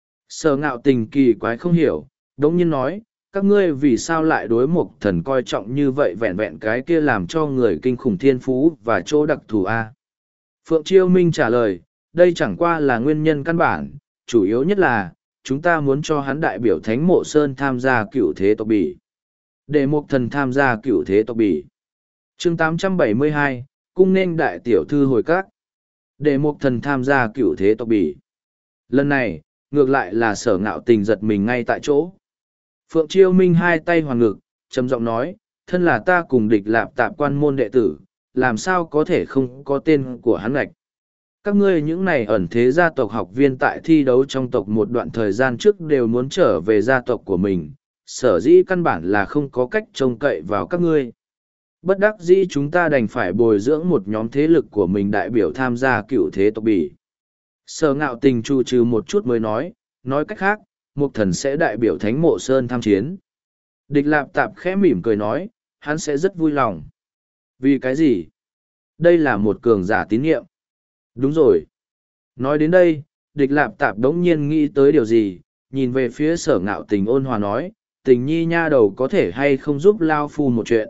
Sở Ngạo Tình kỳ quái không hiểu, đống nhiên nói, các ngươi vì sao lại đối Mục Thần coi trọng như vậy, vẹn vẹn cái kia làm cho người kinh khủng thiên phú và chỗ đặc thù A. Phượng Chiêu Minh trả lời, đây chẳng qua là nguyên nhân căn bản, chủ yếu nhất là, chúng ta muốn cho hắn đại biểu Thánh Mộ Sơn tham gia cựu thế tộc bỉ. Để Mục Thần tham gia cựu thế tộc bỉ. Chương tám trăm bảy mươi hai, cung nên đại tiểu thư hồi các. Để Mục Thần tham gia cựu thế tộc bỉ. Lần này, ngược lại là Sở Ngạo Tình giật mình ngay tại chỗ. Phượng Chiêu Minh hai tay hoàn ngực, trầm giọng nói, thân là ta cùng Địch Lạp Tạp quan môn đệ tử, làm sao có thể không có tên của hắn ngạch. Các ngươi những này ẩn thế gia tộc học viên tại thi đấu trong tộc một đoạn thời gian trước đều muốn trở về gia tộc của mình, sở dĩ căn bản là không có cách trông cậy vào các ngươi. Bất đắc dĩ chúng ta đành phải bồi dưỡng một nhóm thế lực của mình đại biểu tham gia cựu thế tộc bỉ. Sở Ngạo Tình tru trừ một chút mới nói, nói cách khác, Mục Thần sẽ đại biểu Thánh Mộ Sơn tham chiến. Địch Lạp Tạp khẽ mỉm cười nói, hắn sẽ rất vui lòng. Vì cái gì? Đây là một cường giả tín nhiệm. Đúng rồi. Nói đến đây, Địch Lạp Tạp đống nhiên nghĩ tới điều gì, nhìn về phía Sở Ngạo Tình ôn hòa nói, Tình nhi nha đầu có thể hay không giúp Lao Phu một chuyện.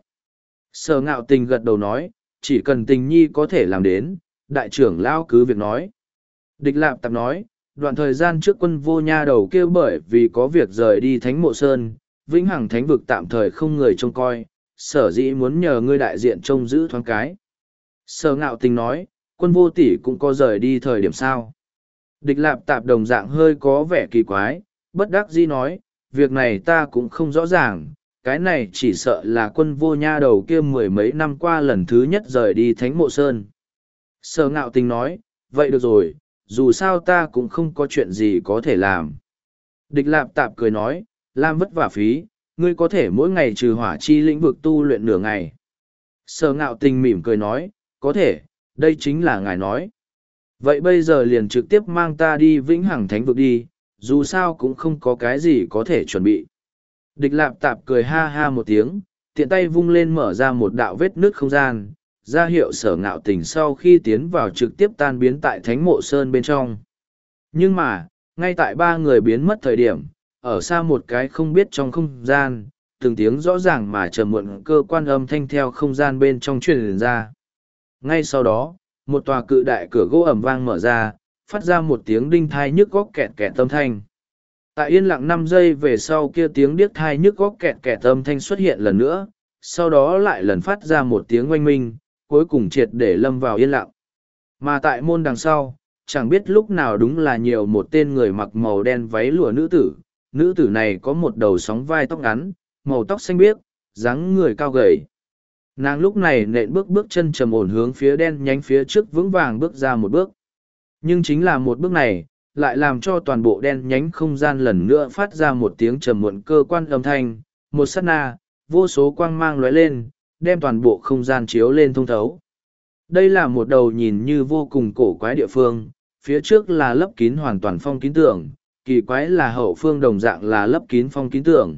Sở Ngạo Tình gật đầu nói, chỉ cần Tình nhi có thể làm đến, đại trưởng Lao cứ việc nói. Địch Lạp Tạp nói, đoạn thời gian trước quân vô nha đầu kêu bởi vì có việc rời đi Thánh Mộ Sơn, vĩnh hằng thánh vực tạm thời không người trông coi, sở dĩ muốn nhờ ngươi đại diện trông giữ thoáng cái. Sở Ngạo Tình nói, quân vô tỷ cũng có rời đi thời điểm sao. Địch Lạp Tạp đồng dạng hơi có vẻ kỳ quái, bất đắc dĩ nói, việc này ta cũng không rõ ràng, cái này chỉ sợ là quân vô nha đầu kia mười mấy năm qua lần thứ nhất rời đi Thánh Mộ Sơn. Sở Ngạo Tình nói, vậy được rồi, dù sao ta cũng không có chuyện gì có thể làm. Địch Lạp Tạp cười nói, làm vất vả phí, ngươi có thể mỗi ngày trừ hỏa chi lĩnh vực tu luyện nửa ngày. Sở Ngạo Tình mỉm cười nói, có thể, đây chính là ngài nói. Vậy bây giờ liền trực tiếp mang ta đi Vĩnh Hằng Thánh Vực đi, dù sao cũng không có cái gì có thể chuẩn bị. Địch Lạp Tạp cười ha ha một tiếng, tiện tay vung lên mở ra một đạo vết nước không gian, ra hiệu Sở Ngạo Tình sau khi tiến vào trực tiếp tan biến tại Thánh Mộ Sơn bên trong. Nhưng mà, ngay tại ba người biến mất thời điểm, ở xa một cái không biết trong không gian, từng tiếng rõ ràng mà trầm muộn cơ quan âm thanh theo không gian bên trong truyền ra. Ngay sau đó, một tòa cự đại cửa gỗ ẩm vang mở ra, phát ra một tiếng đinh thai nhức góc kẹt kẹt âm thanh. Tại yên lặng năm giây về sau kia tiếng điếc thai nhức góc kẹt kẹt âm thanh xuất hiện lần nữa, sau đó lại lần phát ra một tiếng oanh minh, cuối cùng triệt để lâm vào yên lặng. Mà tại môn đằng sau, chẳng biết lúc nào đúng là nhiều một tên người mặc màu đen váy lụa nữ tử. Nữ tử này có một đầu sóng vai tóc ngắn, màu tóc xanh biếc, dáng người cao gầy. Nàng lúc này nện bước bước chân trầm ổn hướng phía đen nhánh phía trước vững vàng bước ra một bước. Nhưng chính là một bước này, lại làm cho toàn bộ đen nhánh không gian lần nữa phát ra một tiếng trầm muộn cơ quan âm thanh. Một sát na, vô số quang mang lóe lên, đem toàn bộ không gian chiếu lên thông thấu. Đây là một đầu nhìn như vô cùng cổ quái địa phương, phía trước là lấp kín hoàn toàn phong kín tường, kỳ quái là hậu phương đồng dạng là lấp kín phong kín tường.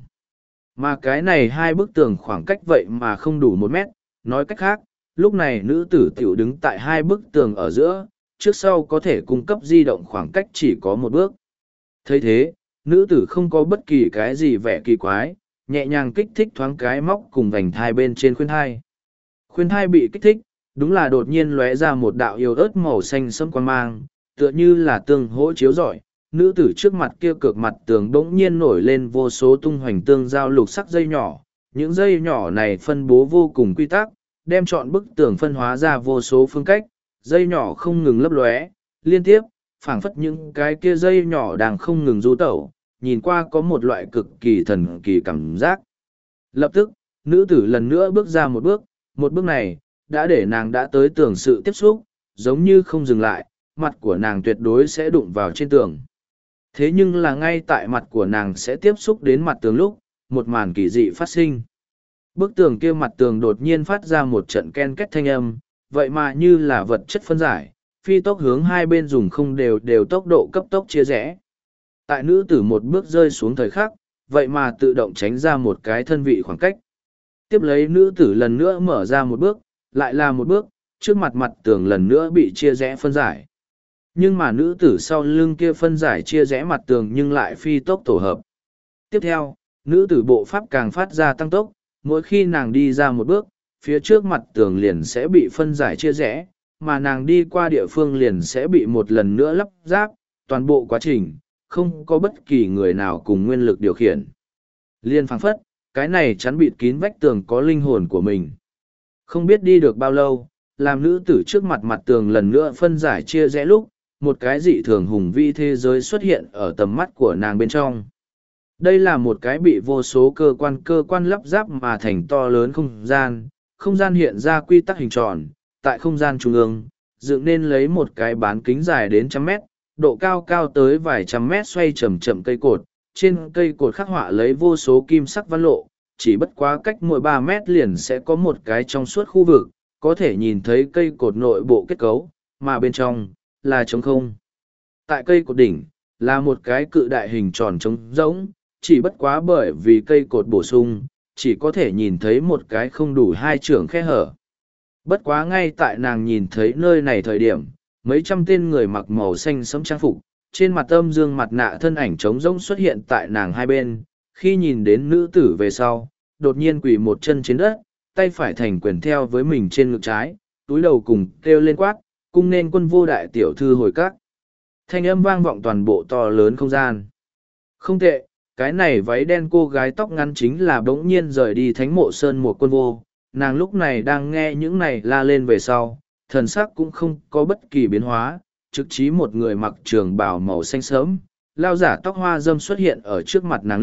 Mà cái này hai bức tường khoảng cách vậy mà không đủ một mét, nói cách khác, lúc này nữ tử tiểu đứng tại hai bức tường ở giữa, trước sau có thể cung cấp di động khoảng cách chỉ có một bước. thấy thế, nữ tử không có bất kỳ cái gì vẻ kỳ quái, nhẹ nhàng kích thích thoáng cái móc cùng vành thai bên trên khuyên thai. Khuyên thai bị kích thích, đúng là đột nhiên lóe ra một đạo yêu ớt màu xanh sẫm quang mang, tựa như là tương hỗ chiếu rọi. Nữ tử trước mặt kia cược mặt tường bỗng nhiên nổi lên vô số tung hoành tương giao lục sắc dây nhỏ. Những dây nhỏ này phân bố vô cùng quy tắc, đem chọn bức tường phân hóa ra vô số phương cách, dây nhỏ không ngừng lấp lóe, liên tiếp, phảng phất những cái kia dây nhỏ đang không ngừng du tẩu, nhìn qua có một loại cực kỳ thần kỳ cảm giác. Lập tức, nữ tử lần nữa bước ra một bước, một bước này, đã để nàng đã tới tường sự tiếp xúc, giống như không dừng lại, mặt của nàng tuyệt đối sẽ đụng vào trên tường. Thế nhưng là ngay tại mặt của nàng sẽ tiếp xúc đến mặt tường lúc, một màn kỳ dị phát sinh. Bức tường kia mặt tường đột nhiên phát ra một trận ken két thanh âm, vậy mà như là vật chất phân giải, phi tốc hướng hai bên dùng không đều đều tốc độ cấp tốc chia rẽ. Tại nữ tử một bước rơi xuống thời khắc, vậy mà tự động tránh ra một cái thân vị khoảng cách. Tiếp lấy nữ tử lần nữa mở ra một bước, lại là một bước, trước mặt mặt tường lần nữa bị chia rẽ phân giải. Nhưng mà nữ tử sau lưng kia phân giải chia rẽ mặt tường nhưng lại phi tốc tổ hợp. Tiếp theo, nữ tử bộ pháp càng phát ra tăng tốc, mỗi khi nàng đi ra một bước, phía trước mặt tường liền sẽ bị phân giải chia rẽ, mà nàng đi qua địa phương liền sẽ bị một lần nữa lắp ráp, toàn bộ quá trình, không có bất kỳ người nào cùng nguyên lực điều khiển. Liên phảng phất, cái này chắn bịt kín vách tường có linh hồn của mình. Không biết đi được bao lâu, làm nữ tử trước mặt mặt tường lần nữa phân giải chia rẽ lúc, một cái dị thường hùng vĩ thế giới xuất hiện ở tầm mắt của nàng bên trong. Đây là một cái bị vô số cơ quan cơ quan lắp ráp mà thành to lớn không gian, không gian hiện ra quy tắc hình tròn, tại không gian trung ương, dựng nên lấy một cái bán kính dài đến trăm mét, độ cao cao tới vài trăm mét xoay chậm chậm cây cột, trên cây cột khắc họa lấy vô số kim sắc văn lộ, chỉ bất quá cách mỗi ba mét liền sẽ có một cái trong suốt khu vực, có thể nhìn thấy cây cột nội bộ kết cấu, mà bên trong là trống không. Tại cây cột đỉnh, là một cái cự đại hình tròn trống rỗng, chỉ bất quá bởi vì cây cột bổ sung, chỉ có thể nhìn thấy một cái không đủ hai trưởng khe hở. Bất quá ngay tại nàng nhìn thấy nơi này thời điểm, mấy trăm tên người mặc màu xanh sẫm trang phục, trên mặt âm dương mặt nạ thân ảnh trống rỗng xuất hiện tại nàng hai bên, khi nhìn đến nữ tử về sau, đột nhiên quỳ một chân trên đất, tay phải thành quyền theo với mình trên ngực trái, túi đầu cùng kêu lên quát, cung nên quân vô đại tiểu thư hồi các. Thanh âm vang vọng toàn bộ to lớn không gian. Không tệ, cái này váy đen cô gái tóc ngắn chính là bỗng nhiên rời đi Thánh Mộ Sơn một quân vô. Nàng lúc này đang nghe những này la lên về sau, thần sắc cũng không có bất kỳ biến hóa, trực chí một người mặc trường bào màu xanh sớm, lao giả tóc hoa dâm xuất hiện ở trước mặt nàng lúc,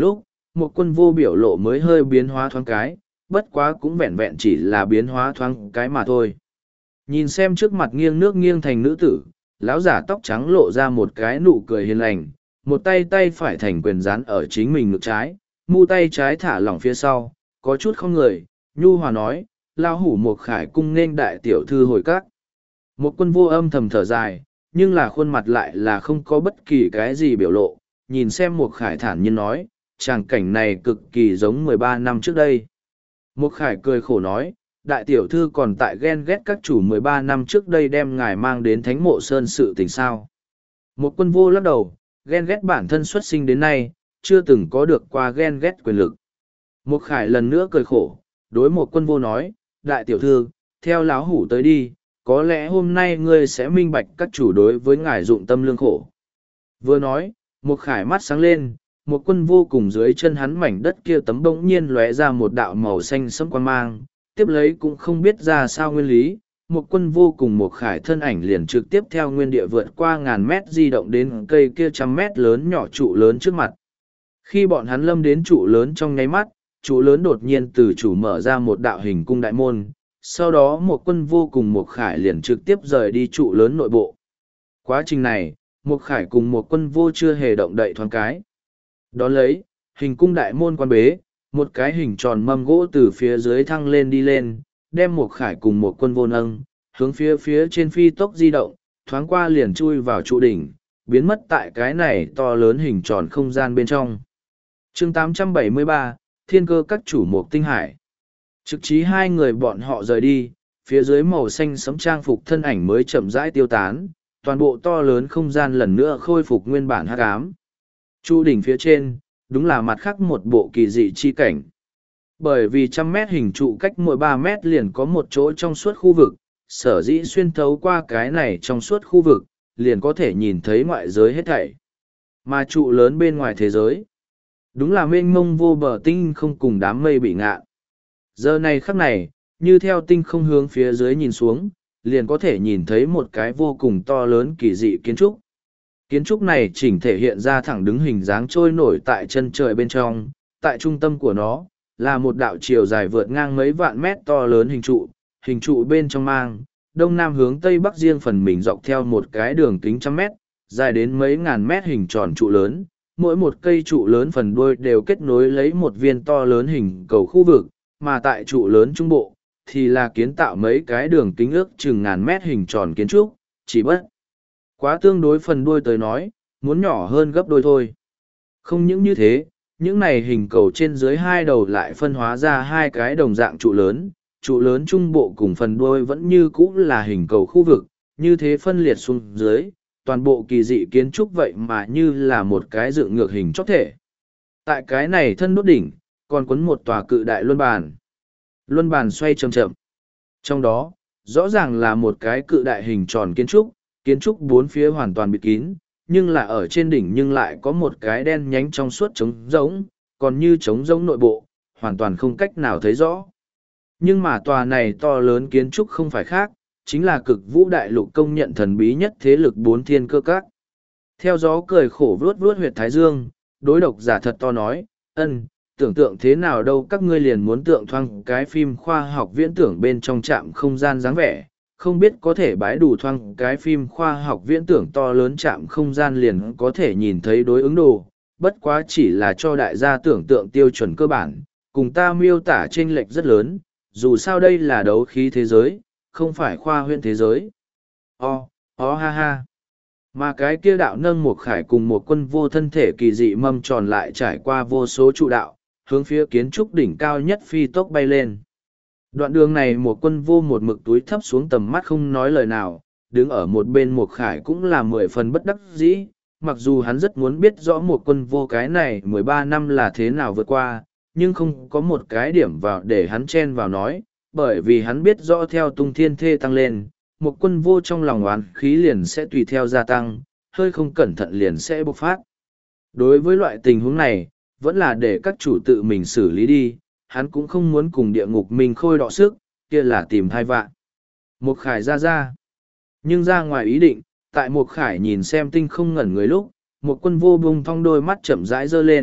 một quân vô biểu lộ mới hơi biến hóa thoáng cái, bất quá cũng vẹn vẹn chỉ là biến hóa thoáng cái mà thôi. Nhìn xem trước mặt nghiêng nước nghiêng thành nữ tử, lão giả tóc trắng lộ ra một cái nụ cười hiền lành, một tay tay phải thành quyền dán ở chính mình ngực trái, mu tay trái thả lỏng phía sau, có chút không người, nhu hòa nói, lao hủ một khải cung nên đại tiểu thư hồi các. Một quân vô âm thầm thở dài, nhưng là khuôn mặt lại là không có bất kỳ cái gì biểu lộ, nhìn xem một khải thản nhiên nói, tràng cảnh này cực kỳ giống mười ba năm trước đây. Một khải cười khổ nói, đại tiểu thư còn tại ghen ghét các chủ mười ba năm trước đây đem ngài mang đến thánh mộ sơn sự tình sao. Một quân vô lắc đầu, ghen ghét bản thân xuất sinh đến nay, chưa từng có được qua ghen ghét quyền lực. Một khải lần nữa cười khổ, đối một quân vô nói, đại tiểu thư, theo láo hủ tới đi, có lẽ hôm nay ngươi sẽ minh bạch các chủ đối với ngài dụng tâm lương khổ. Vừa nói, một khải mắt sáng lên, một quân vô cùng dưới chân hắn mảnh đất kia tấm bỗng nhiên lóe ra một đạo màu xanh sẫm quan mang, tiếp lấy cũng không biết ra sao nguyên lý, một quân vô cùng một khải thân ảnh liền trực tiếp theo nguyên địa vượt qua ngàn mét di động đến cây kia trăm mét lớn nhỏ trụ lớn trước mặt. Khi bọn hắn lâm đến trụ lớn trong nháy mắt, trụ lớn đột nhiên từ chủ mở ra một đạo hình cung đại môn, sau đó một quân vô cùng một khải liền trực tiếp rời đi trụ lớn nội bộ. Quá trình này, một khải cùng một quân vô chưa hề động đậy thoáng cái. Đón lấy, hình cung đại môn quan bế, một cái hình tròn mâm gỗ từ phía dưới thăng lên đi lên, đem một khải cùng một quân vô nâng, hướng phía phía trên phi tốc di động, thoáng qua liền chui vào trụ đỉnh, biến mất tại cái này to lớn hình tròn không gian bên trong. chương tám trăm bảy mươi ba, Thiên cơ các chủ Mộc Tinh Hải. Trực chí hai người bọn họ rời đi, phía dưới màu xanh sẫm trang phục thân ảnh mới chậm rãi tiêu tán, toàn bộ to lớn không gian lần nữa khôi phục nguyên bản hắc ám. Trụ đỉnh phía trên, đúng là mặt khác một bộ kỳ dị chi cảnh. Bởi vì trăm mét hình trụ cách mỗi ba mét liền có một chỗ trong suốt khu vực, sở dĩ xuyên thấu qua cái này trong suốt khu vực, liền có thể nhìn thấy ngoại giới hết thảy. Mà trụ lớn bên ngoài thế giới, đúng là mênh mông vô bờ tinh không cùng đám mây bị ngạn. Giờ này khắc này, như theo tinh không hướng phía dưới nhìn xuống, liền có thể nhìn thấy một cái vô cùng to lớn kỳ dị kiến trúc. Kiến trúc này chỉnh thể hiện ra thẳng đứng hình dáng trôi nổi tại chân trời bên trong, tại trung tâm của nó, là một đạo chiều dài vượt ngang mấy vạn mét to lớn hình trụ, hình trụ bên trong mang, đông nam hướng tây bắc riêng phần mình dọc theo một cái đường kính trăm mét, dài đến mấy ngàn mét hình tròn trụ lớn, mỗi một cây trụ lớn phần đuôi đều kết nối lấy một viên to lớn hình cầu khu vực, mà tại trụ lớn trung bộ, thì là kiến tạo mấy cái đường kính ước chừng ngàn mét hình tròn kiến trúc, chỉ bất quá tương đối phần đuôi tới nói, muốn nhỏ hơn gấp đôi thôi. Không những như thế, những này hình cầu trên dưới hai đầu lại phân hóa ra hai cái đồng dạng trụ lớn, trụ lớn trung bộ cùng phần đuôi vẫn như cũ là hình cầu khu vực, như thế phân liệt xuống dưới, toàn bộ kỳ dị kiến trúc vậy mà như là một cái dựng ngược hình chóp thể. Tại cái này thân đốt đỉnh, còn quấn một tòa cự đại luân bàn. Luân bàn xoay chậm chậm. Trong đó, rõ ràng là một cái cự đại hình tròn kiến trúc, kiến trúc bốn phía hoàn toàn bịt kín, nhưng là ở trên đỉnh nhưng lại có một cái đen nhánh trong suốt trống rỗng, còn như trống rỗng nội bộ, hoàn toàn không cách nào thấy rõ. Nhưng mà tòa này to lớn kiến trúc không phải khác, chính là cực vũ đại lục công nhận thần bí nhất thế lực bốn thiên cơ các. Theo gió cười khổ vuốt vuốt huyệt thái dương, đối độc giả thật to nói, ân, tưởng tượng thế nào đâu các ngươi liền muốn tượng thoang cái phim khoa học viễn tưởng bên trong trạm không gian dáng vẻ, không biết có thể bái đủ thoang cái phim khoa học viễn tưởng to lớn chạm không gian liền có thể nhìn thấy đối ứng đồ, bất quá chỉ là cho đại gia tưởng tượng tiêu chuẩn cơ bản, cùng ta miêu tả chênh lệch rất lớn, dù sao đây là đấu khí thế giới, không phải khoa huyễn thế giới. O, o ha ha. Mà cái kia đạo nâng một khải cùng một quân vô thân thể kỳ dị mâm tròn lại trải qua vô số trụ đạo, hướng phía kiến trúc đỉnh cao nhất phi tốc bay lên. Đoạn đường này một quân vô một mực túi thấp xuống tầm mắt không nói lời nào, đứng ở một bên một khải cũng là mười phần bất đắc dĩ, mặc dù hắn rất muốn biết rõ một quân vô cái này mười ba năm là thế nào vượt qua, nhưng không có một cái điểm vào để hắn chen vào nói, bởi vì hắn biết rõ theo tung thiên thê tăng lên, một quân vô trong lòng oán khí liền sẽ tùy theo gia tăng, hơi không cẩn thận liền sẽ bộc phát. Đối với loại tình huống này, vẫn là để các chủ tự mình xử lý đi, hắn cũng không muốn cùng địa ngục mình khôi đọ sức, kia là tìm thai vạn. Một khải ra ra. Nhưng ra ngoài ý định, tại một khải nhìn xem tinh không ngẩn người lúc, một quân vô bùng thong đôi mắt chậm rãi dơ lên,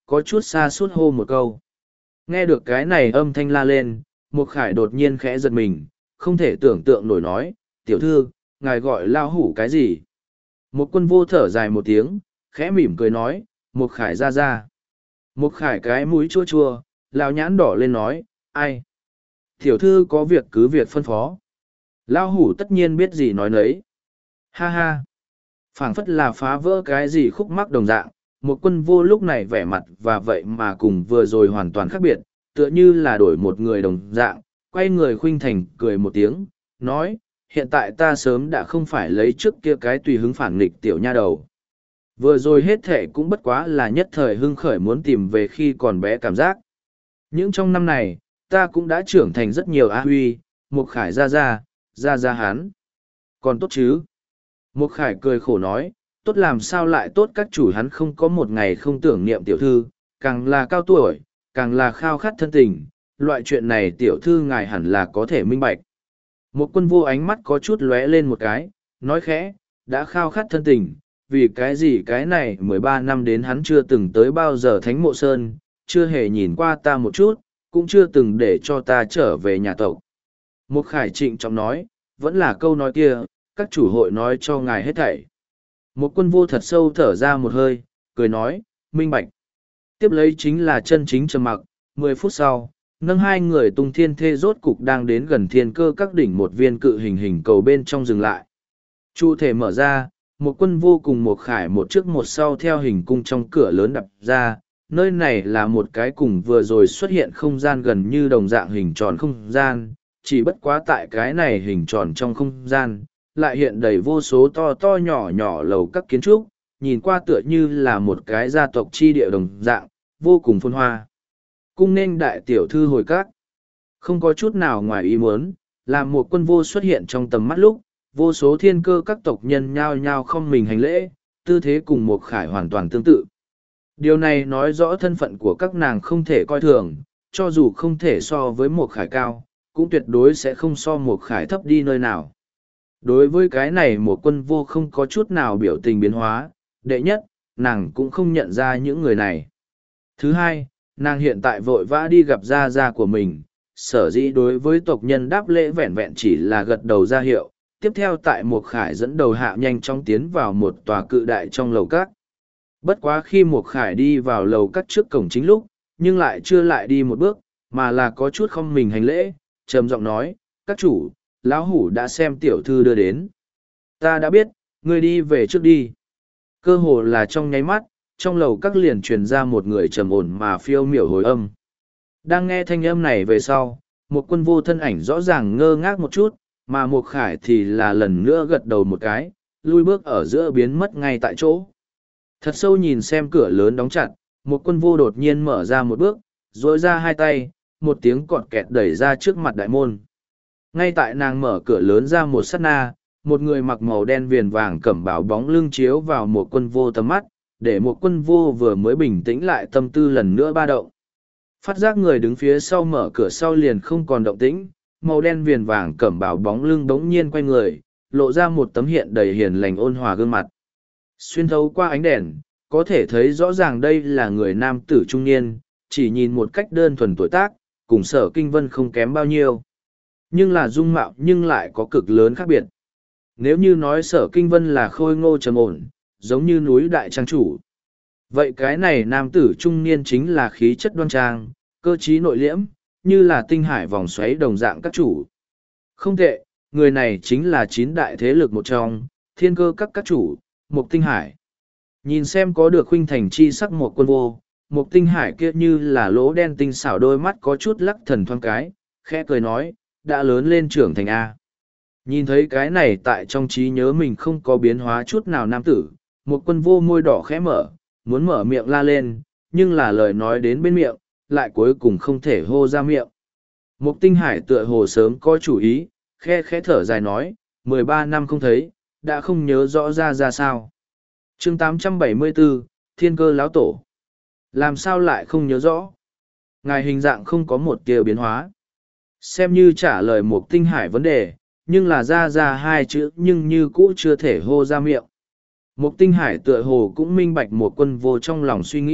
có chút xa suốt hô một câu. Nghe được cái này âm thanh la lên, Mục Khải đột nhiên khẽ giật mình, không thể tưởng tượng nổi nói, tiểu thư, ngài gọi lao hủ cái gì? Một Quân Vô thở dài một tiếng, khẽ mỉm cười nói, Mục Khải ra ra. Mục Khải cái mũi chua chua, lao nhãn đỏ lên nói, ai? Tiểu thư có việc cứ việc phân phó. Lao hủ tất nhiên biết gì nói nấy. Ha ha. Phảng phất là phá vỡ cái gì khúc mắc đồng dạng, Một Quân Vô lúc này vẻ mặt và vậy mà cùng vừa rồi hoàn toàn khác biệt, tựa như là đổi một người đồng dạng, quay người khuynh thành cười một tiếng, nói, hiện tại ta sớm đã không phải lấy trước kia cái tùy hứng phản nghịch tiểu nha đầu. Vừa rồi hết thệ cũng bất quá là nhất thời hưng khởi muốn tìm về khi còn bé cảm giác. Những trong năm này, ta cũng đã trưởng thành rất nhiều á huy, Mục Khải ra ra, ra ra hán. Còn tốt chứ? Mục Khải cười khổ nói, tốt làm sao lại tốt, các chủ hắn không có một ngày không tưởng niệm tiểu thư, càng là cao tuổi, càng là khao khát thân tình, loại chuyện này tiểu thư ngài hẳn là có thể minh bạch. Một Quân Vô ánh mắt có chút lóe lên một cái, nói khẽ, đã khao khát thân tình, vì cái gì cái này mười ba năm đến hắn chưa từng tới bao giờ Thánh Mộ Sơn, chưa hề nhìn qua ta một chút, cũng chưa từng để cho ta trở về nhà tộc. Mục Khải trịnh trọng nói, vẫn là câu nói kia, các chủ hội nói cho ngài hết thảy. Một Quân Vô thật sâu thở ra một hơi, cười nói, minh bạch. Tiếp lấy chính là chân chính trầm mặc, mười phút sau, nâng hai người tung thiên thê rốt cục đang đến gần thiên cơ các đỉnh một viên cự hình hình cầu bên trong dừng lại. Chu thể mở ra, Một Quân Vô cùng Một Khải một trước một sau theo hình cung trong cửa lớn đập ra, nơi này là một cái cùng vừa rồi xuất hiện không gian gần như đồng dạng hình tròn không gian, chỉ bất quá tại cái này hình tròn trong không gian, lại hiện đầy vô số to to nhỏ nhỏ lầu các kiến trúc, nhìn qua tựa như là một cái gia tộc chi địa đồng dạng, vô cùng phồn hoa. Cung nên đại tiểu thư hồi các. Không có chút nào ngoài ý muốn, làm Một Quân Vô xuất hiện trong tầm mắt lúc, vô số thiên cơ các tộc nhân nhao nhao không mình hành lễ, tư thế cùng Một Khải hoàn toàn tương tự. Điều này nói rõ thân phận của các nàng không thể coi thường, cho dù không thể so với Một Khải cao, cũng tuyệt đối sẽ không so Một Khải thấp đi nơi nào. Đối với cái này Một Quân Vô không có chút nào biểu tình biến hóa, đệ nhất, nàng cũng không nhận ra những người này. Thứ hai, nàng hiện tại vội vã đi gặp gia gia của mình, sở dĩ đối với tộc nhân đáp lễ vẹn vẹn chỉ là gật đầu ra hiệu, tiếp theo tại Một Khải dẫn đầu hạ nhanh chóng tiến vào một tòa cự đại trong lầu các. Bất quá khi Một Khải đi vào lầu các trước cổng chính lúc, nhưng lại chưa lại đi một bước, mà là có chút không mình hành lễ, trầm giọng nói, các chủ, lão hủ đã xem tiểu thư đưa đến. Ta đã biết, ngươi đi về trước đi. Cơ hồ là trong nháy mắt, trong lầu các liền truyền ra một người trầm ổn mà phiêu miểu hồi âm. Đang nghe thanh âm này về sau, Một Quân Vô thân ảnh rõ ràng ngơ ngác một chút, mà Một Khải thì là lần nữa gật đầu một cái, lui bước ở giữa biến mất ngay tại chỗ. Thật sâu nhìn xem cửa lớn đóng chặt, Một Quân Vô đột nhiên mở ra một bước, duỗi ra hai tay, một tiếng cọt kẹt đẩy ra trước mặt đại môn. Ngay tại nàng mở cửa lớn ra một sát na, một người mặc màu đen viền vàng cẩm bào bóng lưng chiếu vào Một Quân Vô tầm mắt, để Một Quân Vô vừa mới bình tĩnh lại tâm tư lần nữa ba động. Phát giác người đứng phía sau mở cửa sau liền không còn động tĩnh, màu đen viền vàng cẩm bào bóng lưng bỗng nhiên quay người, lộ ra một tấm hiện đầy hiền lành ôn hòa gương mặt. Xuyên thấu qua ánh đèn, có thể thấy rõ ràng đây là người nam tử trung niên, chỉ nhìn một cách đơn thuần tuổi tác, cùng Sở Kinh Vân không kém bao nhiêu. Nhưng là dung mạo nhưng lại có cực lớn khác biệt. Nếu như nói Sở Kinh Vân là khôi ngô trầm ổn, giống như núi đại trang chủ. Vậy cái này nam tử trung niên chính là khí chất đoan trang, cơ trí nội liễm, như là tinh hải vòng xoáy đồng dạng các chủ. Không tệ, người này chính là chín đại thế lực một trong, thiên cơ các các chủ, Mục Tinh Hải. Nhìn xem có được khuynh thành chi sắc Một Quân Vô, Mục Tinh Hải kia như là lỗ đen tinh xảo đôi mắt có chút lắc thần thoáng cái, khẽ cười nói, đã lớn lên trưởng thành A. Nhìn thấy cái này tại trong trí nhớ mình không có biến hóa chút nào nam tử, Một Quân Vô môi đỏ khẽ mở, muốn mở miệng la lên, nhưng là lời nói đến bên miệng, lại cuối cùng không thể hô ra miệng. Mục Tinh Hải tựa hồ sớm có chủ ý, khe khẽ thở dài nói, mười ba năm không thấy, đã không nhớ rõ ra ra sao. chương tám trăm bảy mươi bốn, Thiên Cơ Lão Tổ. Làm sao lại không nhớ rõ? Ngài hình dạng không có một tia biến hóa. Xem như trả lời Mục Tinh Hải vấn đề, nhưng là ra ra hai chữ nhưng như cũ chưa thể hô ra miệng. Mục Tinh Hải tựa hồ cũng minh bạch Một Quân Vô trong lòng suy nghĩ,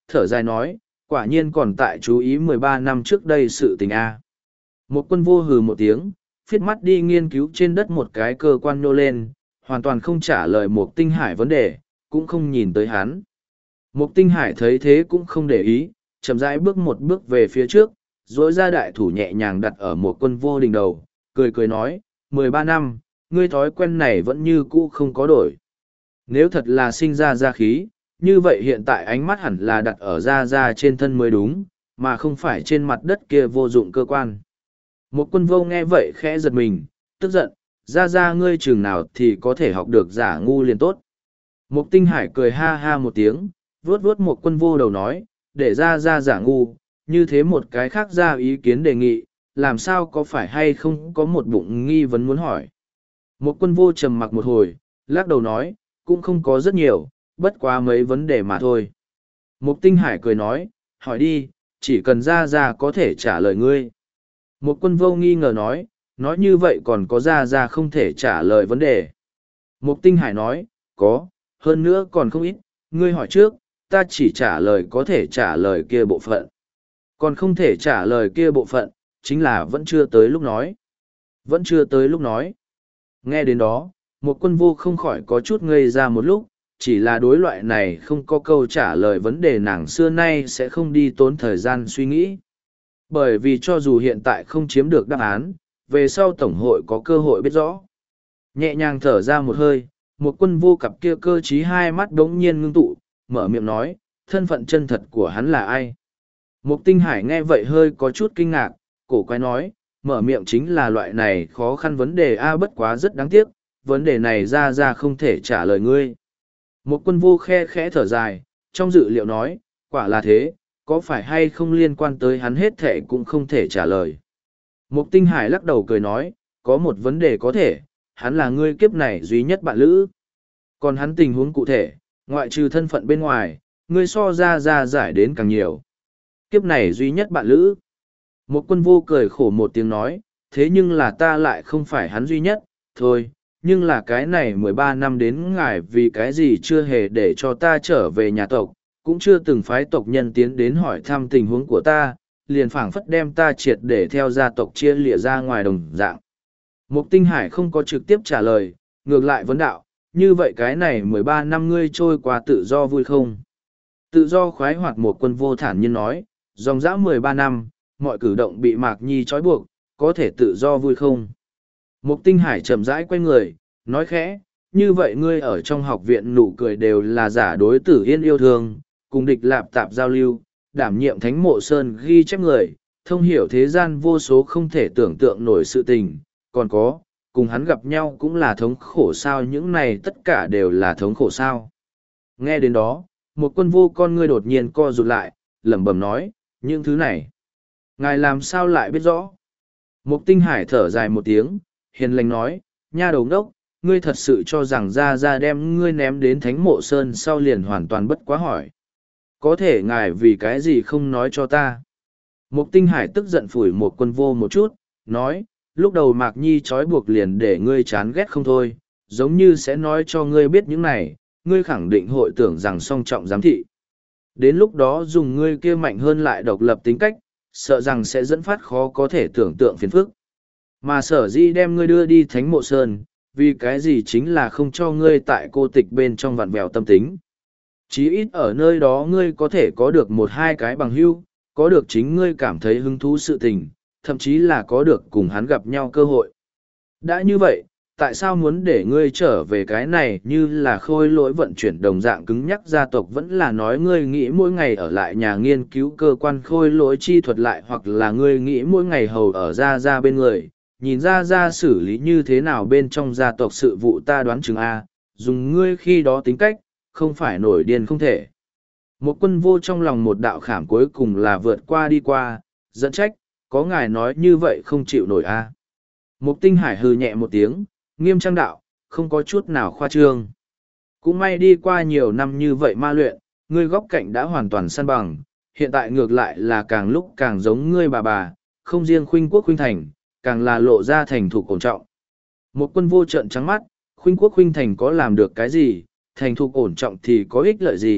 thở dài nói, quả nhiên còn tại chú ý mười ba năm trước đây sự tình A. Một quân vô hừ một tiếng, phiết mắt đi nghiên cứu trên đất một cái cơ quan nhô lên, hoàn toàn không trả lời Mục Tinh Hải vấn đề, cũng không nhìn tới hắn. Mục Tinh Hải thấy thế cũng không để ý, chậm rãi bước một bước về phía trước, dỗi ra đại thủ nhẹ nhàng đặt ở một quân vô đỉnh đầu, cười cười nói, mười ba năm, ngươi thói quen này vẫn như cũ không có đổi. Nếu thật là sinh ra ra khí, như vậy hiện tại ánh mắt hẳn là đặt ở da da trên thân mới đúng, mà không phải trên mặt đất kia vô dụng cơ quan. Một quân vô nghe vậy khẽ giật mình, tức giận, ra ra ngươi chừng nào thì có thể học được giả ngu liền tốt. Mục Tinh Hải cười ha ha một tiếng, vuốt vuốt một quân vô đầu nói, để ra ra giả ngu, như thế một cái khác ra ý kiến đề nghị, làm sao có phải hay không có một bụng nghi vấn muốn hỏi. Một quân vô trầm mặc một hồi, lắc đầu nói, cũng không có rất nhiều, bất quá mấy vấn đề mà thôi. Mục Tinh Hải cười nói, hỏi đi, chỉ cần ra ra có thể trả lời ngươi. Một quân vô nghi ngờ nói, nói như vậy còn có ra ra không thể trả lời vấn đề. Mục Tinh Hải nói, có, hơn nữa còn không ít, ngươi hỏi trước, ta chỉ trả lời có thể trả lời kia bộ phận. Còn không thể trả lời kia bộ phận, chính là vẫn chưa tới lúc nói. Vẫn chưa tới lúc nói. Nghe đến đó, một quân vô không khỏi có chút ngây ra một lúc, chỉ là đối loại này không có câu trả lời vấn đề nàng xưa nay sẽ không đi tốn thời gian suy nghĩ. Bởi vì cho dù hiện tại không chiếm được đáp án, về sau Tổng hội có cơ hội biết rõ. Nhẹ nhàng thở ra một hơi, một quân vô cặp kia cơ trí hai mắt đống nhiên ngưng tụ, mở miệng nói, thân phận chân thật của hắn là ai? Mục Tinh Hải nghe vậy hơi có chút kinh ngạc, cổ quái nói, mở miệng chính là loại này khó khăn vấn đề a bất quá rất đáng tiếc, vấn đề này ra ra không thể trả lời ngươi. Một quân vô khe khẽ thở dài, trong dự liệu nói, quả là thế, có phải hay không liên quan tới hắn hết thể cũng không thể trả lời. Mục Tinh Hải lắc đầu cười nói, có một vấn đề có thể, hắn là ngươi kiếp này duy nhất bạn lữ. Còn hắn tình huống cụ thể, ngoại trừ thân phận bên ngoài, ngươi so ra ra giải đến càng nhiều. Kiếp này duy nhất bạn lữ. Một quân vô cười khổ một tiếng nói, thế nhưng là ta lại không phải hắn duy nhất, thôi, nhưng là cái này mười ba năm đến ngài vì cái gì chưa hề để cho ta trở về nhà tộc, cũng chưa từng phái tộc nhân tiến đến hỏi thăm tình huống của ta, liền phảng phất đem ta triệt để theo gia tộc chia lìa ra ngoài đồng dạng. Mục Tinh Hải không có trực tiếp trả lời, ngược lại vấn đạo, như vậy cái này mười ba năm ngươi trôi qua tự do vui không? Tự do khoái hoạt một quân vô thản nhiên nói, dòng dã mười ba năm, mọi cử động bị Mạc Nhi trói buộc, có thể tự do vui không? Mục Tinh Hải chậm rãi quay người, nói khẽ, như vậy ngươi ở trong học viện nụ cười đều là giả đối tử yên yêu thương, cùng địch lạp tạp giao lưu, đảm nhiệm thánh mộ sơn ghi chép người, thông hiểu thế gian vô số không thể tưởng tượng nổi sự tình, còn có, cùng hắn gặp nhau cũng là thống khổ sao, những này tất cả đều là thống khổ sao. Nghe đến đó, một quân vô con ngươi đột nhiên co rụt lại, lẩm bẩm nói, những thứ này, ngài làm sao lại biết rõ? Mục Tinh Hải thở dài một tiếng, hiền lành nói, nha đầu đốc, ngươi thật sự cho rằng ra ra đem ngươi ném đến thánh mộ sơn sau liền hoàn toàn bất quá hỏi. Có thể ngài vì cái gì không nói cho ta? Mục Tinh Hải tức giận phủi một quân vô một chút, nói, lúc đầu Mạc Nhi trói buộc liền để ngươi chán ghét không thôi, giống như sẽ nói cho ngươi biết những này, ngươi khẳng định hội tưởng rằng song trọng giám thị. Đến lúc đó dùng ngươi kia mạnh hơn lại độc lập tính cách, sợ rằng sẽ dẫn phát khó có thể tưởng tượng phiền phức. Mà sở di đem ngươi đưa đi thánh mộ sơn, vì cái gì chính là không cho ngươi tại cô tịch bên trong vặn vẹo tâm tính. Chí ít ở nơi đó ngươi có thể có được một hai cái bằng hữu, có được chính ngươi cảm thấy hứng thú sự tình, thậm chí là có được cùng hắn gặp nhau cơ hội. Đã như vậy, tại sao muốn để ngươi trở về cái này như là khôi lỗi vận chuyển đồng dạng cứng nhắc gia tộc vẫn là nói ngươi nghĩ mỗi ngày ở lại nhà nghiên cứu cơ quan khôi lỗi chi thuật lại hoặc là ngươi nghĩ mỗi ngày hầu ở ra ra bên người, nhìn ra ra xử lý như thế nào bên trong gia tộc sự vụ ta đoán chừng A, dùng ngươi khi đó tính cách, không phải nổi điên không thể. Một quân vô trong lòng một đạo khảm cuối cùng là vượt qua đi qua, dẫn trách, có ngài nói như vậy không chịu nổi A. Mục Tinh Hải hừ nhẹ một tiếng, nghiêm trang đạo, không có chút nào khoa trương. Cũng may đi qua nhiều năm như vậy ma luyện, ngươi góc cạnh đã hoàn toàn săn bằng, hiện tại ngược lại là càng lúc càng giống ngươi bà bà, không riêng khuynh quốc khuynh thành, càng là lộ ra thành thục ổn trọng. Một quân vô trợn trắng mắt, khuynh quốc khuynh thành có làm được cái gì, thành thục ổn trọng thì có ích lợi gì,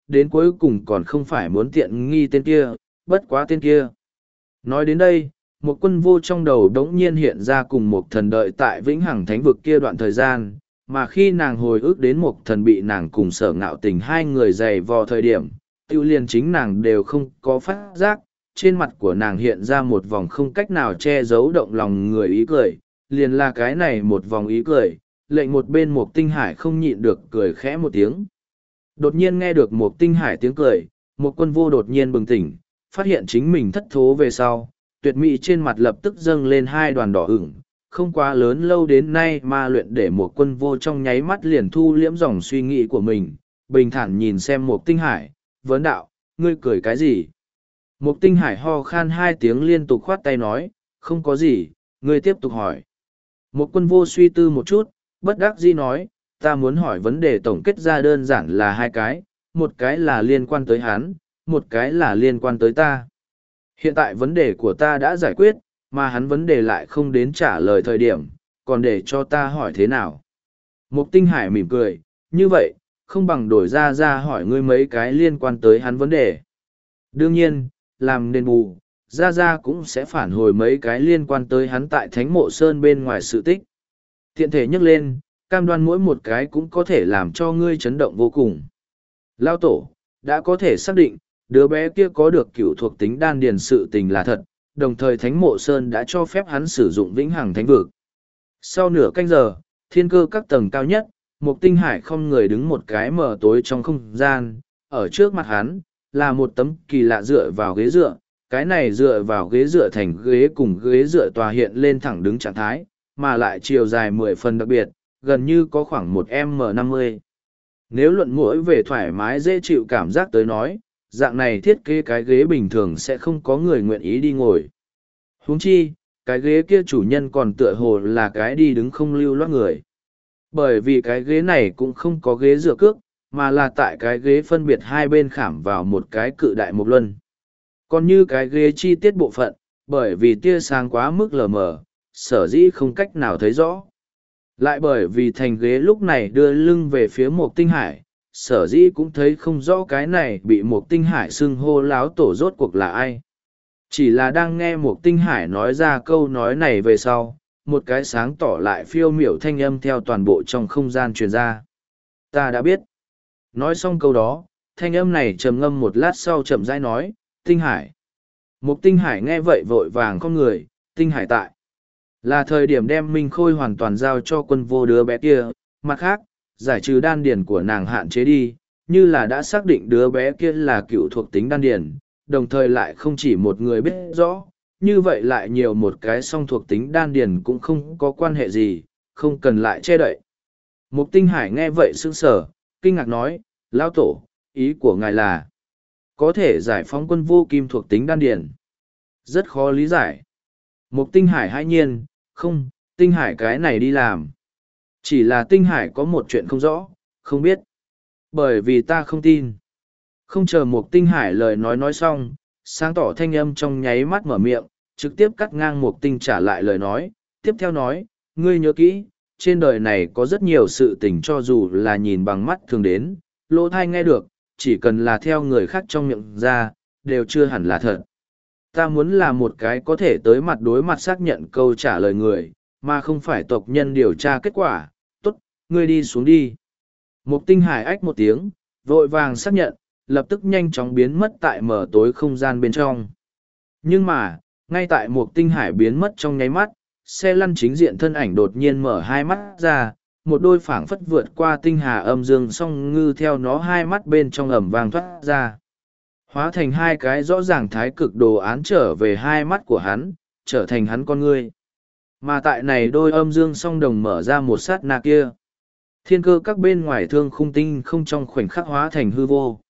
đến cuối cùng còn không phải muốn tiện nghi tên kia, bất quá tên kia. Nói đến đây, một quân vô trong đầu đống nhiên hiện ra cùng một thần đợi tại vĩnh hằng thánh vực kia đoạn thời gian, mà khi nàng hồi ức đến một thần bị nàng cùng sở ngạo tình hai người dày vò thời điểm, tiêu liền chính nàng đều không có phát giác, trên mặt của nàng hiện ra một vòng không cách nào che giấu động lòng người ý cười, liền là cái này một vòng ý cười, lệnh một bên một tinh hải không nhịn được cười khẽ một tiếng. Đột nhiên nghe được một tinh hải tiếng cười, một quân vô đột nhiên bừng tỉnh, phát hiện chính mình thất thố về sau, tuyệt mỹ trên mặt lập tức dâng lên hai đoàn đỏ ửng, không quá lớn lâu đến nay ma luyện để một quân vô trong nháy mắt liền thu liễm dòng suy nghĩ của mình, bình thản nhìn xem một tinh hải, vấn đạo, ngươi cười cái gì? Một tinh hải ho khan hai tiếng liên tục khoát tay nói, không có gì, ngươi tiếp tục hỏi. Một quân vô suy tư một chút, bất đắc dĩ nói, ta muốn hỏi vấn đề tổng kết ra đơn giản là hai cái, một cái là liên quan tới hắn, một cái là liên quan tới ta. Hiện tại vấn đề của ta đã giải quyết, mà hắn vấn đề lại không đến trả lời thời điểm, còn để cho ta hỏi thế nào. Mục tinh hải mỉm cười, như vậy, không bằng đổi ra ra hỏi ngươi mấy cái liên quan tới hắn vấn đề. Đương nhiên, làm nền bù, ra ra cũng sẽ phản hồi mấy cái liên quan tới hắn tại thánh mộ sơn bên ngoài sự tích. Tiện thể nhắc lên, cam đoan mỗi một cái cũng có thể làm cho ngươi chấn động vô cùng. Lao tổ, đã có thể xác định, đứa bé kia có được cửu thuộc tính đan điền sự tình là thật, đồng thời Thánh Mộ Sơn đã cho phép hắn sử dụng vĩnh hằng thánh vực. Sau nửa canh giờ, thiên cơ các tầng cao nhất, một tinh hải không người đứng một cái mờ tối trong không gian, ở trước mặt hắn, là một tấm kỳ lạ dựa vào ghế dựa, cái này dựa vào ghế dựa thành ghế cùng ghế dựa tòa hiện lên thẳng đứng trạng thái, mà lại chiều dài mười phần đặc biệt, gần như có khoảng một em em năm mươi. Nếu luận mũi về thoải mái dễ chịu cảm giác tới nói, dạng này thiết kế cái ghế bình thường sẽ không có người nguyện ý đi ngồi. Huống chi, cái ghế kia chủ nhân còn tựa hồ là cái đi đứng không lưu loát người. Bởi vì cái ghế này cũng không có ghế dựa cước, mà là tại cái ghế phân biệt hai bên khảm vào một cái cự đại mục luân. Còn như cái ghế chi tiết bộ phận, bởi vì tia sáng quá mức lờ mờ, sở dĩ không cách nào thấy rõ. Lại bởi vì thành ghế lúc này đưa lưng về phía một tinh hải, sở dĩ cũng thấy không rõ cái này bị một tinh hải xưng hô láo tổ rốt cuộc là ai. Chỉ là đang nghe một tinh hải nói ra câu nói này về sau, một cái sáng tỏ lại phiêu miểu thanh âm theo toàn bộ trong không gian truyền ra. Ta đã biết. Nói xong câu đó, thanh âm này trầm ngâm một lát sau chậm rãi nói, tinh hải. Một tinh hải nghe vậy vội vàng con người, tinh hải tại. Là thời điểm đem Minh Khôi hoàn toàn giao cho quân vô đứa bé kia, mặt khác, giải trừ đan điền của nàng hạn chế đi, như là đã xác định đứa bé kia là cựu thuộc tính đan điền, đồng thời lại không chỉ một người biết rõ, như vậy lại nhiều một cái song thuộc tính đan điền cũng không có quan hệ gì, không cần lại che đậy. Mục tinh hải nghe vậy sững sờ, kinh ngạc nói, lão tổ, ý của ngài là, có thể giải phóng quân vô kim thuộc tính đan điền. Rất khó lý giải. Mục tinh hải hãi nhiên, không, tinh hải cái này đi làm. Chỉ là tinh hải có một chuyện không rõ, không biết. Bởi vì ta không tin. Không chờ một tinh hải lời nói nói xong, sáng tỏ thanh âm trong nháy mắt mở miệng, trực tiếp cắt ngang một tinh trả lại lời nói. Tiếp theo nói, ngươi nhớ kỹ, trên đời này có rất nhiều sự tình cho dù là nhìn bằng mắt thường đến, lỗ thai nghe được, chỉ cần là theo người khác trong miệng ra, đều chưa hẳn là thật. Ta muốn là một cái có thể tới mặt đối mặt xác nhận câu trả lời người, mà không phải tộc nhân điều tra kết quả. Tốt, ngươi đi xuống đi. Một tinh hải ách một tiếng, vội vàng xác nhận, lập tức nhanh chóng biến mất tại mở tối không gian bên trong. Nhưng mà, ngay tại một tinh hải biến mất trong nháy mắt, xe lăn chính diện thân ảnh đột nhiên mở hai mắt ra, một đôi phảng phất vượt qua tinh hà âm dương song ngư theo nó hai mắt bên trong ẩm vàng thoát ra. Hóa thành hai cái rõ ràng thái cực đồ án trở về hai mắt của hắn, trở thành hắn con ngươi. Mà tại này đôi âm dương song đồng mở ra một sát na kia. Thiên cơ các bên ngoài thương khung tinh không trong khoảnh khắc hóa thành hư vô.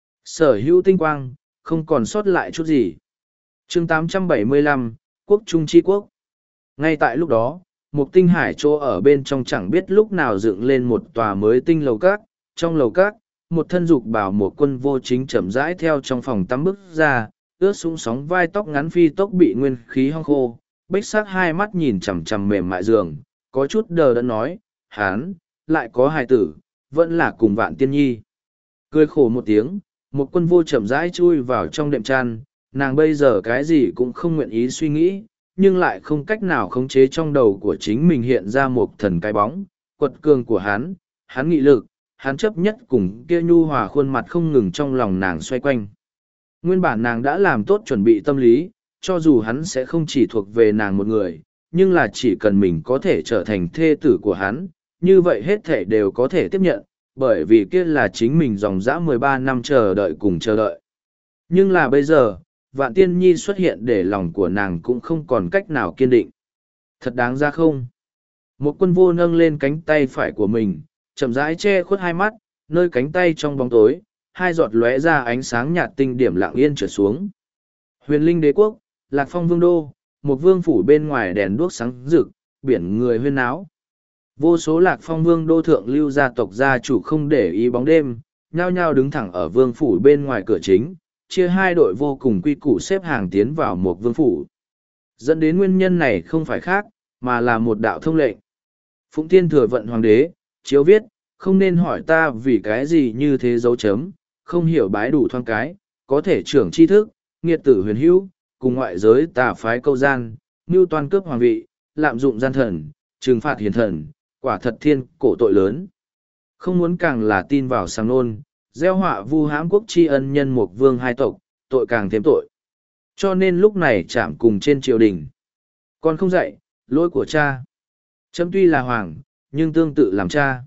Sở hữu tinh quang, không còn sót lại chút gì. chương tám trăm bảy mươi lăm, Quốc Trung Chi Quốc. Ngay tại lúc đó, một tinh hải chỗ ở bên trong chẳng biết lúc nào dựng lên một tòa mới tinh lầu các. Trong lầu các, một thân dục bảo một quân vô chính chậm rãi theo trong phòng tắm bước ra, ướt sũng sóng vai tóc ngắn phi tốc bị nguyên khí hong khô, bích sắc hai mắt nhìn chằm chằm mềm mại giường, có chút đờ đẫn nói, hán, lại có hài tử, vẫn là cùng Vạn Tiên Nhi. Cười khổ một tiếng, một quân vô chậm rãi chui vào trong đệm chăn, nàng bây giờ cái gì cũng không nguyện ý suy nghĩ, nhưng lại không cách nào khống chế trong đầu của chính mình hiện ra một thần cái bóng, quật cường của hắn, hắn nghị lực, hắn chấp nhất cùng kia nhu hòa khuôn mặt không ngừng trong lòng nàng xoay quanh. Nguyên bản nàng đã làm tốt chuẩn bị tâm lý, cho dù hắn sẽ không chỉ thuộc về nàng một người, nhưng là chỉ cần mình có thể trở thành thê tử của hắn, như vậy hết thể đều có thể tiếp nhận, bởi vì kia là chính mình dòng dã mười ba năm chờ đợi cùng chờ đợi. Nhưng là bây giờ, Vạn Tiên Nhi xuất hiện để lòng của nàng cũng không còn cách nào kiên định. Thật đáng ra không? Một quân vô nâng lên cánh tay phải của mình, chậm rãi che khuất hai mắt, nơi cánh tay trong bóng tối, hai giọt lóe ra ánh sáng nhạt tinh điểm lặng yên trở xuống. Huyền Linh Đế Quốc, Lạc Phong Vương Đô, một vương phủ bên ngoài đèn đuốc sáng rực, biển người huyên náo. Vô số Lạc Phong Vương Đô thượng lưu gia tộc gia chủ không để ý bóng đêm, nhao nhao đứng thẳng ở vương phủ bên ngoài cửa chính, chia hai đội vô cùng quy củ xếp hàng tiến vào một vương phủ. Dẫn đến nguyên nhân này không phải khác, mà là một đạo thông lệnh. Phụng Thiên Thừa Vận Hoàng đế, chiếu viết, không nên hỏi ta vì cái gì như thế dấu chấm, không hiểu bái đủ thoáng cái, có thể trưởng tri thức, nghiệt tử huyền hữu, cùng ngoại giới tà phái câu gian, mưu toan cướp hoàng vị, lạm dụng gian thần, trừng phạt hiền thần, quả thật thiên cổ tội lớn. Không muốn càng là tin vào sang nôn, gieo họa vu hãm quốc tri ân nhân một vương hai tộc, tội càng thêm tội. Cho nên lúc này chạm cùng trên triều đình. Con không dạy, lỗi của cha. Chấm tuy là hoàng, nhưng tương tự làm cha.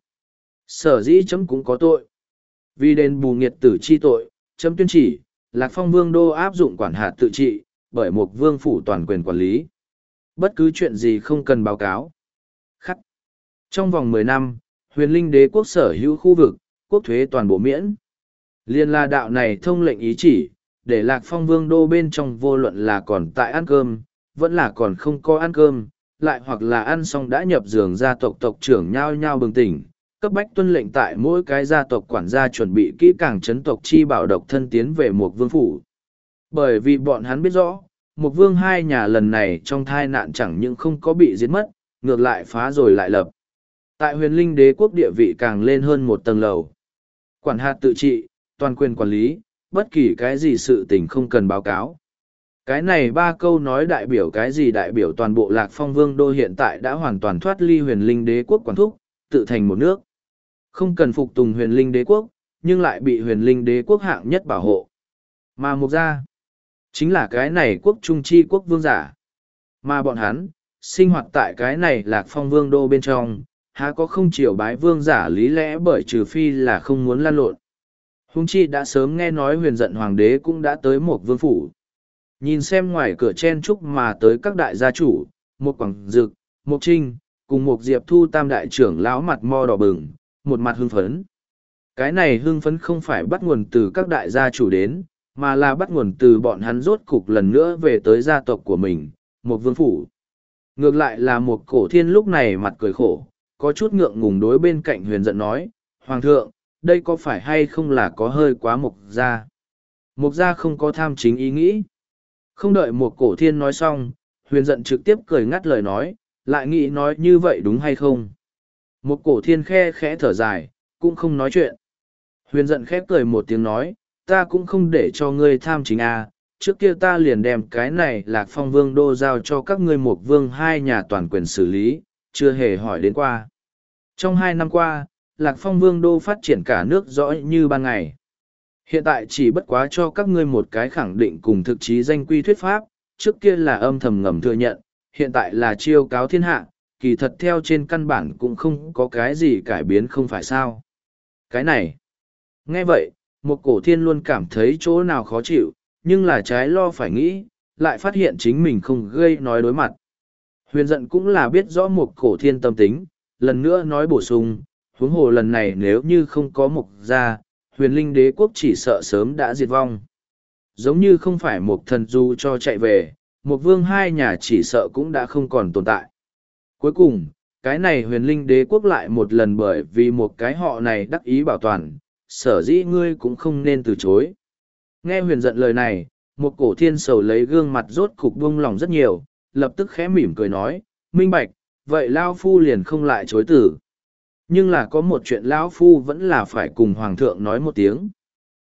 Sở dĩ chấm cũng có tội. Vì đền bù nghiệt tử chi tội, chấm tuyên chỉ, Lạc Phong Vương Đô áp dụng quản hạt tự trị, bởi một vương phủ toàn quyền quản lý. Bất cứ chuyện gì không cần báo cáo. Khắc. Trong vòng mười năm, Huyền Linh Đế Quốc sở hữu khu vực, quốc thuế toàn bộ miễn. Liên la đạo này thông lệnh ý chỉ, để Lạc Phong Vương Đô bên trong vô luận là còn tại ăn cơm, vẫn là còn không có ăn cơm, lại hoặc là ăn xong đã nhập giường gia tộc tộc trưởng nhao nhao bừng tỉnh, cấp bách tuân lệnh tại mỗi cái gia tộc quản gia chuẩn bị kỹ càng chấn tộc chi bảo độc thân tiến về một vương phủ. Bởi vì bọn hắn biết rõ, một vương hai nhà lần này trong thai nạn chẳng những không có bị giết mất, ngược lại phá rồi lại lập. Tại huyền linh đế quốc địa vị càng lên hơn một tầng lầu. Quản hạt tự trị, toàn quyền quản lý, bất kỳ cái gì sự tình không cần báo cáo. Cái này ba câu nói đại biểu cái gì đại biểu toàn bộ Lạc Phong Vương Đô hiện tại đã hoàn toàn thoát ly huyền linh đế quốc quản thúc, tự thành một nước. Không cần phục tùng huyền linh đế quốc, nhưng lại bị huyền linh đế quốc hạng nhất bảo hộ. Mà mục gia, chính là cái này quốc trung chi quốc vương giả. Mà bọn hắn, sinh hoạt tại cái này Lạc Phong Vương Đô bên trong, há có không chiều bái vương giả lý lẽ bởi trừ phi là không muốn lan lộn. Hung chi đã sớm nghe nói huyền giận hoàng đế cũng đã tới một vương phủ. Nhìn xem ngoài cửa chen trúc mà tới các đại gia chủ, một quảng dực, một trinh, cùng một diệp thu tam đại trưởng lão mặt mo đỏ bừng, một mặt hưng phấn. Cái này hưng phấn không phải bắt nguồn từ các đại gia chủ đến, mà là bắt nguồn từ bọn hắn rốt cục lần nữa về tới gia tộc của mình, một vương phủ. Ngược lại là một cổ thiên lúc này mặt cười khổ, có chút ngượng ngùng đối bên cạnh huyền giận nói, Hoàng thượng, đây có phải hay không là có hơi quá mục gia? Mục gia không có tham chính ý nghĩ. Không đợi một cổ thiên nói xong, huyền giận trực tiếp cười ngắt lời nói, lại nghĩ nói như vậy đúng hay không? Một cổ thiên khe khẽ thở dài, cũng không nói chuyện. Huyền giận khẽ cười một tiếng nói, ta cũng không để cho ngươi tham chính à, trước kia ta liền đem cái này Lạc Phong Vương Đô giao cho các ngươi một vương hai nhà toàn quyền xử lý, chưa hề hỏi đến qua. Trong hai năm qua, Lạc Phong Vương Đô phát triển cả nước rõ như ban ngày. Hiện tại chỉ bất quá cho các ngươi một cái khẳng định cùng thực chí danh quy thuyết pháp, trước kia là âm thầm ngầm thừa nhận, hiện tại là chiêu cáo thiên hạ, kỳ thật theo trên căn bản cũng không có cái gì cải biến không phải sao. Cái này, nghe vậy, một cổ thiên luôn cảm thấy chỗ nào khó chịu, nhưng là trái lo phải nghĩ, lại phát hiện chính mình không gây nói đối mặt. Huyền giận cũng là biết rõ một cổ thiên tâm tính, lần nữa nói bổ sung, huống hồ lần này nếu như không có mục gia, huyền linh đế quốc chỉ sợ sớm đã diệt vong. Giống như không phải một thần du cho chạy về, một vương hai nhà chỉ sợ cũng đã không còn tồn tại. Cuối cùng, cái này huyền linh đế quốc lại một lần bởi vì một cái họ này đắc ý bảo toàn, sở dĩ ngươi cũng không nên từ chối. Nghe huyền giận lời này, một cổ thiên sầu lấy gương mặt rốt cục buông lòng rất nhiều, lập tức khẽ mỉm cười nói, minh bạch, vậy Lao Phu liền không lại chối tử. Nhưng là có một chuyện Lão Phu vẫn là phải cùng Hoàng thượng nói một tiếng.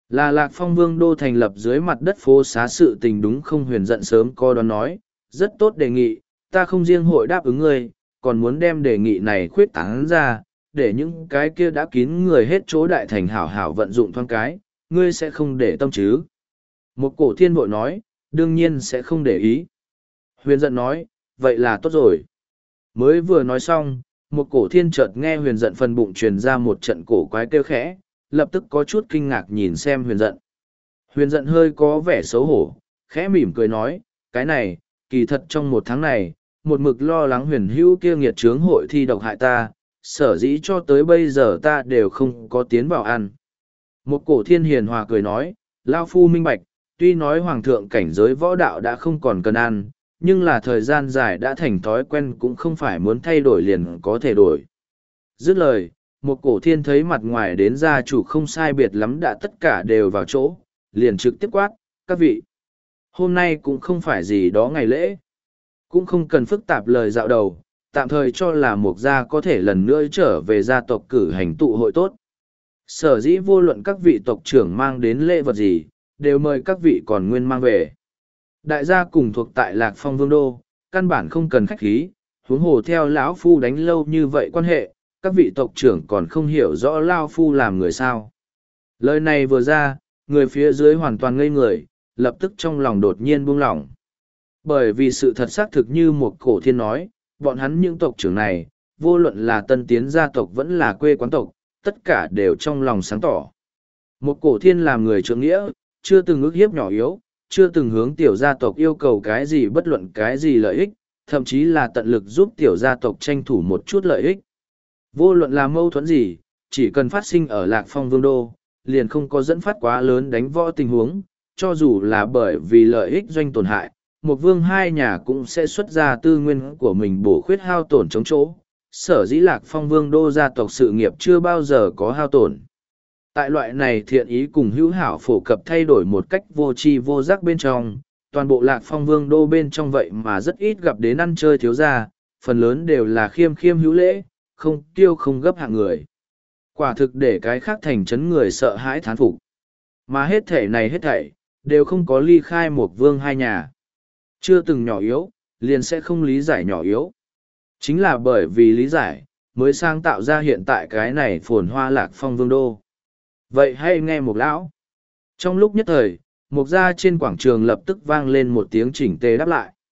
Là Lạc Phong Vương đô thành lập dưới mặt đất phố xá sự tình đúng không? Huyền giận sớm co đoán nói, rất tốt đề nghị, ta không riêng hội đáp ứng ngươi, còn muốn đem đề nghị này khuyết tán ra, để những cái kia đã kín người hết chỗ đại thành hảo hảo vận dụng thoáng cái, ngươi sẽ không để tâm chứ. Một cổ thiên bội nói, đương nhiên sẽ không để ý. Huyền giận nói, vậy là tốt rồi. Mới vừa nói xong, một cổ thiên chợt nghe huyền giận phần bụng truyền ra một trận cổ quái kêu khẽ, lập tức có chút kinh ngạc nhìn xem huyền giận. Huyền giận hơi có vẻ xấu hổ, khẽ mỉm cười nói, cái này, kỳ thật trong một tháng này, một mực lo lắng huyền hữu kia nghiệt trướng hội thi độc hại ta, sở dĩ cho tới bây giờ ta đều không có tiến vào ăn. Một cổ thiên hiền hòa cười nói, Lao Phu minh bạch, tuy nói hoàng thượng cảnh giới võ đạo đã không còn cần ăn, nhưng là thời gian dài đã thành thói quen cũng không phải muốn thay đổi liền có thể đổi. Dứt lời, một cổ thiên thấy mặt ngoài đến gia chủ không sai biệt lắm đã tất cả đều vào chỗ, liền trực tiếp quát, các vị. Hôm nay cũng không phải gì đó ngày lễ, cũng không cần phức tạp lời dạo đầu, tạm thời cho là một gia có thể lần nữa trở về gia tộc cử hành tụ hội tốt. Sở dĩ vô luận các vị tộc trưởng mang đến lễ vật gì, đều mời các vị còn nguyên mang về. Đại gia cùng thuộc tại Lạc Phong Vương Đô, căn bản không cần khách khí, huống hồ theo lão Phu đánh lâu như vậy quan hệ, các vị tộc trưởng còn không hiểu rõ Lao Phu làm người sao. Lời này vừa ra, người phía dưới hoàn toàn ngây người, lập tức trong lòng đột nhiên buông lỏng. Bởi vì sự thật xác thực như một cổ thiên nói, bọn hắn những tộc trưởng này, vô luận là tân tiến gia tộc vẫn là quê quán tộc, tất cả đều trong lòng sáng tỏ. Một cổ thiên làm người trượng nghĩa, chưa từng ước hiếp nhỏ yếu, chưa từng hướng tiểu gia tộc yêu cầu cái gì bất luận cái gì lợi ích, thậm chí là tận lực giúp tiểu gia tộc tranh thủ một chút lợi ích. Vô luận là mâu thuẫn gì, chỉ cần phát sinh ở Lạc Phong Vương Đô, liền không có dẫn phát quá lớn đánh võ tình huống, cho dù là bởi vì lợi ích doanh tổn hại, một vương hai nhà cũng sẽ xuất ra tư nguyên của mình bổ khuyết hao tổn chống chỗ. Sở dĩ Lạc Phong Vương Đô gia tộc sự nghiệp chưa bao giờ có hao tổn. Tại loại này thiện ý cùng hữu hảo phổ cập thay đổi một cách vô tri vô giác bên trong, toàn bộ Lạc Phong Vương Đô bên trong vậy mà rất ít gặp đến ăn chơi thiếu gia, phần lớn đều là khiêm khiêm hữu lễ, không tiêu không gấp hạng người. Quả thực để cái khác thành chấn người sợ hãi thán phục. Mà hết thể này hết thảy, đều không có ly khai một vương hai nhà. Chưa từng nhỏ yếu, liền sẽ không lý giải nhỏ yếu. Chính là bởi vì lý giải, mới sáng tạo ra hiện tại cái này phồn hoa Lạc Phong Vương Đô. Vậy hãy nghe một lão. Trong lúc nhất thời, một gia trên quảng trường lập tức vang lên một tiếng chỉnh tề đáp lại.